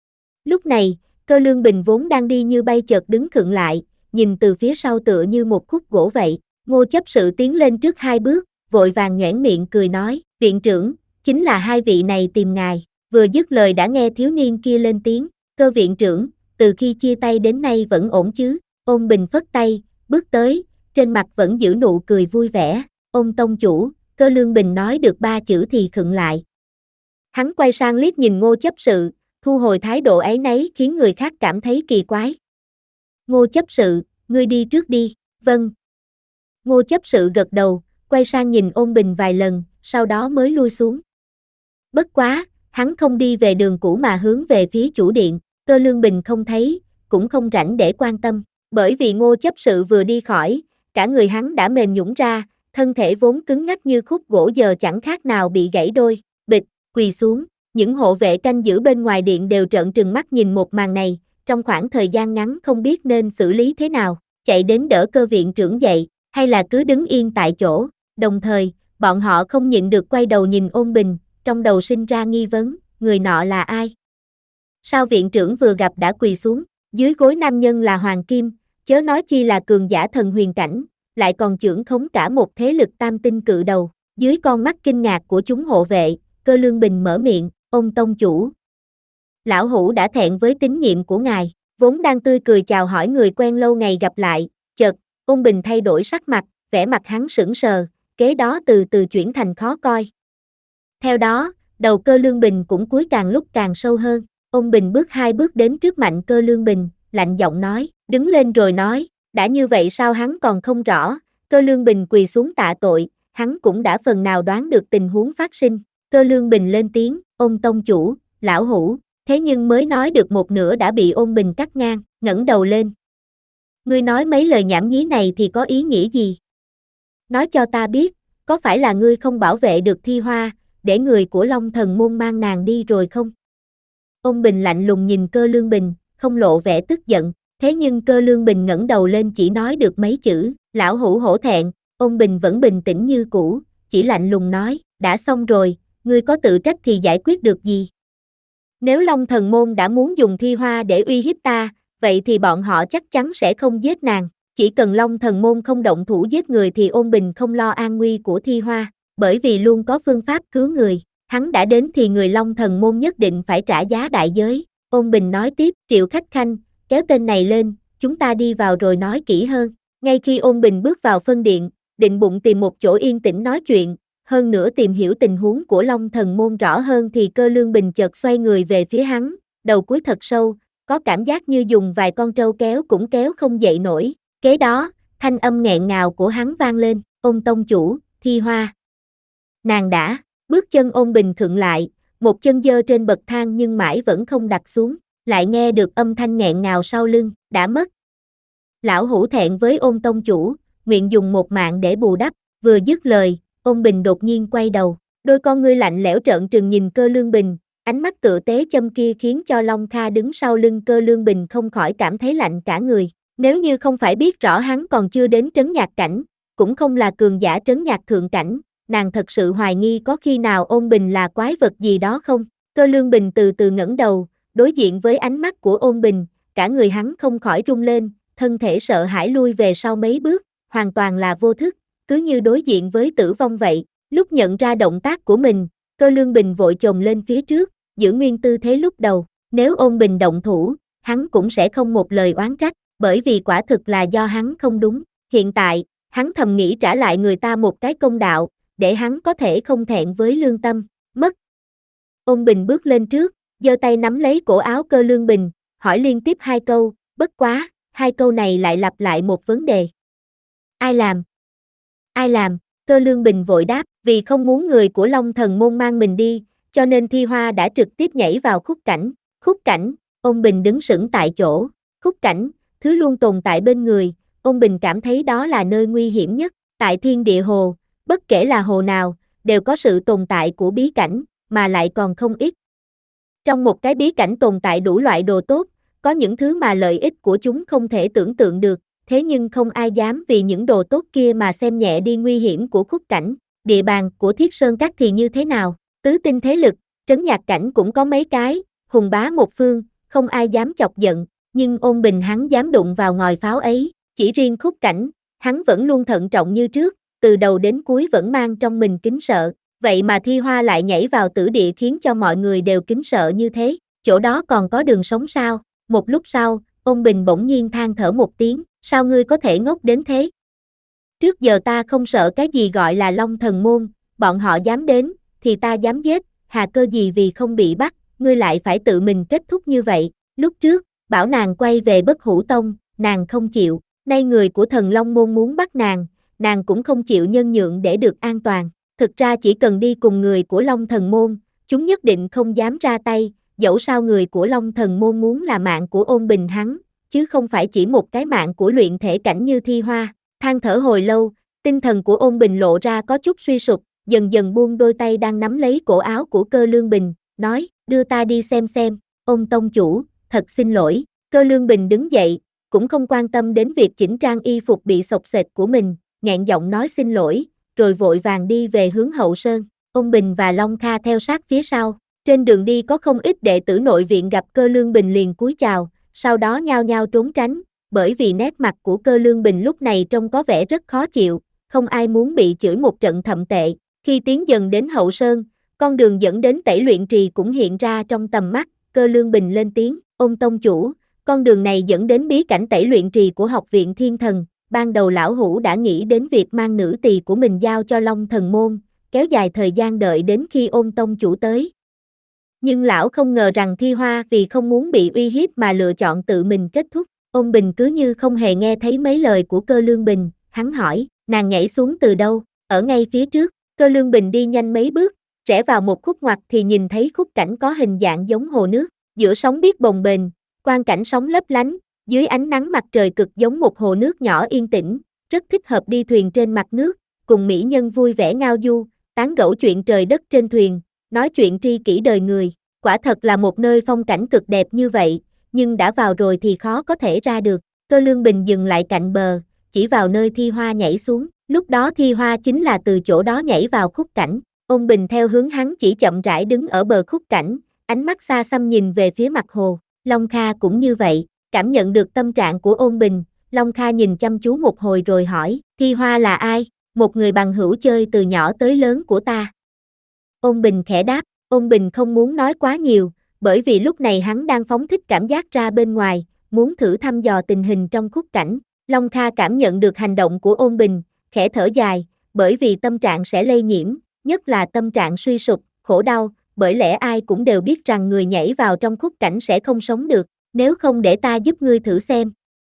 Lúc này, Cơ Lương Bình vốn đang đi như bay chợt đứng khựng lại, nhìn từ phía sau tựa như một khúc gỗ vậy. Ngô chấp sự tiến lên trước hai bước, vội vàng nhoẻn miệng cười nói, viện trưởng, chính là hai vị này tìm ngài. Vừa dứt lời đã nghe thiếu niên kia lên tiếng, Cơ viện trưởng, từ khi chia tay đến nay vẫn ổn chứ? Ôn Bình phất tay, bước tới, trên mặt vẫn giữ nụ cười vui vẻ. Ôn tông chủ, Cơ Lương Bình nói được ba chữ thì khựng lại. Hắn quay sang liếc nhìn Ngô chấp sự, thu hồi thái độ áy náy khiến người khác cảm thấy kỳ quái. Ngô chấp sự, ngươi đi trước đi. Vâng. Ngô chấp sự gật đầu, quay sang nhìn Ôn Bình vài lần, sau đó mới lui xuống. Bất quá, hắn không đi về đường cũ mà hướng về phía chủ điện. Cơ Lương Bình không thấy, cũng không rảnh để quan tâm, bởi vì Ngô chấp sự vừa đi khỏi, cả người hắn đã mềm nhũn ra, thân thể vốn cứng ngắc như khúc gỗ giờ chẳng khác nào bị gãy đôi. Bịch, quỳ xuống, những hộ vệ canh giữ bên ngoài điện đều trợn trừng mắt nhìn một màn này, trong khoảng thời gian ngắn không biết nên xử lý thế nào, chạy đến đỡ Cơ viện trưởng dậy, hay là cứ đứng yên tại chỗ. Đồng thời, bọn họ không nhịn được quay đầu nhìn Ôn Bình, trong đầu sinh ra nghi vấn, người nọ là ai? Sao viện trưởng vừa gặp đã quỳ xuống? Dưới gối nam nhân là Hoàng Kim, chớ nói chi là cường giả thần huyền cảnh, lại còn trưởng khống cả một thế lực tam tinh cự đầu. Dưới con mắt kinh ngạc của chúng hộ vệ, Cơ Lương Bình mở miệng, Ôn tông chủ. Lão hủ đã thẹn với tín nhiệm của ngài, vốn đang tươi cười chào hỏi người quen lâu ngày gặp lại, chợt, Ôn Bình thay đổi sắc mặt, vẻ mặt hắn sững sờ, kế đó từ từ chuyển thành khó coi. Theo đó, đầu Cơ Lương Bình cũng cúi càng lúc càng sâu hơn. Ôn Bình bước hai bước đến trước Mạnh Cơ Lương Bình, lạnh giọng nói, đứng lên rồi nói, đã như vậy sao hắn còn không rõ? Cơ Lương Bình quỳ xuống tạ tội, hắn cũng đã phần nào đoán được tình huống phát sinh. Cơ Lương Bình lên tiếng, Ôn tông chủ, lão hủ, thế nhưng mới nói được một nửa đã bị Ôn Bình cắt ngang, ngẩng đầu lên. Ngươi nói mấy lời nhảm nhí này thì có ý nghĩa gì? Nói cho ta biết, có phải là ngươi không bảo vệ được Thi Hoa, để người của Long Thần môn mang nàng đi rồi không? Ôn Bình lạnh lùng nhìn Cơ Lương Bình, không lộ vẻ tức giận, thế nhưng Cơ Lương Bình ngẩng đầu lên chỉ nói được mấy chữ, lão hủ hổ thẹn. Ôn Bình vẫn bình tĩnh như cũ, chỉ lạnh lùng nói, đã xong rồi, ngươi có tự trách thì giải quyết được gì? Nếu Long Thần môn đã muốn dùng Thi Hoa để uy hiếp ta, vậy thì bọn họ chắc chắn sẽ không giết nàng. Chỉ cần Long Thần môn không động thủ giết người thì Ôn Bình không lo an nguy của Thi Hoa, bởi vì luôn có phương pháp cứu người. Hắn đã đến thì người Long Thần môn nhất định phải trả giá đại giới. Ôn Bình nói tiếp, Triệu Khách Khanh, kéo tên này lên, chúng ta đi vào rồi nói kỹ hơn. Ngay khi Ôn Bình bước vào phân điện, định bụng tìm một chỗ yên tĩnh nói chuyện, hơn nữa tìm hiểu tình huống của Long Thần môn rõ hơn thì Cơ Lương Bình chợt xoay người về phía hắn, đầu cúi thật sâu, có cảm giác như dùng vài con trâu kéo cũng kéo không dậy nổi. Kế đó, thanh âm nghẹn ngào của hắn vang lên, Ôn tông chủ, Thi Hoa. Nàng đã, bước chân Ôn Bình khựng lại, một chân giơ trên bậc thang nhưng mãi vẫn không đặt xuống, lại nghe được âm thanh nghẹn ngào sau lưng, đã mất. Lão hủ thẹn với Ôn tông chủ, nguyện dùng một mạng để bù đắp. Vừa dứt lời, Ôn Bình đột nhiên quay đầu, đôi con ngươi lạnh lẽo trợn trừng nhìn Cơ Lương Bình, ánh mắt tựa tế châm kia khiến cho Long Kha đứng sau lưng Cơ Lương Bình không khỏi cảm thấy lạnh cả người. Nếu như không phải biết rõ hắn còn chưa đến trấn nhạc cảnh, cũng không là cường giả trấn nhạc thượng cảnh, nàng thật sự hoài nghi có khi nào Ôn Bình là quái vật gì đó không. Cơ Lương Bình từ từ ngẩng đầu, đối diện với ánh mắt của Ôn Bình, cả người hắn không khỏi rung lên, thân thể sợ hãi lui về sau mấy bước, hoàn toàn là vô thức, cứ như đối diện với tử vong vậy. Lúc nhận ra động tác của mình, Cơ Lương Bình vội chồm lên phía trước, giữ nguyên tư thế lúc đầu. Nếu Ôn Bình động thủ, hắn cũng sẽ không một lời oán trách, bởi vì quả thực là do hắn không đúng. Hiện tại, hắn thầm nghĩ trả lại người ta một cái công đạo, để hắn có thể không thẹn với lương tâm. Mất. Ôn Bình bước lên trước, giơ tay nắm lấy cổ áo Cơ Lương Bình, hỏi liên tiếp hai câu, bất quá, hai câu này lại lặp lại một vấn đề. Ai làm? Ai làm? Cơ Lương Bình vội đáp, vì không muốn người của Long Thần Môn mang mình đi, cho nên Thi Hoa đã trực tiếp nhảy vào khúc cảnh. Khúc cảnh, Ôn Bình đứng sững tại chỗ. Khúc cảnh, thứ luôn tồn tại bên người, Ôn Bình cảm thấy đó là nơi nguy hiểm nhất. Tại Thiên Địa Hồ, bất kể là hồ nào, đều có sự tồn tại của bí cảnh, mà lại còn không ít. Trong một cái bí cảnh tồn tại đủ loại đồ tốt, có những thứ mà lợi ích của chúng không thể tưởng tượng được, thế nhưng không ai dám vì những đồ tốt kia mà xem nhẹ đi nguy hiểm của khúc cảnh. Địa bàn của Thiết Sơn Các thì như thế nào? Tứ tinh thế lực, trấn nhạc cảnh cũng có mấy cái, hùng bá một phương, không ai dám chọc giận, nhưng Ôn Bình hắn dám đụng vào ngòi pháo ấy. Chỉ riêng khúc cảnh, hắn vẫn luôn thận trọng như trước, từ đầu đến cuối vẫn mang trong mình kính sợ. Vậy mà Thi Hoa lại nhảy vào tử địa khiến cho mọi người đều kính sợ như thế, chỗ đó còn có đường sống sao? Một lúc sau, Ôn Bình bỗng nhiên than thở một tiếng, sao ngươi có thể ngốc đến thế? Trước giờ ta không sợ cái gì gọi là Long Thần Môn, bọn họ dám đến, thì ta dám giết, hà cơ gì vì không bị bắt, ngươi lại phải tự mình kết thúc như vậy. Lúc trước, bảo nàng quay về Bất Hủ Tông, nàng không chịu, nay người của Thần Long Môn muốn bắt nàng, nàng cũng không chịu nhân nhượng để được an toàn. Thực ra chỉ cần đi cùng người của Long Thần Môn, chúng nhất định không dám ra tay, dẫu sao người của Long Thần Môn muốn là mạng của Ôn Bình hắn, chứ không phải chỉ một cái mạng của luyện thể cảnh như Thi Hoa. Than thở hồi lâu, tinh thần của Ôn Bình lộ ra có chút suy sụp, dần dần buông đôi tay đang nắm lấy cổ áo của Cơ Lương Bình, nói, đưa ta đi xem xem. Ôn tông chủ, thật xin lỗi. Cơ Lương Bình đứng dậy, cũng không quan tâm đến việc chỉnh trang y phục bị xộc xệch của mình, nghẹn giọng nói xin lỗi, rồi vội vàng đi về hướng Hậu Sơn. Ôn Bình và Long Kha theo sát phía sau. Trên đường đi có không ít đệ tử nội viện gặp Cơ Lương Bình liền cúi chào, sau đó nhao nhao trốn tránh, bởi vì nét mặt của Cơ Lương Bình lúc này trông có vẻ rất khó chịu, không ai muốn bị chửi một trận thậm tệ. Khi tiến dần đến Hậu Sơn, con đường dẫn đến Tẩy Luyện Trì cũng hiện ra trong tầm mắt. Cơ Lương Bình lên tiếng, Ôn tông chủ, con đường này dẫn đến bí cảnh Tẩy Luyện Trì của Học viện Thiên Thần. Ban đầu lão hủ đã nghĩ đến việc mang nữ tỳ của mình giao cho Long Thần Môn, kéo dài thời gian đợi đến khi Ôn tông chủ tới. Nhưng lão không ngờ rằng Thi Hoa vì không muốn bị uy hiếp mà lựa chọn tự mình kết thúc. Ôn Bình cứ như không hề nghe thấy mấy lời của Cơ Lương Bình, hắn hỏi, nàng nhảy xuống từ đâu? Ở ngay phía trước. Cơ Lương Bình đi nhanh mấy bước, rẽ vào một khúc ngoặt thì nhìn thấy khúc cảnh có hình dạng giống hồ nước, giữa sóng biếc bồng bềnh, quang cảnh sóng lấp lánh, dưới ánh nắng mặt trời cực giống một hồ nước nhỏ yên tĩnh, rất thích hợp đi thuyền trên mặt nước, cùng mỹ nhân vui vẻ ngao du, tán gẫu chuyện trời đất trên thuyền, nói chuyện tri kỷ đời người. Quả thật là một nơi phong cảnh cực đẹp như vậy, nhưng đã vào rồi thì khó có thể ra được. Cơ Lương Bình dừng lại cạnh bờ, chỉ vào nơi Thi Hoa nhảy xuống. Lúc đó Thi Hoa chính là từ chỗ đó nhảy vào khúc cảnh. Ôn Bình theo hướng hắn chỉ chậm rãi đứng ở bờ khúc cảnh, ánh mắt xa xăm nhìn về phía mặt hồ. Long Kha cũng như vậy, cảm nhận được tâm trạng của Ôn Bình, Long Kha nhìn chăm chú một hồi rồi hỏi, Thi Hoa là ai? Một người bằng hữu chơi từ nhỏ tới lớn của ta. Ôn Bình khẽ đáp, Ôn Bình không muốn nói quá nhiều, bởi vì lúc này hắn đang phóng thích cảm giác ra bên ngoài, muốn thử thăm dò tình hình trong khúc cảnh. Long Kha cảm nhận được hành động của Ôn Bình, khẽ thở dài, bởi vì tâm trạng sẽ lây nhiễm, nhất là tâm trạng suy sụp, khổ đau, bởi lẽ ai cũng đều biết rằng người nhảy vào trong khúc cảnh sẽ không sống được, nếu không để ta giúp ngươi thử xem.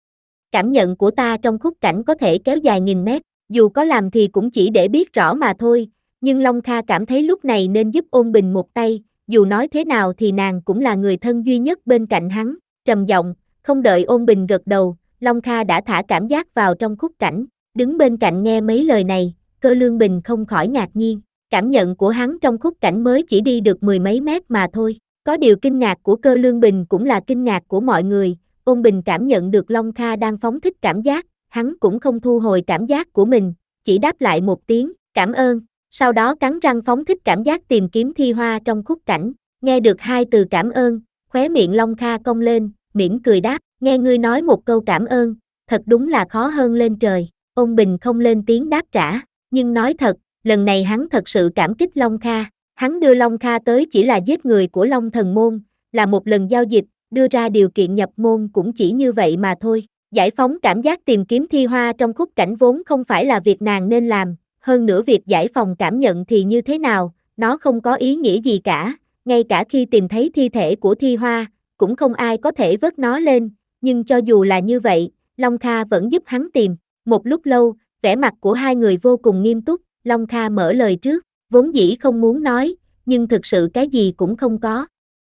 Cảm nhận của ta trong khúc cảnh có thể kéo dài nghìn mét, dù có làm thì cũng chỉ để biết rõ mà thôi, nhưng Long Kha cảm thấy lúc này nên giúp Ôn Bình một tay, dù nói thế nào thì nàng cũng là người thân duy nhất bên cạnh hắn. Trầm giọng, không đợi Ôn Bình gật đầu, Long Kha đã thả cảm giác vào trong khúc cảnh, đứng bên cạnh nghe mấy lời này, Cơ Lương Bình không khỏi ngạc nhiên, cảm nhận của hắn trong khúc cảnh mới chỉ đi được mười mấy mét mà thôi. Có điều kinh ngạc của Cơ Lương Bình cũng là kinh ngạc của mọi người. Ôn Bình cảm nhận được Long Kha đang phóng thích cảm giác, hắn cũng không thu hồi cảm giác của mình, chỉ đáp lại một tiếng, cảm ơn, sau đó cắn răng phóng thích cảm giác tìm kiếm Thi Hoa trong khúc cảnh. Nghe được hai từ cảm ơn, khóe miệng Long Kha cong lên, mỉm cười đáp, nghe ngươi nói một câu cảm ơn, thật đúng là khó hơn lên trời. Ôn Bình không lên tiếng đáp trả, nhưng nói thật, lần này hắn thật sự cảm kích Long Kha. Hắn đưa Long Kha tới chỉ là giết người của Long Thần Môn, là một lần giao dịch, đưa ra điều kiện nhập môn cũng chỉ như vậy mà thôi. Giải phóng cảm giác tìm kiếm thi hoa trong khúc cảnh vốn không phải là việc nàng nên làm, hơn nữa việc giải phóng cảm nhận thì như thế nào, nó không có ý nghĩa gì cả, ngay cả khi tìm thấy thi thể của thi hoa, cũng không ai có thể vớt nó lên, nhưng cho dù là như vậy, Long Kha vẫn giúp hắn tìm. Một lúc lâu, vẻ mặt của hai người vô cùng nghiêm túc, Long Kha mở lời trước, vốn dĩ không muốn nói, nhưng thực sự cái gì cũng không có.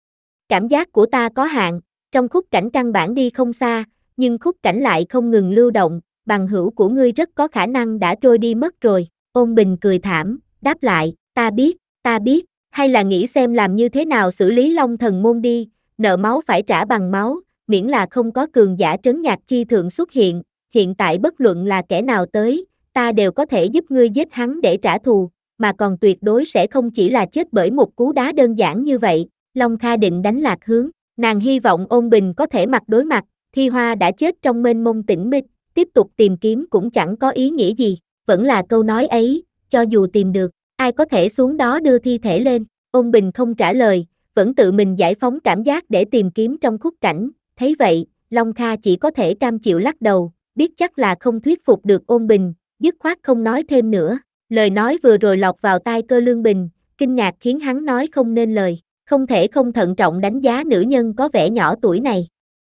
Cảm giác của ta có hạn, trong khúc cảnh căn bản đi không xa, nhưng khúc cảnh lại không ngừng lưu động, bằng hữu của ngươi rất có khả năng đã trôi đi mất rồi. Ôn Bình cười thảm, đáp lại, ta biết, ta biết, hay là nghĩ xem làm như thế nào xử lý Long Thần Môn đi, nợ máu phải trả bằng máu, miễn là không có cường giả trấn nhạc chi thượng xuất hiện, hiện tại bất luận là kẻ nào tới, ta đều có thể giúp ngươi giết hắn để trả thù, mà còn tuyệt đối sẽ không chỉ là chết bởi một cú đá đơn giản như vậy. Long Kha định đánh lạc hướng, nàng hy vọng Ôn Bình có thể mặt đối mặt, thi hoa đã chết trong mênh mông tĩnh mịch, tiếp tục tìm kiếm cũng chẳng có ý nghĩa gì, vẫn là câu nói ấy, cho dù tìm được, ai có thể xuống đó đưa thi thể lên. Ôn Bình không trả lời, vẫn tự mình giải phóng cảm giác để tìm kiếm trong khúc cảnh, thấy vậy, Long Kha chỉ có thể cam chịu lắc đầu, biết chắc là không thuyết phục được Ôn Bình, dứt khoát không nói thêm nữa. Lời nói vừa rồi lọt vào tai Cơ Lương Bình, kinh ngạc khiến hắn nói không nên lời, không thể không thận trọng đánh giá nữ nhân có vẻ nhỏ tuổi này.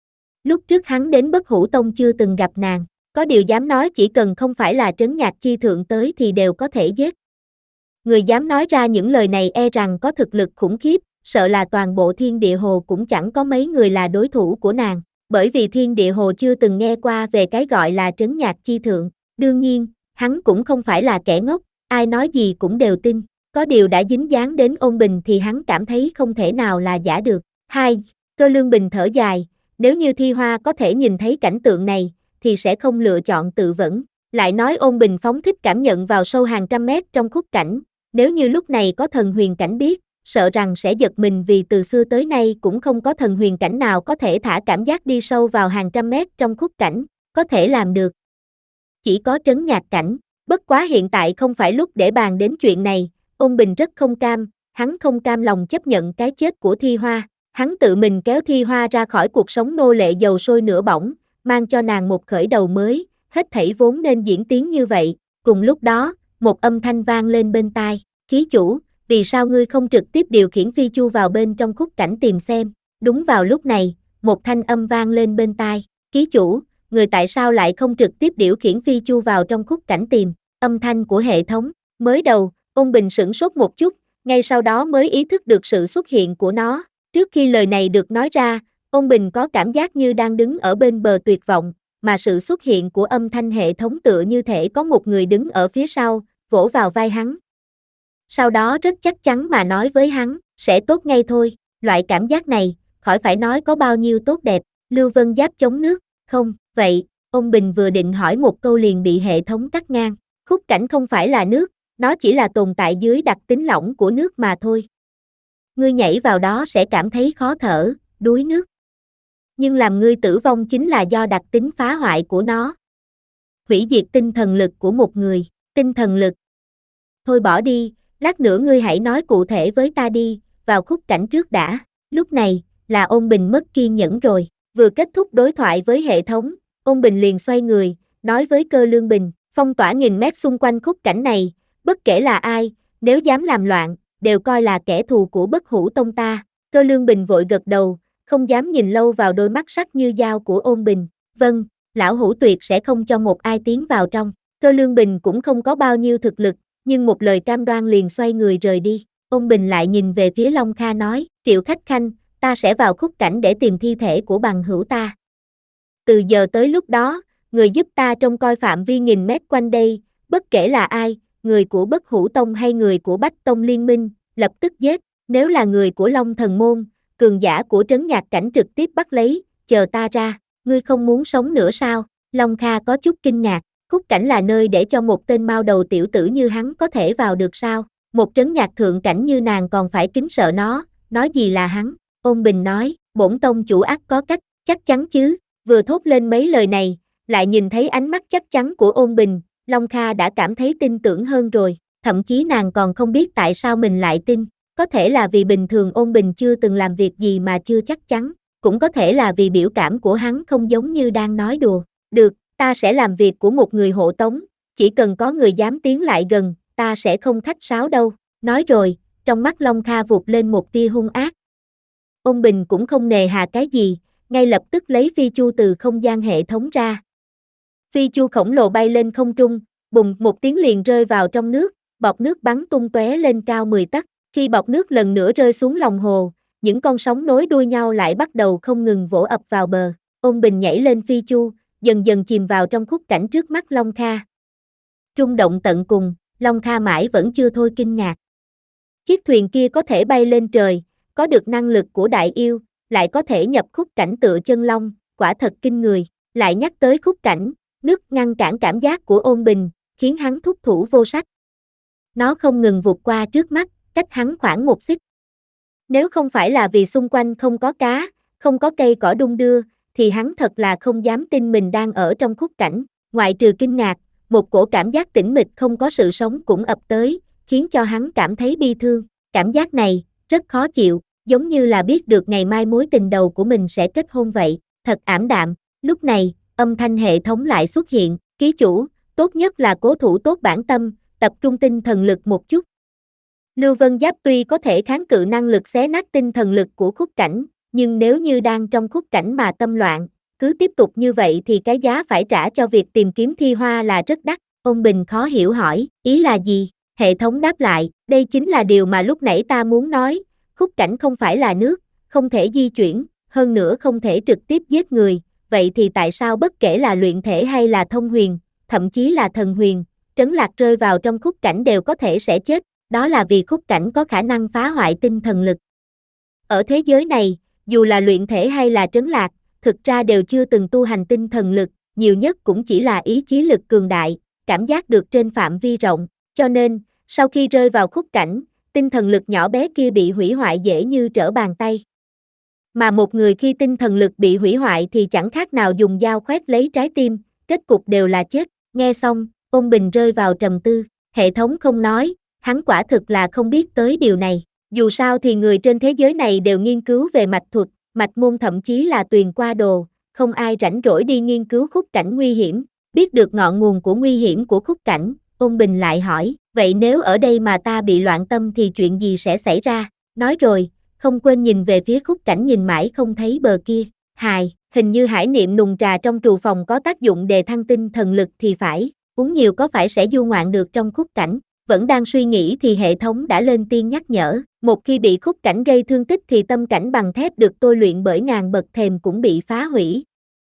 Lúc trước hắn đến Bất Hủ Tông chưa từng gặp nàng, có điều dám nói chỉ cần không phải là trấn nhạc chi thượng tới thì đều có thể giết. Người dám nói ra những lời này e rằng có thực lực khủng khiếp, sợ là toàn bộ Thiên Địa Hồ cũng chẳng có mấy người là đối thủ của nàng, bởi vì Thiên Địa Hồ chưa từng nghe qua về cái gọi là trấn nhạc chi thượng. Đương nhiên, hắn cũng không phải là kẻ ngốc, ai nói gì cũng đều tin, có điều đã dính dáng đến Ôn Bình thì hắn cảm thấy không thể nào là giả được. Hai, Cơ Lương Bình thở dài, nếu như Thi Hoa có thể nhìn thấy cảnh tượng này, thì sẽ không lựa chọn tự vẫn. Lại nói Ôn Bình phóng thích cảm nhận vào sâu hàng trăm mét trong khúc cảnh, nếu như lúc này có thần huyền cảnh biết, sợ rằng sẽ giật mình vì từ xưa tới nay cũng không có thần huyền cảnh nào có thể thả cảm giác đi sâu vào hàng trăm mét trong khúc cảnh, có thể làm được. Chỉ có trấn nhạc cảnh, bất quá hiện tại không phải lúc để bàn đến chuyện này, Ôn Bình rất không cam, hắn không cam lòng chấp nhận cái chết của Thi Hoa, hắn tự mình kéo Thi Hoa ra khỏi cuộc sống nô lệ dầu sôi lửa bỏng, mang cho nàng một khởi đầu mới, hết thảy vốn nên diễn tiến như vậy. Cùng lúc đó, một âm thanh vang lên bên tai, ký chủ, vì sao ngươi không trực tiếp điều khiển phi chu vào bên trong khúc cảnh tìm xem. Đúng vào lúc này, một thanh âm vang lên bên tai, ký chủ, người tại sao lại không trực tiếp điều khiển phi chu vào trong khúc cảnh tìm. Âm thanh của hệ thống. Mới đầu, Ôn Bình sửng sốt một chút, ngay sau đó mới ý thức được sự xuất hiện của nó. Trước khi lời này được nói ra, Ôn Bình có cảm giác như đang đứng ở bên bờ tuyệt vọng, mà sự xuất hiện của âm thanh hệ thống tựa như thể có một người đứng ở phía sau, vỗ vào vai hắn. Sau đó rất chắc chắn mà nói với hắn, sẽ tốt ngay thôi, loại cảm giác này, khỏi phải nói có bao nhiêu tốt đẹp. Lưu Vân Giáp chống nước, không, vậy, Ôn Bình vừa định hỏi một câu liền bị hệ thống cắt ngang. Khúc cảnh không phải là nước, nó chỉ là tồn tại dưới đặc tính lỏng của nước mà thôi. Ngươi nhảy vào đó sẽ cảm thấy khó thở, đuối nước. Nhưng làm ngươi tử vong chính là do đặc tính phá hoại của nó. Hủy diệt tinh thần lực của một người, tinh thần lực. Thôi bỏ đi, lát nữa ngươi hãy nói cụ thể với ta đi, vào khúc cảnh trước đã. Lúc này, là Ôn Bình mất kiên nhẫn rồi, vừa kết thúc đối thoại với hệ thống, Ôn Bình liền xoay người, nói với Cơ Lương Bình, phong tỏa nghìn mét xung quanh khúc cảnh này, bất kể là ai, nếu dám làm loạn, đều coi là kẻ thù của Bất Hủ Tông ta. Cơ Lương Bình vội gật đầu, không dám nhìn lâu vào đôi mắt sắc như dao của Ôn Bình. Vâng, lão hủ tuyệt sẽ không cho một ai tiến vào trong. Cơ Lương Bình cũng không có bao nhiêu thực lực, nhưng một lời cam đoan liền xoay người rời đi. Ôn Bình lại nhìn về phía Long Kha nói, Triệu Khách Khanh, ta sẽ vào khúc cảnh để tìm thi thể của bằng hữu ta. Từ giờ tới lúc đó, người giúp ta trông coi phạm vi nghìn mét quanh đây, bất kể là ai, người của Bất Hủ Tông hay người của Bách Tông Liên Minh, lập tức giết. Nếu là người của Long Thần Môn, cường giả của trấn nhạc cảnh trực tiếp bắt lấy, chờ ta ra. Ngươi không muốn sống nữa sao? Long Kha có chút kinh ngạc, khúc cảnh là nơi để cho một tên mao đầu tiểu tử như hắn có thể vào được sao? Một trấn nhạc thượng cảnh như nàng còn phải kính sợ nó, nói gì là hắn? Ôn Bình nói, bổn tông chủ ắt có cách, chắc chắn chứ? Vừa thốt lên mấy lời này, lại nhìn thấy ánh mắt chắc chắn của Ôn Bình, Long Kha đã cảm thấy tin tưởng hơn rồi, thậm chí nàng còn không biết tại sao mình lại tin, có thể là vì bình thường Ôn Bình chưa từng làm việc gì mà chưa chắc chắn, cũng có thể là vì biểu cảm của hắn không giống như đang nói đùa. Được, ta sẽ làm việc của một người hộ tống, chỉ cần có người dám tiến lại gần, ta sẽ không khách sáo đâu. Nói rồi, trong mắt Long Kha vụt lên một tia hung ác. Ôn Bình cũng không nề hà cái gì, ngay lập tức lấy phi chu từ không gian hệ thống ra. Phi chu khổng lồ bay lên không trung, bùng một tiếng liền rơi vào trong nước, bọt nước bắn tung tóe lên cao mười tấc. Khi bọt nước lần nữa rơi xuống lòng hồ, những con sóng nối đuôi nhau lại bắt đầu không ngừng vỗ ập vào bờ. Ôn Bình nhảy lên phi chu, dần dần chìm vào trong khung cảnh trước mắt Long Kha. Rung động tận cùng, Long Kha mãi vẫn chưa thôi kinh ngạc. Chiếc thuyền kia có thể bay lên trời, có được năng lực của đại yêu, lại có thể nhập khúc cảnh tựa chân long, quả thật kinh người. Lại nhắc tới khúc cảnh, nước ngăn cản cảm giác của Ôn Bình, khiến hắn thúc thủ vô sách. Nó không ngừng vụt qua trước mắt, cách hắn khoảng một xích. Nếu không phải là vì xung quanh không có cá, không có cây cỏ đung đưa, thì hắn thật là không dám tin mình đang ở trong khúc cảnh. Ngoại trừ kinh ngạc, một cổ cảm giác tĩnh mịch không có sự sống cũng ập tới, khiến cho hắn cảm thấy bi thương. Cảm giác này, rất khó chịu, giống như là biết được ngày mai mối tình đầu của mình sẽ kết hôn vậy, thật ảm đạm. Lúc này, âm thanh hệ thống lại xuất hiện, ký chủ, tốt nhất là cố thủ tốt bản tâm, tập trung tinh thần lực một chút. Lưu Vân Giáp tuy có thể kháng cự năng lực xé nát tinh thần lực của khúc cảnh, nhưng nếu như đang trong khúc cảnh mà tâm loạn, cứ tiếp tục như vậy thì cái giá phải trả cho việc tìm kiếm Thi Hoa là rất đắt. Ôn Bình khó hiểu hỏi, ý là gì? Hệ thống đáp lại, đây chính là điều mà lúc nãy ta muốn nói, khúc cảnh không phải là nước, không thể di chuyển, hơn nữa không thể trực tiếp giết người, vậy thì tại sao bất kể là luyện thể hay là thông huyền, thậm chí là thần huyền, trấn lạc rơi vào trong khúc cảnh đều có thể sẽ chết, đó là vì khúc cảnh có khả năng phá hoại tinh thần lực. Ở thế giới này, dù là luyện thể hay là trấn lạc, thực ra đều chưa từng tu hành tinh thần lực, nhiều nhất cũng chỉ là ý chí lực cường đại, cảm giác được trên phạm vi rộng, cho nên, sau khi rơi vào khúc cảnh, tinh thần lực nhỏ bé kia bị hủy hoại dễ như trở bàn tay. Mà một người khi tinh thần lực bị hủy hoại thì chẳng khác nào dùng dao khoét lấy trái tim, kết cục đều là chết. Nghe xong, Ôn Bình rơi vào trầm tư, hệ thống không nói, hắn quả thực là không biết tới điều này. Dù sao thì người trên thế giới này đều nghiên cứu về mạch thuật, mạch môn thậm chí là tuyền qua đồ, không ai rảnh rỗi đi nghiên cứu khúc cảnh nguy hiểm, biết được ngọn nguồn của nguy hiểm của khúc cảnh. Ôn Bình lại hỏi, vậy nếu ở đây mà ta bị loạn tâm thì chuyện gì sẽ xảy ra? Nói rồi, không quên nhìn về phía khúc cảnh nhìn mãi không thấy bờ kia. Hài, hình như hải niệm nùng trà trong trù phòng có tác dụng đề thăng tinh thần lực thì phải, uống nhiều có phải sẽ du ngoạn được trong khúc cảnh. Vẫn đang suy nghĩ thì hệ thống đã lên tiếng nhắc nhở, một khi bị khúc cảnh gây thương tích thì tâm cảnh bằng thép được tôi luyện bởi ngàn bậc thềm cũng bị phá hủy.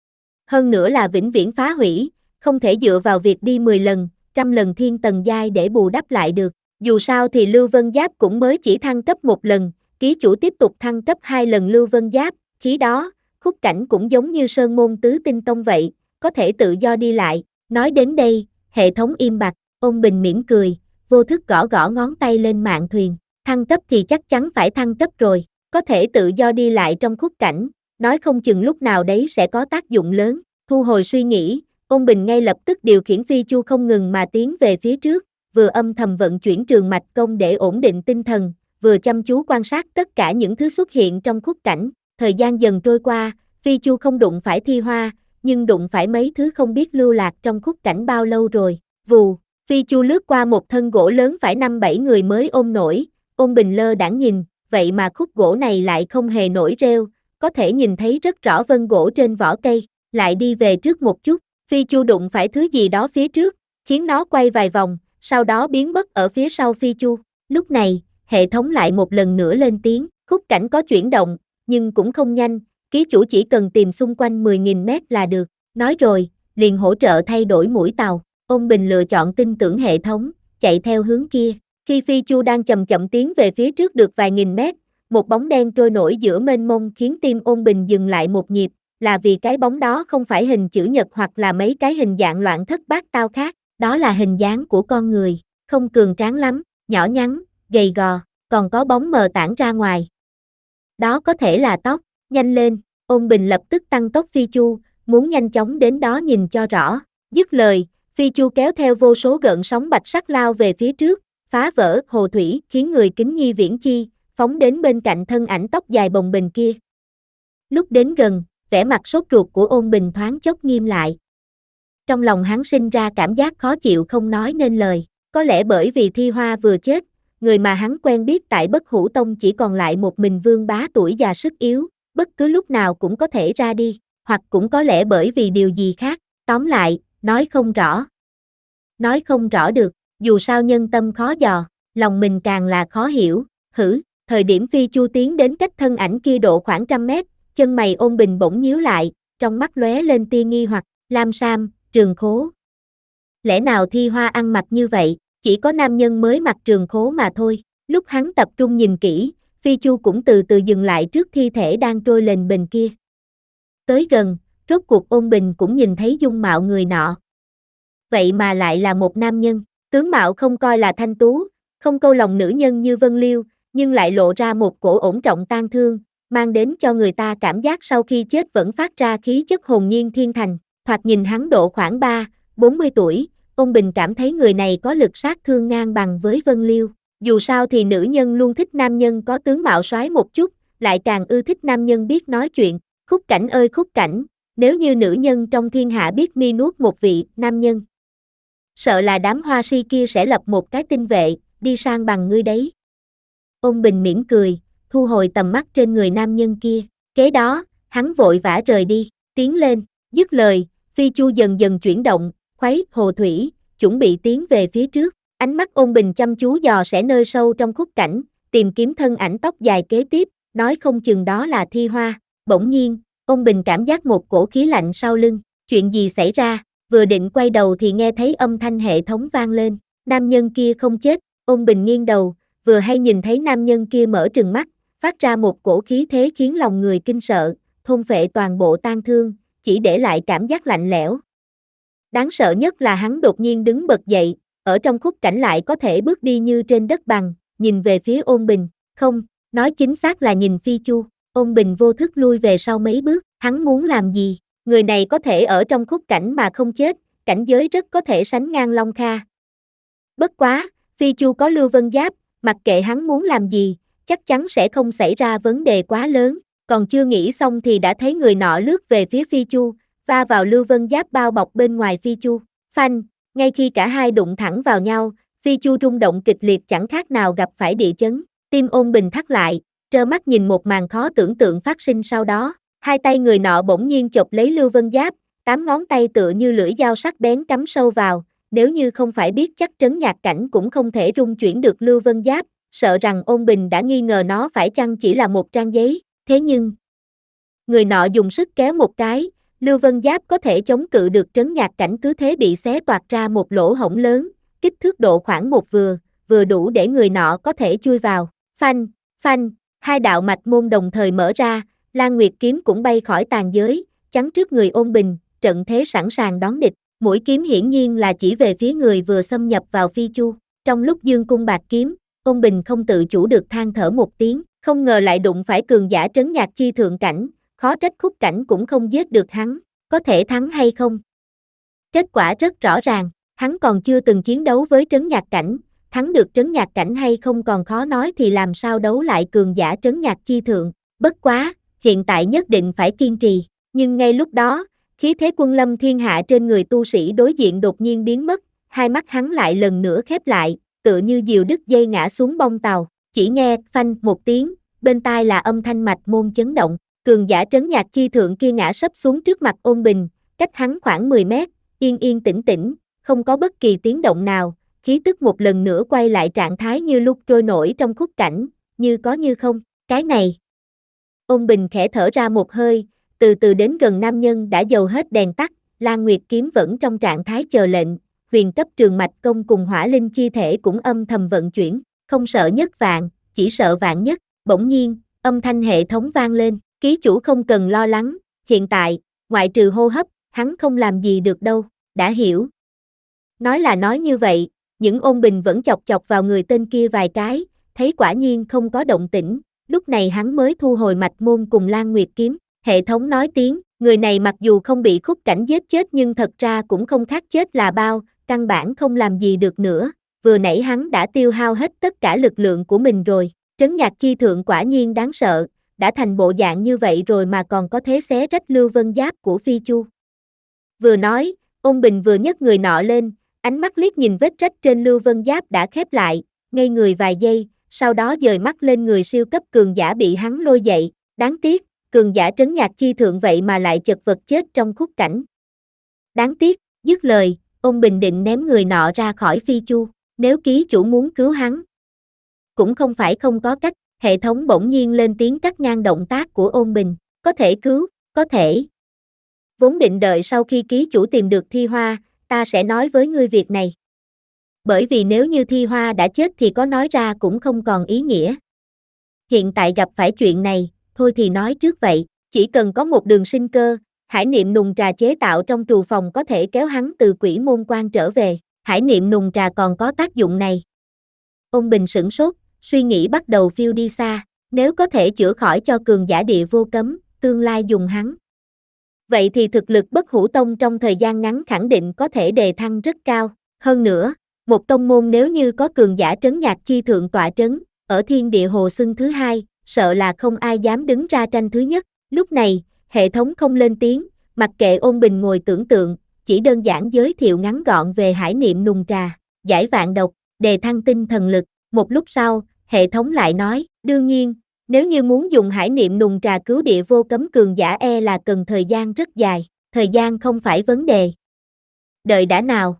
Hơn nữa là vĩnh viễn phá hủy, không thể dựa vào việc đi mười lần, trăm lần thiên tầng giai để bù đắp lại được. Dù sao thì Lưu Vân Giáp cũng mới chỉ thăng cấp một lần, ký chủ tiếp tục thăng cấp hai lần Lưu Vân Giáp, khi đó, khúc cảnh cũng giống như Sơn Môn Tứ Tinh Tông vậy, có thể tự do đi lại. Nói đến đây, hệ thống im bặt, Ôn Bình mỉm cười, vô thức gõ gõ ngón tay lên mạn thuyền. Thăng cấp thì chắc chắn phải thăng cấp rồi, có thể tự do đi lại trong khúc cảnh, nói không chừng lúc nào đấy sẽ có tác dụng lớn. Thu hồi suy nghĩ, Ôn Bình ngay lập tức điều khiển phi chu không ngừng mà tiến về phía trước, vừa âm thầm vận chuyển trường mạch công để ổn định tinh thần, vừa chăm chú quan sát tất cả những thứ xuất hiện trong khúc cảnh. Thời gian dần trôi qua, phi chu không đụng phải Thi Hoa, nhưng đụng phải mấy thứ không biết lưu lạc trong khúc cảnh bao lâu rồi. Vù, phi chu lướt qua một thân gỗ lớn phải năm bảy người mới ôm nổi. Ôn Bình lơ đãng nhìn, vậy mà khúc gỗ này lại không hề nổi rêu, có thể nhìn thấy rất rõ vân gỗ trên vỏ cây. Lại đi về trước một chút, phi chu đụng phải thứ gì đó phía trước, khiến nó quay vài vòng, sau đó biến mất ở phía sau phi chu. Lúc này, hệ thống lại một lần nữa lên tiếng, khúc cảnh có chuyển động, nhưng cũng không nhanh, ký chủ chỉ cần tìm xung quanh mười nghìn mét là được. Nói rồi, liền hỗ trợ thay đổi mũi tàu. Ôn Bình lựa chọn tin tưởng hệ thống, chạy theo hướng kia. Khi phi chu đang chậm chậm tiến về phía trước được vài nghìn mét, một bóng đen trôi nổi giữa mênh mông khiến tim Ôn Bình dừng lại một nhịp, là vì cái bóng đó không phải hình chữ nhật hoặc là mấy cái hình dạng loạn thất bát tao khác, đó là hình dáng của con người, không cường tráng lắm, nhỏ nhắn, gầy gò, còn có bóng mờ tản ra ngoài. Đó có thể là tóc, nhanh lên, Ôn Bình lập tức tăng tốc phi chu, muốn nhanh chóng đến đó nhìn cho rõ. Dứt lời, phi chu kéo theo vô số gợn sóng bạch sắc lao về phía trước, phá vỡ hồ thủy khiến người kính nhi viễn chi, phóng đến bên cạnh thân ảnh tóc dài bồng bềnh kia. Lúc đến gần, vẻ mặt sốt ruột của Ôn Bình thoáng chốc nghiêm lại. Trong lòng hắn sinh ra cảm giác khó chịu không nói nên lời, có lẽ bởi vì Thi Hoa vừa chết, người mà hắn quen biết tại Bất Hủ Tông chỉ còn lại một mình Vương Bá tuổi già sức yếu, bất cứ lúc nào cũng có thể ra đi, hoặc cũng có lẽ bởi vì điều gì khác, tóm lại, nói không rõ. Nói không rõ được, dù sao nhân tâm khó dò, lòng mình càng là khó hiểu, hử, thời điểm Phi Chu tiến đến cách thân ảnh kia độ khoảng trăm mét, chân mày Ôn Bình bỗng nhíu lại, trong mắt lóe lên tia nghi hoặc, Lam Sam, trường khố. Lẽ nào Thi Hoa ăn mặc như vậy, chỉ có nam nhân mới mặc trường khố mà thôi, lúc hắn tập trung nhìn kỹ, Phi Chu cũng từ từ dừng lại trước thi thể đang trôi lềnh bềnh kia. Tới gần, rốt cuộc Ôn Bình cũng nhìn thấy dung mạo người nọ. Vậy mà lại là một nam nhân, tướng mạo không coi là thanh tú, không câu lòng nữ nhân như Vân Liêu, nhưng lại lộ ra một cổ ổn trọng tang thương, mang đến cho người ta cảm giác sau khi chết vẫn phát ra khí chất hồn nhiên thiên thành, thoạt nhìn hắn độ khoảng ba, bốn mươi tuổi, Ôn Bình cảm thấy người này có lực sát thương ngang bằng với Vân Liêu, dù sao thì nữ nhân luôn thích nam nhân có tướng mạo soái một chút, lại càng ưa thích nam nhân biết nói chuyện, Khúc Cảnh ơi Khúc Cảnh, nếu như nữ nhân trong thiên hạ biết mi nuốt một vị nam nhân, sợ là đám hoa si kia sẽ lập một cái tinh vệ, đi sang bằng ngươi đấy. Ôn Bình mỉm cười, thu hồi tầm mắt trên người nam nhân kia, kế đó, hắn vội vã rời đi, tiến lên, dứt lời, Phi Chu dần dần chuyển động, khuấy hồ thủy, chuẩn bị tiến về phía trước, ánh mắt Ôn Bình chăm chú dò sẽ nơi sâu trong Khúc Cảnh, tìm kiếm thân ảnh tóc dài kế tiếp, nói không chừng đó là Thi Hoa, bỗng nhiên, Ôn Bình cảm giác một cổ khí lạnh sau lưng, chuyện gì xảy ra, vừa định quay đầu thì nghe thấy âm thanh hệ thống vang lên, nam nhân kia không chết, Ôn Bình nghiêng đầu, vừa hay nhìn thấy nam nhân kia mở trừng mắt, phát ra một cổ khí thế khiến lòng người kinh sợ, thôn phệ toàn bộ tang thương, chỉ để lại cảm giác lạnh lẽo. Đáng sợ nhất là hắn đột nhiên đứng bật dậy, ở trong Khúc Cảnh lại có thể bước đi như trên đất bằng, nhìn về phía Ôn Bình, không, nói chính xác là nhìn Phi Chu, Ôn Bình vô thức lui về sau mấy bước, hắn muốn làm gì, người này có thể ở trong Khúc Cảnh mà không chết, cảnh giới rất có thể sánh ngang Long Kha. Bất quá, Phi Chu có Lưu Vân Giáp, mặc kệ hắn muốn làm gì, chắc chắn sẽ không xảy ra vấn đề quá lớn, còn chưa nghĩ xong thì đã thấy người nọ lướt về phía Phi Chu, va vào Lưu Vân Giáp bao bọc bên ngoài Phi Chu, phanh, ngay khi cả hai đụng thẳng vào nhau, Phi Chu rung động kịch liệt chẳng khác nào gặp phải địa chấn, tim Ôn Bình thắt lại, trơ mắt nhìn một màn khó tưởng tượng phát sinh sau đó, hai tay người nọ bỗng nhiên chộp lấy Lưu Vân Giáp, tám ngón tay tựa như lưỡi dao sắc bén cắm sâu vào, nếu như không phải biết chắc Trấn Nhạc Cảnh cũng không thể rung chuyển được Lưu Vân Giáp, sợ rằng Ôn Bình đã nghi ngờ nó phải chăng chỉ là một trang giấy, thế nhưng người nọ dùng sức kéo một cái, Lưu Vân Giáp có thể chống cự được Trấn Nhạc Cảnh, cứ thế bị xé toạc ra một lỗ hổng lớn, kích thước độ khoảng một vừa, vừa đủ để người nọ có thể chui vào, phanh, phanh, hai đạo mạch môn đồng thời mở ra, Lan Nguyệt kiếm cũng bay khỏi tàn giới, chắn trước người Ôn Bình, trận thế sẵn sàng đón địch, mũi kiếm hiển nhiên là chỉ về phía người vừa xâm nhập vào Phi Chu, trong lúc dương cung bạc kiếm, Ôn Bình không tự chủ được than thở một tiếng, không ngờ lại đụng phải cường giả Trấn Nhạc chi thượng cảnh, khó trách Khúc Cảnh cũng không giết được hắn, có thể thắng hay không? Kết quả rất rõ ràng, hắn còn chưa từng chiến đấu với Trấn Nhạc Cảnh, thắng được Trấn Nhạc Cảnh hay không còn khó nói thì làm sao đấu lại cường giả Trấn Nhạc chi thượng, bất quá, hiện tại nhất định phải kiên trì, nhưng ngay lúc đó, khí thế quân lâm thiên hạ trên người tu sĩ đối diện đột nhiên biến mất, hai mắt hắn lại lần nữa khép lại, tựa như diều đứt dây ngã xuống bông tàu, chỉ nghe phanh một tiếng, bên tai là âm thanh mạch môn chấn động, cường giả Trấn Nhạc chi thượng kia ngã sấp xuống trước mặt Ôn Bình, cách hắn khoảng mười mét, yên yên tĩnh tĩnh, không có bất kỳ tiếng động nào, khí tức một lần nữa quay lại trạng thái như lúc trôi nổi trong Khúc Cảnh, như có như không, cái này. Ôn Bình khẽ thở ra một hơi, từ từ đến gần nam nhân đã dầu hết đèn tắt, Lan Nguyệt kiếm vẫn trong trạng thái chờ lệnh, huyền cấp trường mạch công cùng hỏa linh chi thể cũng âm thầm vận chuyển, không sợ nhất vạn, chỉ sợ vạn nhất, bỗng nhiên, âm thanh hệ thống vang lên, ký chủ không cần lo lắng, hiện tại, ngoại trừ hô hấp, hắn không làm gì được đâu, đã hiểu. Nói là nói như vậy, những Ôn Bình vẫn chọc chọc vào người tên kia vài cái, thấy quả nhiên không có động tĩnh, lúc này hắn mới thu hồi mạch môn cùng Lan Nguyệt kiếm, hệ thống nói tiếng, người này mặc dù không bị Khúc Cảnh giết chết nhưng thật ra cũng không khác chết là bao, căn bản không làm gì được nữa, vừa nãy hắn đã tiêu hao hết tất cả lực lượng của mình rồi, Trấn Nhạc chi thượng quả nhiên đáng sợ, đã thành bộ dạng như vậy rồi mà còn có thế xé rách Lưu Vân Giáp của Phi Chu. Vừa nói, Ôn Bình vừa nhấc người nọ lên, ánh mắt liếc nhìn vết rách trên Lưu Vân Giáp đã khép lại, ngây người vài giây, sau đó dời mắt lên người siêu cấp cường giả bị hắn lôi dậy, đáng tiếc, cường giả trấn nhạc chi thượng vậy mà lại chật vật chết trong khúc cảnh. Đáng tiếc, dứt lời, Ôn Bình định ném người nọ ra khỏi Phi Chu, nếu ký chủ muốn cứu hắn. Cũng không phải không có cách, hệ thống bỗng nhiên lên tiếng cắt ngang động tác của Ôn Bình, có thể cứu, có thể. Vốn định đợi sau khi ký chủ tìm được Thi Hoa, ta sẽ nói với ngươi việc này. Bởi vì nếu như Thi Hoa đã chết thì có nói ra cũng không còn ý nghĩa. Hiện tại gặp phải chuyện này, thôi thì nói trước vậy, chỉ cần có một đường sinh cơ, hải niệm nùng trà chế tạo trong trù phòng có thể kéo hắn từ quỷ môn quan trở về, hải niệm nùng trà còn có tác dụng này. Ôn Bình sửng sốt, suy nghĩ bắt đầu phiêu đi xa, nếu có thể chữa khỏi cho cường giả địa vô cấm, tương lai dùng hắn. Vậy thì thực lực Bất Hủ Tông trong thời gian ngắn khẳng định có thể đề thăng rất cao, hơn nữa, một tông môn nếu như có cường giả trấn nhạc chi thượng tọa trấn, ở thiên địa hồ xưng thứ hai, sợ là không ai dám đứng ra tranh thứ nhất, lúc này, hệ thống không lên tiếng, mặc kệ Ôn Bình ngồi tưởng tượng, chỉ đơn giản giới thiệu ngắn gọn về hải niệm nùng trà, giải vạn độc, đề thăng tinh thần lực, một lúc sau, hệ thống lại nói, đương nhiên, nếu như muốn dùng hải niệm nùng trà cứu địa vô cấm cường giả e là cần thời gian rất dài, thời gian không phải vấn đề. Đợi đã nào.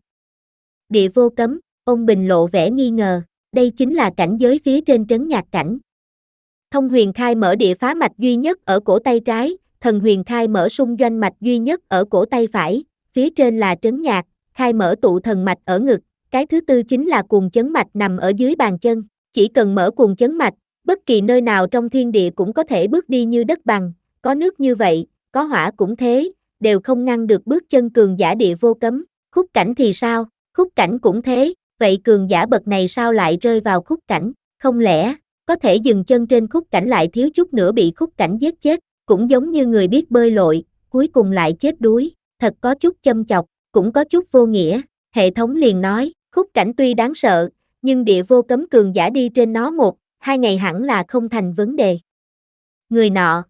Địa vô cấm, Ôn Bình lộ vẻ nghi ngờ, đây chính là cảnh giới phía trên trấn nhạc cảnh. Thông huyền khai mở địa phá mạch duy nhất ở cổ tay trái, thần huyền khai mở xung doanh mạch duy nhất ở cổ tay phải, phía trên là trấn nhạc, khai mở tụ thần mạch ở ngực, cái thứ tư chính là cuồng chấn mạch nằm ở dưới bàn chân, chỉ cần mở cuồng chấn mạch, bất kỳ nơi nào trong thiên địa cũng có thể bước đi như đất bằng, có nước như vậy, có hỏa cũng thế, đều không ngăn được bước chân cường giả địa vô cấm, khúc cảnh thì sao, khúc cảnh cũng thế, vậy cường giả bậc này sao lại rơi vào khúc cảnh, không lẽ, có thể dừng chân trên khúc cảnh lại thiếu chút nữa bị khúc cảnh giết chết, cũng giống như người biết bơi lội, cuối cùng lại chết đuối, thật có chút châm chọc, cũng có chút vô nghĩa, hệ thống liền nói, khúc cảnh tuy đáng sợ, nhưng địa vô cấm cường giả đi trên nó một, hai ngày hẳn là không thành vấn đề. Người nọ,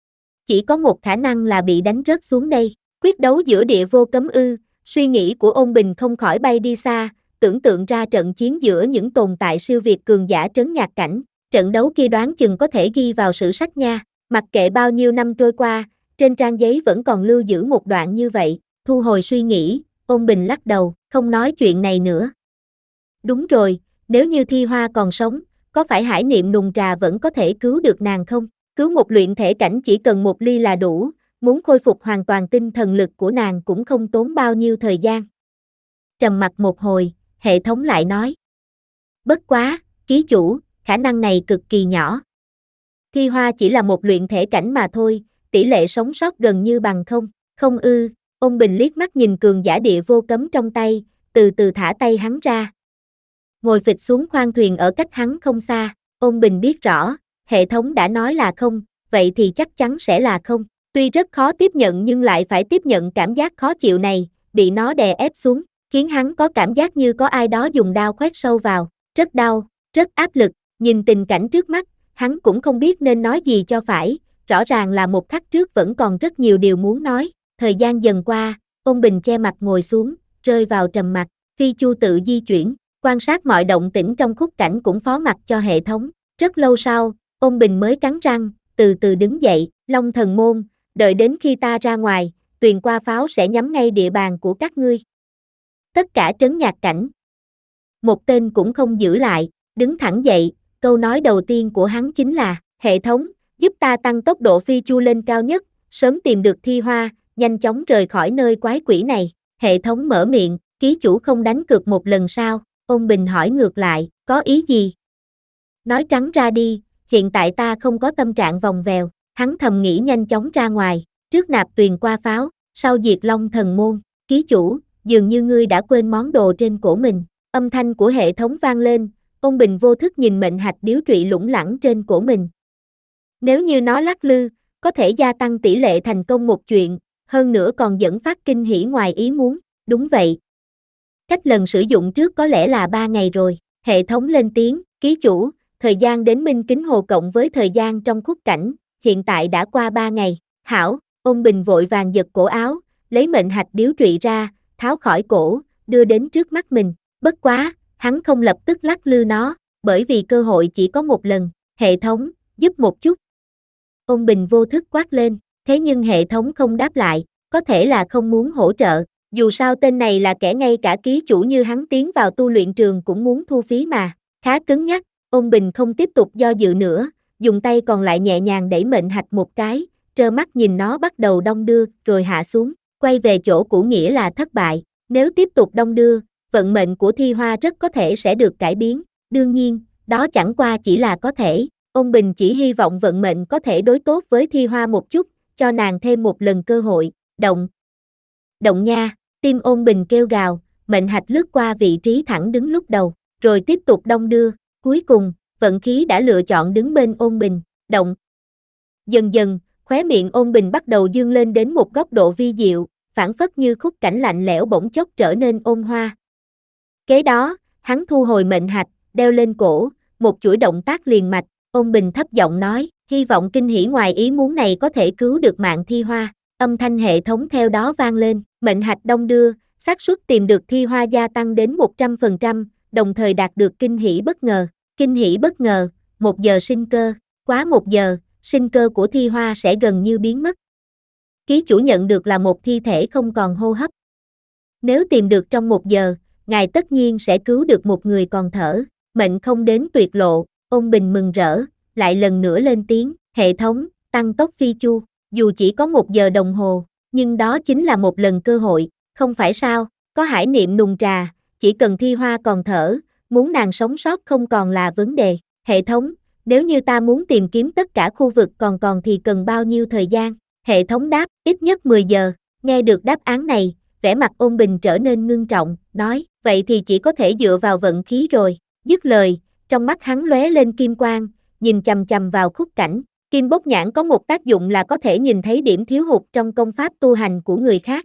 chỉ có một khả năng là bị đánh rớt xuống đây, quyết đấu giữa địa vô cấm ư, suy nghĩ của Ôn Bình không khỏi bay đi xa, tưởng tượng ra trận chiến giữa những tồn tại siêu việt cường giả trấn nhạc cảnh, trận đấu kia đoán chừng có thể ghi vào sử sách nha, mặc kệ bao nhiêu năm trôi qua, trên trang giấy vẫn còn lưu giữ một đoạn như vậy, thu hồi suy nghĩ, Ôn Bình lắc đầu, không nói chuyện này nữa. Đúng rồi, nếu như Thi Hoa còn sống, có phải hải niệm nùng trà vẫn có thể cứu được nàng không? Cứu một luyện thể cảnh chỉ cần một ly là đủ, muốn khôi phục hoàn toàn tinh thần lực của nàng cũng không tốn bao nhiêu thời gian. Trầm mặc một hồi, hệ thống lại nói. Bất quá, ký chủ, khả năng này cực kỳ nhỏ. Thi Hoa chỉ là một luyện thể cảnh mà thôi, tỷ lệ sống sót gần như bằng không, không ư, Ôn Bình liếc mắt nhìn cường giả địa vô cấm trong tay, từ từ thả tay hắn ra. Ngồi phịch xuống khoang thuyền ở cách hắn không xa, Ôn Bình biết rõ, hệ thống đã nói là không, vậy thì chắc chắn sẽ là không. Tuy rất khó tiếp nhận nhưng lại phải tiếp nhận cảm giác khó chịu này, bị nó đè ép xuống, khiến hắn có cảm giác như có ai đó dùng đao khoét sâu vào, rất đau, rất áp lực, nhìn tình cảnh trước mắt, hắn cũng không biết nên nói gì cho phải, rõ ràng là một khắc trước vẫn còn rất nhiều điều muốn nói, thời gian dần qua, Ôn Bình che mặt ngồi xuống, rơi vào trầm mặc, Phi Chu tự di chuyển, quan sát mọi động tĩnh trong khúc cảnh cũng phó mặc cho hệ thống, rất lâu sau, Ôn Bình mới cắn răng, từ từ đứng dậy, Long Thần Môn, đợi đến khi ta ra ngoài, tuyền qua pháo sẽ nhắm ngay địa bàn của các ngươi. Tất cả trấn nhạc cảnh. Một tên cũng không giữ lại, đứng thẳng dậy, câu nói đầu tiên của hắn chính là, hệ thống, giúp ta tăng tốc độ Phi Chu lên cao nhất, sớm tìm được Thi Hoa, nhanh chóng rời khỏi nơi quái quỷ này. Hệ thống mở miệng, ký chủ không đánh cược một lần sao? Ôn Bình hỏi ngược lại, có ý gì? Nói trắng ra đi, hiện tại ta không có tâm trạng vòng vèo, hắn thầm nghĩ nhanh chóng ra ngoài, trước nạp tuyền qua pháo, sau diệt Long Thần Môn, ký chủ, dường như ngươi đã quên món đồ trên cổ mình, âm thanh của hệ thống vang lên, Ôn Bình vô thức nhìn mệnh hạch điếu trụy lủng lẳng trên cổ mình. Nếu như nó lắc lư, có thể gia tăng tỷ lệ thành công một chuyện, hơn nữa còn dẫn phát kinh hỉ ngoài ý muốn, đúng vậy. Cách lần sử dụng trước có lẽ là ba ngày rồi, hệ thống lên tiếng, ký chủ, thời gian đến minh kính hồ cộng với thời gian trong khúc cảnh, hiện tại đã qua ba ngày. Hảo, Ôn Bình vội vàng giật cổ áo, lấy mệnh hạch điếu trụy ra, tháo khỏi cổ, đưa đến trước mắt mình. Bất quá, hắn không lập tức lắc lư nó, bởi vì cơ hội chỉ có một lần. Hệ thống, giúp một chút. Ôn Bình vô thức quát lên, thế nhưng hệ thống không đáp lại, có thể là không muốn hỗ trợ. Dù sao tên này là kẻ ngay cả ký chủ như hắn tiến vào tu luyện trường cũng muốn thu phí mà. Khá cứng nhắc, Ôn Bình không tiếp tục do dự nữa, dùng tay còn lại nhẹ nhàng đẩy mệnh hạch một cái, trơ mắt nhìn nó bắt đầu đong đưa, rồi hạ xuống, quay về chỗ cũ nghĩa là thất bại. Nếu tiếp tục đong đưa, vận mệnh của Thi Hoa rất có thể sẽ được cải biến. Đương nhiên, đó chẳng qua chỉ là có thể. Ôn Bình chỉ hy vọng vận mệnh có thể đối tốt với Thi Hoa một chút, cho nàng thêm một lần cơ hội. Động. Động nha, tim Ôn Bình kêu gào, mệnh hạch lướt qua vị trí thẳng đứng lúc đầu, rồi tiếp tục đong đưa. Cuối cùng, vận khí đã lựa chọn đứng bên Ôn Bình. Động. Dần dần, khóe miệng Ôn Bình bắt đầu dương lên đến một góc độ vi diệu, phảng phất như khúc cảnh lạnh lẽo bỗng chốc trở nên ôn hoa. Kế đó, hắn thu hồi mệnh hạch, đeo lên cổ, một chuỗi động tác liền mạch. Ôn Bình thấp giọng nói, hy vọng kinh hỉ ngoài ý muốn này có thể cứu được mạng Thi Hoa. Âm thanh hệ thống theo đó vang lên, mệnh hạch đong đưa, xác suất tìm được Thi Hoa gia tăng đến một trăm phần trăm, đồng thời đạt được kinh hỉ bất ngờ. Kinh hỉ bất ngờ, một giờ sinh cơ, quá một giờ, sinh cơ của Thi Hoa sẽ gần như biến mất. Ký chủ nhận được là một thi thể không còn hô hấp. Nếu tìm được trong một giờ, ngài tất nhiên sẽ cứu được một người còn thở. Mệnh không đến tuyệt lộ, Ôn Bình mừng rỡ, lại lần nữa lên tiếng, hệ thống, tăng tốc phi chu, dù chỉ có một giờ đồng hồ, nhưng đó chính là một lần cơ hội, không phải sao, có hải niệm nùng trà, chỉ cần Thi Hoa còn thở, muốn nàng sống sót không còn là vấn đề. Hệ thống, nếu như ta muốn tìm kiếm tất cả khu vực còn còn thì cần bao nhiêu thời gian? Hệ thống đáp, ít nhất mười giờ. Nghe được đáp án này, vẻ mặt Ôn Bình trở nên ngưng trọng, nói, vậy thì chỉ có thể dựa vào vận khí rồi. Dứt lời, trong mắt hắn lóe lên kim quang, nhìn chằm chằm vào khúc cảnh. Kim bốc nhãn có một tác dụng là có thể nhìn thấy điểm thiếu hụt trong công pháp tu hành của người khác.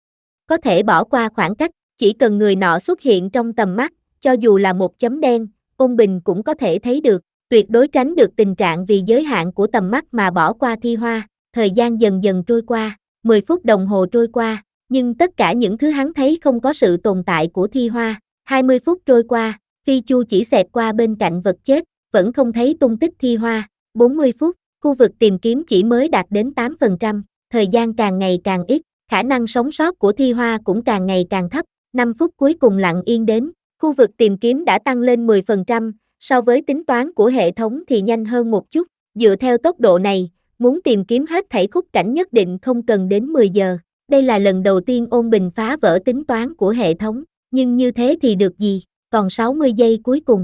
Có thể bỏ qua khoảng cách, chỉ cần người nọ xuất hiện trong tầm mắt, cho dù là một chấm đen, Ôn Bình cũng có thể thấy được, tuyệt đối tránh được tình trạng vì giới hạn của tầm mắt mà bỏ qua Thi Hoa. Thời gian dần dần trôi qua, mười phút đồng hồ trôi qua, nhưng tất cả những thứ hắn thấy không có sự tồn tại của Thi Hoa. hai mươi phút trôi qua, phi chu chỉ xẹt qua bên cạnh vật chết, vẫn không thấy tung tích Thi Hoa. bốn mươi phút, khu vực tìm kiếm chỉ mới đạt đến tám phần trăm, thời gian càng ngày càng ít, khả năng sống sót của Thi Hoa cũng càng ngày càng thấp. năm phút cuối cùng lặng yên đến, khu vực tìm kiếm đã tăng lên mười phần trăm, so với tính toán của hệ thống thì nhanh hơn một chút. Dựa theo tốc độ này, muốn tìm kiếm hết thảy khúc cảnh nhất định không cần đến mười giờ. Đây là lần đầu tiên Ôn Bình phá vỡ tính toán của hệ thống, nhưng như thế thì được gì, còn sáu mươi giây cuối cùng.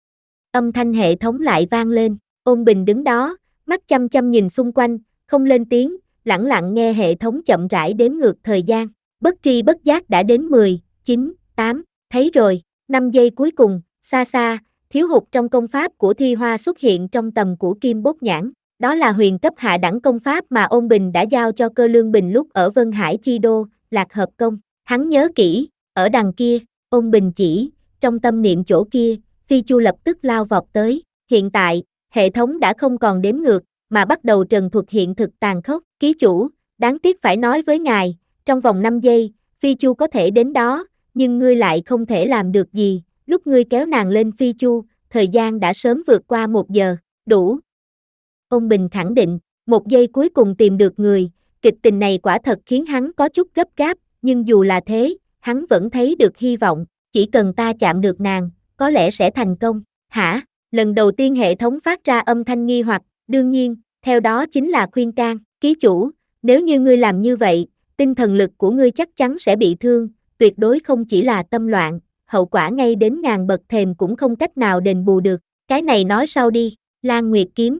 Âm thanh hệ thống lại vang lên, Ôn Bình đứng đó, mắt chăm chăm nhìn xung quanh, không lên tiếng, lẳng lặng nghe hệ thống chậm rãi đếm ngược thời gian. Bất tri bất giác đã đến mười, chín, tám, thấy rồi, năm giây cuối cùng, xa xa, thiếu hụt trong công pháp của Thi Hoa xuất hiện trong tầm của Kim Bốt Nhãn. Đó là huyền cấp hạ đẳng công pháp mà Ôn Bình đã giao cho Cơ Lương Bình lúc ở Vân Hải Chi Đô, Lạc Hợp Công. Hắn nhớ kỹ, ở đằng kia, Ôn Bình chỉ, trong tâm niệm chỗ kia, phi chu lập tức lao vọt tới. Hiện tại, hệ thống đã không còn đếm ngược, mà bắt đầu trần thuật hiện thực tàn khốc. Ký chủ, đáng tiếc phải nói với ngài, trong vòng năm giây, phi chu có thể đến đó, nhưng ngươi lại không thể làm được gì. Lúc ngươi kéo nàng lên phi chu, thời gian đã sớm vượt qua một giờ, đủ. Ôn Bình khẳng định, một giây cuối cùng tìm được người, kịch tình này quả thật khiến hắn có chút gấp gáp, nhưng dù là thế, hắn vẫn thấy được hy vọng, chỉ cần ta chạm được nàng, có lẽ sẽ thành công. Hả? Lần đầu tiên hệ thống phát ra âm thanh nghi hoặc, đương nhiên, theo đó chính là khuyên can, ký chủ, nếu như ngươi làm như vậy, tinh thần lực của ngươi chắc chắn sẽ bị thương, tuyệt đối không chỉ là tâm loạn, hậu quả ngay đến ngàn bậc thềm cũng không cách nào đền bù được, cái này nói sau đi. Lan Nguyệt kiếm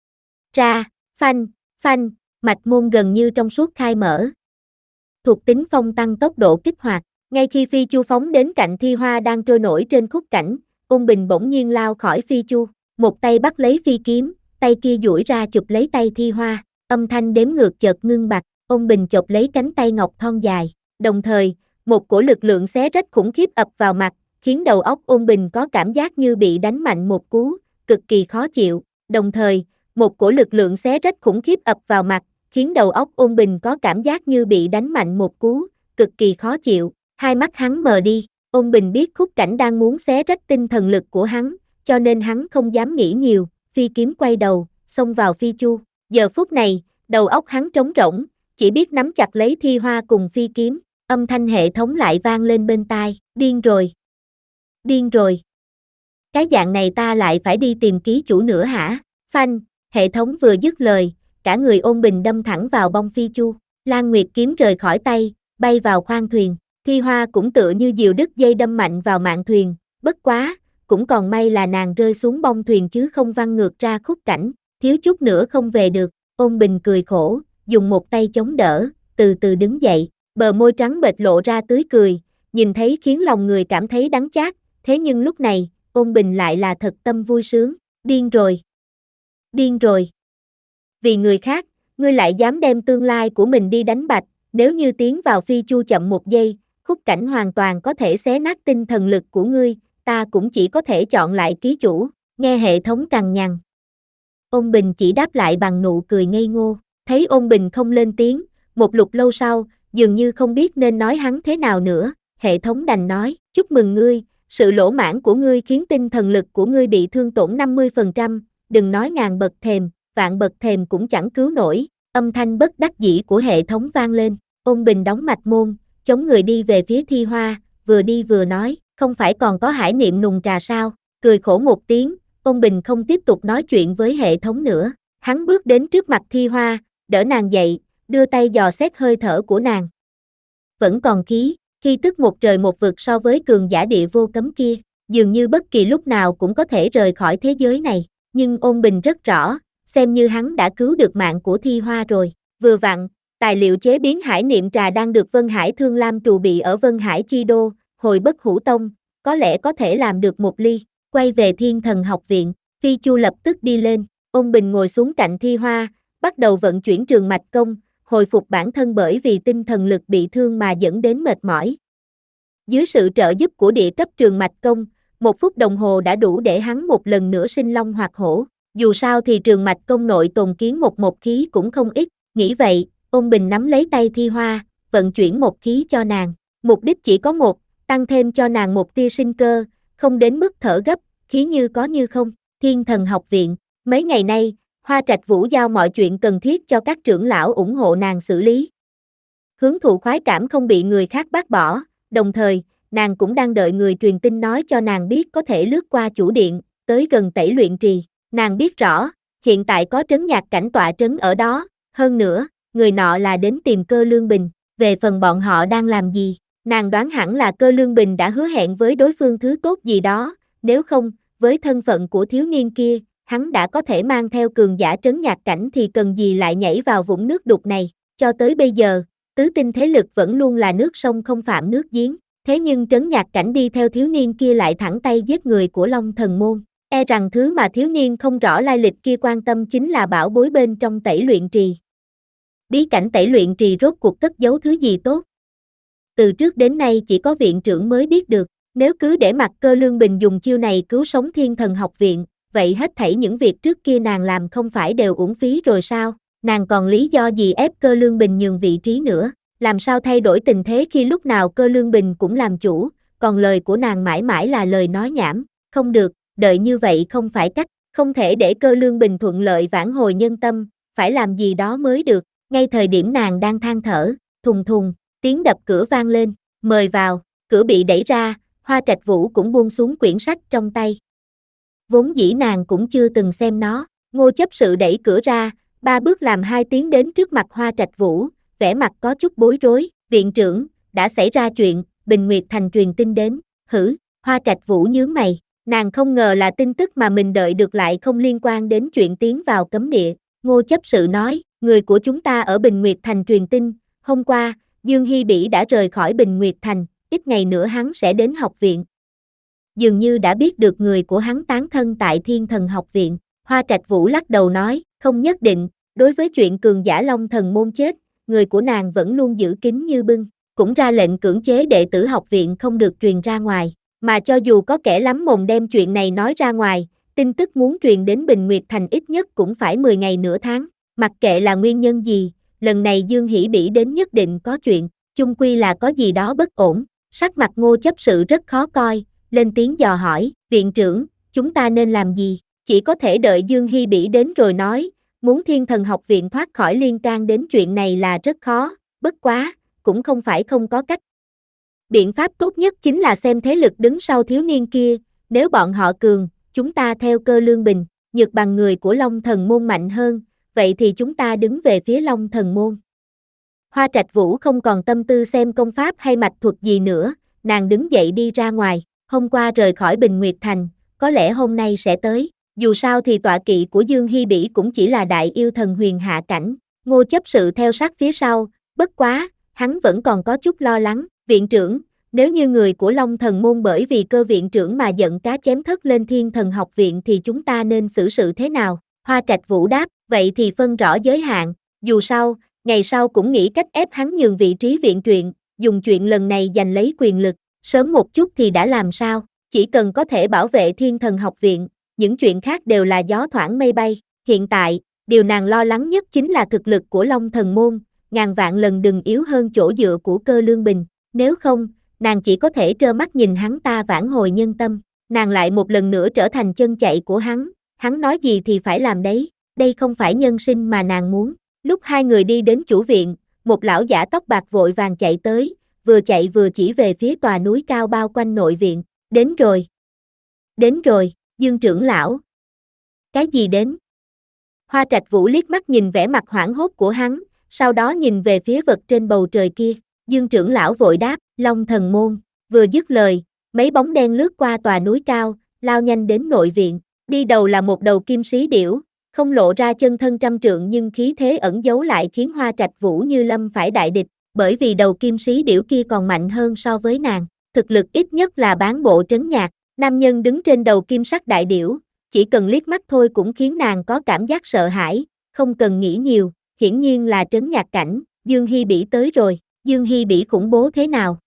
ra, phanh, phanh, mạch môn gần như trong suốt khai mở. Thuộc tính phong tăng tốc độ kích hoạt, ngay khi phi chu phóng đến cạnh Thi Hoa đang trôi nổi trên khúc cảnh, Ôn Bình bỗng nhiên lao khỏi phi chu, một tay bắt lấy phi kiếm, tay kia duỗi ra chụp lấy tay Thi Hoa, âm thanh đếm ngược chợt ngưng bặt, Ôn Bình chộp lấy cánh tay ngọc thon dài, đồng thời, một cổ lực lượng xé rách khủng khiếp ập vào mặt, khiến đầu óc Ôn Bình có cảm giác như bị đánh mạnh một cú, cực kỳ khó chịu, đồng thời, một cổ lực lượng xé rách khủng khiếp ập vào mặt, khiến đầu óc Ôn Bình có cảm giác như bị đánh mạnh một cú, cực kỳ khó chịu, hai mắt hắn mờ đi. Ôn Bình biết khúc cảnh đang muốn xé rách tinh thần lực của hắn, cho nên hắn không dám nghĩ nhiều, phi kiếm quay đầu, xông vào phi chu. Giờ phút này, đầu óc hắn trống rỗng, chỉ biết nắm chặt lấy thi hoa cùng phi kiếm, âm thanh hệ thống lại vang lên bên tai, điên rồi. Điên rồi. Cái dạng này ta lại phải đi tìm ký chủ nữa hả? Phanh, hệ thống vừa dứt lời, cả người Ôn Bình đâm thẳng vào bông phi chu. Lan Nguyệt kiếm rời khỏi tay, bay vào khoang thuyền. Thi hoa cũng tựa như diều đứt dây đâm mạnh vào mạn thuyền, bất quá, cũng còn may là nàng rơi xuống bông thuyền chứ không văng ngược ra khúc cảnh, thiếu chút nữa không về được. Ôn Bình cười khổ, dùng một tay chống đỡ, từ từ đứng dậy, bờ môi trắng bệch lộ ra tươi cười, nhìn thấy khiến lòng người cảm thấy đắng chát, thế nhưng lúc này, Ôn Bình lại là thật tâm vui sướng, điên rồi. Điên rồi. Vì người khác, ngươi lại dám đem tương lai của mình đi đánh bạch, nếu như tiến vào phi chu chậm một giây, khúc cảnh hoàn toàn có thể xé nát tinh thần lực của ngươi, ta cũng chỉ có thể chọn lại ký chủ, nghe hệ thống cằn nhằn. Ôn Bình chỉ đáp lại bằng nụ cười ngây ngô, thấy Ôn Bình không lên tiếng, một lục lâu sau, dường như không biết nên nói hắn thế nào nữa, hệ thống đành nói, chúc mừng ngươi, sự lỗ mãn của ngươi khiến tinh thần lực của ngươi bị thương tổn năm mươi phần trăm, đừng nói ngàn bậc thềm, vạn bậc thềm cũng chẳng cứu nổi, âm thanh bất đắc dĩ của hệ thống vang lên, Ôn Bình đóng mạch môn, chống người đi về phía thi hoa, vừa đi vừa nói, không phải còn có hải niệm nùng trà sao, cười khổ một tiếng, Ôn Bình không tiếp tục nói chuyện với hệ thống nữa, hắn bước đến trước mặt thi hoa, đỡ nàng dậy, đưa tay dò xét hơi thở của nàng. Vẫn còn khí, khi tức một trời một vực so với cường giả địa vô cấm kia, dường như bất kỳ lúc nào cũng có thể rời khỏi thế giới này, nhưng Ôn Bình rất rõ, xem như hắn đã cứu được mạng của thi hoa rồi, vừa vặn, tài liệu chế biến hải niệm trà đang được Vân Hải Thương Lam trù bị ở Vân Hải Chi Đô, hồi Bất Hủ Tông, có lẽ có thể làm được một ly, quay về Thiên Thần Học Viện, phi chu lập tức đi lên, Ôn Bình ngồi xuống cạnh thi hoa, bắt đầu vận chuyển trường mạch công, hồi phục bản thân bởi vì tinh thần lực bị thương mà dẫn đến mệt mỏi. Dưới sự trợ giúp của địa cấp trường mạch công, một phút đồng hồ đã đủ để hắn một lần nữa sinh long hoạt hổ, dù sao thì trường mạch công nội tồn kiến một một khí cũng không ít, nghĩ vậy, Ôn Bình nắm lấy tay thi hoa, vận chuyển một khí cho nàng, mục đích chỉ có một, tăng thêm cho nàng một tia sinh cơ, không đến mức thở gấp, khí như có như không. Thiên Thần Học Viện, mấy ngày nay, Hoa Trạch Vũ giao mọi chuyện cần thiết cho các trưởng lão ủng hộ nàng xử lý. Hướng thụ khoái cảm không bị người khác bác bỏ, đồng thời, nàng cũng đang đợi người truyền tin nói cho nàng biết có thể lướt qua chủ điện, tới gần Tẩy Luyện Trì. Nàng biết rõ, hiện tại có trấn nhạc cảnh tọa trấn ở đó, hơn nữa, người nọ là đến tìm Cơ Lương Bình, về phần bọn họ đang làm gì, nàng đoán hẳn là Cơ Lương Bình đã hứa hẹn với đối phương thứ tốt gì đó, nếu không, với thân phận của thiếu niên kia, hắn đã có thể mang theo cường giả trấn nhạc cảnh thì cần gì lại nhảy vào vũng nước đục này, cho tới bây giờ, tứ tinh thế lực vẫn luôn là nước sông không phạm nước giếng, thế nhưng trấn nhạc cảnh đi theo thiếu niên kia lại thẳng tay giết người của Long Thần Môn, e rằng thứ mà thiếu niên không rõ lai lịch kia quan tâm chính là bảo bối bên trong Tẩy Luyện Trì. Bí cảnh Tẩy Luyện Trì rốt cuộc cất giấu thứ gì tốt? Từ trước đến nay chỉ có viện trưởng mới biết được, nếu cứ để mặc Cơ Lương Bình dùng chiêu này cứu sống Thiên Thần Học Viện, vậy hết thảy những việc trước kia nàng làm không phải đều uổng phí rồi sao? Nàng còn lý do gì ép Cơ Lương Bình nhường vị trí nữa? Làm sao thay đổi tình thế khi lúc nào Cơ Lương Bình cũng làm chủ, còn lời của nàng mãi mãi là lời nói nhảm? Không được, đợi như vậy không phải cách, không thể để Cơ Lương Bình thuận lợi vãn hồi nhân tâm, phải làm gì đó mới được. Ngay thời điểm nàng đang than thở, thùng thùng, tiếng đập cửa vang lên, mời vào, cửa bị đẩy ra, Hoa Trạch Vũ cũng buông xuống quyển sách trong tay. Vốn dĩ nàng cũng chưa từng xem nó, Ngô chấp sự đẩy cửa ra, ba bước làm hai tiếng đến trước mặt Hoa Trạch Vũ, vẻ mặt có chút bối rối, viện trưởng, đã xảy ra chuyện, Bình Nguyệt Thành truyền tin đến, hử, Hoa Trạch Vũ nhướng mày, nàng không ngờ là tin tức mà mình đợi được lại không liên quan đến chuyện tiến vào cấm địa, Ngô chấp sự nói, người của chúng ta ở Bình Nguyệt Thành truyền tin, hôm qua, Dương Hy Bỉ đã rời khỏi Bình Nguyệt Thành, ít ngày nữa hắn sẽ đến học viện. Dường như đã biết được người của hắn tán thân tại Thiên Thần Học Viện, Hoa Trạch Vũ lắc đầu nói, không nhất định, đối với chuyện cường giả Long Thần Môn chết, người của nàng vẫn luôn giữ kín như bưng, cũng ra lệnh cưỡng chế đệ tử học viện không được truyền ra ngoài, mà cho dù có kẻ lắm mồm đem chuyện này nói ra ngoài, tin tức muốn truyền đến Bình Nguyệt Thành ít nhất cũng phải mười ngày nửa tháng, mặc kệ là nguyên nhân gì, lần này Dương Hỷ Bỉ đến nhất định có chuyện, chung quy là có gì đó bất ổn, sắc mặt Ngô chấp sự rất khó coi, lên tiếng dò hỏi, viện trưởng, chúng ta nên làm gì, chỉ có thể đợi Dương Hỷ Bỉ đến rồi nói, muốn Thiên Thần Học Viện thoát khỏi liên can đến chuyện này là rất khó, bất quá, cũng không phải không có cách. Biện pháp tốt nhất chính là xem thế lực đứng sau thiếu niên kia, nếu bọn họ cường, chúng ta theo Cơ Lương Bình, nhược bằng người của Long Thần Môn mạnh hơn, vậy thì chúng ta đứng về phía Long Thần Môn. Hoa Trạch Vũ không còn tâm tư xem công pháp hay mạch thuật gì nữa, nàng đứng dậy đi ra ngoài, hôm qua rời khỏi Bình Nguyệt Thành, có lẽ hôm nay sẽ tới, dù sao thì tọa kỵ của Dương Hỷ Bỉ cũng chỉ là đại yêu thần huyền hạ cảnh, Ngô chấp sự theo sát phía sau, bất quá, hắn vẫn còn có chút lo lắng, viện trưởng, nếu như người của Long Thần Môn bởi vì Cơ viện trưởng mà giận cá chém thất lên Thiên Thần Học Viện thì chúng ta nên xử sự thế nào? Hoa Trạch Vũ đáp, vậy thì phân rõ giới hạn, dù sao, ngày sau cũng nghĩ cách ép hắn nhường vị trí viện truyện, dùng chuyện lần này giành lấy quyền lực, sớm một chút thì đã làm sao, chỉ cần có thể bảo vệ Thiên Thần Học Viện, những chuyện khác đều là gió thoảng mây bay, hiện tại, điều nàng lo lắng nhất chính là thực lực của Long Thần Môn, ngàn vạn lần đừng yếu hơn chỗ dựa của Cơ Lương Bình, nếu không, nàng chỉ có thể trơ mắt nhìn hắn ta vãn hồi nhân tâm, nàng lại một lần nữa trở thành chân chạy của hắn, hắn nói gì thì phải làm đấy, đây không phải nhân sinh mà nàng muốn. Lúc hai người đi đến chủ viện, một lão giả tóc bạc vội vàng chạy tới, vừa chạy vừa chỉ về phía tòa núi cao bao quanh nội viện, đến rồi. Đến rồi, Dương trưởng lão. Cái gì đến? Hoa Trạch Vũ liếc mắt nhìn vẻ mặt hoảng hốt của hắn, sau đó nhìn về phía vật trên bầu trời kia, Dương trưởng lão vội đáp, Long Thần Môn, vừa dứt lời, mấy bóng đen lướt qua tòa núi cao, lao nhanh đến nội viện, đi đầu là một đầu kim sĩ điểu, không lộ ra chân thân trăm trượng nhưng khí thế ẩn giấu lại khiến Hoa Trạch Vũ như lâm phải đại địch, bởi vì đầu kim sĩ điểu kia còn mạnh hơn so với nàng, thực lực ít nhất là bán bộ trấn nhạc, nam nhân đứng trên đầu kim sắc đại điểu, chỉ cần liếc mắt thôi cũng khiến nàng có cảm giác sợ hãi, không cần nghĩ nhiều, hiển nhiên là trấn nhạc cảnh, Dương Hỷ Bỉ tới rồi, Dương Hỷ Bỉ khủng bố thế nào?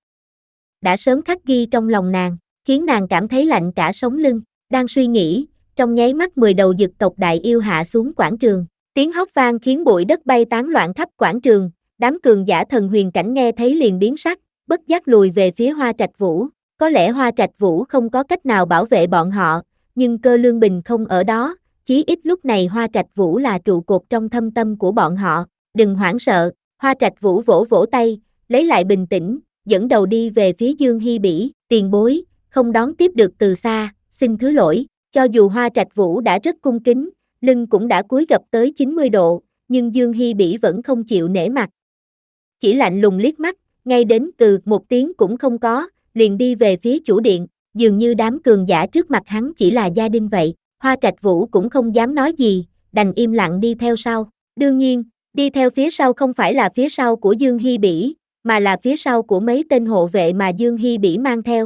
Đã sớm khắc ghi trong lòng nàng, khiến nàng cảm thấy lạnh cả sống lưng, đang suy nghĩ, trong nháy mắt mười đầu dực tộc đại yêu hạ xuống quảng trường, tiếng hót vang khiến bụi đất bay tán loạn khắp quảng trường, đám cường giả thần huyền cảnh nghe thấy liền biến sắc, bất giác lùi về phía Hoa Trạch Vũ, có lẽ Hoa Trạch Vũ không có cách nào bảo vệ bọn họ, nhưng Cơ Lương Bình không ở đó, chí ít lúc này Hoa Trạch Vũ là trụ cột trong thâm tâm của bọn họ, đừng hoảng sợ, Hoa Trạch Vũ vỗ vỗ tay, lấy lại bình tĩnh, dẫn đầu đi về phía Dương Hỷ Bỉ, tiền bối, không đón tiếp được từ xa, xin thứ lỗi, cho dù Hoa Trạch Vũ đã rất cung kính, lưng cũng đã cúi gập tới chín mươi độ, nhưng Dương Hỷ Bỉ vẫn không chịu nể mặt. Chỉ lạnh lùng liếc mắt, ngay đến từ một tiếng cũng không có, liền đi về phía chủ điện, dường như đám cường giả trước mặt hắn chỉ là gia đình vậy, Hoa Trạch Vũ cũng không dám nói gì, đành im lặng đi theo sau, đương nhiên, đi theo phía sau không phải là phía sau của Dương Hỷ Bỉ, mà là phía sau của mấy tên hộ vệ mà Dương Hỷ Bỉ mang theo.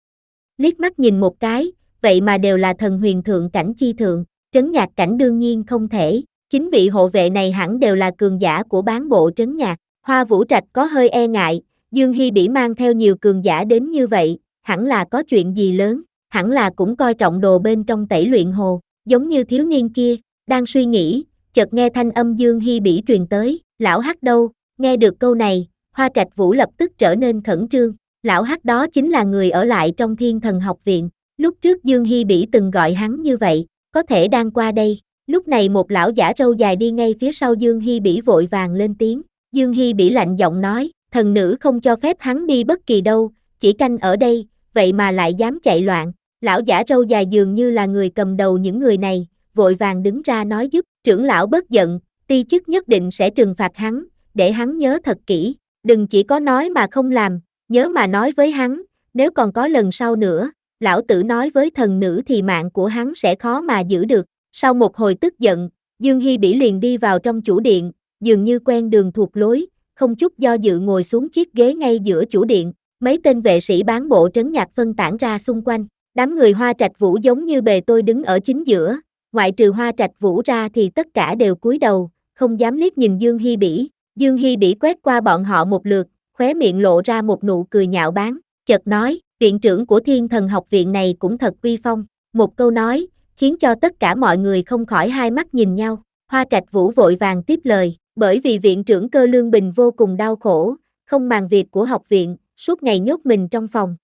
Liếc mắt nhìn một cái, vậy mà đều là thần huyền thượng cảnh chi thượng, trấn nhạc cảnh đương nhiên không thể, chính vị hộ vệ này hẳn đều là cường giả của bán bộ trấn nhạc, Hoa Vũ Trạch có hơi e ngại, Dương Hỷ Bỉ mang theo nhiều cường giả đến như vậy, hẳn là có chuyện gì lớn, hẳn là cũng coi trọng đồ bên trong tẩy luyện hồ, giống như thiếu niên kia, đang suy nghĩ, chợt nghe thanh âm Dương Hỷ Bỉ truyền tới, lão hắc đâu, nghe được câu này, Hoa Trạch Vũ lập tức trở nên khẩn trương, lão hắc đó chính là người ở lại trong Thiên Thần Học Viện, lúc trước Dương Hỷ Bỉ từng gọi hắn như vậy, có thể đang qua đây, lúc này một lão giả râu dài đi ngay phía sau Dương Hỷ Bỉ vội vàng lên tiếng, Dương Hỷ Bỉ lạnh giọng nói, thần nữ không cho phép hắn đi bất kỳ đâu, chỉ canh ở đây, vậy mà lại dám chạy loạn, lão giả râu dài dường như là người cầm đầu những người này, vội vàng đứng ra nói giúp, trưởng lão bớt giận, ti chức nhất định sẽ trừng phạt hắn, để hắn nhớ thật kỹ, đừng chỉ có nói mà không làm, nhớ mà nói với hắn, nếu còn có lần sau nữa, lão tử nói với thần nữ thì mạng của hắn sẽ khó mà giữ được, sau một hồi tức giận, Dương Hỷ Bỉ liền đi vào trong chủ điện, dường như quen đường thuộc lối, không chút do dự ngồi xuống chiếc ghế ngay giữa chủ điện, mấy tên vệ sĩ bán bộ trấn nhạc phân tản ra xung quanh, đám người Hoa Trạch Vũ giống như bề tôi đứng ở chính giữa, ngoại trừ Hoa Trạch Vũ ra thì tất cả đều cúi đầu, không dám liếc nhìn Dương Hỷ Bỉ, Dương Hỷ Bỉ quét qua bọn họ một lượt, khóe miệng lộ ra một nụ cười nhạo báng, chợt nói, viện trưởng của Thiên Thần Học Viện này cũng thật uy phong, một câu nói, khiến cho tất cả mọi người không khỏi hai mắt nhìn nhau. Hoa Trạch Vũ vội vàng tiếp lời, bởi vì viện trưởng Cơ Lương Bình vô cùng đau khổ, không màng việc của học viện, suốt ngày nhốt mình trong phòng.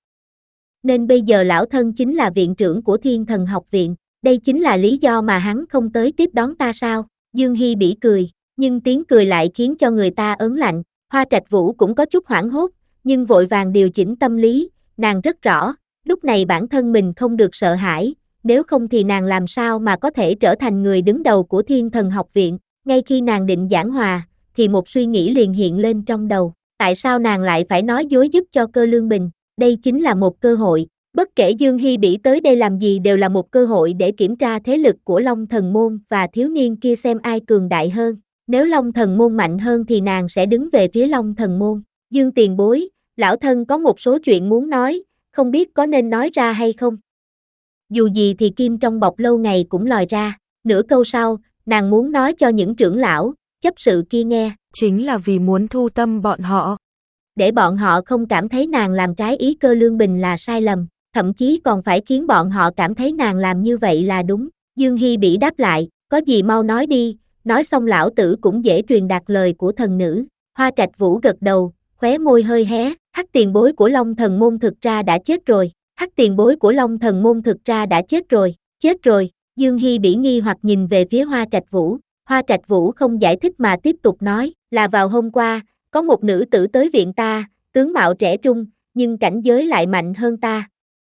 Nên bây giờ lão thân chính là viện trưởng của Thiên Thần học viện, đây chính là lý do mà hắn không tới tiếp đón ta sao? Dương Hi bỉ cười, nhưng tiếng cười lại khiến cho người ta ớn lạnh. Hoa Trạch Vũ cũng có chút hoảng hốt, nhưng vội vàng điều chỉnh tâm lý, nàng rất rõ, lúc này bản thân mình không được sợ hãi, nếu không thì nàng làm sao mà có thể trở thành người đứng đầu của Thiên Thần học viện. Ngay khi nàng định giảng hòa, thì một suy nghĩ liền hiện lên trong đầu, tại sao nàng lại phải nói dối giúp cho Cơ Lương Bình? Đây chính là một cơ hội, bất kể Dương Hi bỉ tới đây làm gì đều là một cơ hội để kiểm tra thế lực của Long Thần môn và thiếu niên kia xem ai cường đại hơn. Nếu Long Thần môn mạnh hơn thì nàng sẽ đứng về phía Long Thần môn. Dương tiền bối, lão thân có một số chuyện muốn nói, không biết có nên nói ra hay không? Dù gì thì kim trong bọc lâu ngày cũng lòi ra, nửa câu sau, nàng muốn nói cho những trưởng lão, chấp sự kia nghe. Chính là vì muốn thu tâm bọn họ. Để bọn họ không cảm thấy nàng làm trái ý Cơ Lương Bình là sai lầm, thậm chí còn phải khiến bọn họ cảm thấy nàng làm như vậy là đúng. Dương Hi bỉ đáp lại, có gì mau nói đi, nói xong lão tử cũng dễ truyền đạt lời của thần nữ. Hoa Trạch Vũ gật đầu, khóe môi hơi hé, Hắc tiền bối của Long Thần môn thực ra đã chết rồi. Hắc tiền bối của Long Thần môn thực ra đã chết rồi, chết rồi. Dương Hi bỉ nghi hoặc nhìn về phía Hoa Trạch Vũ. Hoa Trạch Vũ không giải thích mà tiếp tục nói, là vào hôm qua, có một nữ tử tới viện ta, tướng mạo trẻ trung, nhưng cảnh giới lại mạnh hơn ta.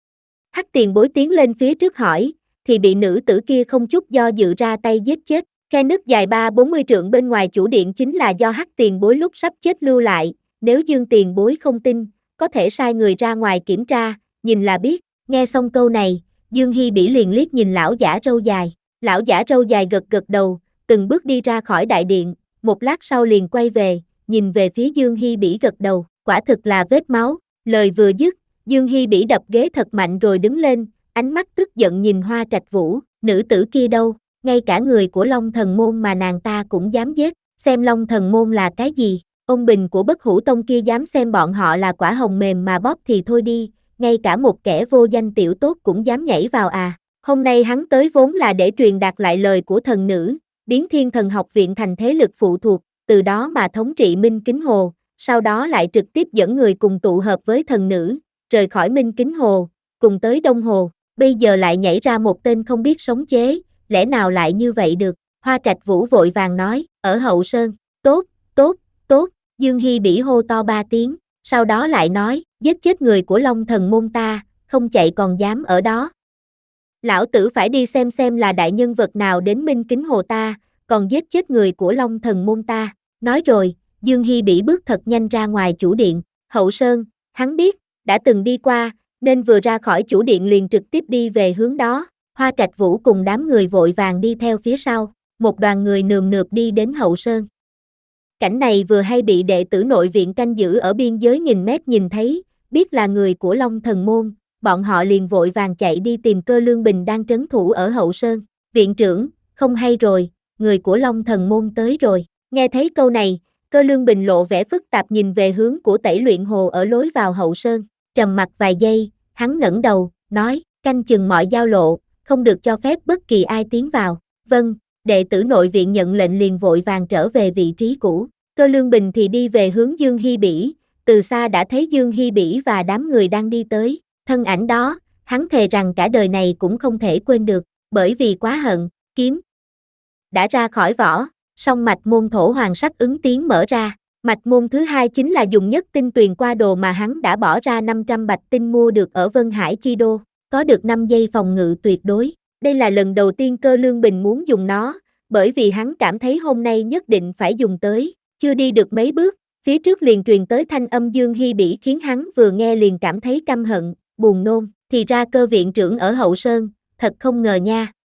Hắc tiền bối tiến lên phía trước hỏi, thì bị nữ tử kia không chút do dự ra tay giết chết. Khe nứt dài ba bốn mươi trượng bên ngoài chủ điện chính là do Hắc tiền bối lúc sắp chết lưu lại, nếu Dương tiền bối không tin, có thể sai người ra ngoài kiểm tra, nhìn là biết. Nghe xong câu này, Dương Hi bỉ liền liếc nhìn lão giả râu dài. Lão giả râu dài gật gật đầu, từng bước đi ra khỏi đại điện, một lát sau liền quay về, nhìn về phía Dương Hi bỉ gật đầu, quả thực là vết máu. Lời vừa dứt, Dương Hi bỉ đập ghế thật mạnh rồi đứng lên, ánh mắt tức giận nhìn Hoa Trạch Vũ, nữ tử kia đâu, ngay cả người của Long Thần môn mà nàng ta cũng dám giết, xem Long Thần môn là cái gì, ông bình của Bất Hủ tông kia dám xem bọn họ là quả hồng mềm mà bóp thì thôi đi, ngay cả một kẻ vô danh tiểu tốt cũng dám nhảy vào à. Hôm nay hắn tới vốn là để truyền đạt lại lời của thần nữ, biến Thiên Thần học viện thành thế lực phụ thuộc, từ đó mà thống trị Minh Kính Hồ, sau đó lại trực tiếp dẫn người cùng tụ hợp với thần nữ, rời khỏi Minh Kính Hồ, cùng tới Đông Hồ, bây giờ lại nhảy ra một tên không biết sống chế, lẽ nào lại như vậy được? Hoa Trạch Vũ vội vàng nói, ở Hậu Sơn, tốt, tốt, tốt, Dương Hi bỉ hô to ba tiếng, sau đó lại nói, giết chết người của Long Thần môn ta, không chạy còn dám ở đó. Lão tử phải đi xem xem là đại nhân vật nào đến Minh Kính Hồ ta, còn giết chết người của Long Thần môn ta. Nói rồi, Dương Hi bỉ bước thật nhanh ra ngoài chủ điện. Hậu Sơn, hắn biết, đã từng đi qua, nên vừa ra khỏi chủ điện liền trực tiếp đi về hướng đó. Hoa Trạch Vũ cùng đám người vội vàng đi theo phía sau, một đoàn người nườm nượp đi đến Hậu Sơn. Cảnh này vừa hay bị đệ tử nội viện canh giữ ở biên giới nghìn mét nhìn thấy, biết là người của Long Thần môn, bọn họ liền vội vàng chạy đi tìm Cơ Lương Bình đang trấn thủ ở Hậu Sơn. Viện trưởng, không hay rồi, người của Long Thần môn tới rồi. Nghe thấy câu này, Cơ Lương Bình lộ vẻ phức tạp nhìn về hướng của Tẩy Luyện Hồ ở lối vào Hậu Sơn, trầm mặc vài giây, hắn ngẩng đầu, nói, canh chừng mọi giao lộ, không được cho phép bất kỳ ai tiến vào. Vâng, đệ tử nội viện nhận lệnh liền vội vàng trở về vị trí cũ. Cơ Lương Bình thì đi về hướng Dương Hi bỉ, từ xa đã thấy Dương Hi bỉ và đám người đang đi tới. Thân ảnh đó, hắn thề rằng cả đời này cũng không thể quên được, bởi vì quá hận, kiếm đã ra khỏi vỏ, song mạch môn thổ hoàng sắc ứng tiếng mở ra. Mạch môn thứ hai chính là dùng nhất tinh tuyền qua đồ mà hắn đã bỏ ra năm trăm bạch tinh mua được ở Vân Hải Chi Đô, có được năm giây phòng ngự tuyệt đối. Đây là lần đầu tiên Cơ Lương Bình muốn dùng nó, bởi vì hắn cảm thấy hôm nay nhất định phải dùng tới. Chưa đi được mấy bước, phía trước liền truyền tới thanh âm Dương Hi bỉ khiến hắn vừa nghe liền cảm thấy căm hận, buồn nôn. Thì ra Cơ viện trưởng ở Hậu Sơn, thật không ngờ nha.